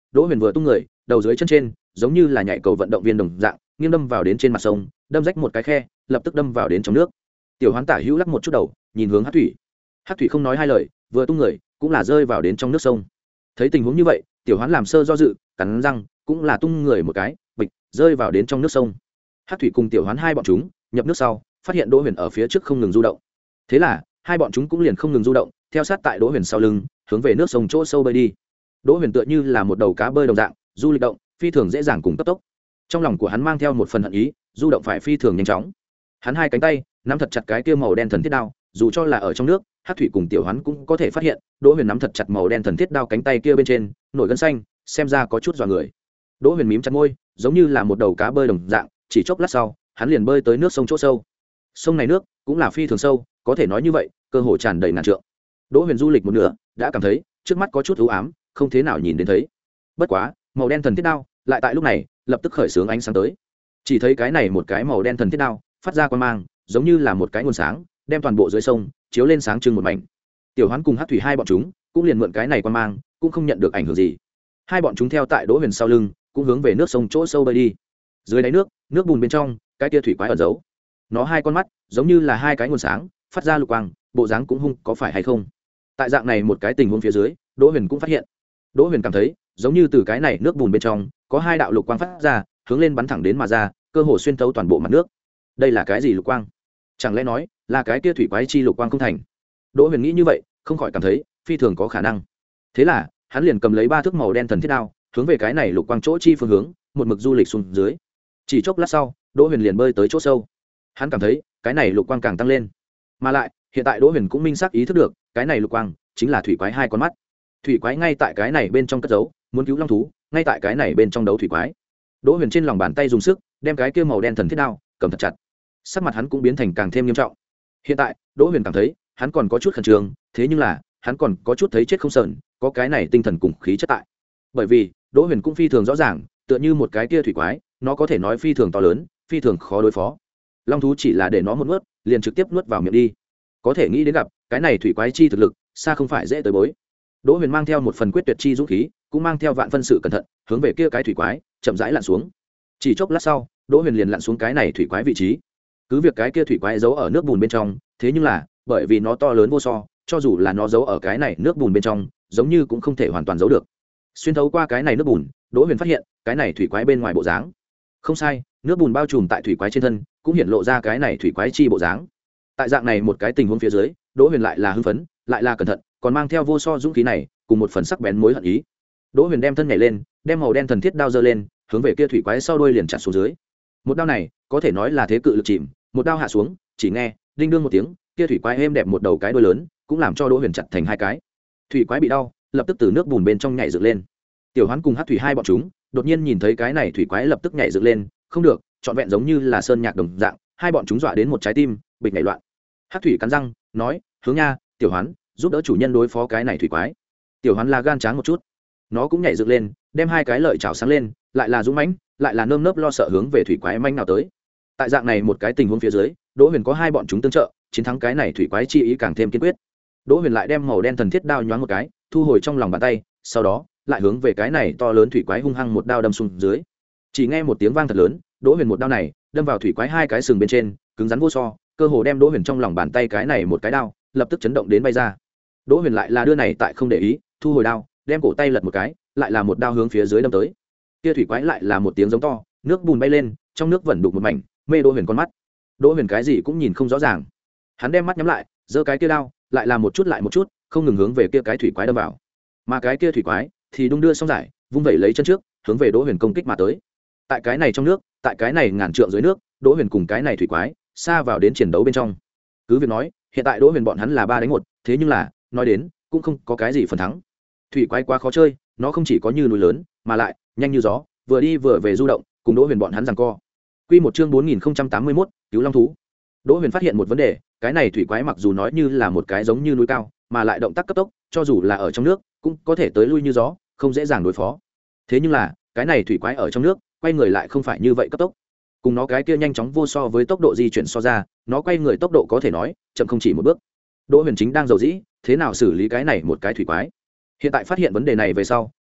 đỗ huyền vừa tung người đầu dưới chân trên giống như là nhảy cầu vận động viên đồng dạng nghiêng đâm vào đến trên mặt sông, đâm rách một cái khe, lập tức đâm vào đến trong nước. Tiểu Hoán tả hữu lắc một chút đầu, nhìn hướng Hắc Thủy. Hắc Thủy không nói hai lời, vừa tung người, cũng là rơi vào đến trong nước sông. Thấy tình huống như vậy, Tiểu Hoán làm sơ do dự, cắn răng, cũng là tung người một cái, bịch, rơi vào đến trong nước sông. Hắc Thủy cùng Tiểu Hoán hai bọn chúng, nhập nước sau, phát hiện Đỗ Huyền ở phía trước không ngừng du động. Thế là, hai bọn chúng cũng liền không ngừng du động, theo sát tại Đỗ Huyền sau lưng, hướng về nước sông chỗ sâu bơi đi. Đỗ Huyền tựa như là một đầu cá bơi đồng dạng, du lịch động, phi thường dễ dàng cùng cấp tốc. Trong lòng của hắn mang theo một phần hận ý, du động phải phi thường nhanh chóng. Hắn hai cánh tay nắm thật chặt cái kia màu đen thần thiết đao, dù cho là ở trong nước, Hắc Thủy cùng Tiểu Hoán cũng có thể phát hiện, Đỗ Huyền nắm thật chặt màu đen thần thiết đao cánh tay kia bên trên, nổi gân xanh, xem ra có chút dọa người. Đỗ Huyền mím chặt môi, giống như là một đầu cá bơi đồng dạng, chỉ chốc lát sau, hắn liền bơi tới nước sông chỗ sâu. Sông này nước cũng là phi thường sâu, có thể nói như vậy, cơ hồ tràn đầy ngàn trượng. Đỗ Huyền du lịch một nửa, đã cảm thấy trước mắt có chút u ám, không thế nào nhìn đến thấy. Bất quá, màu đen thần thiết đao lại tại lúc này lập tức khởi xướng ánh sáng tới. Chỉ thấy cái này một cái màu đen thần thiết đao phát ra quang mang, giống như là một cái nguồn sáng, đem toàn bộ dưới sông chiếu lên sáng trưng một mảnh. Tiểu Hoán cùng Hắc Thủy hai bọn chúng cũng liền mượn cái này quang mang, cũng không nhận được ảnh hưởng gì. Hai bọn chúng theo tại Đỗ Huyền sau lưng, cũng hướng về nước sông chỗ sâu bơi đi. Dưới đáy nước, nước bùn bên trong, cái tia thủy quái ẩn giấu. Nó hai con mắt, giống như là hai cái nguồn sáng, phát ra lục quang, bộ dáng cũng hung, có phải hay không? Tại dạng này một cái tình huống phía dưới, Đỗ Huyền cũng phát hiện. Đỗ Huyền cảm thấy, giống như từ cái này nước bùn bên trong, có hai đạo lục quang phát ra, hướng lên bắn thẳng đến mà ra, cơ hồ xuyên thấu toàn bộ mặt nước. Đây là cái gì lục quang? Chẳng lẽ nói, là cái kia thủy quái chi lục quang không thành? Đỗ Huyền nghĩ như vậy, không khỏi cảm thấy, phi thường có khả năng. Thế là, hắn liền cầm lấy ba thước màu đen thần thiết đao, hướng về cái này lục quang chỗ chi phương hướng, một mực du lịch xuống dưới. Chỉ chốc lát sau, Đỗ Huyền liền bơi tới chỗ sâu. Hắn cảm thấy, cái này lục quang càng tăng lên. Mà lại, hiện tại Đỗ Huyền cũng minh xác ý thức được, cái này lục quang chính là thủy quái hai con mắt. Thủy quái ngay tại cái này bên trong cất giấu, muốn cứu long thú, ngay tại cái này bên trong đấu thủy quái. Đỗ Huyền trên lòng bàn tay dùng sức, đem cái kia màu đen thần thiết đao cầm thật chặt. Sắc mặt hắn cũng biến thành càng thêm nghiêm trọng. Hiện tại, Đỗ Huyền cảm thấy, hắn còn có chút khẩn trương, thế nhưng là, hắn còn có chút thấy chết không sờn, có cái này tinh thần cùng khí chất tại. Bởi vì, Đỗ Huyền cũng phi thường rõ ràng, tựa như một cái kia thủy quái, nó có thể nói phi thường to lớn, phi thường khó đối phó. Long thú chỉ là để nó một nuốt, liền trực tiếp nuốt vào miệng đi. Có thể nghĩ đến gặp, cái này thủy quái chi thực lực, xa không phải dễ tới bối. Đỗ Huyền mang theo một phần quyết tuyệt chi dũng khí, cũng mang theo vạn phân sự cẩn thận, hướng về kia cái thủy quái, chậm rãi lặn xuống. Chỉ chốc lát sau, Đỗ Huyền liền lặn xuống cái này thủy quái vị trí. Cứ việc cái kia thủy quái giấu ở nước bùn bên trong, thế nhưng là, bởi vì nó to lớn vô so, cho dù là nó giấu ở cái này nước bùn bên trong, giống như cũng không thể hoàn toàn giấu được. Xuyên thấu qua cái này nước bùn, Đỗ Huyền phát hiện, cái này thủy quái bên ngoài bộ dáng. Không sai, nước bùn bao trùm tại thủy quái trên thân, cũng hiện lộ ra cái này thủy quái chi bộ dáng. Tại dạng này một cái tình huống phía dưới, Đỗ Huyền lại là hưng phấn, lại là cẩn thận, còn mang theo vô so dũng khí này, cùng một phần sắc bén mối hận ý. Đỗ Huyền đem thân nhảy lên, đem màu đen thần thiết đao giơ lên, hướng về kia thủy quái sau đuôi liền chặt xuống dưới. Một đao này, có thể nói là thế cự lực chìm, một đao hạ xuống, chỉ nghe đinh đương một tiếng, kia thủy quái êm đẹp một đầu cái đuôi lớn, cũng làm cho Đỗ Huyền chặt thành hai cái. Thủy quái bị đau, lập tức từ nước bùn bên trong nhảy dựng lên. Tiểu Hoán cùng Hắc Thủy hai bọn chúng, đột nhiên nhìn thấy cái này thủy quái lập tức nhảy dựng lên, không được, trọn vẹn giống như là sơn nhạc đồng dạng, hai bọn chúng dọa đến một trái tim bịch nhảy loạn. Hắc Thủy cắn răng, nói: "Hướng nha, Tiểu Hoán, giúp đỡ chủ nhân đối phó cái này thủy quái." Tiểu Hoán là gan tráng một chút, nó cũng nhảy dựng lên, đem hai cái lợi chảo sáng lên, lại là dũng mãnh, lại là nơm nớp lo sợ hướng về thủy quái manh nào tới. Tại dạng này một cái tình huống phía dưới, Đỗ Huyền có hai bọn chúng tương trợ, chiến thắng cái này thủy quái chi ý càng thêm kiên quyết. Đỗ Huyền lại đem màu đen thần thiết đao nhoáng một cái, thu hồi trong lòng bàn tay, sau đó lại hướng về cái này to lớn thủy quái hung hăng một đao đâm xuống dưới. Chỉ nghe một tiếng vang thật lớn, Đỗ Huyền một đao này đâm vào thủy quái hai cái sừng bên trên, cứng rắn vô so, cơ hồ đem Đỗ Huyền trong lòng bàn tay cái này một cái đao lập tức chấn động đến bay ra. Đỗ Huyền lại là đưa này tại không để ý, thu hồi đao, đem cổ tay lật một cái, lại là một đao hướng phía dưới đâm tới. Kia thủy quái lại là một tiếng giống to, nước bùn bay lên, trong nước vẫn đục một mảnh, mê Đỗ Huyền con mắt. Đỗ Huyền cái gì cũng nhìn không rõ ràng. Hắn đem mắt nhắm lại, giơ cái kia đao, lại là một chút lại một chút, không ngừng hướng về kia cái thủy quái đâm vào. Mà cái kia thủy quái thì đung đưa xong giải, vung vẩy lấy chân trước, hướng về Đỗ Huyền công kích mà tới. Tại cái này trong nước, tại cái này ngàn trượng dưới nước, Đỗ Huyền cùng cái này thủy quái xa vào đến chiến đấu bên trong. Cứ việc nói, hiện tại Đỗ Huyền bọn hắn là ba đánh một, thế nhưng là, nói đến, cũng không có cái gì phần thắng. Thủy quái quá khó chơi, nó không chỉ có như núi lớn, mà lại nhanh như gió, vừa đi vừa về du động, cùng Đỗ Huyền bọn hắn giằng co. Quy một chương bốn nghìn không trăm tám mươi mốt, cứu long thú. Đỗ Huyền phát hiện một vấn đề, cái này thủy quái mặc dù nói như là một cái giống như núi cao, mà lại động tác cấp tốc, cho dù là ở trong nước, cũng có thể tới lui như gió, không dễ dàng đối phó. Thế nhưng là, cái này thủy quái ở trong nước, quay người lại không phải như vậy cấp tốc. Cùng nó cái kia nhanh chóng vô so với tốc độ di chuyển so ra, nó quay người tốc độ có thể nói chậm không chỉ một bước. Đỗ Huyền chính đang dầu dĩ, thế nào xử lý cái này một cái thủy quái. Hiện tại phát hiện vấn đề này về sau,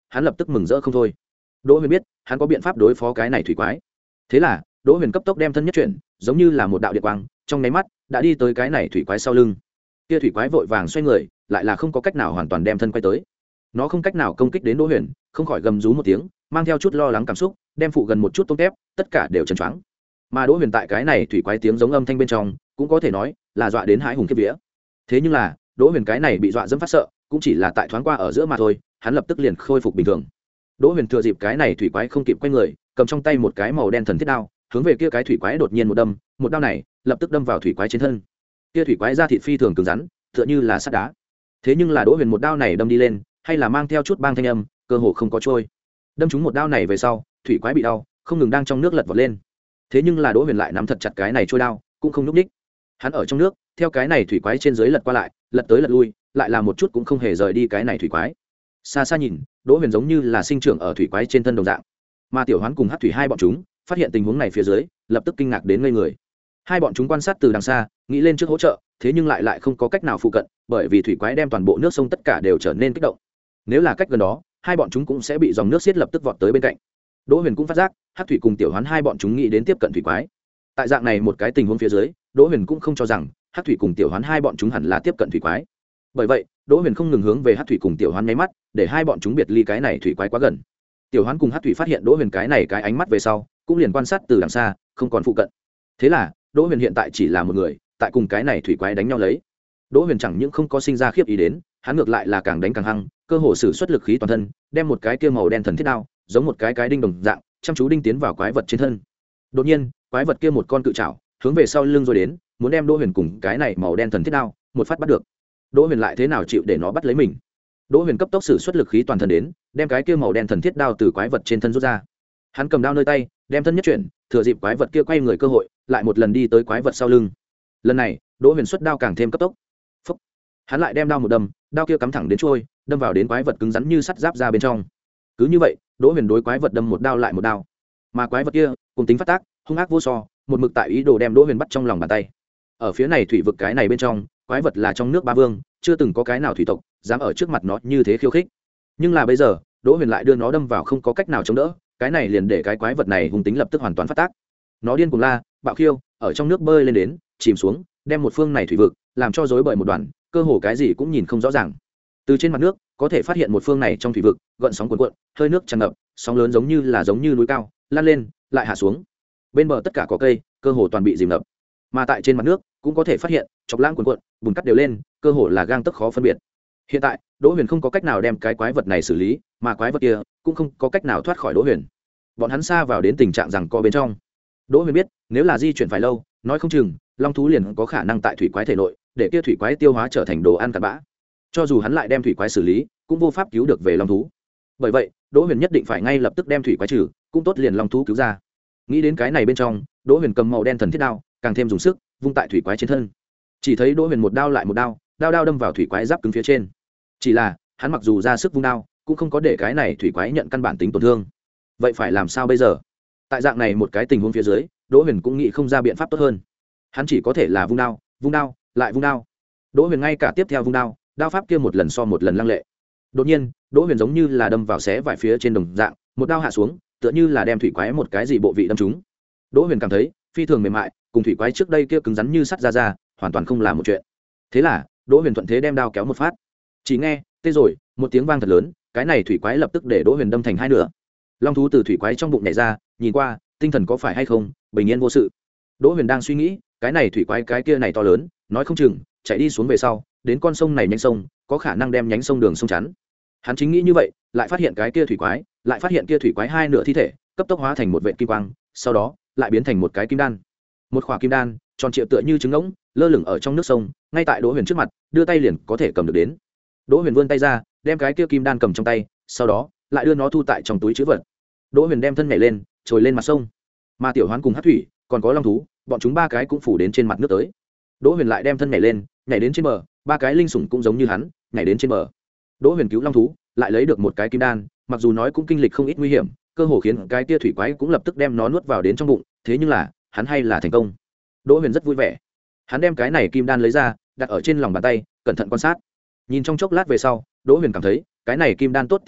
hắn lập tức mừng rỡ không thôi. Đỗ Huyền biết hắn có biện pháp đối phó cái này thủy quái, thế là Đỗ Huyền cấp tốc đem thân nhất chuyển, giống như là một đạo điện quang, trong nháy mắt đã đi tới cái này thủy quái sau lưng. Kia thủy quái vội vàng xoay người, lại là không có cách nào hoàn toàn đem thân quay tới. Nó không cách nào công kích đến Đỗ Huyền, không khỏi gầm rú một tiếng, mang theo chút lo lắng cảm xúc, đem phụ gần một chút tôm tép, tất cả đều chấn choáng. Mà Đỗ Huyền tại cái này thủy quái tiếng giống âm thanh bên trong, cũng có thể nói là dọa đến hãi hùng kiếp vía. Thế nhưng là, Đỗ Huyền cái này bị dọa dẫm phát sợ, cũng chỉ là tại thoáng qua ở giữa mà thôi, hắn lập tức liền khôi phục bình thường. Đỗ Huyền thừa dịp cái này thủy quái không kịp quay người, cầm trong tay một cái màu đen thần thiết đao, hướng về kia cái thủy quái đột nhiên một đâm, một đao này lập tức đâm vào thủy quái trên thân. Kia thủy quái da thịt phi thường cứng rắn, tựa như là sắt đá. Thế nhưng là Đỗ Huyền một đao này đâm đi lên, hay là mang theo chút bang thanh âm, cơ hồ không có trôi. Đâm trúng một đao này về sau, thủy quái bị đau, không ngừng đang trong nước lật vọt lên. Thế nhưng là Đỗ Huyền lại nắm thật chặt cái này trôi đao, cũng không nhúc nhích. Hắn ở trong nước, theo cái này thủy quái trên dưới lật qua lại, lật tới lật lui, lại là một chút cũng không hề rời đi cái này thủy quái. Xa xa nhìn, Đỗ Huyền giống như là sinh trưởng ở thủy quái trên thân đồng dạng. Mà Tiểu Hoán cùng Hắc Thủy hai bọn chúng, phát hiện tình huống này phía dưới, lập tức kinh ngạc đến ngây người. Hai bọn chúng quan sát từ đằng xa, nghĩ lên trước hỗ trợ, thế nhưng lại lại không có cách nào phụ cận, bởi vì thủy quái đem toàn bộ nước sông tất cả đều trở nên kích động. Nếu là cách gần đó, hai bọn chúng cũng sẽ bị dòng nước xiết lập tức vọt tới bên cạnh. Đỗ Huyền cũng phát giác, Hắc Thủy cùng Tiểu Hoán hai bọn chúng nghĩ đến tiếp cận thủy quái. Tại dạng này một cái tình huống phía dưới, Đỗ Huyền cũng không cho rằng Hắc Thủy cùng Tiểu Hoán hai bọn chúng hẳn là tiếp cận thủy quái. Bởi vậy, Đỗ Huyền không ngừng hướng về Hắc Thủy cùng Tiểu Hoán nháy mắt, để hai bọn chúng biệt ly cái này thủy quái quá gần. Tiểu Hoán cùng Hắc Thủy phát hiện Đỗ Huyền cái này cái ánh mắt về sau, cũng liền quan sát từ đằng xa, không còn phụ cận. Thế là, Đỗ Huyền hiện tại chỉ là một người, tại cùng cái này thủy quái đánh nhau lấy. Đỗ Huyền chẳng những không có sinh ra khiếp ý đến, hắn ngược lại là càng đánh càng hăng, cơ hồ sử xuất lực khí toàn thân, đem một cái kia màu đen thần thiết đao, giống một cái cái đinh đồng dạng, chăm chú đinh tiến vào quái vật trên thân. Đột nhiên, quái vật kia một con cự trảo, hướng về sau lưng rồi đến, muốn đem Đỗ Huyền cùng cái này màu đen thần thiết đao, một phát bắt được. Đỗ Huyền lại thế nào chịu để nó bắt lấy mình? Đỗ Huyền cấp tốc sử xuất lực khí toàn thân đến, đem cái kia màu đen thần thiết đao từ quái vật trên thân rút ra. Hắn cầm đao nơi tay, đem thân nhất chuyển, thừa dịp quái vật kia quay người cơ hội, lại một lần đi tới quái vật sau lưng. Lần này, Đỗ Huyền xuất đao càng thêm cấp tốc. Phúc. Hắn lại đem đao một đâm, đao kia cắm thẳng đến trôi, đâm vào đến quái vật cứng rắn như sắt giáp ra bên trong. Cứ như vậy, Đỗ Huyền đối quái vật đâm một đao lại một đao. Mà quái vật kia, cùng tính phát tác, hung ác vô so, một mực tại ý đồ đem Đỗ Huyền bắt trong lòng bàn tay. Ở phía này thủy vực cái này bên trong, quái vật là trong nước ba vương, chưa từng có cái nào thủy tộc dám ở trước mặt nó như thế khiêu khích. Nhưng là bây giờ, Đỗ Huyền lại đưa nó đâm vào không có cách nào chống đỡ, cái này liền để cái quái vật này hung tính lập tức hoàn toàn phát tác. Nó điên cuồng la, bạo khiêu, ở trong nước bơi lên đến, chìm xuống, đem một phương này thủy vực làm cho rối bời một đoàn, cơ hồ cái gì cũng nhìn không rõ ràng. Từ trên mặt nước, có thể phát hiện một phương này trong thủy vực, gợn sóng cuồn cuộn, hơi nước tràn ngập, sóng lớn giống như là giống như núi cao, lan lên, lại hạ xuống. Bên bờ tất cả có cây, cơ hồ toàn bị dìm ngập. Mà tại trên mặt nước, cũng có thể phát hiện, chọc lãng cuồn cuộn, bùn cắt đều lên, cơ hồ là gang tấc khó phân biệt. Hiện tại, Đỗ Huyền không có cách nào đem cái quái vật này xử lý, mà quái vật kia cũng không có cách nào thoát khỏi Đỗ Huyền. Bọn hắn xa vào đến tình trạng rằng co bên trong. Đỗ Huyền biết, nếu là di chuyển phải lâu, nói không chừng long thú liền có khả năng tại thủy quái thể nội, để kia thủy quái tiêu hóa trở thành đồ ăn cặn bã. Cho dù hắn lại đem thủy quái xử lý, cũng vô pháp cứu được về long thú. Bởi vậy, Đỗ Huyền nhất định phải ngay lập tức đem thủy quái trừ, cũng tốt liền long thú cứu ra. Nghĩ đến cái này bên trong, Đỗ Huyền cầm màu đen thần thiết đao, càng thêm dùng sức vung tại thủy quái trên thân. Chỉ thấy Đỗ Huyền một đao lại một đao, đao đao đâm vào thủy quái giáp cứng phía trên. Chỉ là, hắn mặc dù ra sức vung đao, cũng không có để cái này thủy quái nhận căn bản tính tổn thương. Vậy phải làm sao bây giờ? Tại dạng này một cái tình huống phía dưới, Đỗ Huyền cũng nghĩ không ra biện pháp tốt hơn. Hắn chỉ có thể là vung đao, vung đao, lại vung đao. Đỗ Huyền ngay cả tiếp theo vung đao, đao pháp kia một lần so một lần lăng lệ. Đột nhiên, Đỗ Huyền giống như là đâm vào xé vải phía trên đồng dạng, một đao hạ xuống, tựa như là đem thủy quái một cái gì bộ vị đâm trúng. Đỗ Huyền cảm thấy phi thường mềm mại, cùng thủy quái trước đây kia cứng rắn như sắt ra ra, hoàn toàn không là một chuyện. Thế là, Đỗ Huyền thuận thế đem đao kéo một phát. Chỉ nghe, tê rồi, một tiếng vang thật lớn, cái này thủy quái lập tức để Đỗ Huyền đâm thành hai nửa. Long thú từ thủy quái trong bụng nhảy ra, nhìn qua, tinh thần có phải hay không, bình yên vô sự. Đỗ Huyền đang suy nghĩ, cái này thủy quái cái kia này to lớn, nói không chừng chạy đi xuống về sau, đến con sông này nhánh sông, có khả năng đem nhánh sông đường sông chắn. Hắn chính nghĩ như vậy, lại phát hiện cái kia thủy quái, lại phát hiện kia thủy quái hai nửa thi thể, cấp tốc hóa thành một vệt kim quang, sau đó lại biến thành một cái kim đan. Một khỏa kim đan, tròn trịa tựa như trứng ngỗng, lơ lửng ở trong nước sông, ngay tại Đỗ Huyền trước mặt, đưa tay liền có thể cầm được đến. Đỗ Huyền vươn tay ra, đem cái kia kim đan cầm trong tay, sau đó lại đưa nó thu tại trong túi trữ vật. Đỗ Huyền đem thân nhảy lên, trồi lên mặt sông. Mà Tiểu Hoán cùng Hắc Thủy, còn có long thú, bọn chúng ba cái cũng phủ đến trên mặt nước tới. Đỗ Huyền lại đem thân nhảy lên, nhảy đến trên bờ, ba cái linh sủng cũng giống như hắn, nhảy đến trên bờ. Đỗ Huyền cứu long thú, lại lấy được một cái kim đan, mặc dù nói cũng kinh lịch không ít nguy hiểm, cơ hồ khiến cái kia thủy quái cũng lập tức đem nó nuốt vào đến trong bụng, thế nhưng là, hắn hay là thành công. Đỗ Huyền rất vui vẻ. Hắn đem cái này kim đan lấy ra, đặt ở trên lòng bàn tay, cẩn thận quan sát. Nhìn trong chốc lát về sau, Đỗ Huyền cảm thấy, cái này kim đan tốt thì tốt,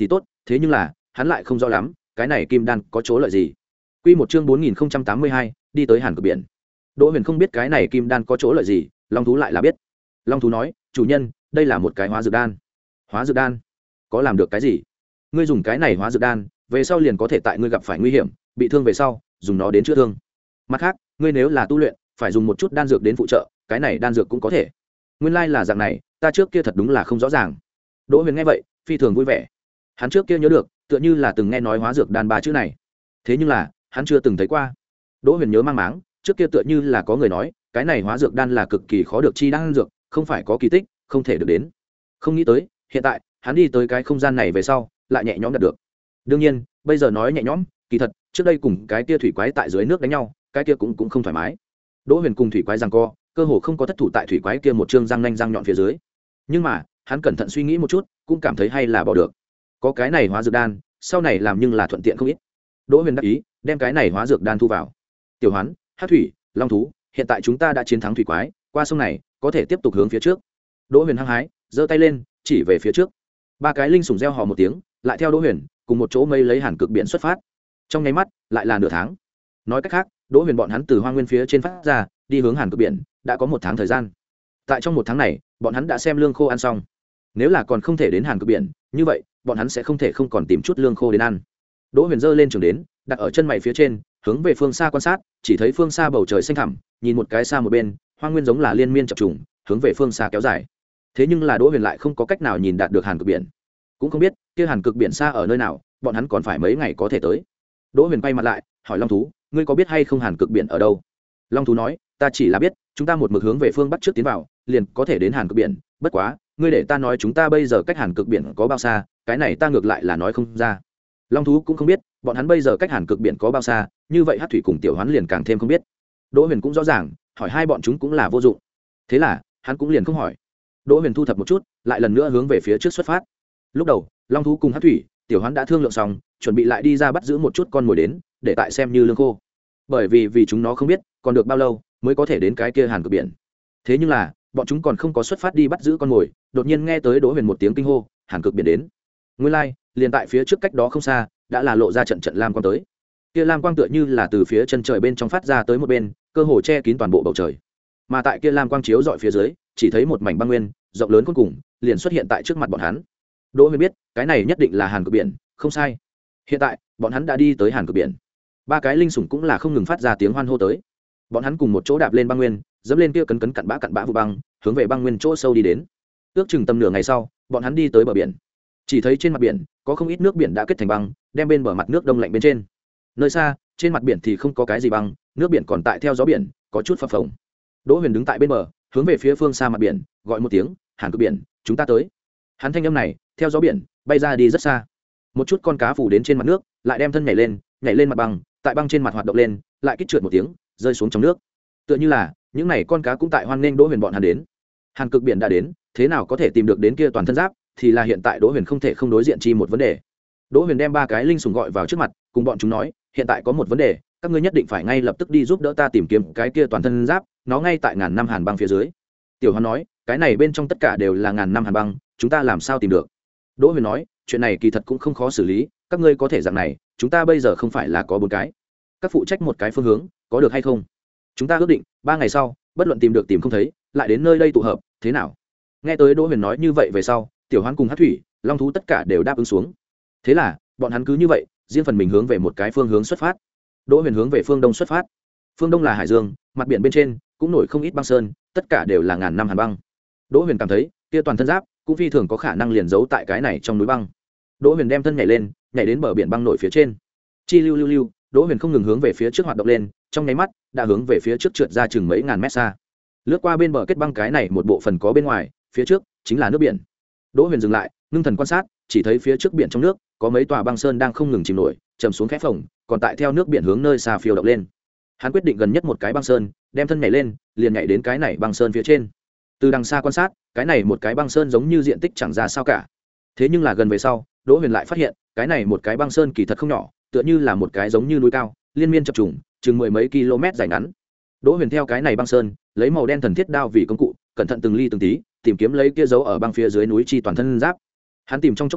thế nhưng là hắn lại không rõ lắm cái này kim đan có chỗ lợi gì. Quy một chương bốn nghìn tám mươi hai, đi tới Hàn Cực Biển. Đỗ Huyền không biết cái này kim đan có chỗ lợi gì, Long thú lại là biết. Long thú nói, chủ nhân, đây là một cái hóa dược đan. Hóa dược đan? Có làm được cái gì? Ngươi dùng cái này hóa dược đan, về sau liền có thể tại ngươi gặp phải nguy hiểm, bị thương về sau, dùng nó đến chữa thương. Mặt khác, ngươi nếu là tu luyện, phải dùng một chút đan dược đến phụ trợ, cái này đan dược cũng có thể. Nguyên lai là dạng này, ta trước kia thật đúng là không rõ ràng. Đỗ Huyền nghe vậy, phi thường vui vẻ. Hắn trước kia nhớ được, tựa như là từng nghe nói hóa dược đan ba chữ này. Thế nhưng là, hắn chưa từng thấy qua. Đỗ Huyền nhớ mang máng, trước kia tựa như là có người nói, cái này hóa dược đan là cực kỳ khó được chi đan dược, không phải có kỳ tích, không thể được đến. Không nghĩ tới, hiện tại, hắn đi tới cái không gian này về sau, lại nhẹ nhõm đạt được. Đương nhiên, bây giờ nói nhẹ nhõm, kỳ thật, trước đây cùng cái kia thủy quái tại dưới nước đánh nhau, cái kia cũng cũng không thoải mái. Đỗ Huyền cùng thủy quái giằng co, cơ hồ không có thất thủ tại thủy quái kia một trương răng nanh răng nhọn phía dưới. Nhưng mà, hắn cẩn thận suy nghĩ một chút, cũng cảm thấy hay là bỏ được. Có cái này hóa dược đan, sau này làm nhưng là thuận tiện không ít. Đỗ Huyền đắc ý, đem cái này hóa dược đan thu vào. Tiểu Hoán, Hắc Thủy, Long thú, hiện tại chúng ta đã chiến thắng thủy quái, qua sông này, có thể tiếp tục hướng phía trước. Đỗ Huyền hăng hái, giơ tay lên, chỉ về phía trước. Ba cái linh sủng reo hò một tiếng, lại theo Đỗ Huyền, cùng một chỗ mây lấy Hàn Cực Biển xuất phát. Trong nháy mắt, lại là nửa tháng. Nói cách khác, Đỗ Huyền bọn hắn từ hoang nguyên phía trên phát ra, đi hướng Hàn Cực Biển, đã có một tháng thời gian. Tại trong một tháng này, bọn hắn đã xem lương khô ăn xong. Nếu là còn không thể đến Hàn Cực Biển, như vậy, bọn hắn sẽ không thể không còn tìm chút lương khô đến ăn. Đỗ Huyền giơ lên trường đến, đặt ở chân mày phía trên, hướng về phương xa quan sát, chỉ thấy phương xa bầu trời xanh thẳm, nhìn một cái xa một bên, hoang nguyên giống là liên miên chập trùng, hướng về phương xa kéo dài. Thế nhưng là Đỗ Huyền lại không có cách nào nhìn đạt được Hàn Cực Biển, cũng không biết kia Hàn Cực Biển xa ở nơi nào, bọn hắn còn phải mấy ngày có thể tới. Đỗ Huyền quay mặt lại, hỏi Long thú, ngươi có biết hay không Hàn Cực Biển ở đâu? Long thú nói, ta chỉ là biết, chúng ta một mực hướng về phương bắc trước tiến vào, liền có thể đến Hàn Cực Biển, bất quá, ngươi để ta nói chúng ta bây giờ cách Hàn Cực Biển có bao xa, cái này ta ngược lại là nói không ra. Long thú cũng không biết, bọn hắn bây giờ cách Hàn Cực Biển có bao xa, như vậy Hắc Thủy cùng Tiểu Hoán liền càng thêm không biết. Đỗ Huyền cũng rõ ràng, hỏi hai bọn chúng cũng là vô dụng. Thế là, hắn cũng liền không hỏi. Đỗ Huyền thu thập một chút, lại lần nữa hướng về phía trước xuất phát. Lúc đầu, Long thú cùng Hắc Thủy, Tiểu Hoán đã thương lượng xong, chuẩn bị lại đi ra bắt giữ một chút con mồi đến, để tại xem như lương khô. Bởi vì vì chúng nó không biết, còn được bao lâu mới có thể đến cái kia Hàn Cực Biển. Thế nhưng là, bọn chúng còn không có xuất phát đi bắt giữ con mồi, đột nhiên nghe tới Đỗ Huyền một tiếng kinh hô, Hàn Cực Biển đến. Nguyên lai, like, liền tại phía trước cách đó không xa, đã là lộ ra trận trận lam quang tới. Kia lam quang tựa như là từ phía chân trời bên trong phát ra tới một bên, cơ hồ che kín toàn bộ bầu trời. Mà tại kia lam quang chiếu dọi phía dưới, chỉ thấy một mảnh băng nguyên, rộng lớn cuối cùng, liền xuất hiện tại trước mặt bọn hắn. Đỗ Huyền biết, cái này nhất định là Hàn Cực Biển, không sai. Hiện tại, bọn hắn đã đi tới Hàn Cực Biển. Ba cái linh sủng cũng là không ngừng phát ra tiếng hoan hô tới. Bọn hắn cùng một chỗ đạp lên băng nguyên, dẫm lên kia cấn cấn cặn bã cặn bã vụ băng, hướng về băng nguyên chỗ sâu đi đến. Ước chừng tầm nửa ngày sau, bọn hắn đi tới bờ biển. Chỉ thấy trên mặt biển có không ít nước biển đã kết thành băng, đem bên bờ mặt nước đông lạnh bên trên. Nơi xa, trên mặt biển thì không có cái gì băng, nước biển còn tại theo gió biển, có chút phập phồng. Đỗ Huyền đứng tại bên bờ, hướng về phía phương xa mặt biển, gọi một tiếng, Hàn Cực Biển, chúng ta tới. Hắn thanh âm này, theo gió biển, bay ra đi rất xa. Một chút con cá phủ đến trên mặt nước, lại đem thân nhảy lên, nhảy lên mặt băng, tại băng trên mặt hoạt động lên, lại kích trượt một tiếng, rơi xuống trong nước. Tựa như là, những này con cá cũng tại hoan nghênh Đỗ Huyền bọn hắn đến. Hàn Cực Biển đã đến, thế nào có thể tìm được đến kia toàn thân giáp, thì là hiện tại Đỗ Huyền không thể không đối diện chi một vấn đề. Đỗ Huyền đem ba cái linh sủng gọi vào trước mặt, cùng bọn chúng nói, hiện tại có một vấn đề, các ngươi nhất định phải ngay lập tức đi giúp đỡ ta tìm kiếm cái kia toàn thân giáp, nó ngay tại ngàn năm hàn băng phía dưới. Tiểu Hoán nói, cái này bên trong tất cả đều là ngàn năm hàn băng, chúng ta làm sao tìm được? Đỗ Huyền nói, chuyện này kỳ thật cũng không khó xử lý, các ngươi có thể dạng này, chúng ta bây giờ không phải là có bốn cái, các phụ trách một cái phương hướng, có được hay không? Chúng ta ước định, ba ngày sau, bất luận tìm được tìm không thấy, lại đến nơi đây tụ hợp, thế nào? Nghe tới Đỗ Huyền nói như vậy về sau, Tiểu Hoán cùng Hắc Thủy, Long thú tất cả đều đáp ứng xuống. Thế là, bọn hắn cứ như vậy, riêng phần mình hướng về một cái phương hướng xuất phát. Đỗ Huyền hướng về phương đông xuất phát. Phương đông là hải dương, mặt biển bên trên cũng nổi không ít băng sơn, tất cả đều là ngàn năm hàn băng. Đỗ Huyền cảm thấy, kia toàn thân giáp cũng phi thường có khả năng liền giấu tại cái này trong núi băng. Đỗ Huyền đem thân nhảy lên, nhảy đến bờ biển băng nổi phía trên. Chi lưu lưu lưu, Đỗ Huyền không ngừng hướng về phía trước hoạt động lên, trong nháy mắt đã hướng về phía trước trượt ra chừng mấy ngàn mét xa. Lướt qua bên bờ kết băng cái này một bộ phần có bên ngoài, phía trước chính là nước biển. Đỗ Huyền dừng lại, ngưng thần quan sát, chỉ thấy phía trước biển trong nước có mấy tòa băng sơn đang không ngừng chìm nổi, chầm xuống khẽ phồng, còn tại theo nước biển hướng nơi xa phiêu động lên. Hắn quyết định gần nhất một cái băng sơn, đem thân nhảy lên, liền nhảy đến cái này băng sơn phía trên. Từ đằng xa quan sát, cái này một cái băng sơn giống như diện tích chẳng ra sao cả. Thế nhưng là gần về sau, Đỗ Huyền lại phát hiện, cái này một cái băng sơn kỳ thật không nhỏ, tựa như là một cái giống như núi cao, liên miên chập trùng, chừng mười mấy km dài ngắn. Đỗ Huyền theo cái này băng sơn, lấy màu đen thần thiết đao vì công cụ, cẩn thận từng ly từng tí, tìm kiếm lấy kia dấu ở băng phía dưới núi chi toàn thân giáp. Hắn tìm trong chốc lát,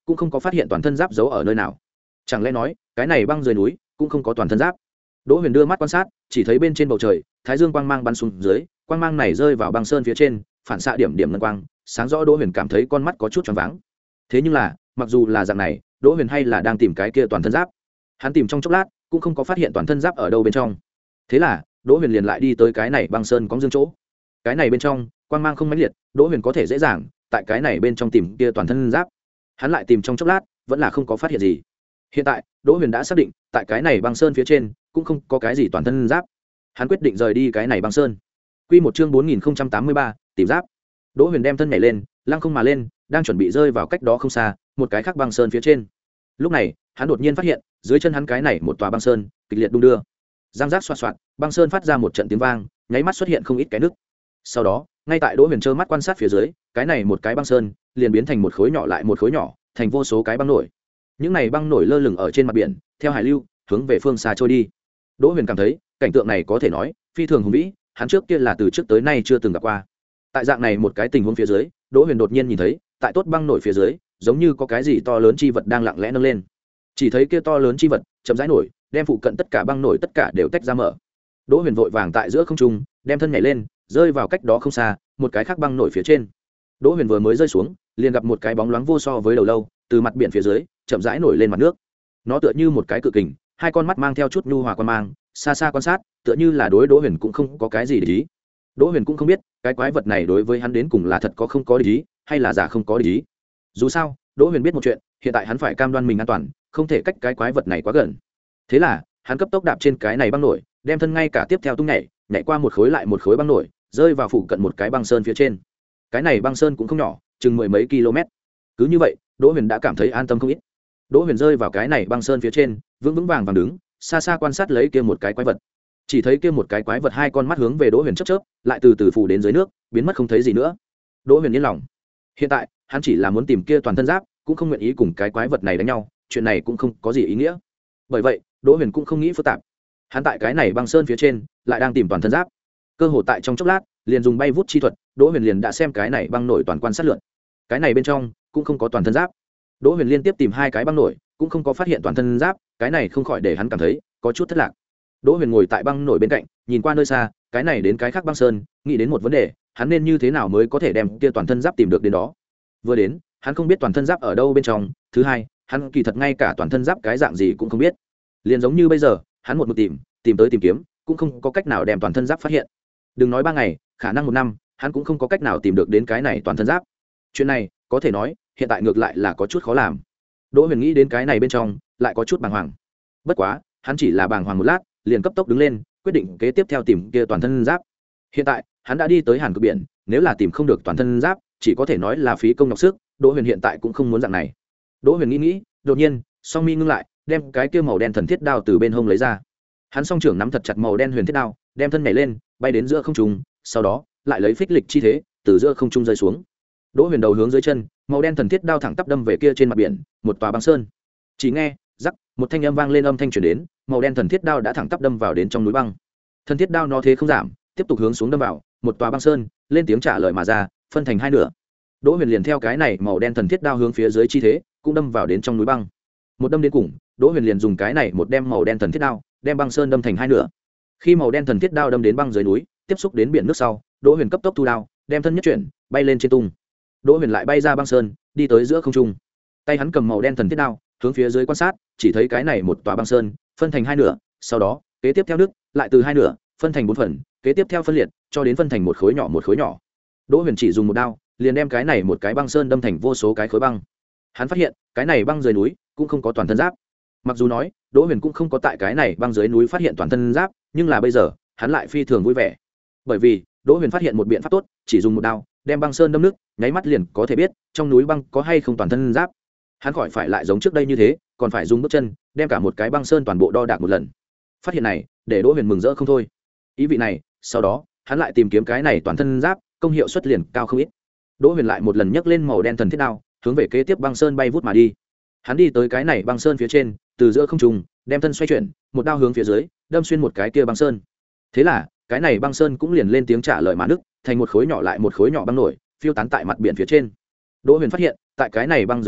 cũng không có phát hiện toàn thân giáp giấu ở nơi nào. Chẳng lẽ nói cái này băng dưới núi cũng không có toàn thân giáp? Đỗ Huyền đưa mắt quan sát, chỉ thấy bên trên bầu trời thái dương quang mang bắn xuống dưới, quang mang này rơi vào băng sơn phía trên, phản xạ điểm điểm ngân quang, sáng rõ. Đỗ Huyền cảm thấy con mắt có chút choáng váng. Thế nhưng là mặc dù là dạng này, Đỗ Huyền hay là đang tìm cái kia toàn thân giáp. Hắn tìm trong chốc lát cũng không có phát hiện toàn thân giáp ở đâu bên trong. Thế là Đỗ Huyền liền lại đi tới cái này băng sơn cóng dương chỗ. Cái này bên trong quang mang không mãnh liệt, Đỗ Huyền có thể dễ dàng tại cái này bên trong tìm kia toàn thân giáp. Hắn lại tìm trong chốc lát vẫn là không có phát hiện gì. Hiện tại Đỗ Huyền đã xác định tại cái này băng sơn phía trên cũng không có cái gì toàn thân giáp. Hắn quyết định rời đi cái này băng sơn. Quy một chương bốn nghìn tám mươi ba, tìm giáp. Đỗ Huyền đem thân nhảy lên, lăng không mà lên, đang chuẩn bị rơi vào cách đó không xa, một cái khác băng sơn phía trên. Lúc này, hắn đột nhiên phát hiện, dưới chân hắn cái này một tòa băng sơn kịch liệt đung đưa. Giang giác xoạt xoạt, băng sơn phát ra một trận tiếng vang, nháy mắt xuất hiện không ít cái nước. Sau đó, ngay tại Đỗ Huyền trơ mắt quan sát phía dưới, cái này một cái băng sơn liền biến thành một khối nhỏ lại một khối nhỏ, thành vô số cái băng nổi. Những này băng nổi lơ lửng ở trên mặt biển, theo hải lưu hướng về phương xa trôi đi. Đỗ Huyền cảm thấy cảnh tượng này có thể nói phi thường hùng vĩ, hắn trước kia là từ trước tới nay chưa từng gặp qua. Tại dạng này một cái tình huống phía dưới, Đỗ Huyền đột nhiên nhìn thấy tại tốt băng nổi phía dưới giống như có cái gì to lớn chi vật đang lặng lẽ nâng lên. Chỉ thấy kia to lớn chi vật chậm rãi nổi, đem phụ cận tất cả băng nổi tất cả đều tách ra mở. Đỗ Huyền vội vàng tại giữa không trung đem thân nhảy lên, rơi vào cách đó không xa một cái khác băng nổi phía trên. Đỗ Huyền vừa mới rơi xuống liền gặp một cái bóng loáng vô so với đầu lâu từ mặt biển phía dưới chậm rãi nổi lên mặt nước. Nó tựa như một cái cự kình, hai con mắt mang theo chút nhu hòa quan mang, xa xa quan sát tựa như là đối Đỗ Huyền cũng không có cái gì để ý. Đỗ Huyền cũng không biết cái quái vật này đối với hắn đến cùng là thật có không có để ý hay là giả không có để ý. Dù sao Đỗ Huyền biết một chuyện, hiện tại hắn phải cam đoan mình an toàn, không thể cách cái quái vật này quá gần. Thế là hắn cấp tốc đạp trên cái này băng nổi, đem thân ngay cả tiếp theo tung nhảy nhảy qua một khối lại một khối băng nổi, rơi vào phụ cận một cái băng sơn phía trên. Cái này băng sơn cũng không nhỏ, chừng mười mấy km. Cứ như vậy Đỗ Huyền đã cảm thấy an tâm không ít. Đỗ Huyền rơi vào cái này băng sơn phía trên, vững vững vàng vàng đứng, xa xa quan sát lấy kia một cái quái vật. Chỉ thấy kia một cái quái vật hai con mắt hướng về Đỗ Huyền chớp chớp, lại từ từ phủ đến dưới nước, biến mất không thấy gì nữa. Đỗ Huyền yên lòng. Hiện tại, hắn chỉ là muốn tìm kia toàn thân giáp, cũng không nguyện ý cùng cái quái vật này đánh nhau, chuyện này cũng không có gì ý nghĩa. Bởi vậy, Đỗ Huyền cũng không nghĩ phức tạp. Hắn tại cái này băng sơn phía trên, lại đang tìm toàn thân giáp. Cơ hội tại trong chốc lát, liền dùng bay vút chi thuật, Đỗ Huyền liền đã xem cái này băng nổi toàn quan sát lượn. Cái này bên trong cũng không có toàn thân giáp. Đỗ Huyền liên tiếp tìm hai cái băng nổi, cũng không có phát hiện toàn thân giáp, cái này không khỏi để hắn cảm thấy có chút thất lạc. Đỗ Huyền ngồi tại băng nổi bên cạnh, nhìn qua nơi xa, cái này đến cái khác băng sơn, nghĩ đến một vấn đề, hắn nên như thế nào mới có thể đem kia toàn thân giáp tìm được đến đó. Vừa đến, hắn không biết toàn thân giáp ở đâu bên trong, thứ hai, hắn kỳ thật ngay cả toàn thân giáp cái dạng gì cũng không biết. Liền giống như bây giờ, hắn một mực tìm, tìm tới tìm kiếm, cũng không có cách nào đem toàn thân giáp phát hiện. Đừng nói ba ngày, khả năng một năm, hắn cũng không có cách nào tìm được đến cái này toàn thân giáp. Chuyện này, có thể nói, hiện tại ngược lại là có chút khó làm. Đỗ Huyền nghĩ đến cái này bên trong, lại có chút bàng hoàng. Bất quá, hắn chỉ là bàng hoàng một lát, liền cấp tốc đứng lên, quyết định kế tiếp theo tìm kia toàn thân giáp. Hiện tại, hắn đã đi tới Hàn Cực biển, nếu là tìm không được toàn thân giáp, chỉ có thể nói là phí công nhọc sức. Đỗ Huyền hiện tại cũng không muốn dạng này. Đỗ Huyền nghĩ nghĩ, đột nhiên, song mi ngưng lại, đem cái kia màu đen thần thiết đao từ bên hông lấy ra. Hắn song trưởng nắm thật chặt màu đen huyền thiết đao, đem thân nhảy lên, bay đến giữa không trung, sau đó, lại lấy phích lịch chi thế, từ giữa không trung rơi xuống. Đỗ Huyền đầu hướng dưới chân, màu đen thần thiết đao thẳng tắp đâm về kia trên mặt biển, một tòa băng sơn. Chỉ nghe, rắc, một thanh âm vang lên, âm thanh truyền đến, màu đen thần thiết đao đã thẳng tắp đâm vào đến trong núi băng. Thần thiết đao nó thế không giảm, tiếp tục hướng xuống đâm vào, một tòa băng sơn, lên tiếng trả lời mà ra, phân thành hai nửa. Đỗ Huyền liền theo cái này màu đen thần thiết đao hướng phía dưới chi thế, cũng đâm vào đến trong núi băng. Một đâm đến cùng, Đỗ Huyền liền dùng cái này một đem màu đen thần thiết đao, đem băng sơn đâm thành hai nửa. Khi màu đen thần thiết đao đâm đến băng dưới núi, tiếp xúc đến biển nước sau, Đỗ Huyền cấp tốc thu đao, đem thân nhất chuyển, bay lên trên tung. Đỗ Huyền lại bay ra băng sơn, đi tới giữa không trung. Tay hắn cầm màu đen thần thiết đao, hướng phía dưới quan sát, chỉ thấy cái này một tòa băng sơn, phân thành hai nửa, sau đó, kế tiếp theo nước, lại từ hai nửa, phân thành bốn phần, kế tiếp theo phân liệt, cho đến phân thành một khối nhỏ một khối nhỏ. Đỗ Huyền chỉ dùng một đao, liền đem cái này một cái băng sơn đâm thành vô số cái khối băng. Hắn phát hiện, cái này băng dưới núi cũng không có toàn thân giáp. Mặc dù nói, Đỗ Huyền cũng không có tại cái này băng dưới núi phát hiện toàn thân giáp, nhưng là bây giờ, hắn lại phi thường vui vẻ. Bởi vì, Đỗ Huyền phát hiện một biện pháp tốt, chỉ dùng một đao, đem băng sơn đâm nước, nháy mắt liền có thể biết trong núi băng có hay không toàn thân giáp. Hắn khỏi phải lại giống trước đây như thế, còn phải dùng bước chân đem cả một cái băng sơn toàn bộ đo đạc một lần. Phát hiện này, để Đỗ Huyền mừng rỡ không thôi. Ý vị này, sau đó, hắn lại tìm kiếm cái này toàn thân giáp, công hiệu suất liền cao không ít. Đỗ Huyền lại một lần nhấc lên màu đen thần thiết đao, hướng về kế tiếp băng sơn bay vút mà đi. Hắn đi tới cái này băng sơn phía trên, từ giữa không trung, đem thân xoay chuyển, một đao hướng phía dưới, đâm xuyên một cái kia băng sơn. Thế là, cái này băng sơn cũng liền lên tiếng trả lời mà nứt, thành một khối nhỏ lại một khối nhỏ băng nổi, phiêu tán tại mặt biển phía trên. Đỗ Huyền phát hiện, tại cái này băng dưới núi,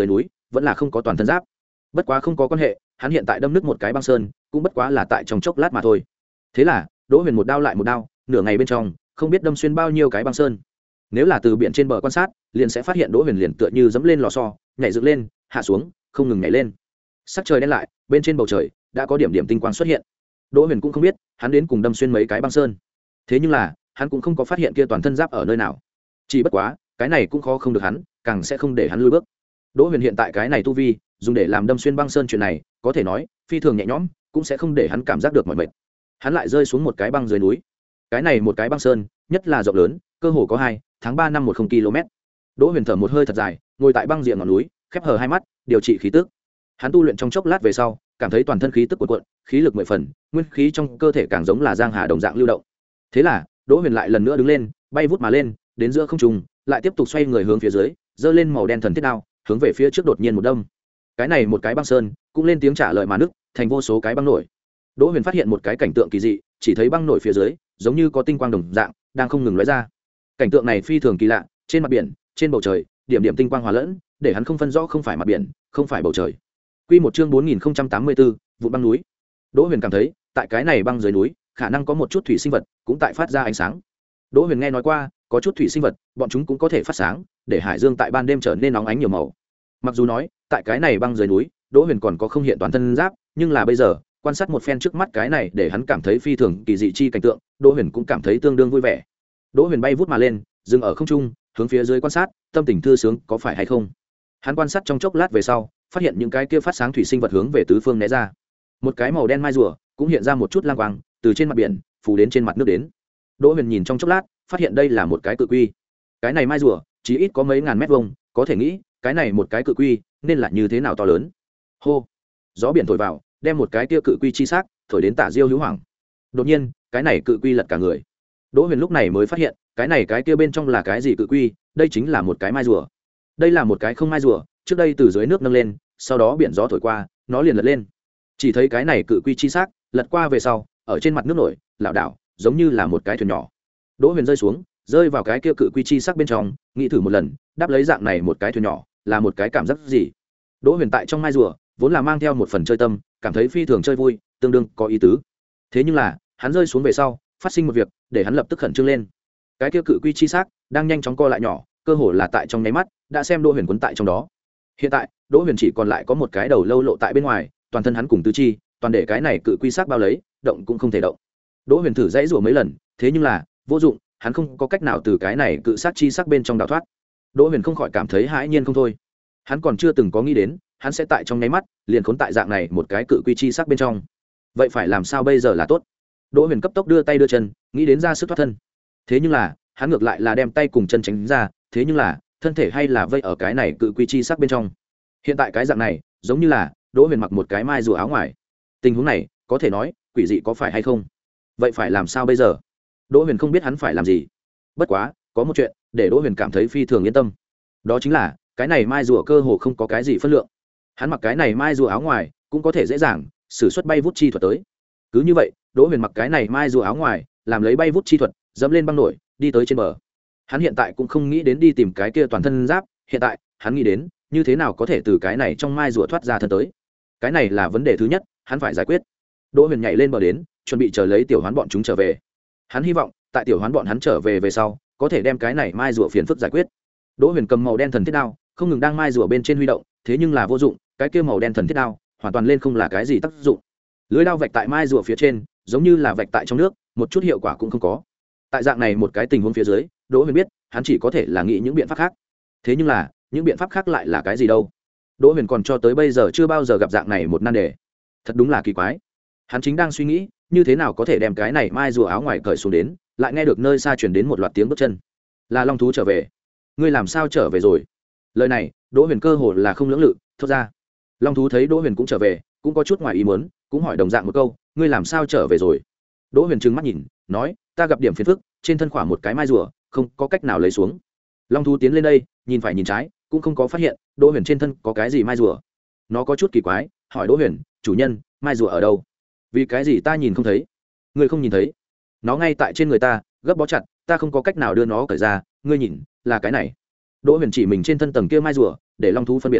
vẫn là không có toàn thân giáp. Bất quá không có quan hệ, hắn hiện tại đâm nứt một cái băng sơn cũng bất quá là tại trong chốc lát mà thôi. Thế là Đỗ Huyền một đao lại một đao, nửa ngày bên trong không biết đâm xuyên bao nhiêu cái băng sơn. Nếu là từ biển trên bờ quan sát, liền sẽ phát hiện Đỗ Huyền liền tựa như dẫm lên lò xo, nhảy dựng lên, hạ xuống, không ngừng nhảy lên. Sắc trời đen lại, bên trên bầu trời đã có điểm điểm tinh quang xuất hiện. Đỗ Huyền cũng không biết hắn đến cùng đâm xuyên mấy cái băng sơn. Thế nhưng là, hắn cũng không có phát hiện kia toàn thân giáp ở nơi nào. Chỉ bất quá, cái này cũng khó không được hắn, càng sẽ không để hắn lùi bước. Đỗ Huyền hiện tại cái này tu vi, dùng để làm đâm xuyên băng sơn chuyện này, có thể nói phi thường nhẹ nhõm, cũng sẽ không để hắn cảm giác được mỏi mệt. Hắn lại rơi xuống một cái băng dưới núi. Cái này một cái băng sơn, nhất là rộng lớn, cơ hồ có hai tháng ba năm một không km. Đỗ Huyền thở một hơi thật dài, ngồi tại băng diện ngọn núi, khép hờ hai mắt, điều trị khí tức. Hắn tu luyện trong chốc lát về sau, cảm thấy toàn thân khí tức cuộn cuộn, khí lực mười phần, nguyên khí trong cơ thể càng giống là giang hà đồng dạng lưu động. Thế là, Đỗ Huyền lại lần nữa đứng lên, bay vút mà lên, đến giữa không trung, lại tiếp tục xoay người hướng phía dưới, giơ lên màu đen thần thiết đao, hướng về phía trước đột nhiên một đâm. Cái này một cái băng sơn, cũng lên tiếng trả lời mà nứt, thành vô số cái băng nổi. Đỗ Huyền phát hiện một cái cảnh tượng kỳ dị, chỉ thấy băng nổi phía dưới, giống như có tinh quang đồng dạng, đang không ngừng lóe ra. Cảnh tượng này phi thường kỳ lạ, trên mặt biển, trên bầu trời, điểm điểm tinh quang hòa lẫn, để hắn không phân rõ không phải mặt biển, không phải bầu trời. Quy một chương bốn nghìn không trăm tám mươi tư, vụ băng núi. Đỗ Huyền cảm thấy, tại cái này băng dưới núi, khả năng có một chút thủy sinh vật cũng tại phát ra ánh sáng. Đỗ Huyền nghe nói qua, có chút thủy sinh vật, bọn chúng cũng có thể phát sáng, để hải dương tại ban đêm trở nên nóng ánh nhiều màu. Mặc dù nói, tại cái này băng dưới núi, Đỗ Huyền còn có không hiện toàn thân giáp, nhưng là bây giờ, quan sát một phen trước mắt cái này để hắn cảm thấy phi thường kỳ dị chi cảnh tượng, Đỗ Huyền cũng cảm thấy tương đương vui vẻ. Đỗ Huyền bay vút mà lên, dừng ở không trung, hướng phía dưới quan sát, tâm tình thư sướng có phải hay không. Hắn quan sát trong chốc lát về sau, phát hiện những cái kia phát sáng thủy sinh vật hướng về tứ phương né ra. Một cái màu đen mai rùa cũng hiện ra một chút lang quang, từ trên mặt biển phủ đến trên mặt nước đến. Đỗ Huyền nhìn trong chốc lát, phát hiện đây là một cái cự quy. Cái này mai rùa chỉ ít có mấy ngàn mét vuông, có thể nghĩ, cái này một cái cự quy nên là như thế nào to lớn. Hô, gió biển thổi vào, đem một cái kia cự quy chi xác thổi đến tả diêu hữu hoàng. Đột nhiên, cái này cự quy lật cả người. Đỗ Huyền lúc này mới phát hiện, cái này cái kia bên trong là cái gì cự quy, đây chính là một cái mai rùa. Đây là một cái không mai rùa, trước đây từ dưới nước nâng lên, sau đó biển gió thổi qua, nó liền lật lên. Chỉ thấy cái này cự quy chi xác lật qua về sau, ở trên mặt nước nổi, lảo đảo, giống như là một cái thuyền nhỏ. Đỗ Huyền rơi xuống, rơi vào cái kia cự quy chi xác bên trong, nghĩ thử một lần, đáp lấy dạng này một cái thuyền nhỏ, là một cái cảm giác gì. Đỗ Huyền tại trong mai rùa, vốn là mang theo một phần chơi tâm, cảm thấy phi thường chơi vui, tương đương có ý tứ. Thế nhưng là, hắn rơi xuống về sau, phát sinh một việc, để hắn lập tức khẩn trương lên. Cái kia cự quy chi xác đang nhanh chóng co lại nhỏ, cơ hồ là tại trong nháy mắt, đã xem Đỗ Huyền quấn tại trong đó. Hiện tại, Đỗ Huyền chỉ còn lại có một cái đầu lâu lộ tại bên ngoài, toàn thân hắn cùng tứ chi, toàn để cái này cự quy xác bao lấy, động cũng không thể động. Đỗ Huyền thử dãy rủa mấy lần, thế nhưng là vô dụng, hắn không có cách nào từ cái này cự xác chi xác bên trong đào thoát. Đỗ Huyền không khỏi cảm thấy hãi nhiên không thôi. Hắn còn chưa từng có nghĩ đến, hắn sẽ tại trong nháy mắt liền khốn tại dạng này một cái cự quy chi xác bên trong. Vậy phải làm sao bây giờ là tốt? Đỗ Huyền cấp tốc đưa tay đưa chân, nghĩ đến ra sức thoát thân. Thế nhưng là, hắn ngược lại là đem tay cùng chân tránh ra, thế nhưng là, thân thể hay là vây ở cái này cự quy chi xác bên trong. Hiện tại cái dạng này, giống như là Đỗ Huyền mặc một cái mai rùa áo ngoài. Tình huống này, có thể nói, quỷ dị có phải hay không? Vậy phải làm sao bây giờ? Đỗ Huyền không biết hắn phải làm gì. Bất quá, có một chuyện để Đỗ Huyền cảm thấy phi thường yên tâm. Đó chính là, cái này mai rùa cơ hồ không có cái gì phân lượng. Hắn mặc cái này mai rùa áo ngoài, cũng có thể dễ dàng sử xuất bay vút chi thuật tới. Cứ như vậy, Đỗ Huyền mặc cái này mai rùa áo ngoài, làm lấy bay vút chi thuật, dẫm lên băng nổi, đi tới trên bờ. Hắn hiện tại cũng không nghĩ đến đi tìm cái kia toàn thân giáp, hiện tại, hắn nghĩ đến, như thế nào có thể từ cái này trong mai rùa thoát ra thân tới. Cái này là vấn đề thứ nhất, hắn phải giải quyết. Đỗ Huyền nhảy lên bờ đến, chuẩn bị chờ lấy tiểu hoán bọn chúng trở về. Hắn hy vọng, tại tiểu hoán bọn hắn trở về về sau, có thể đem cái này mai rùa phiền phức giải quyết. Đỗ Huyền cầm màu đen thần thiết đao, không ngừng đang mai rùa bên trên huy động, thế nhưng là vô dụng, cái kia màu đen thần thiết đao, hoàn toàn lên không là cái gì tác dụng. Lưỡi đao vạch tại mai rùa phía trên, giống như là vạch tại trong nước, một chút hiệu quả cũng không có. Tại dạng này một cái tình huống phía dưới, Đỗ Huyền biết, hắn chỉ có thể là nghĩ những biện pháp khác. Thế nhưng là, những biện pháp khác lại là cái gì đâu? Đỗ Huyền còn cho tới bây giờ chưa bao giờ gặp dạng này một nan đề. Thật đúng là kỳ quái. Hắn chính đang suy nghĩ, như thế nào có thể đem cái này mai rùa áo ngoài cởi xuống đến, lại nghe được nơi xa truyền đến một loạt tiếng bước chân. Là Long thú trở về. Ngươi làm sao trở về rồi? Lời này, Đỗ Huyền cơ hồ là không lưỡng lự, thốt ra. Long thú thấy Đỗ Huyền cũng trở về, cũng có chút ngoài ý muốn, cũng hỏi đồng dạng một câu, ngươi làm sao trở về rồi? Đỗ Huyền trừng mắt nhìn, nói, ta gặp điểm phiền phức, trên thân khoảng một cái mai rùa, không có cách nào lấy xuống. Long thú tiến lên đây, nhìn phải nhìn trái, cũng không có phát hiện Đỗ Huyền trên thân có cái gì mai rùa. Nó có chút kỳ quái, hỏi Đỗ Huyền, chủ nhân, mai rùa ở đâu? Vì cái gì ta nhìn không thấy? Ngươi không nhìn thấy? Nó ngay tại trên người ta, gấp bó chặt, ta không có cách nào đưa nó cởi ra, ngươi nhìn, là cái này. Đỗ Huyền chỉ mình trên thân tầng kia mai rùa, để Long thú phân biệt.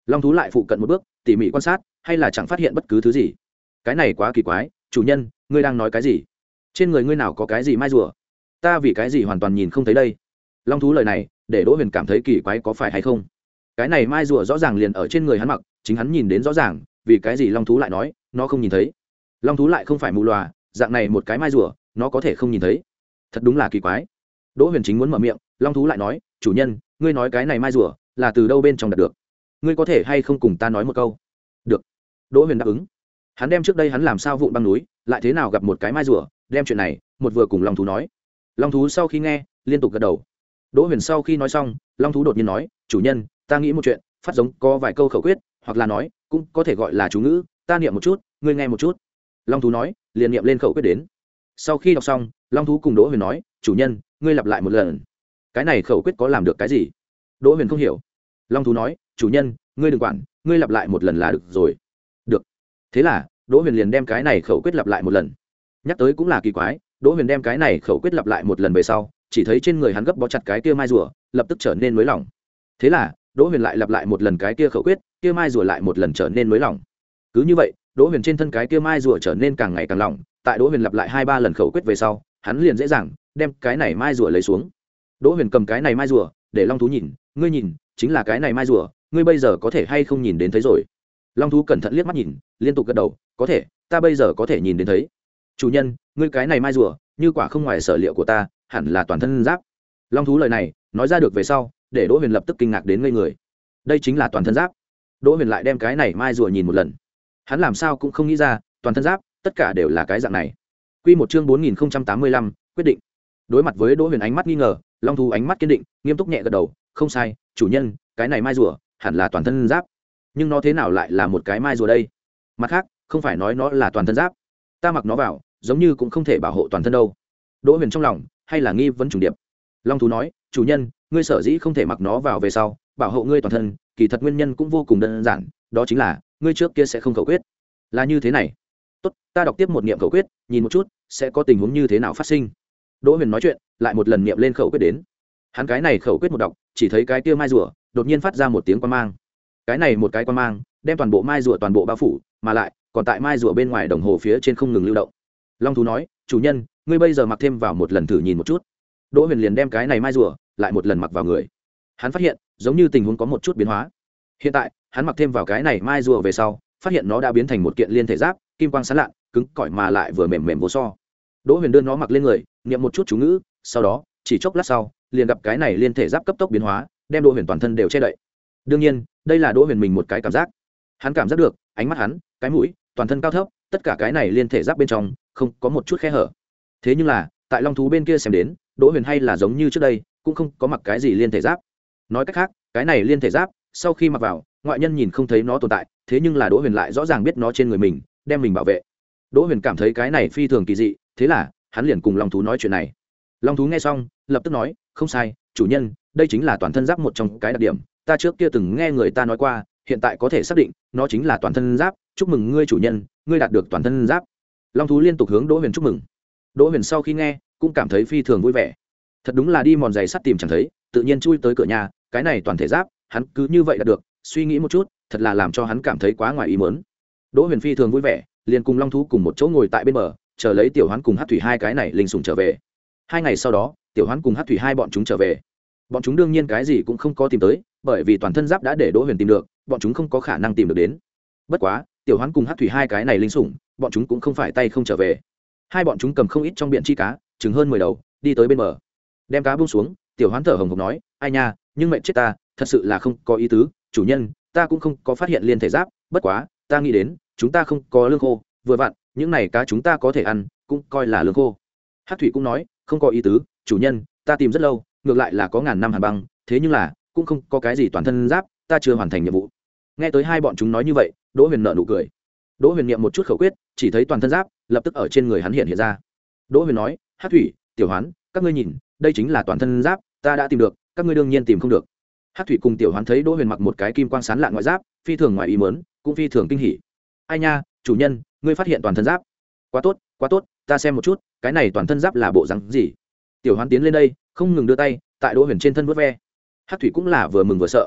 long thú lại phụ cận một bước tỉ mỉ quan sát hay là chẳng phát hiện bất cứ thứ gì. Cái này quá kỳ quái, chủ nhân ngươi đang nói cái gì? Trên người ngươi nào có cái gì mai rùa? Ta vì cái gì hoàn toàn nhìn không thấy đây? Long thú lời này để Đỗ Huyền cảm thấy kỳ quái, có phải hay không? Cái này mai rùa rõ ràng liền ở trên người hắn mặc, chính hắn nhìn đến rõ ràng, vì cái gì long thú lại nói nó không nhìn thấy? Long thú lại không phải mù lòa, dạng này một cái mai rùa nó có thể không nhìn thấy? Thật đúng là kỳ quái. Đỗ Huyền chính muốn mở miệng, long thú lại nói, chủ nhân ngươi nói cái này mai rùa là từ đâu bên trong đạt được? Ngươi có thể hay không cùng ta nói một câu? Được. Đỗ Huyền đáp ứng. Hắn đem trước đây hắn làm sao vụn băng núi lại thế nào gặp một cái mai rùa, đem chuyện này một vừa cùng long thú nói. Long thú sau khi nghe liên tục gật đầu. Đỗ Huyền sau khi nói xong, long thú đột nhiên nói, chủ nhân ta nghĩ một chuyện, phát giống có vài câu khẩu quyết, hoặc là nói cũng có thể gọi là chú ngữ, ta niệm một chút ngươi nghe một chút. Long thú nói liền niệm lên khẩu quyết đến. Sau khi đọc xong, long thú cùng Đỗ Huyền nói, chủ nhân ngươi lặp lại một lần. Cái này khẩu quyết có làm được cái gì? Đỗ Huyền không hiểu. Long thú nói, chủ nhân ngươi đừng quản, ngươi lặp lại một lần là được rồi. Được. Thế là Đỗ Huyền liền đem cái này khẩu quyết lặp lại một lần. Nhắc tới cũng là kỳ quái, Đỗ Huyền đem cái này khẩu quyết lặp lại một lần về sau, chỉ thấy trên người hắn gấp bó chặt cái kia mai rùa lập tức trở nên nới lỏng. Thế là Đỗ Huyền lại lặp lại một lần cái kia khẩu quyết, kia mai rùa lại một lần trở nên nới lỏng. Cứ như vậy, Đỗ Huyền trên thân cái kia mai rùa trở nên càng ngày càng lỏng. Tại Đỗ Huyền lặp lại hai ba lần khẩu quyết về sau, hắn liền dễ dàng đem cái này mai rùa lấy xuống. Đỗ Huyền cầm cái này mai rùa để long thú nhìn, ngươi nhìn chính là cái này mai rùa, ngươi bây giờ có thể hay không nhìn đến thấy rồi? Long thú cẩn thận liếc mắt nhìn, liên tục gật đầu, có thể, ta bây giờ có thể nhìn đến thấy. Chủ nhân ngươi cái này mai rùa như quả không ngoài sở liệu của ta, hẳn là toàn thân giáp. Long thú lời này nói ra được về sau, để Đỗ Huyền lập tức kinh ngạc đến ngây người. Đây chính là toàn thân giáp. Đỗ Huyền lại đem cái này mai rùa nhìn một lần, hắn làm sao cũng không nghĩ ra toàn thân giáp tất cả đều là cái dạng này. Quy một chương bốn nghìn tám mươi lăm, quyết định. Đối mặt với Đỗ Huyền ánh mắt nghi ngờ, long thú ánh mắt kiên định, nghiêm túc nhẹ gật đầu, không sai, chủ nhân cái này mai rùa hẳn là toàn thân giáp. Nhưng nó thế nào lại là một cái mai rùa đây? Mặt khác không phải nói nó là toàn thân giáp, ta mặc nó vào giống như cũng không thể bảo hộ toàn thân đâu. Đỗ Huyền trong lòng hay là nghi vấn trùng điệp. Long thú nói, chủ nhân ngươi sở dĩ không thể mặc nó vào về sau bảo hộ ngươi toàn thân, kỳ thật nguyên nhân cũng vô cùng đơn giản, đó chính là ngươi trước kia sẽ không khẩu quyết. Là như thế này. Tốt, ta đọc tiếp một niệm khẩu quyết, nhìn một chút sẽ có tình huống như thế nào phát sinh. Đỗ Huyền nói chuyện lại một lần niệm lên khẩu quyết đến. Hắn cái này khẩu quyết một đọc, chỉ thấy cái kia mai rùa đột nhiên phát ra một tiếng quang mang. Cái này một cái quang mang đem toàn bộ mai rùa toàn bộ bao phủ, mà lại còn tại mai rùa bên ngoài đồng hồ phía trên không ngừng lưu động. Long thú nói, chủ nhân ngươi bây giờ mặc thêm vào một lần thử nhìn một chút. Đỗ Huyền liền đem cái này mai rùa lại một lần mặc vào người. Hắn phát hiện giống như tình huống có một chút biến hóa. Hiện tại hắn mặc thêm vào cái này mai rùa về sau, phát hiện nó đã biến thành một kiện liên thể giáp, kim quang sáng lạn, cứng cỏi mà lại vừa mềm mềm vô so. Đỗ Huyền đưa nó mặc lên người, niệm một chút chú ngữ, sau đó chỉ chốc lát sau liền gặp cái này liên thể giáp cấp tốc biến hóa, đem Đỗ Huyền toàn thân đều che đậy. Đương nhiên đây là Đỗ Huyền mình một cái cảm giác. Hắn cảm giác được ánh mắt hắn, cái mũi, toàn thân cao thấp, tất cả cái này liên thể giáp bên trong không có một chút khe hở. Thế nhưng là tại long thú bên kia xem đến, Đỗ Huyền hay là giống như trước đây, cũng không có mặc cái gì liên thể giáp. Nói cách khác, cái này liên thể giáp sau khi mặc vào, ngoại nhân nhìn không thấy nó tồn tại, thế nhưng là Đỗ Huyền lại rõ ràng biết nó trên người mình, đem mình bảo vệ. Đỗ Huyền cảm thấy cái này phi thường kỳ dị, thế là hắn liền cùng long thú nói chuyện này. Long thú nghe xong lập tức nói, không sai, chủ nhân đây chính là toàn thân giáp một trong cái đặc điểm, ta trước kia từng nghe người ta nói qua, hiện tại có thể xác định nó chính là toàn thân giáp, chúc mừng ngươi chủ nhân, ngươi đạt được toàn thân giáp. Long thú liên tục hướng Đỗ Huyền chúc mừng. Đỗ Huyền sau khi nghe cũng cảm thấy phi thường vui vẻ. Thật đúng là đi mòn giày sắt tìm chẳng thấy, tự nhiên chui tới cửa nhà, cái này toàn thể giáp hắn cứ như vậy đạt được, suy nghĩ một chút thật là làm cho hắn cảm thấy quá ngoài ý mớn. Đỗ Huyền phi thường vui vẻ, liền cùng long thú cùng một chỗ ngồi tại bên bờ, chờ lấy tiểu hoán cùng hát thủy hai cái này linh sủng trở về. Hai ngày sau đó tiểu hoán cùng hát thủy hai bọn chúng trở về. Bọn chúng đương nhiên cái gì cũng không có tìm tới, bởi vì toàn thân giáp đã để Đỗ Huyền tìm được, bọn chúng không có khả năng tìm được đến. Bất quá tiểu hoán cùng hát thủy hai cái này linh sủng, bọn chúng cũng không phải tay không trở về. Hai bọn chúng cầm không ít trong biển chi cá, chừng hơn mười đầu, đi tới bên bờ, đem cá buông xuống. Tiểu hoán thở hồng hộc nói, ai nha, nhưng mệnh chết ta, thật sự là không có ý tứ, chủ nhân ta cũng không có phát hiện liên thể giáp, bất quá ta nghĩ đến chúng ta không có lương khô, vừa vặn những này cá chúng ta có thể ăn, cũng coi là lương khô. Hát thủy cũng nói, không có ý tứ, chủ nhân ta tìm rất lâu, ngược lại là có ngàn năm hàn băng, thế nhưng là cũng không có cái gì toàn thân giáp, ta chưa hoàn thành nhiệm vụ. Nghe tới hai bọn chúng nói như vậy, Đỗ Huyền nở nụ cười. Đỗ Huyền niệm một chút khẩu quyết, chỉ thấy toàn thân giáp lập tức ở trên người hắn hiện hiện ra. Đỗ Huyền nói, hát thủy, tiểu hoán, các ngươi nhìn, đây chính là toàn thân giáp, ta đã tìm được, các ngươi đương nhiên tìm không được. Hát thủy cùng tiểu hoán thấy Đỗ Huyền mặc một cái kim quang sáng lạn ngoại giáp, phi thường ngoài ý mớn, cũng phi thường kinh hỉ. Ai nha, chủ nhân ngươi phát hiện toàn thân giáp, quá tốt quá tốt, ta xem một chút cái này toàn thân giáp là bộ rắn gì. Tiểu hoán tiến lên đây, không ngừng đưa tay tại Đỗ Huyền trên thân vuốt ve. Hát thủy cũng là vừa mừng vừa sợ.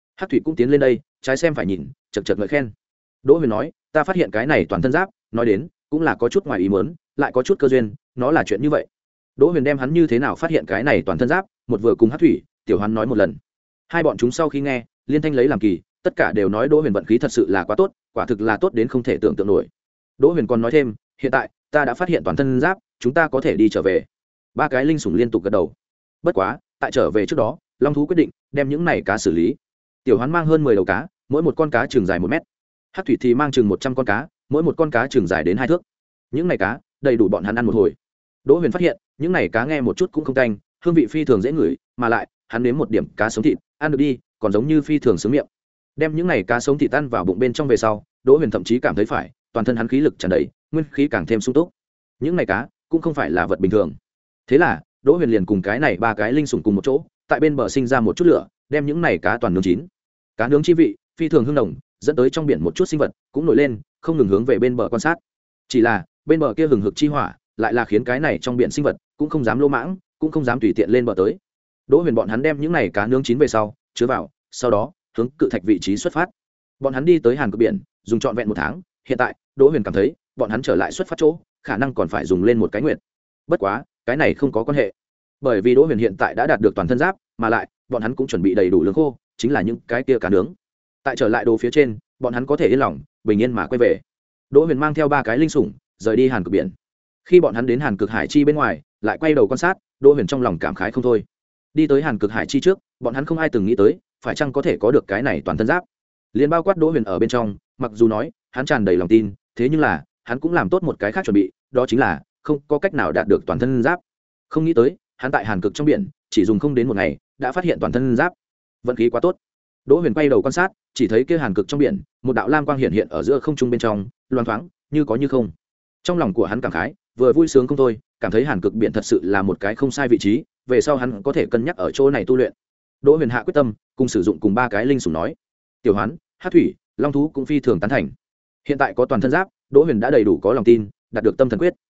Hắc thủy cũng tiến lên đây, trái xem phải nhìn, chật chật ngợi khen. Đỗ Huyền nói, ta phát hiện cái này toàn thân giáp, nói đến cũng là có chút ngoài ý muốn, lại có chút cơ duyên, nó là chuyện như vậy. Đỗ Huyền đem hắn như thế nào phát hiện cái này toàn thân giáp, một vừa cùng Hắc thủy, Tiểu Hoán nói một lần. Hai bọn chúng sau khi nghe, liên thanh lấy làm kỳ, tất cả đều nói Đỗ Huyền vận khí thật sự là quá tốt, quả thực là tốt đến không thể tưởng tượng nổi. Đỗ Huyền còn nói thêm, hiện tại ta đã phát hiện toàn thân giáp, chúng ta có thể đi trở về. Ba cái linh sủng liên tục gật đầu. Bất quá, tại trở về trước đó, Long thú quyết định đem những này cá xử lý. Tiểu Hoán mang hơn mười đầu cá, mỗi một con cá chừng dài một mét. Hắc thủy thì mang chừng một trăm con cá, mỗi một con cá chừng dài đến hai thước. Những này cá đầy đủ bọn hắn ăn một hồi. Đỗ Huyền phát hiện, những này cá nghe một chút cũng không tanh, hương vị phi thường dễ ngửi, mà lại, hắn nếm một điểm cá sống thịt, ăn được đi, còn giống như phi thường sướng miệng. Đem những này cá sống thịt tan vào bụng bên trong về sau, Đỗ Huyền thậm chí cảm thấy phải, toàn thân hắn khí lực tràn đầy, nguyên khí càng thêm sung túc. Những này cá cũng không phải là vật bình thường. Thế là, Đỗ Huyền liền cùng cái này ba cái linh sủng cùng một chỗ, tại bên bờ sinh ra một chút lửa, đem những này cá toàn nướng chín. Cá nướng chi vị phi thường hương nồng, dẫn tới trong biển một chút sinh vật cũng nổi lên, không ngừng hướng về bên bờ quan sát. Chỉ là, bên bờ kia hừng hực chi hỏa, lại là khiến cái này trong biển sinh vật cũng không dám lỗ mãng, cũng không dám tùy tiện lên bờ tới. Đỗ Huyền bọn hắn đem những này cá nướng chín về sau, chứa vào, sau đó hướng cự thạch vị trí xuất phát. Bọn hắn đi tới Hàn Cực biển, dùng trọn vẹn một tháng, hiện tại, Đỗ Huyền cảm thấy, bọn hắn trở lại xuất phát chỗ, khả năng còn phải dùng lên một cái nguyệt. Bất quá, cái này không có quan hệ, bởi vì Đỗ Huyền hiện tại đã đạt được toàn thân giáp, mà lại, bọn hắn cũng chuẩn bị đầy đủ lương khô, chính là những cái kia cá nướng. Tại trở lại đồ phía trên, bọn hắn có thể yên lòng, bình yên mà quay về. Đỗ Huyền mang theo ba cái linh sủng, rời đi Hàn Cực biển. Khi bọn hắn đến Hàn Cực Hải Chi bên ngoài, lại quay đầu quan sát, Đỗ Huyền trong lòng cảm khái không thôi. Đi tới Hàn Cực Hải Chi trước, bọn hắn không ai từng nghĩ tới, phải chăng có thể có được cái này toàn thân giáp. Liên bao quát Đỗ Huyền ở bên trong, mặc dù nói, hắn tràn đầy lòng tin, thế nhưng là, hắn cũng làm tốt một cái khác chuẩn bị, đó chính là không có cách nào đạt được toàn thân giáp. Không nghĩ tới, hắn tại Hàn Cực trong biển, chỉ dùng không đến một ngày, đã phát hiện toàn thân giáp. Vận khí quá tốt. Đỗ Huyền quay đầu quan sát, chỉ thấy kia Hàn Cực trong biển, một đạo lam quang hiện hiện ở giữa không trung bên trong, loáng thoáng, như có như không. Trong lòng của hắn cảm khái, vừa vui sướng không thôi, cảm thấy Hàn Cực biển thật sự là một cái không sai vị trí, về sau hắn có thể cân nhắc ở chỗ này tu luyện. Đỗ Huyền hạ quyết tâm, cùng sử dụng cùng ba cái linh sủng nói. Tiểu Hoán, Hắc thủy, Long thú cũng phi thường tán thành. Hiện tại có toàn thân giáp, Đỗ Huyền đã đầy đủ có lòng tin, đạt được tâm thần quyết.